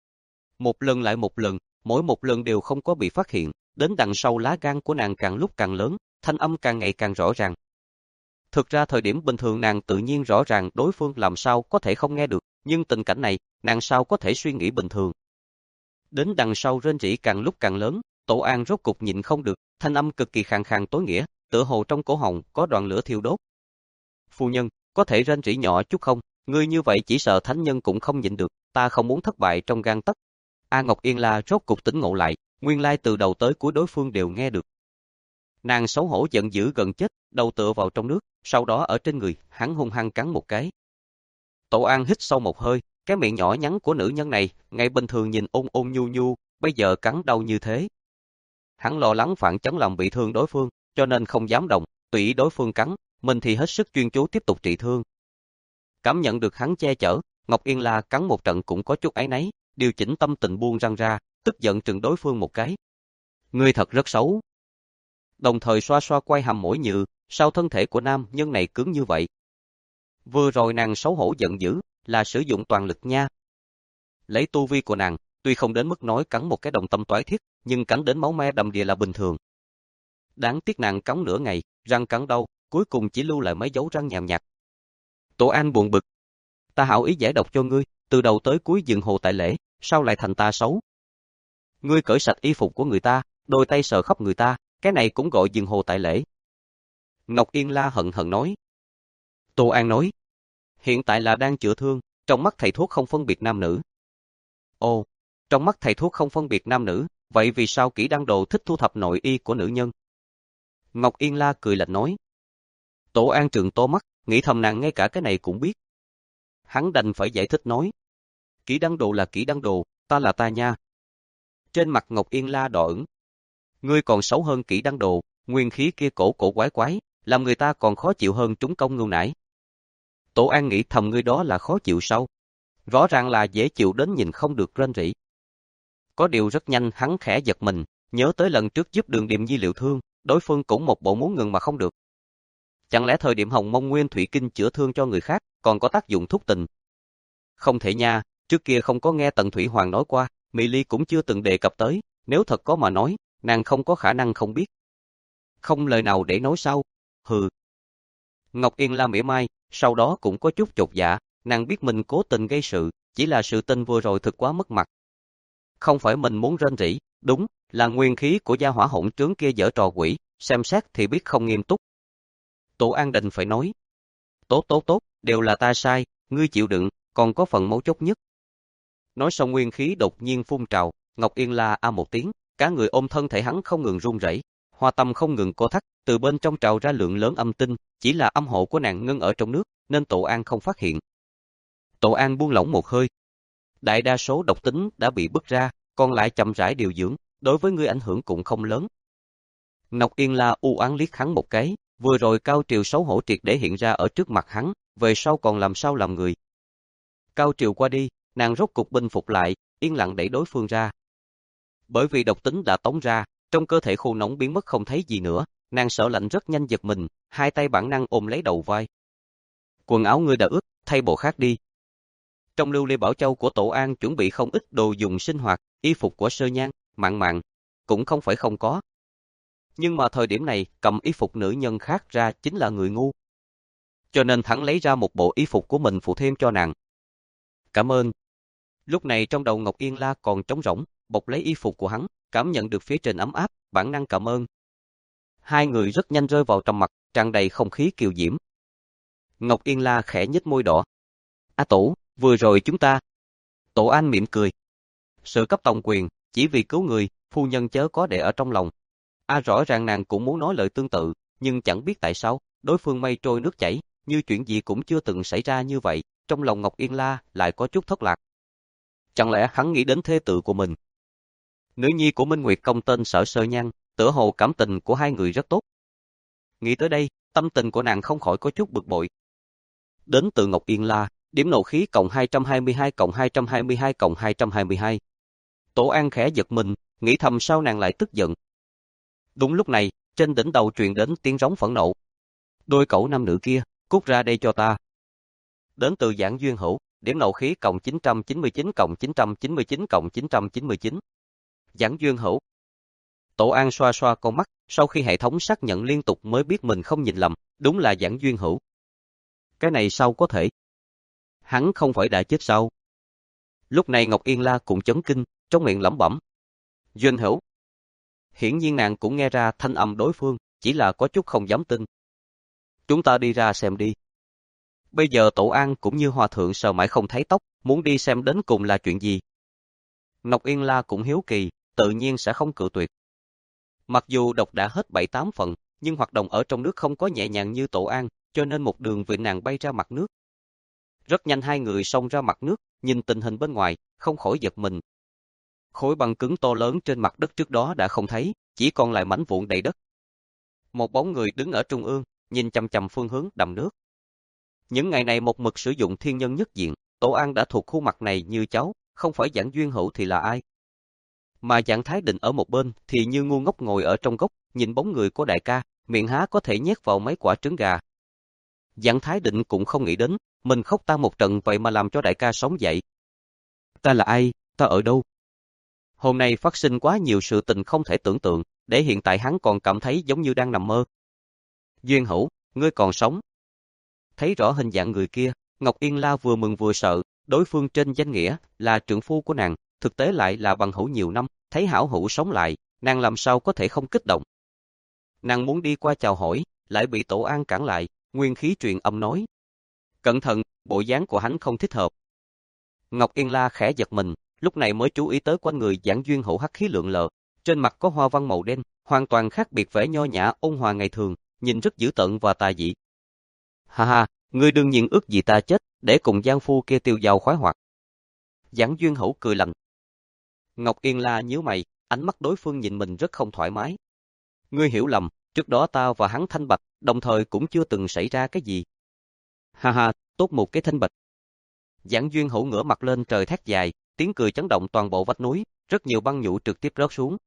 Một lần lại một lần, mỗi một lần đều không có bị phát hiện, đến đằng sau lá gan của nàng càng lúc càng lớn, thanh âm càng ngày càng rõ ràng. Thực ra thời điểm bình thường nàng tự nhiên rõ ràng đối phương làm sao có thể không nghe được, nhưng tình cảnh này, nàng sao có thể suy nghĩ bình thường. Đến đằng sau rên rỉ càng lúc càng lớn, Tổ An rốt cục nhịn không được, thanh âm cực kỳ khàn khàn tối nghĩa, tựa hồ trong cổ họng có đoàn lửa thiêu đốt. Phu nhân, có thể rên rỉ nhỏ chút không? Ngươi như vậy chỉ sợ thánh nhân cũng không nhịn được, ta không muốn thất bại trong gang tấc. A Ngọc Yên La rốt cục tỉnh ngộ lại, nguyên lai từ đầu tới cuối đối phương đều nghe được. Nàng xấu hổ giận dữ gần chết, đầu tựa vào trong nước, sau đó ở trên người, hắn hung hăng cắn một cái. Tổ An hít sâu một hơi, cái miệng nhỏ nhắn của nữ nhân này, ngày bình thường nhìn ôn ôn nhu nhu, bây giờ cắn đau như thế. Hắn lo lắng phản chấn làm bị thương đối phương, cho nên không dám động, tùy đối phương cắn, mình thì hết sức chuyên chú tiếp tục trị thương. Cảm nhận được hắn che chở, Ngọc Yên La cắn một trận cũng có chút áy náy, điều chỉnh tâm tình buông răng ra, tức giận trừng đối phương một cái. Ngươi thật rất xấu. Đồng thời xoa xoa quay hàm mũi nhự, sao thân thể của nam nhân này cứng như vậy? Vừa rồi nàng xấu hổ giận dữ, là sử dụng toàn lực nha. Lấy tu vi của nàng, tuy không đến mức nói cắn một cái đồng tâm toái thiết, nhưng cắn đến máu me đầm đìa là bình thường. Đáng tiếc nàng cắn nửa ngày, răng cắn đau, cuối cùng chỉ lưu lại mấy dấu răng nhàn nhạt. Tổ An buồn bực. Ta hảo ý giải độc cho ngươi, từ đầu tới cuối dựng hồ tại lễ, sao lại thành ta xấu? Ngươi cởi sạch y phục của người ta, đôi tay sờ khắp người ta, cái này cũng gọi dựng hồ tại lễ. Ngọc Yên La hận hận nói. Tô An nói. Hiện tại là đang chữa thương, trong mắt thầy thuốc không phân biệt nam nữ. Ồ, trong mắt thầy thuốc không phân biệt nam nữ, vậy vì sao Kỷ Đăng Đồ thích thu thập nội y của nữ nhân? Ngọc Yên La cười lạnh nói. Tổ An trừng to mắt, nghĩ thầm nàng ngay cả cái này cũng biết. Hắn đành phải giải thích nói. Kỷ Đăng Đồ là Kỷ Đăng Đồ, ta là ta nha. Trên mặt Ngọc Yên La đỏ ửng. Ngươi còn xấu hơn Kỷ Đăng Đồ, nguyên khí kia cổ cổ quái quái, làm người ta còn khó chịu hơn trúng công ngưu nải. Tổ An nghĩ thầm ngươi đó là khó chịu sao? Rõ ràng là dễ chịu đến nhìn không được rên rỉ. Có điều rất nhanh hắn khẽ giật mình, nhớ tới lần trước giúp Đường Điềm Nhi liệu thương, đối phương cũng một bộ muốn ngừng mà không được. Chẳng lẽ thời điểm Hồng Mông Nguyên Thủy Kinh chữa thương cho người khác, còn có tác dụng thúc tình? Không thể nha, trước kia không có nghe Tần Thủy Hoàng nói qua, Mỹ Ly cũng chưa từng đề cập tới, nếu thật có mà nói, nàng không có khả năng không biết. Không lời nào để nói sau, hừ. Ngọc Yên La mỉa mai, sau đó cũng có chút chột dạ, nàng biết mình cố tình gây sự, chỉ là sự tình vừa rồi thực quá mất mặt. Không phải mình muốn rên rỉ, đúng, là nguyên khí của gia hỏa hỗn trướng kia dở trò quỷ, xem xét thì biết không nghiêm túc. Tổ An định phải nói. Tốt tốt tốt, đều là ta sai, ngươi chịu đựng, còn có phần mấu chốt nhất. Nói xong nguyên khí đột nhiên phun trào, Ngọc Yên La a một tiếng, cả người ôm thân thể hắn không ngừng run rẩy, hoa tâm không ngừng co thắt, từ bên trong trào ra lượng lớn âm tinh, chỉ là âm hộ của nàng ngưng ở trong nước, nên Tổ An không phát hiện. Tổ An buông lỏng một hơi. Đại đa số độc tính đã bị bứt ra, còn lại chậm rãi điều dưỡng, đối với ngươi ảnh hưởng cũng không lớn. Ngọc Yên La u oán liếc hắn một cái, vừa rồi cao triều xấu hổ triệt để hiện ra ở trước mặt hắn, về sau còn làm sao làm người. Cao triều qua đi, nàng rốt cục bình phục lại, yên lặng đẩy đối phương ra. Bởi vì độc tính đã tống ra, trong cơ thể khô nóng biến mất không thấy gì nữa, nàng sợ lạnh rất nhanh giật mình, hai tay bản năng ôm lấy đầu vai. Quần áo ngươi đã ướt, thay bộ khác đi. Trong lưu ly bảo châu của Tổ An chuẩn bị không ít đồ dùng sinh hoạt, y phục của Sơ Nhan, Mạn Mạn, cũng không phải không có. Nhưng mà thời điểm này, cầm y phục nữ nhân khác ra chính là người ngu. Cho nên hắn lấy ra một bộ y phục của mình phụ thêm cho nàng. Cảm ơn. Lúc này trong đầu Ngọc Yên La còn trống rỗng, bọc lấy y phục của hắn, cảm nhận được phía trên ấm áp, bản năng cảm ơn. Hai người rất nhanh rơi vào trầm mặc, tràn đầy không khí kiều diễm. Ngọc Yên La khẽ nhếch môi đỏ. A Tổ, vừa rồi chúng ta. Tổ An mỉm cười. Sự cấp tòng quyền, chỉ vì cứu người, phu nhân chớ có để ở trong lòng. A rõ ràng nàng cũng muốn nói lời tương tự, nhưng chẳng biết tại sao, đối phương mây trôi nước chảy, như chuyện gì cũng chưa từng xảy ra như vậy, trong lòng Ngọc Yên La lại có chút thất lạc. Chẳng lẽ hắn nghĩ đến thê tử của mình? Nữ nhi của Minh Nguyệt Công tên Sở Sơ Nhan, tựa hồ cảm tình của hai người rất tốt. Nghĩ tới đây, tâm tình của nàng không khỏi có chút bực bội. Đến từ Ngọc Yên La, điểm nộ khí cộng hai trăm hai mươi hai cộng hai trăm hai mươi hai cộng hai trăm hai mươi hai. Tổ An khẽ giật mình, nghĩ thầm sao nàng lại tức giận. Đúng lúc này, trên đỉnh đầu truyền đến tiếng rống phẫn nộ. Đôi cẩu nam nữ kia, cút ra đây cho ta. Đến từ Giảng Duyên Hữu, điểm nộ khí cộng chín trăm chín mươi chín cộng chín trăm chín mươi chín cộng chín trăm chín mươi chín. Giảng Duyên Hữu. Tổ An xoa xoa con mắt, sau khi hệ thống xác nhận liên tục mới biết mình không nhìn lầm, đúng là Giảng Duyên Hữu. Cái này sao có thể? Hắn không phải đã chết sao? Lúc này Ngọc Yên La cũng chấn kinh, trong miệng lẩm bẩm. Duyên Hữu. Hiển nhiên nàng cũng nghe ra thanh âm đối phương, chỉ là có chút không dám tin. Chúng ta đi ra xem đi. Bây giờ Tổ An cũng như hòa thượng sờ mãi không thấy tóc, muốn đi xem đến cùng là chuyện gì. Ngọc Yên La cũng hiếu kỳ, tự nhiên sẽ không cự tuyệt. Mặc dù độc đã hết bảy tám phần, nhưng hoạt động ở trong nước không có nhẹ nhàng như Tổ An, cho nên một đường vị nàng bay ra mặt nước. Rất nhanh hai người xông ra mặt nước, nhìn tình hình bên ngoài, không khỏi giật mình. Khối băng cứng to lớn trên mặt đất trước đó đã không thấy, chỉ còn lại mảnh vụn đầy đất. Một bóng người đứng ở trung ương, nhìn chằm chằm phương hướng đầm nước. Những ngày này một mực sử dụng thiên nhân nhất diện, Tổ An đã thuộc khuôn mặt này như cháu, không phải Giảng Duyên Hữu thì là ai? Mà Giảng Thái Định ở một bên thì như ngu ngốc ngồi ở trong góc, nhìn bóng người của đại ca, miệng há có thể nhét vào mấy quả trứng gà. Giảng Thái Định cũng không nghĩ đến, mình khóc ta một trận vậy mà làm cho đại ca sống dậy. Ta là ai, ta ở đâu? Hôm nay phát sinh quá nhiều sự tình không thể tưởng tượng, để hiện tại hắn còn cảm thấy giống như đang nằm mơ. Duyên Hữu, ngươi còn sống. Thấy rõ hình dạng người kia, Ngọc Yên La vừa mừng vừa sợ, đối phương trên danh nghĩa là trượng phu của nàng, thực tế lại là bằng hữu nhiều năm, thấy hảo hữu sống lại, nàng làm sao có thể không kích động. Nàng muốn đi qua chào hỏi, lại bị Tổ An cản lại, nguyên khí truyền âm nói. Cẩn thận, bộ dáng của hắn không thích hợp. Ngọc Yên La khẽ giật mình, lúc này mới chú ý tới quanh người Giảng Duyên Hữu hắc khí lượn lờ, trên mặt có hoa văn màu đen, hoàn toàn khác biệt vẻ nho nhã ôn hòa ngày thường, nhìn rất dữ tợn và tà dị. Ha ha, ngươi đương nhiên ước gì ta chết, để cùng giang phu kia tiêu dao khoái hoạt. Giảng Duyên Hữu cười lạnh. Ngọc Yên La nhíu mày, ánh mắt đối phương nhìn mình rất không thoải mái. Ngươi hiểu lầm, trước đó ta và hắn thanh bạch, đồng thời cũng chưa từng xảy ra cái gì. Ha ha, tốt một cái thanh bạch. Giảng Duyên Hữu ngửa mặt lên trời thét dài, tiếng cười chấn động toàn bộ vách núi, rất nhiều băng nhũ trực tiếp rớt xuống.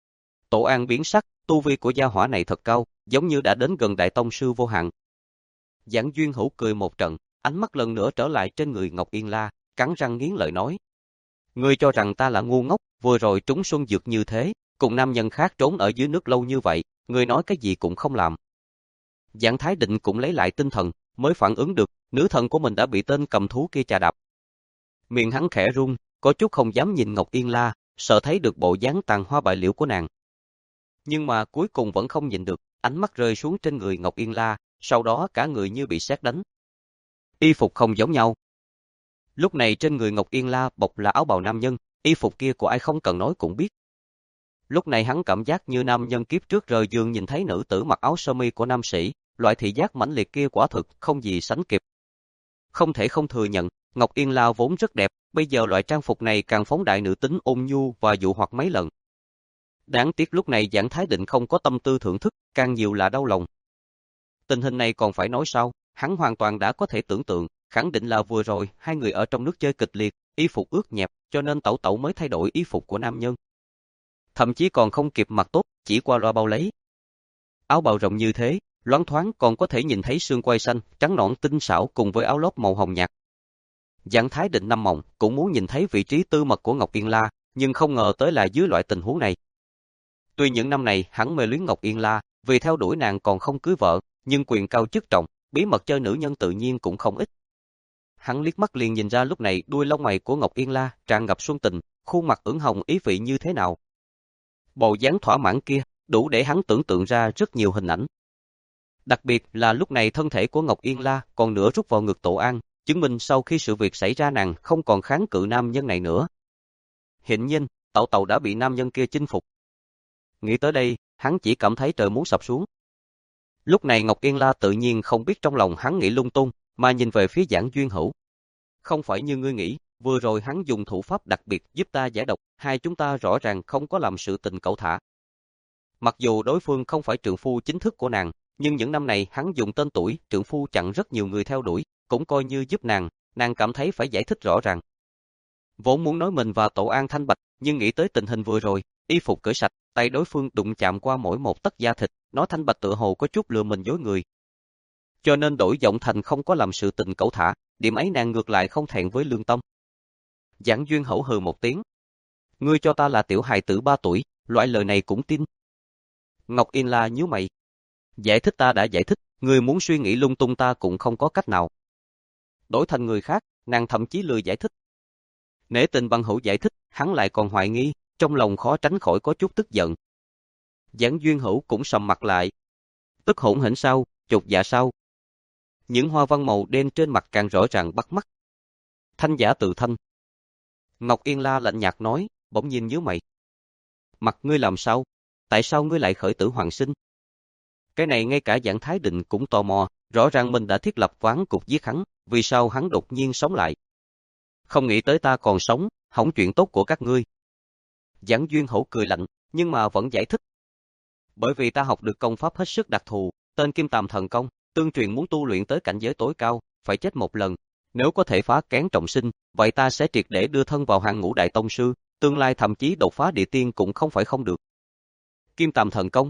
Tổ An biến sắc, tu vi của gia hỏa này thật cao, giống như đã đến gần đại tông sư vô hạn. Giảng Duyên Hữu cười một trận, ánh mắt lần nữa trở lại trên người Ngọc Yên La, cắn răng nghiến lợi nói. Ngươi cho rằng ta là ngu ngốc, vừa rồi trúng xuân dược như thế, cùng nam nhân khác trốn ở dưới nước lâu như vậy, ngươi nói cái gì cũng không làm. Giảng Thái Định cũng lấy lại tinh thần, mới phản ứng được, nữ thần của mình đã bị tên cầm thú kia chà đạp. Miệng hắn khẽ run, có chút không dám nhìn Ngọc Yên La, sợ thấy được bộ dáng tàn hoa bại liễu của nàng. Nhưng mà cuối cùng vẫn không nhìn được, ánh mắt rơi xuống trên người Ngọc Yên La, sau đó cả người như bị sét đánh. Y phục không giống nhau. Lúc này trên người Ngọc Yên La bọc là áo bào nam nhân, y phục kia của ai không cần nói cũng biết. Lúc này hắn cảm giác như nam nhân kiếp trước rời giường nhìn thấy nữ tử mặc áo sơ mi của nam sĩ, loại thị giác mãnh liệt kia quả thực không gì sánh kịp. Không thể không thừa nhận, Ngọc Yên La vốn rất đẹp, bây giờ loại trang phục này càng phóng đại nữ tính ôn nhu và dụ hoặc mấy lần. Đáng tiếc lúc này Giảng Thái Định không có tâm tư thưởng thức, càng nhiều là đau lòng. Tình hình này còn phải nói sao, hắn hoàn toàn đã có thể tưởng tượng, khẳng định là vừa rồi hai người ở trong nước chơi kịch liệt, y phục ướt nhẹp, cho nên tẩu tẩu mới thay đổi y phục của nam nhân. Thậm chí còn không kịp mặc tốt, chỉ qua loa bao lấy. Áo bào rộng như thế, loáng thoáng còn có thể nhìn thấy xương quai xanh, trắng nõn tinh xảo cùng với áo lót màu hồng nhạt. Giảng Thái Định năm mộng cũng muốn nhìn thấy vị trí tư mật của Ngọc Yên La, nhưng không ngờ tới là dưới loại tình huống này. Tuy những năm này hắn mê luyến Ngọc Yên La, vì theo đuổi nàng còn không cưới vợ, nhưng quyền cao chức trọng, bí mật chơi nữ nhân tự nhiên cũng không ít. Hắn liếc mắt liền nhìn ra lúc này đuôi lông mày của Ngọc Yên La tràn ngập xuân tình, khuôn mặt ửng hồng ý vị như thế nào. Bộ dáng thỏa mãn kia, đủ để hắn tưởng tượng ra rất nhiều hình ảnh. Đặc biệt là lúc này thân thể của Ngọc Yên La còn nửa rút vào ngực Tổ An, chứng minh sau khi sự việc xảy ra nàng không còn kháng cự nam nhân này nữa. Hiển nhiên, Tẩu Tẩu đã bị nam nhân kia chinh phục. Nghĩ tới đây, hắn chỉ cảm thấy trời muốn sập xuống. Lúc này Ngọc Yên La tự nhiên không biết trong lòng hắn nghĩ lung tung, mà nhìn về phía Giảng Duyên Hữu. Không phải như ngươi nghĩ, vừa rồi hắn dùng thủ pháp đặc biệt giúp ta giải độc, hai chúng ta rõ ràng không có làm sự tình cẩu thả. Mặc dù đối phương không phải trượng phu chính thức của nàng, nhưng những năm này hắn dùng tên tuổi trượng phu chặn rất nhiều người theo đuổi, cũng coi như giúp nàng, nàng cảm thấy phải giải thích rõ ràng. Vốn muốn nói mình và Tổ An thanh bạch, nhưng nghĩ tới tình hình vừa rồi, y phục cởi sạch, tay đối phương đụng chạm qua mỗi một tấc da thịt, nói thanh bạch tựa hồ có chút lừa mình dối người. Cho nên đổi giọng thành không có làm sự tình cẩu thả, điểm ấy nàng ngược lại không thẹn với lương tâm. Giảng Duyên hẩu hừ một tiếng. Ngươi cho ta là tiểu hài tử ba tuổi, loại lời này cũng tin. Ngọc Yên La nhíu mày. Giải thích ta đã giải thích, ngươi muốn suy nghĩ lung tung ta cũng không có cách nào. Đổi thành người khác, nàng thậm chí lười giải thích. Nể tình bằng hữu giải thích, hắn lại còn hoài nghi, trong lòng khó tránh khỏi có chút tức giận. Giảng Duyên hữu cũng sầm mặt lại. Tức hỗn hển sao, chột dạ sao. Những hoa văn màu đen trên mặt càng rõ ràng bắt mắt. Thanh giả tự thanh. Ngọc Yên La lạnh nhạt nói, bỗng nhiên nhíu mày. Mặt ngươi làm sao? Tại sao ngươi lại khởi tử hoàng sinh? Cái này ngay cả Giảng Thái Định cũng tò mò, rõ ràng mình đã thiết lập ván cục giết hắn, vì sao hắn đột nhiên sống lại? Không nghĩ tới ta còn sống, hỏng chuyện tốt của các ngươi. Giảng Duyên hữu cười lạnh, nhưng mà vẫn giải thích. Bởi vì ta học được công pháp hết sức đặc thù, tên Kim Tàm Thần Công, tương truyền muốn tu luyện tới cảnh giới tối cao, phải chết một lần. Nếu có thể phá kén trọng sinh, vậy ta sẽ triệt để đưa thân vào hàng ngũ đại tông sư, tương lai thậm chí đột phá địa tiên cũng không phải không được. Kim Tàm Thần Công.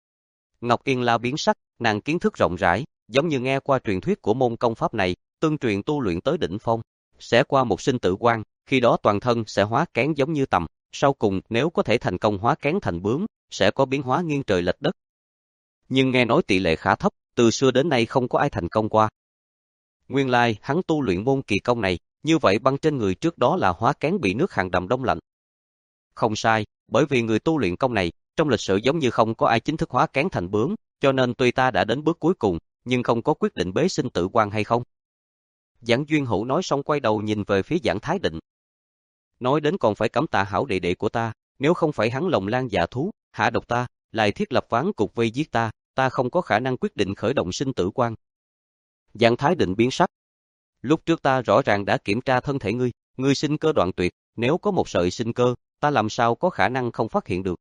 Ngọc Yên La biến sắc, nàng kiến thức rộng rãi, giống như nghe qua truyền thuyết của môn công pháp này, tương truyền tu luyện tới đỉnh phong, sẽ qua một sinh tử quan, khi đó toàn thân sẽ hóa kén giống như tằm, sau cùng nếu có thể thành công hóa kén thành bướm, sẽ có biến hóa nghiêng trời lệch đất. Nhưng nghe nói tỷ lệ khá thấp, từ xưa đến nay không có ai thành công qua. Nguyên lai, hắn tu luyện môn kỳ công này, như vậy băng trên người trước đó là hóa kén bị nước hàng đầm đông lạnh. Không sai, bởi vì người tu luyện công này, trong lịch sử giống như không có ai chính thức hóa kén thành bướm, cho nên tuy ta đã đến bước cuối cùng, nhưng không có quyết định bế sinh tử quan hay không. Giảng Duyên hữu nói xong quay đầu nhìn về phía Giảng Thái Định. Nói đến còn phải cảm tạ hảo đệ đệ của ta, nếu không phải hắn lòng lan dạ thú, hạ độc ta, lại thiết lập ván cục vây giết ta, ta không có khả năng quyết định khởi động sinh tử quan. Giảng Thái Định biến sắc. Lúc trước ta rõ ràng đã kiểm tra thân thể ngươi, ngươi sinh cơ đoạn tuyệt, nếu có một sợi sinh cơ, ta làm sao có khả năng không phát hiện được.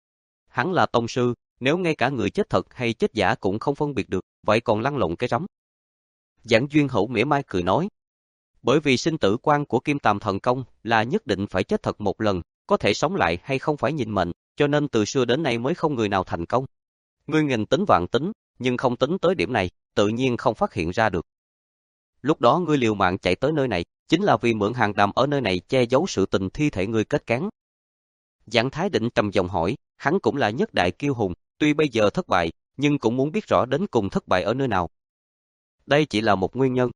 Hắn là tông sư, nếu ngay cả người chết thật hay chết giả cũng không phân biệt được, vậy còn lăn lộn cái rắm. Giảng Duyên hữu mỉa mai cười nói. Bởi vì sinh tử quan của Kim Tàm Thần Công là nhất định phải chết thật một lần, có thể sống lại hay không phải nhìn mệnh, cho nên từ xưa đến nay mới không người nào thành công. Ngươi nghìn tính vạn tính, nhưng không tính tới điểm này, tự nhiên không phát hiện ra được. Lúc đó ngươi liều mạng chạy tới nơi này, chính là vì mượn hàng đàm ở nơi này che giấu sự tình thi thể ngươi kết cán. Giảng Thái Định trầm giọng hỏi, hắn cũng là nhất đại kiêu hùng, tuy bây giờ thất bại, nhưng cũng muốn biết rõ đến cùng thất bại ở nơi nào. Đây chỉ là một nguyên nhân.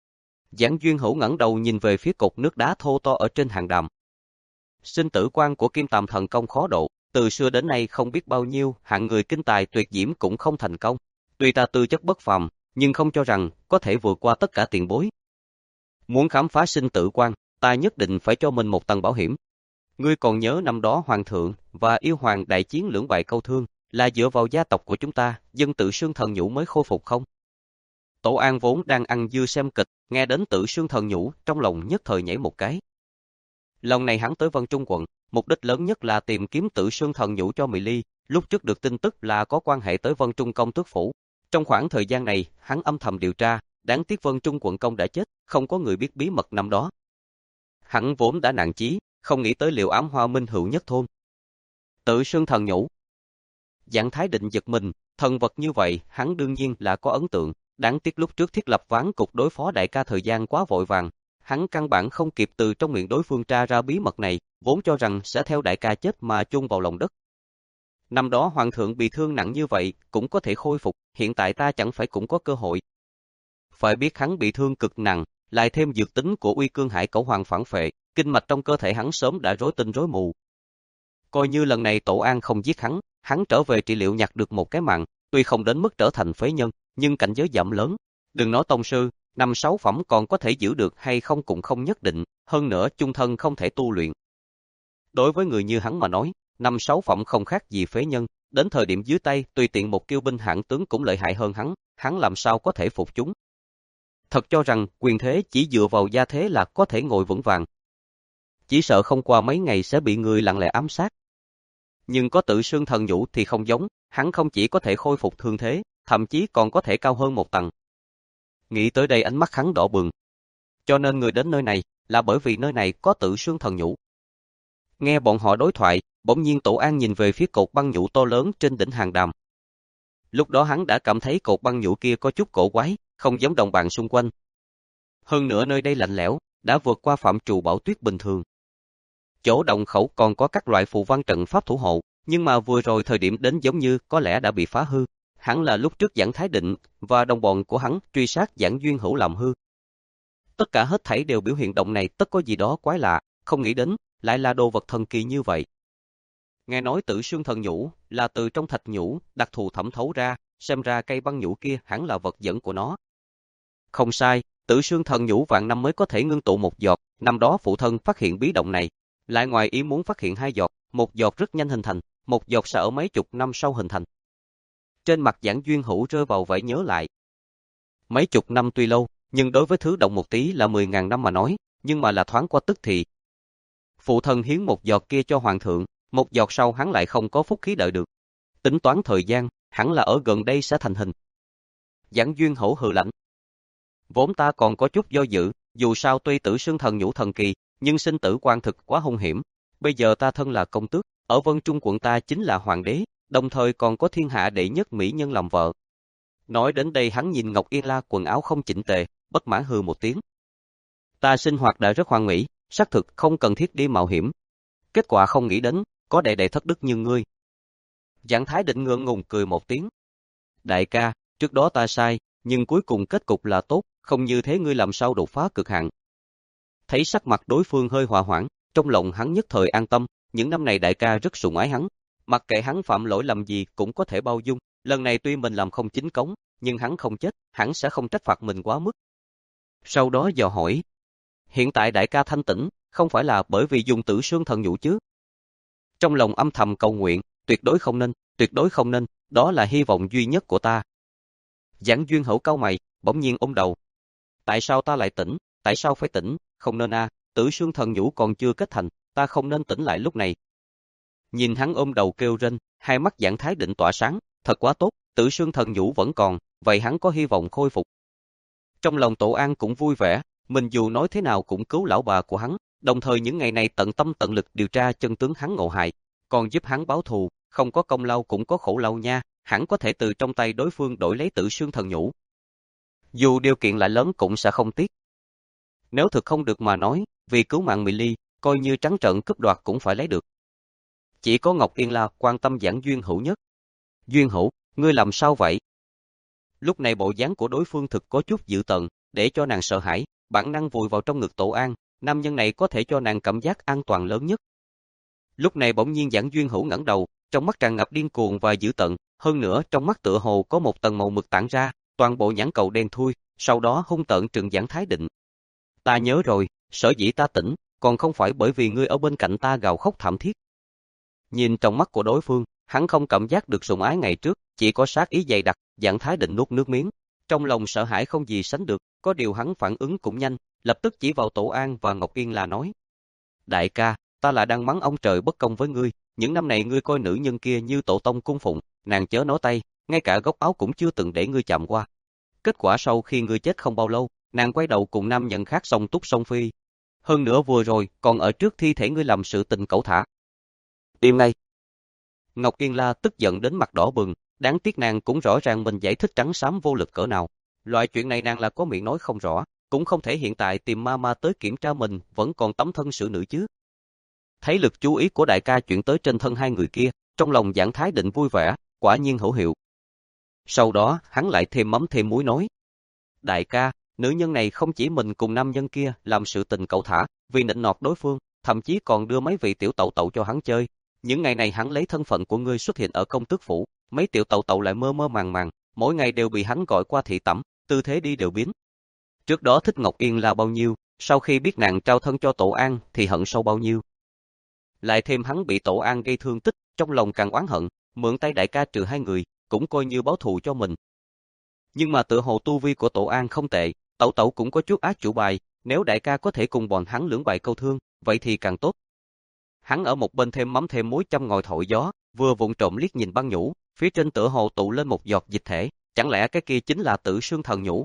Giảng Duyên hữu ngẩng đầu nhìn về phía cột nước đá thô to ở trên hàng đàm. Sinh tử quan của Kim Tàm Thần Công khó độ, từ xưa đến nay không biết bao nhiêu hạng người kinh tài tuyệt diễm cũng không thành công. Tuy ta tư chất bất phàm, nhưng không cho rằng có thể vượt qua tất cả tiền bối. Muốn khám phá sinh tử quan, ta nhất định phải cho mình một tầng bảo hiểm. Ngươi còn nhớ năm đó Hoàng thượng và Yêu Hoàng đại chiến lưỡng bại câu thương, là dựa vào gia tộc của chúng ta, dân Tử Sương Thần Nhũ mới khôi phục không? Tổ An vốn đang ăn dưa xem kịch, nghe đến Tử Sương Thần Nhũ, trong lòng nhất thời nhảy một cái. Lần này hắn tới Vân Trung quận, mục đích lớn nhất là tìm kiếm Tử Sương Thần Nhũ cho Mỹ Ly, lúc trước được tin tức là có quan hệ tới Vân Trung công tước phủ. Trong khoảng thời gian này, hắn âm thầm điều tra, đáng tiếc Vân Trung quận công đã chết, không có người biết bí mật năm đó. Hắn vốn đã nặng chí, không nghĩ tới liệu ám hoa minh hữu nhất thôn. Tử Sương Thần Nhũ. Giảng Thái Định giật mình, thần vật như vậy, hắn đương nhiên là có ấn tượng, đáng tiếc lúc trước thiết lập ván cục đối phó đại ca thời gian quá vội vàng, hắn căn bản không kịp từ trong miệng đối phương tra ra bí mật này, vốn cho rằng sẽ theo đại ca chết mà chôn vào lòng đất. Năm đó hoàng thượng bị thương nặng như vậy, cũng có thể khôi phục, hiện tại ta chẳng phải cũng có cơ hội. Phải biết hắn bị thương cực nặng, lại thêm dược tính của Uy Cương Hải Cẩu Hoàng phản phệ, kinh mạch trong cơ thể hắn sớm đã rối tinh rối mù. Coi như lần này Tổ An không giết hắn, hắn trở về trị liệu nhặt được một cái mạng, tuy không đến mức trở thành phế nhân, nhưng cảnh giới giảm lớn. Đừng nói tông sư, năm sáu phẩm còn có thể giữ được hay không cũng không nhất định, hơn nữa chung thân không thể tu luyện. Đối với người như hắn mà nói, năm sáu phẩm không khác gì phế nhân, đến thời điểm dưới tay tùy tiện một kiêu binh hạng tướng cũng lợi hại hơn hắn, hắn làm sao có thể phục chúng. Thật cho rằng quyền thế chỉ dựa vào gia thế là có thể ngồi vững vàng. Chỉ sợ không qua mấy ngày sẽ bị người lặng lẽ ám sát. Nhưng có Tử Xương Thần Nhũ thì không giống, hắn không chỉ có thể khôi phục thương thế, thậm chí còn có thể cao hơn một tầng. Nghĩ tới đây ánh mắt hắn đỏ bừng. Cho nên người đến nơi này là bởi vì nơi này có Tử Xương Thần Nhũ. Nghe bọn họ đối thoại, bỗng nhiên Tổ An nhìn về phía cột băng nhũ to lớn trên đỉnh hàng đàm. Lúc đó hắn đã cảm thấy cột băng nhũ kia có chút cổ quái, không giống đồng bạn xung quanh. Hơn nữa nơi đây lạnh lẽo, đã vượt qua phạm trù bão tuyết bình thường. Chỗ động khẩu còn có các loại phù văn trận pháp thủ hộ, nhưng mà vừa rồi thời điểm đến giống như có lẽ đã bị phá hư. Hẳn là lúc trước Giảng Thái Định và đồng bọn của hắn truy sát Giảng Duyên Hữu làm hư. Tất cả hết thảy đều biểu hiện động này tất có gì đó quái lạ, không nghĩ đến, lại là đồ vật thần kỳ như vậy. Nghe nói Tử Xương Thần Nhũ là từ trong thạch nhũ đặc thù thẩm thấu ra, xem ra cây băng nhũ kia hẳn là vật dẫn của nó. Không sai, Tử Xương Thần Nhũ vạn năm mới có thể ngưng tụ một giọt, năm đó phụ thân phát hiện bí động này, lại ngoài ý muốn phát hiện hai giọt, một giọt rất nhanh hình thành, một giọt sẽ ở mấy chục năm sau hình thành. Trên mặt Giảng Duyên Hữu rơi vào vẻ nhớ lại. Mấy chục năm tuy lâu, nhưng đối với thứ động một tí là mười ngàn năm mà nói, nhưng mà là thoáng qua tức thì. Phụ thân hiến một giọt kia cho hoàng thượng, một giọt sau hắn lại không có phúc khí đợi được. Tính toán thời gian, hẳn là ở gần đây sẽ thành hình. Giảng Duyên Hữu hừ lạnh. Vốn ta còn có chút do dự, dù sao tuy Tử Xương Thần Nhũ thần kỳ, nhưng sinh tử quan thực quá hung hiểm. Bây giờ ta thân là công tước, ở Vân Trung quận ta chính là hoàng đế, đồng thời còn có thiên hạ đệ nhất mỹ nhân làm vợ. Nói đến đây hắn nhìn Ngọc Yên La quần áo không chỉnh tề, bất mãn hừ một tiếng. Ta sinh hoạt đã rất hoàn mỹ, xác thực không cần thiết đi mạo hiểm. Kết quả không nghĩ đến, có đệ đệ thất đức như ngươi. Giảng Thái Định ngượng ngùng cười một tiếng. Đại ca, trước đó ta sai, nhưng cuối cùng kết cục là tốt, không như thế ngươi làm sao đột phá cực hạn. Thấy sắc mặt đối phương hơi hòa hoãn, trong lòng hắn nhất thời an tâm, những năm này đại ca rất sủng ái hắn. Mặc kệ hắn phạm lỗi lầm gì cũng có thể bao dung, lần này tuy mình làm không chính cống, nhưng hắn không chết, hắn sẽ không trách phạt mình quá mức. Sau đó dò hỏi, hiện tại đại ca thanh tỉnh, không phải là bởi vì dùng Tử Xương Thần Nhũ chứ? Trong lòng âm thầm cầu nguyện, tuyệt đối không nên, tuyệt đối không nên, đó là hy vọng duy nhất của ta. Giảng Duyên Hữu cau mày, bỗng nhiên ôm đầu. Tại sao ta lại tỉnh, tại sao phải tỉnh, không nên a, à, Tử Xương Thần Nhũ còn chưa kết thành, ta không nên tỉnh lại lúc này. Nhìn hắn ôm đầu kêu rên, hai mắt Giảng Thái Định tỏa sáng, thật quá tốt, Tử Xương Thần Nhũ vẫn còn, vậy hắn có hy vọng khôi phục. Trong lòng Tổ An cũng vui vẻ, mình dù nói thế nào cũng cứu lão bà của hắn, đồng thời những ngày này tận tâm tận lực điều tra chân tướng hắn ngộ hại, còn giúp hắn báo thù, không có công lao cũng có khổ lao nha, hắn có thể từ trong tay đối phương đổi lấy Tử Xương Thần Nhũ. Dù điều kiện lại lớn cũng sẽ không tiếc. Nếu thực không được mà nói, vì cứu mạng Mỹ Ly, coi như trắng trợn cướp đoạt cũng phải lấy được. Chỉ có Ngọc Yên La quan tâm Giảng Duyên Hữu nhất. Duyên Hữu, ngươi làm sao vậy? Lúc này bộ dáng của đối phương thực có chút dữ tợn, để cho nàng sợ hãi, bản năng vùi vào trong ngực Tổ An, nam nhân này có thể cho nàng cảm giác an toàn lớn nhất. Lúc này bỗng nhiên Giảng Duyên Hữu ngẩng đầu, trong mắt tràn ngập điên cuồng và dữ tợn, hơn nữa trong mắt tựa hồ có một tầng màu mực tản ra, toàn bộ nhãn cầu đen thui, sau đó hung tợn trừng Giảng Thái Định. Ta nhớ rồi, sở dĩ ta tỉnh, còn không phải bởi vì ngươi ở bên cạnh ta gào khóc thảm thiết. Nhìn trong mắt của đối phương, hắn không cảm giác được sủng ái ngày trước, chỉ có sát ý dày đặc, Giảng Thái Định nuốt nước miếng. Trong lòng sợ hãi không gì sánh được, có điều hắn phản ứng cũng nhanh, lập tức chỉ vào Tổ An và Ngọc Yên là nói. Đại ca, ta là đang mắng ông trời bất công với ngươi, những năm này ngươi coi nữ nhân kia như tổ tông cung phụng, nàng chớ nói tay, ngay cả góc áo cũng chưa từng để ngươi chạm qua. Kết quả sau khi ngươi chết không bao lâu, nàng quay đầu cùng nam nhân khác song túc song phi. Hơn nữa vừa rồi, còn ở trước thi thể ngươi làm sự tình cẩu thả. Im ngay. Ngọc Yên La tức giận đến mặt đỏ bừng, đáng tiếc nàng cũng rõ ràng mình giải thích trắng xám vô lực cỡ nào. Loại chuyện này nàng là có miệng nói không rõ, cũng không thể hiện tại tìm ma ma tới kiểm tra mình vẫn còn tấm thân xử nữ chứ. Thấy lực chú ý của đại ca chuyển tới trên thân hai người kia, trong lòng Giảng Thái Định vui vẻ, quả nhiên hữu hiệu. Sau đó, hắn lại thêm mắm thêm muối nói. Đại ca, nữ nhân này không chỉ mình cùng nam nhân kia làm sự tình cẩu thả, vì nịnh nọt đối phương, thậm chí còn đưa mấy vị tiểu tậu tậu cho hắn chơi. Những ngày này hắn lấy thân phận của ngươi xuất hiện ở công tước phủ, mấy tiểu tậu tậu lại mơ mơ màng màng, mỗi ngày đều bị hắn gọi qua thị tẩm, tư thế đi đều biến. Trước đó thích Ngọc Yên là bao nhiêu, sau khi biết nàng trao thân cho Tổ An thì hận sâu bao nhiêu. Lại thêm hắn bị Tổ An gây thương tích, trong lòng càng oán hận, mượn tay đại ca trừ hai người, cũng coi như báo thù cho mình. Nhưng mà tự hồ tu vi của Tổ An không tệ, Tẩu tẩu cũng có chút ác chủ bài, nếu đại ca có thể cùng bọn hắn lưỡng bại câu thương, vậy thì càng tốt. Hắn ở một bên thêm mắm thêm muối châm ngòi thổi gió, vừa vụng trộm liếc nhìn băng nhũ, phía trên tựa hồ tụ lên một giọt dịch thể, chẳng lẽ cái kia chính là Tử Sương thần nhũ?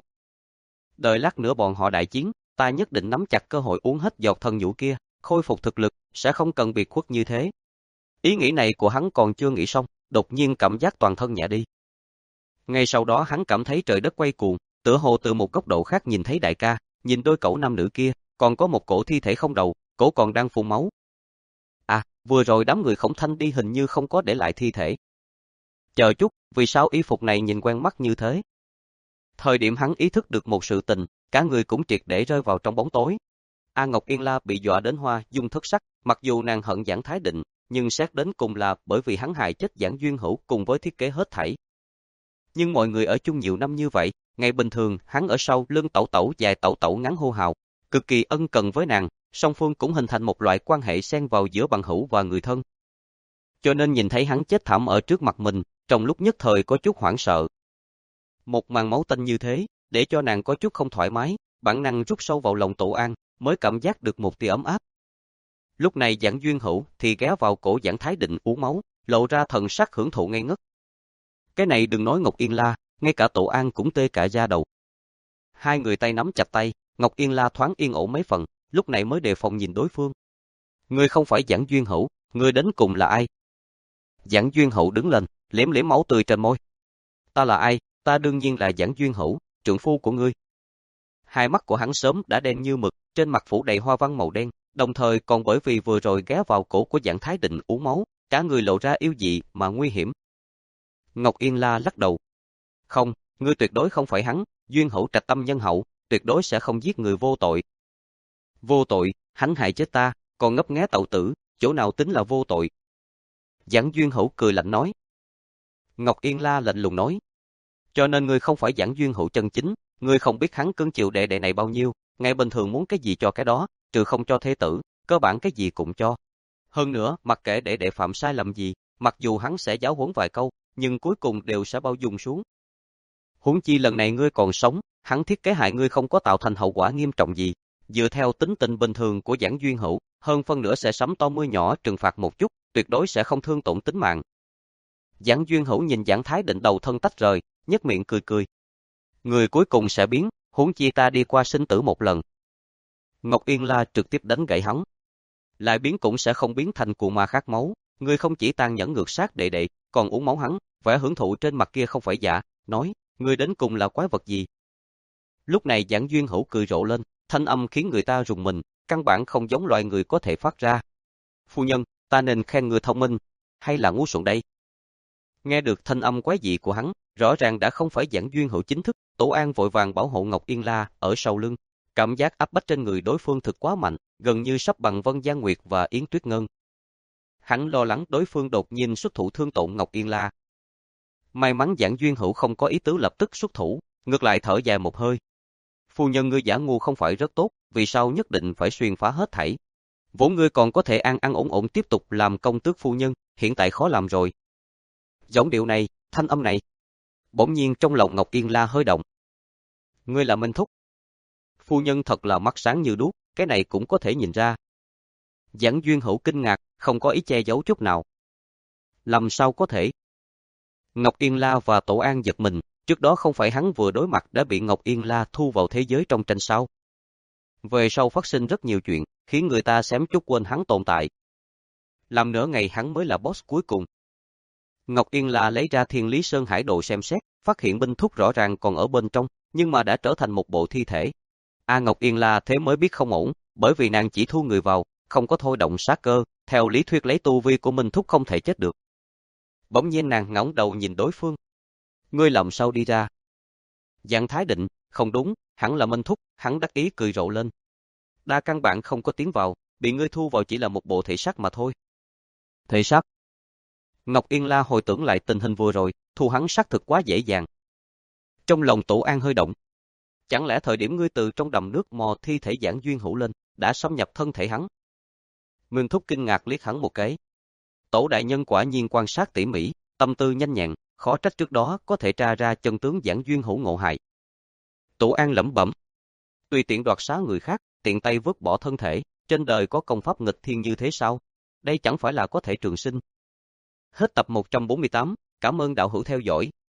Đợi lát nữa bọn họ đại chiến, ta nhất định nắm chặt cơ hội uống hết giọt thần nhũ kia, khôi phục thực lực, sẽ không cần biệt khuất như thế. Ý nghĩ này của hắn còn chưa nghĩ xong, đột nhiên cảm giác toàn thân nhẹ đi. Ngay sau đó hắn cảm thấy trời đất quay cuồng, tựa hồ từ một góc độ khác nhìn thấy đại ca, nhìn đôi cẩu nam nữ kia, còn có một cổ thi thể không đầu, cổ còn đang phun máu. À, vừa rồi đám người Khổng Thanh đi hình như không có để lại thi thể. Chờ chút, vì sao y phục này nhìn quen mắt như thế? Thời điểm hắn ý thức được một sự tình, cả người cũng triệt để rơi vào trong bóng tối. A Ngọc Yên La bị dọa đến hoa dung thất sắc, mặc dù nàng hận Giảng Thái Định, nhưng xét đến cùng là bởi vì hắn hại chết Giảng Duyên Hữu cùng với thiết kế hết thảy. Nhưng mọi người ở chung nhiều năm như vậy, ngày bình thường hắn ở sau lưng Tẩu Tẩu dài Tẩu Tẩu ngắn hô hào, cực kỳ ân cần với nàng, song phương cũng hình thành một loại quan hệ xen vào giữa bằng hữu và người thân. Cho nên nhìn thấy hắn chết thảm ở trước mặt mình, trong lúc nhất thời có chút hoảng sợ. Một màn máu tanh như thế, để cho nàng có chút không thoải mái, bản năng rút sâu vào lòng Tổ An, mới cảm giác được một tia ấm áp. Lúc này Giảng Duyên Hữu thì ghé vào cổ Giảng Thái Định uống máu, lộ ra thần sắc hưởng thụ ngây ngất. Cái này đừng nói Ngọc Yên La, ngay cả Tổ An cũng tê cả da đầu. Hai người tay nắm chặt tay, Ngọc Yên La thoáng yên ổn mấy phần, lúc này mới đề phòng nhìn đối phương. Ngươi không phải Giảng Duyên Hữu, ngươi đến cùng là ai? Giảng Duyên Hữu đứng lên, liếm liếm máu tươi trên môi. Ta là ai? Ta đương nhiên là Giảng Duyên Hữu, trượng phu của ngươi. Hai mắt của hắn sớm đã đen như mực, trên mặt phủ đầy hoa văn màu đen, đồng thời còn bởi vì vừa rồi ghé vào cổ của Giảng Thái Định uống máu, cả người lộ ra yêu dị mà nguy hiểm. Ngọc Yên La lắc đầu. Không, ngươi tuyệt đối không phải hắn, Duyên Hữu trạch tâm nhân hậu, tuyệt đối sẽ không giết người vô tội. Vô tội, hắn hại chết ta, còn ngấp nghé tẩu tử, chỗ nào tính là vô tội? Giảng Duyên Hữu cười lạnh nói. Ngọc Yên La lạnh lùng nói. Cho nên ngươi không phải Giảng Duyên Hữu chân chính, ngươi không biết hắn cưng chiều đệ đệ này bao nhiêu, ngày bình thường muốn cái gì cho cái đó, trừ không cho thế tử, cơ bản cái gì cũng cho. Hơn nữa, mặc kệ đệ đệ phạm sai lầm gì, mặc dù hắn sẽ giáo huấn vài câu, nhưng cuối cùng đều sẽ bao dung xuống. Huống chi lần này ngươi còn sống, hắn thiết kế hại ngươi không có tạo thành hậu quả nghiêm trọng gì. Dựa theo tính tình bình thường của Giảng Duyên Hữu, hơn phân nửa sẽ sắm to mưa nhỏ trừng phạt một chút, tuyệt đối sẽ không thương tổn tính mạng. Giảng Duyên Hữu nhìn Giảng Thái Định đầu thân tách rời, nhếch miệng cười cười. Người cuối cùng sẽ biến, huống chi ta đi qua sinh tử một lần. Ngọc Yên La trực tiếp đánh gãy hắn. Lại biến cũng sẽ không biến thành cuồng ma khát máu, ngươi không chỉ tàn nhẫn ngược sát đệ đệ, còn uống máu hắn, vẻ hưởng thụ trên mặt kia không phải giả, nói, ngươi đến cùng là quái vật gì? Lúc này Giảng Duyên Hữu cười rộ lên, thanh âm khiến người ta rùng mình, căn bản không giống loài người có thể phát ra. Phu nhân, ta nên khen người thông minh, hay là ngu xuẩn đây? Nghe được thanh âm quái dị của hắn, rõ ràng đã không phải Giảng Duyên Hữu chính thức, Tổ An vội vàng bảo hộ Ngọc Yên La ở sau lưng. Cảm giác áp bách trên người đối phương thực quá mạnh, gần như sắp bằng Vân Giang Nguyệt và Yến Tuyết Ngân. Hắn lo lắng đối phương đột nhiên xuất thủ thương tổn Ngọc Yên La. May mắn Giảng Duyên Hữu không có ý tứ lập tức xuất thủ, ngược lại thở dài một hơi. Phu nhân ngươi giả ngu không phải rất tốt, vì sao nhất định phải xuyên phá hết thảy? Vốn ngươi còn có thể an an ổn ổn tiếp tục làm công tước phu nhân, hiện tại khó làm rồi. Giọng điệu này, thanh âm này. Bỗng nhiên trong lòng Ngọc Yên La hơi động. Ngươi là Minh Thúc. Phu nhân thật là mắt sáng như đuốc, cái này cũng có thể nhìn ra. Giảng Duyên Hữu kinh ngạc, không có ý che giấu chút nào. Làm sao có thể? Ngọc Yên La và Tổ An giật mình, trước đó không phải hắn vừa đối mặt đã bị Ngọc Yên La thu vào thế giới trong tranh sao. Về sau phát sinh rất nhiều chuyện, khiến người ta xém chút quên hắn tồn tại. Làm nửa ngày hắn mới là boss cuối cùng. Ngọc Yên La lấy ra Thiên Lý Sơn Hải Đồ xem xét, phát hiện Minh Thúc rõ ràng còn ở bên trong, nhưng mà đã trở thành một bộ thi thể. A Ngọc Yên La thế mới biết không ổn, bởi vì nàng chỉ thu người vào, không có thôi động sát cơ, theo lý thuyết lấy tu vi của Minh Thúc không thể chết được. Bỗng nhiên nàng ngẩng đầu nhìn đối phương. Ngươi làm sao đi ra? Giảng Thái Định, không đúng, hẳn là Minh Thúc, hắn đắc ý cười rộ lên. Đa căn bản không có tiến vào, bị ngươi thu vào chỉ là một bộ thể xác mà thôi. Thể xác? Ngọc Yên La hồi tưởng lại tình hình vừa rồi, thu hắn xác thực quá dễ dàng. Trong lòng Tổ An hơi động. Chẳng lẽ thời điểm ngươi từ trong đầm nước mò thi thể Giảng Duyên Hữu lên, đã xâm nhập thân thể hắn? Minh Thúc kinh ngạc liếc hắn một cái. Tổ đại nhân quả nhiên quan sát tỉ mỉ, tâm tư nhanh nhẹn, khó trách trước đó có thể tra ra chân tướng Giảng Duyên Hữu ngộ hại. Tổ An lẩm bẩm. tùy tiện đoạt xá người khác, tiện tay vứt bỏ thân thể, trên đời có công pháp nghịch thiên như thế sao? Đây chẳng phải là có thể trường sinh. Hết tập một trăm bốn mươi tám, cảm ơn đạo hữu theo dõi.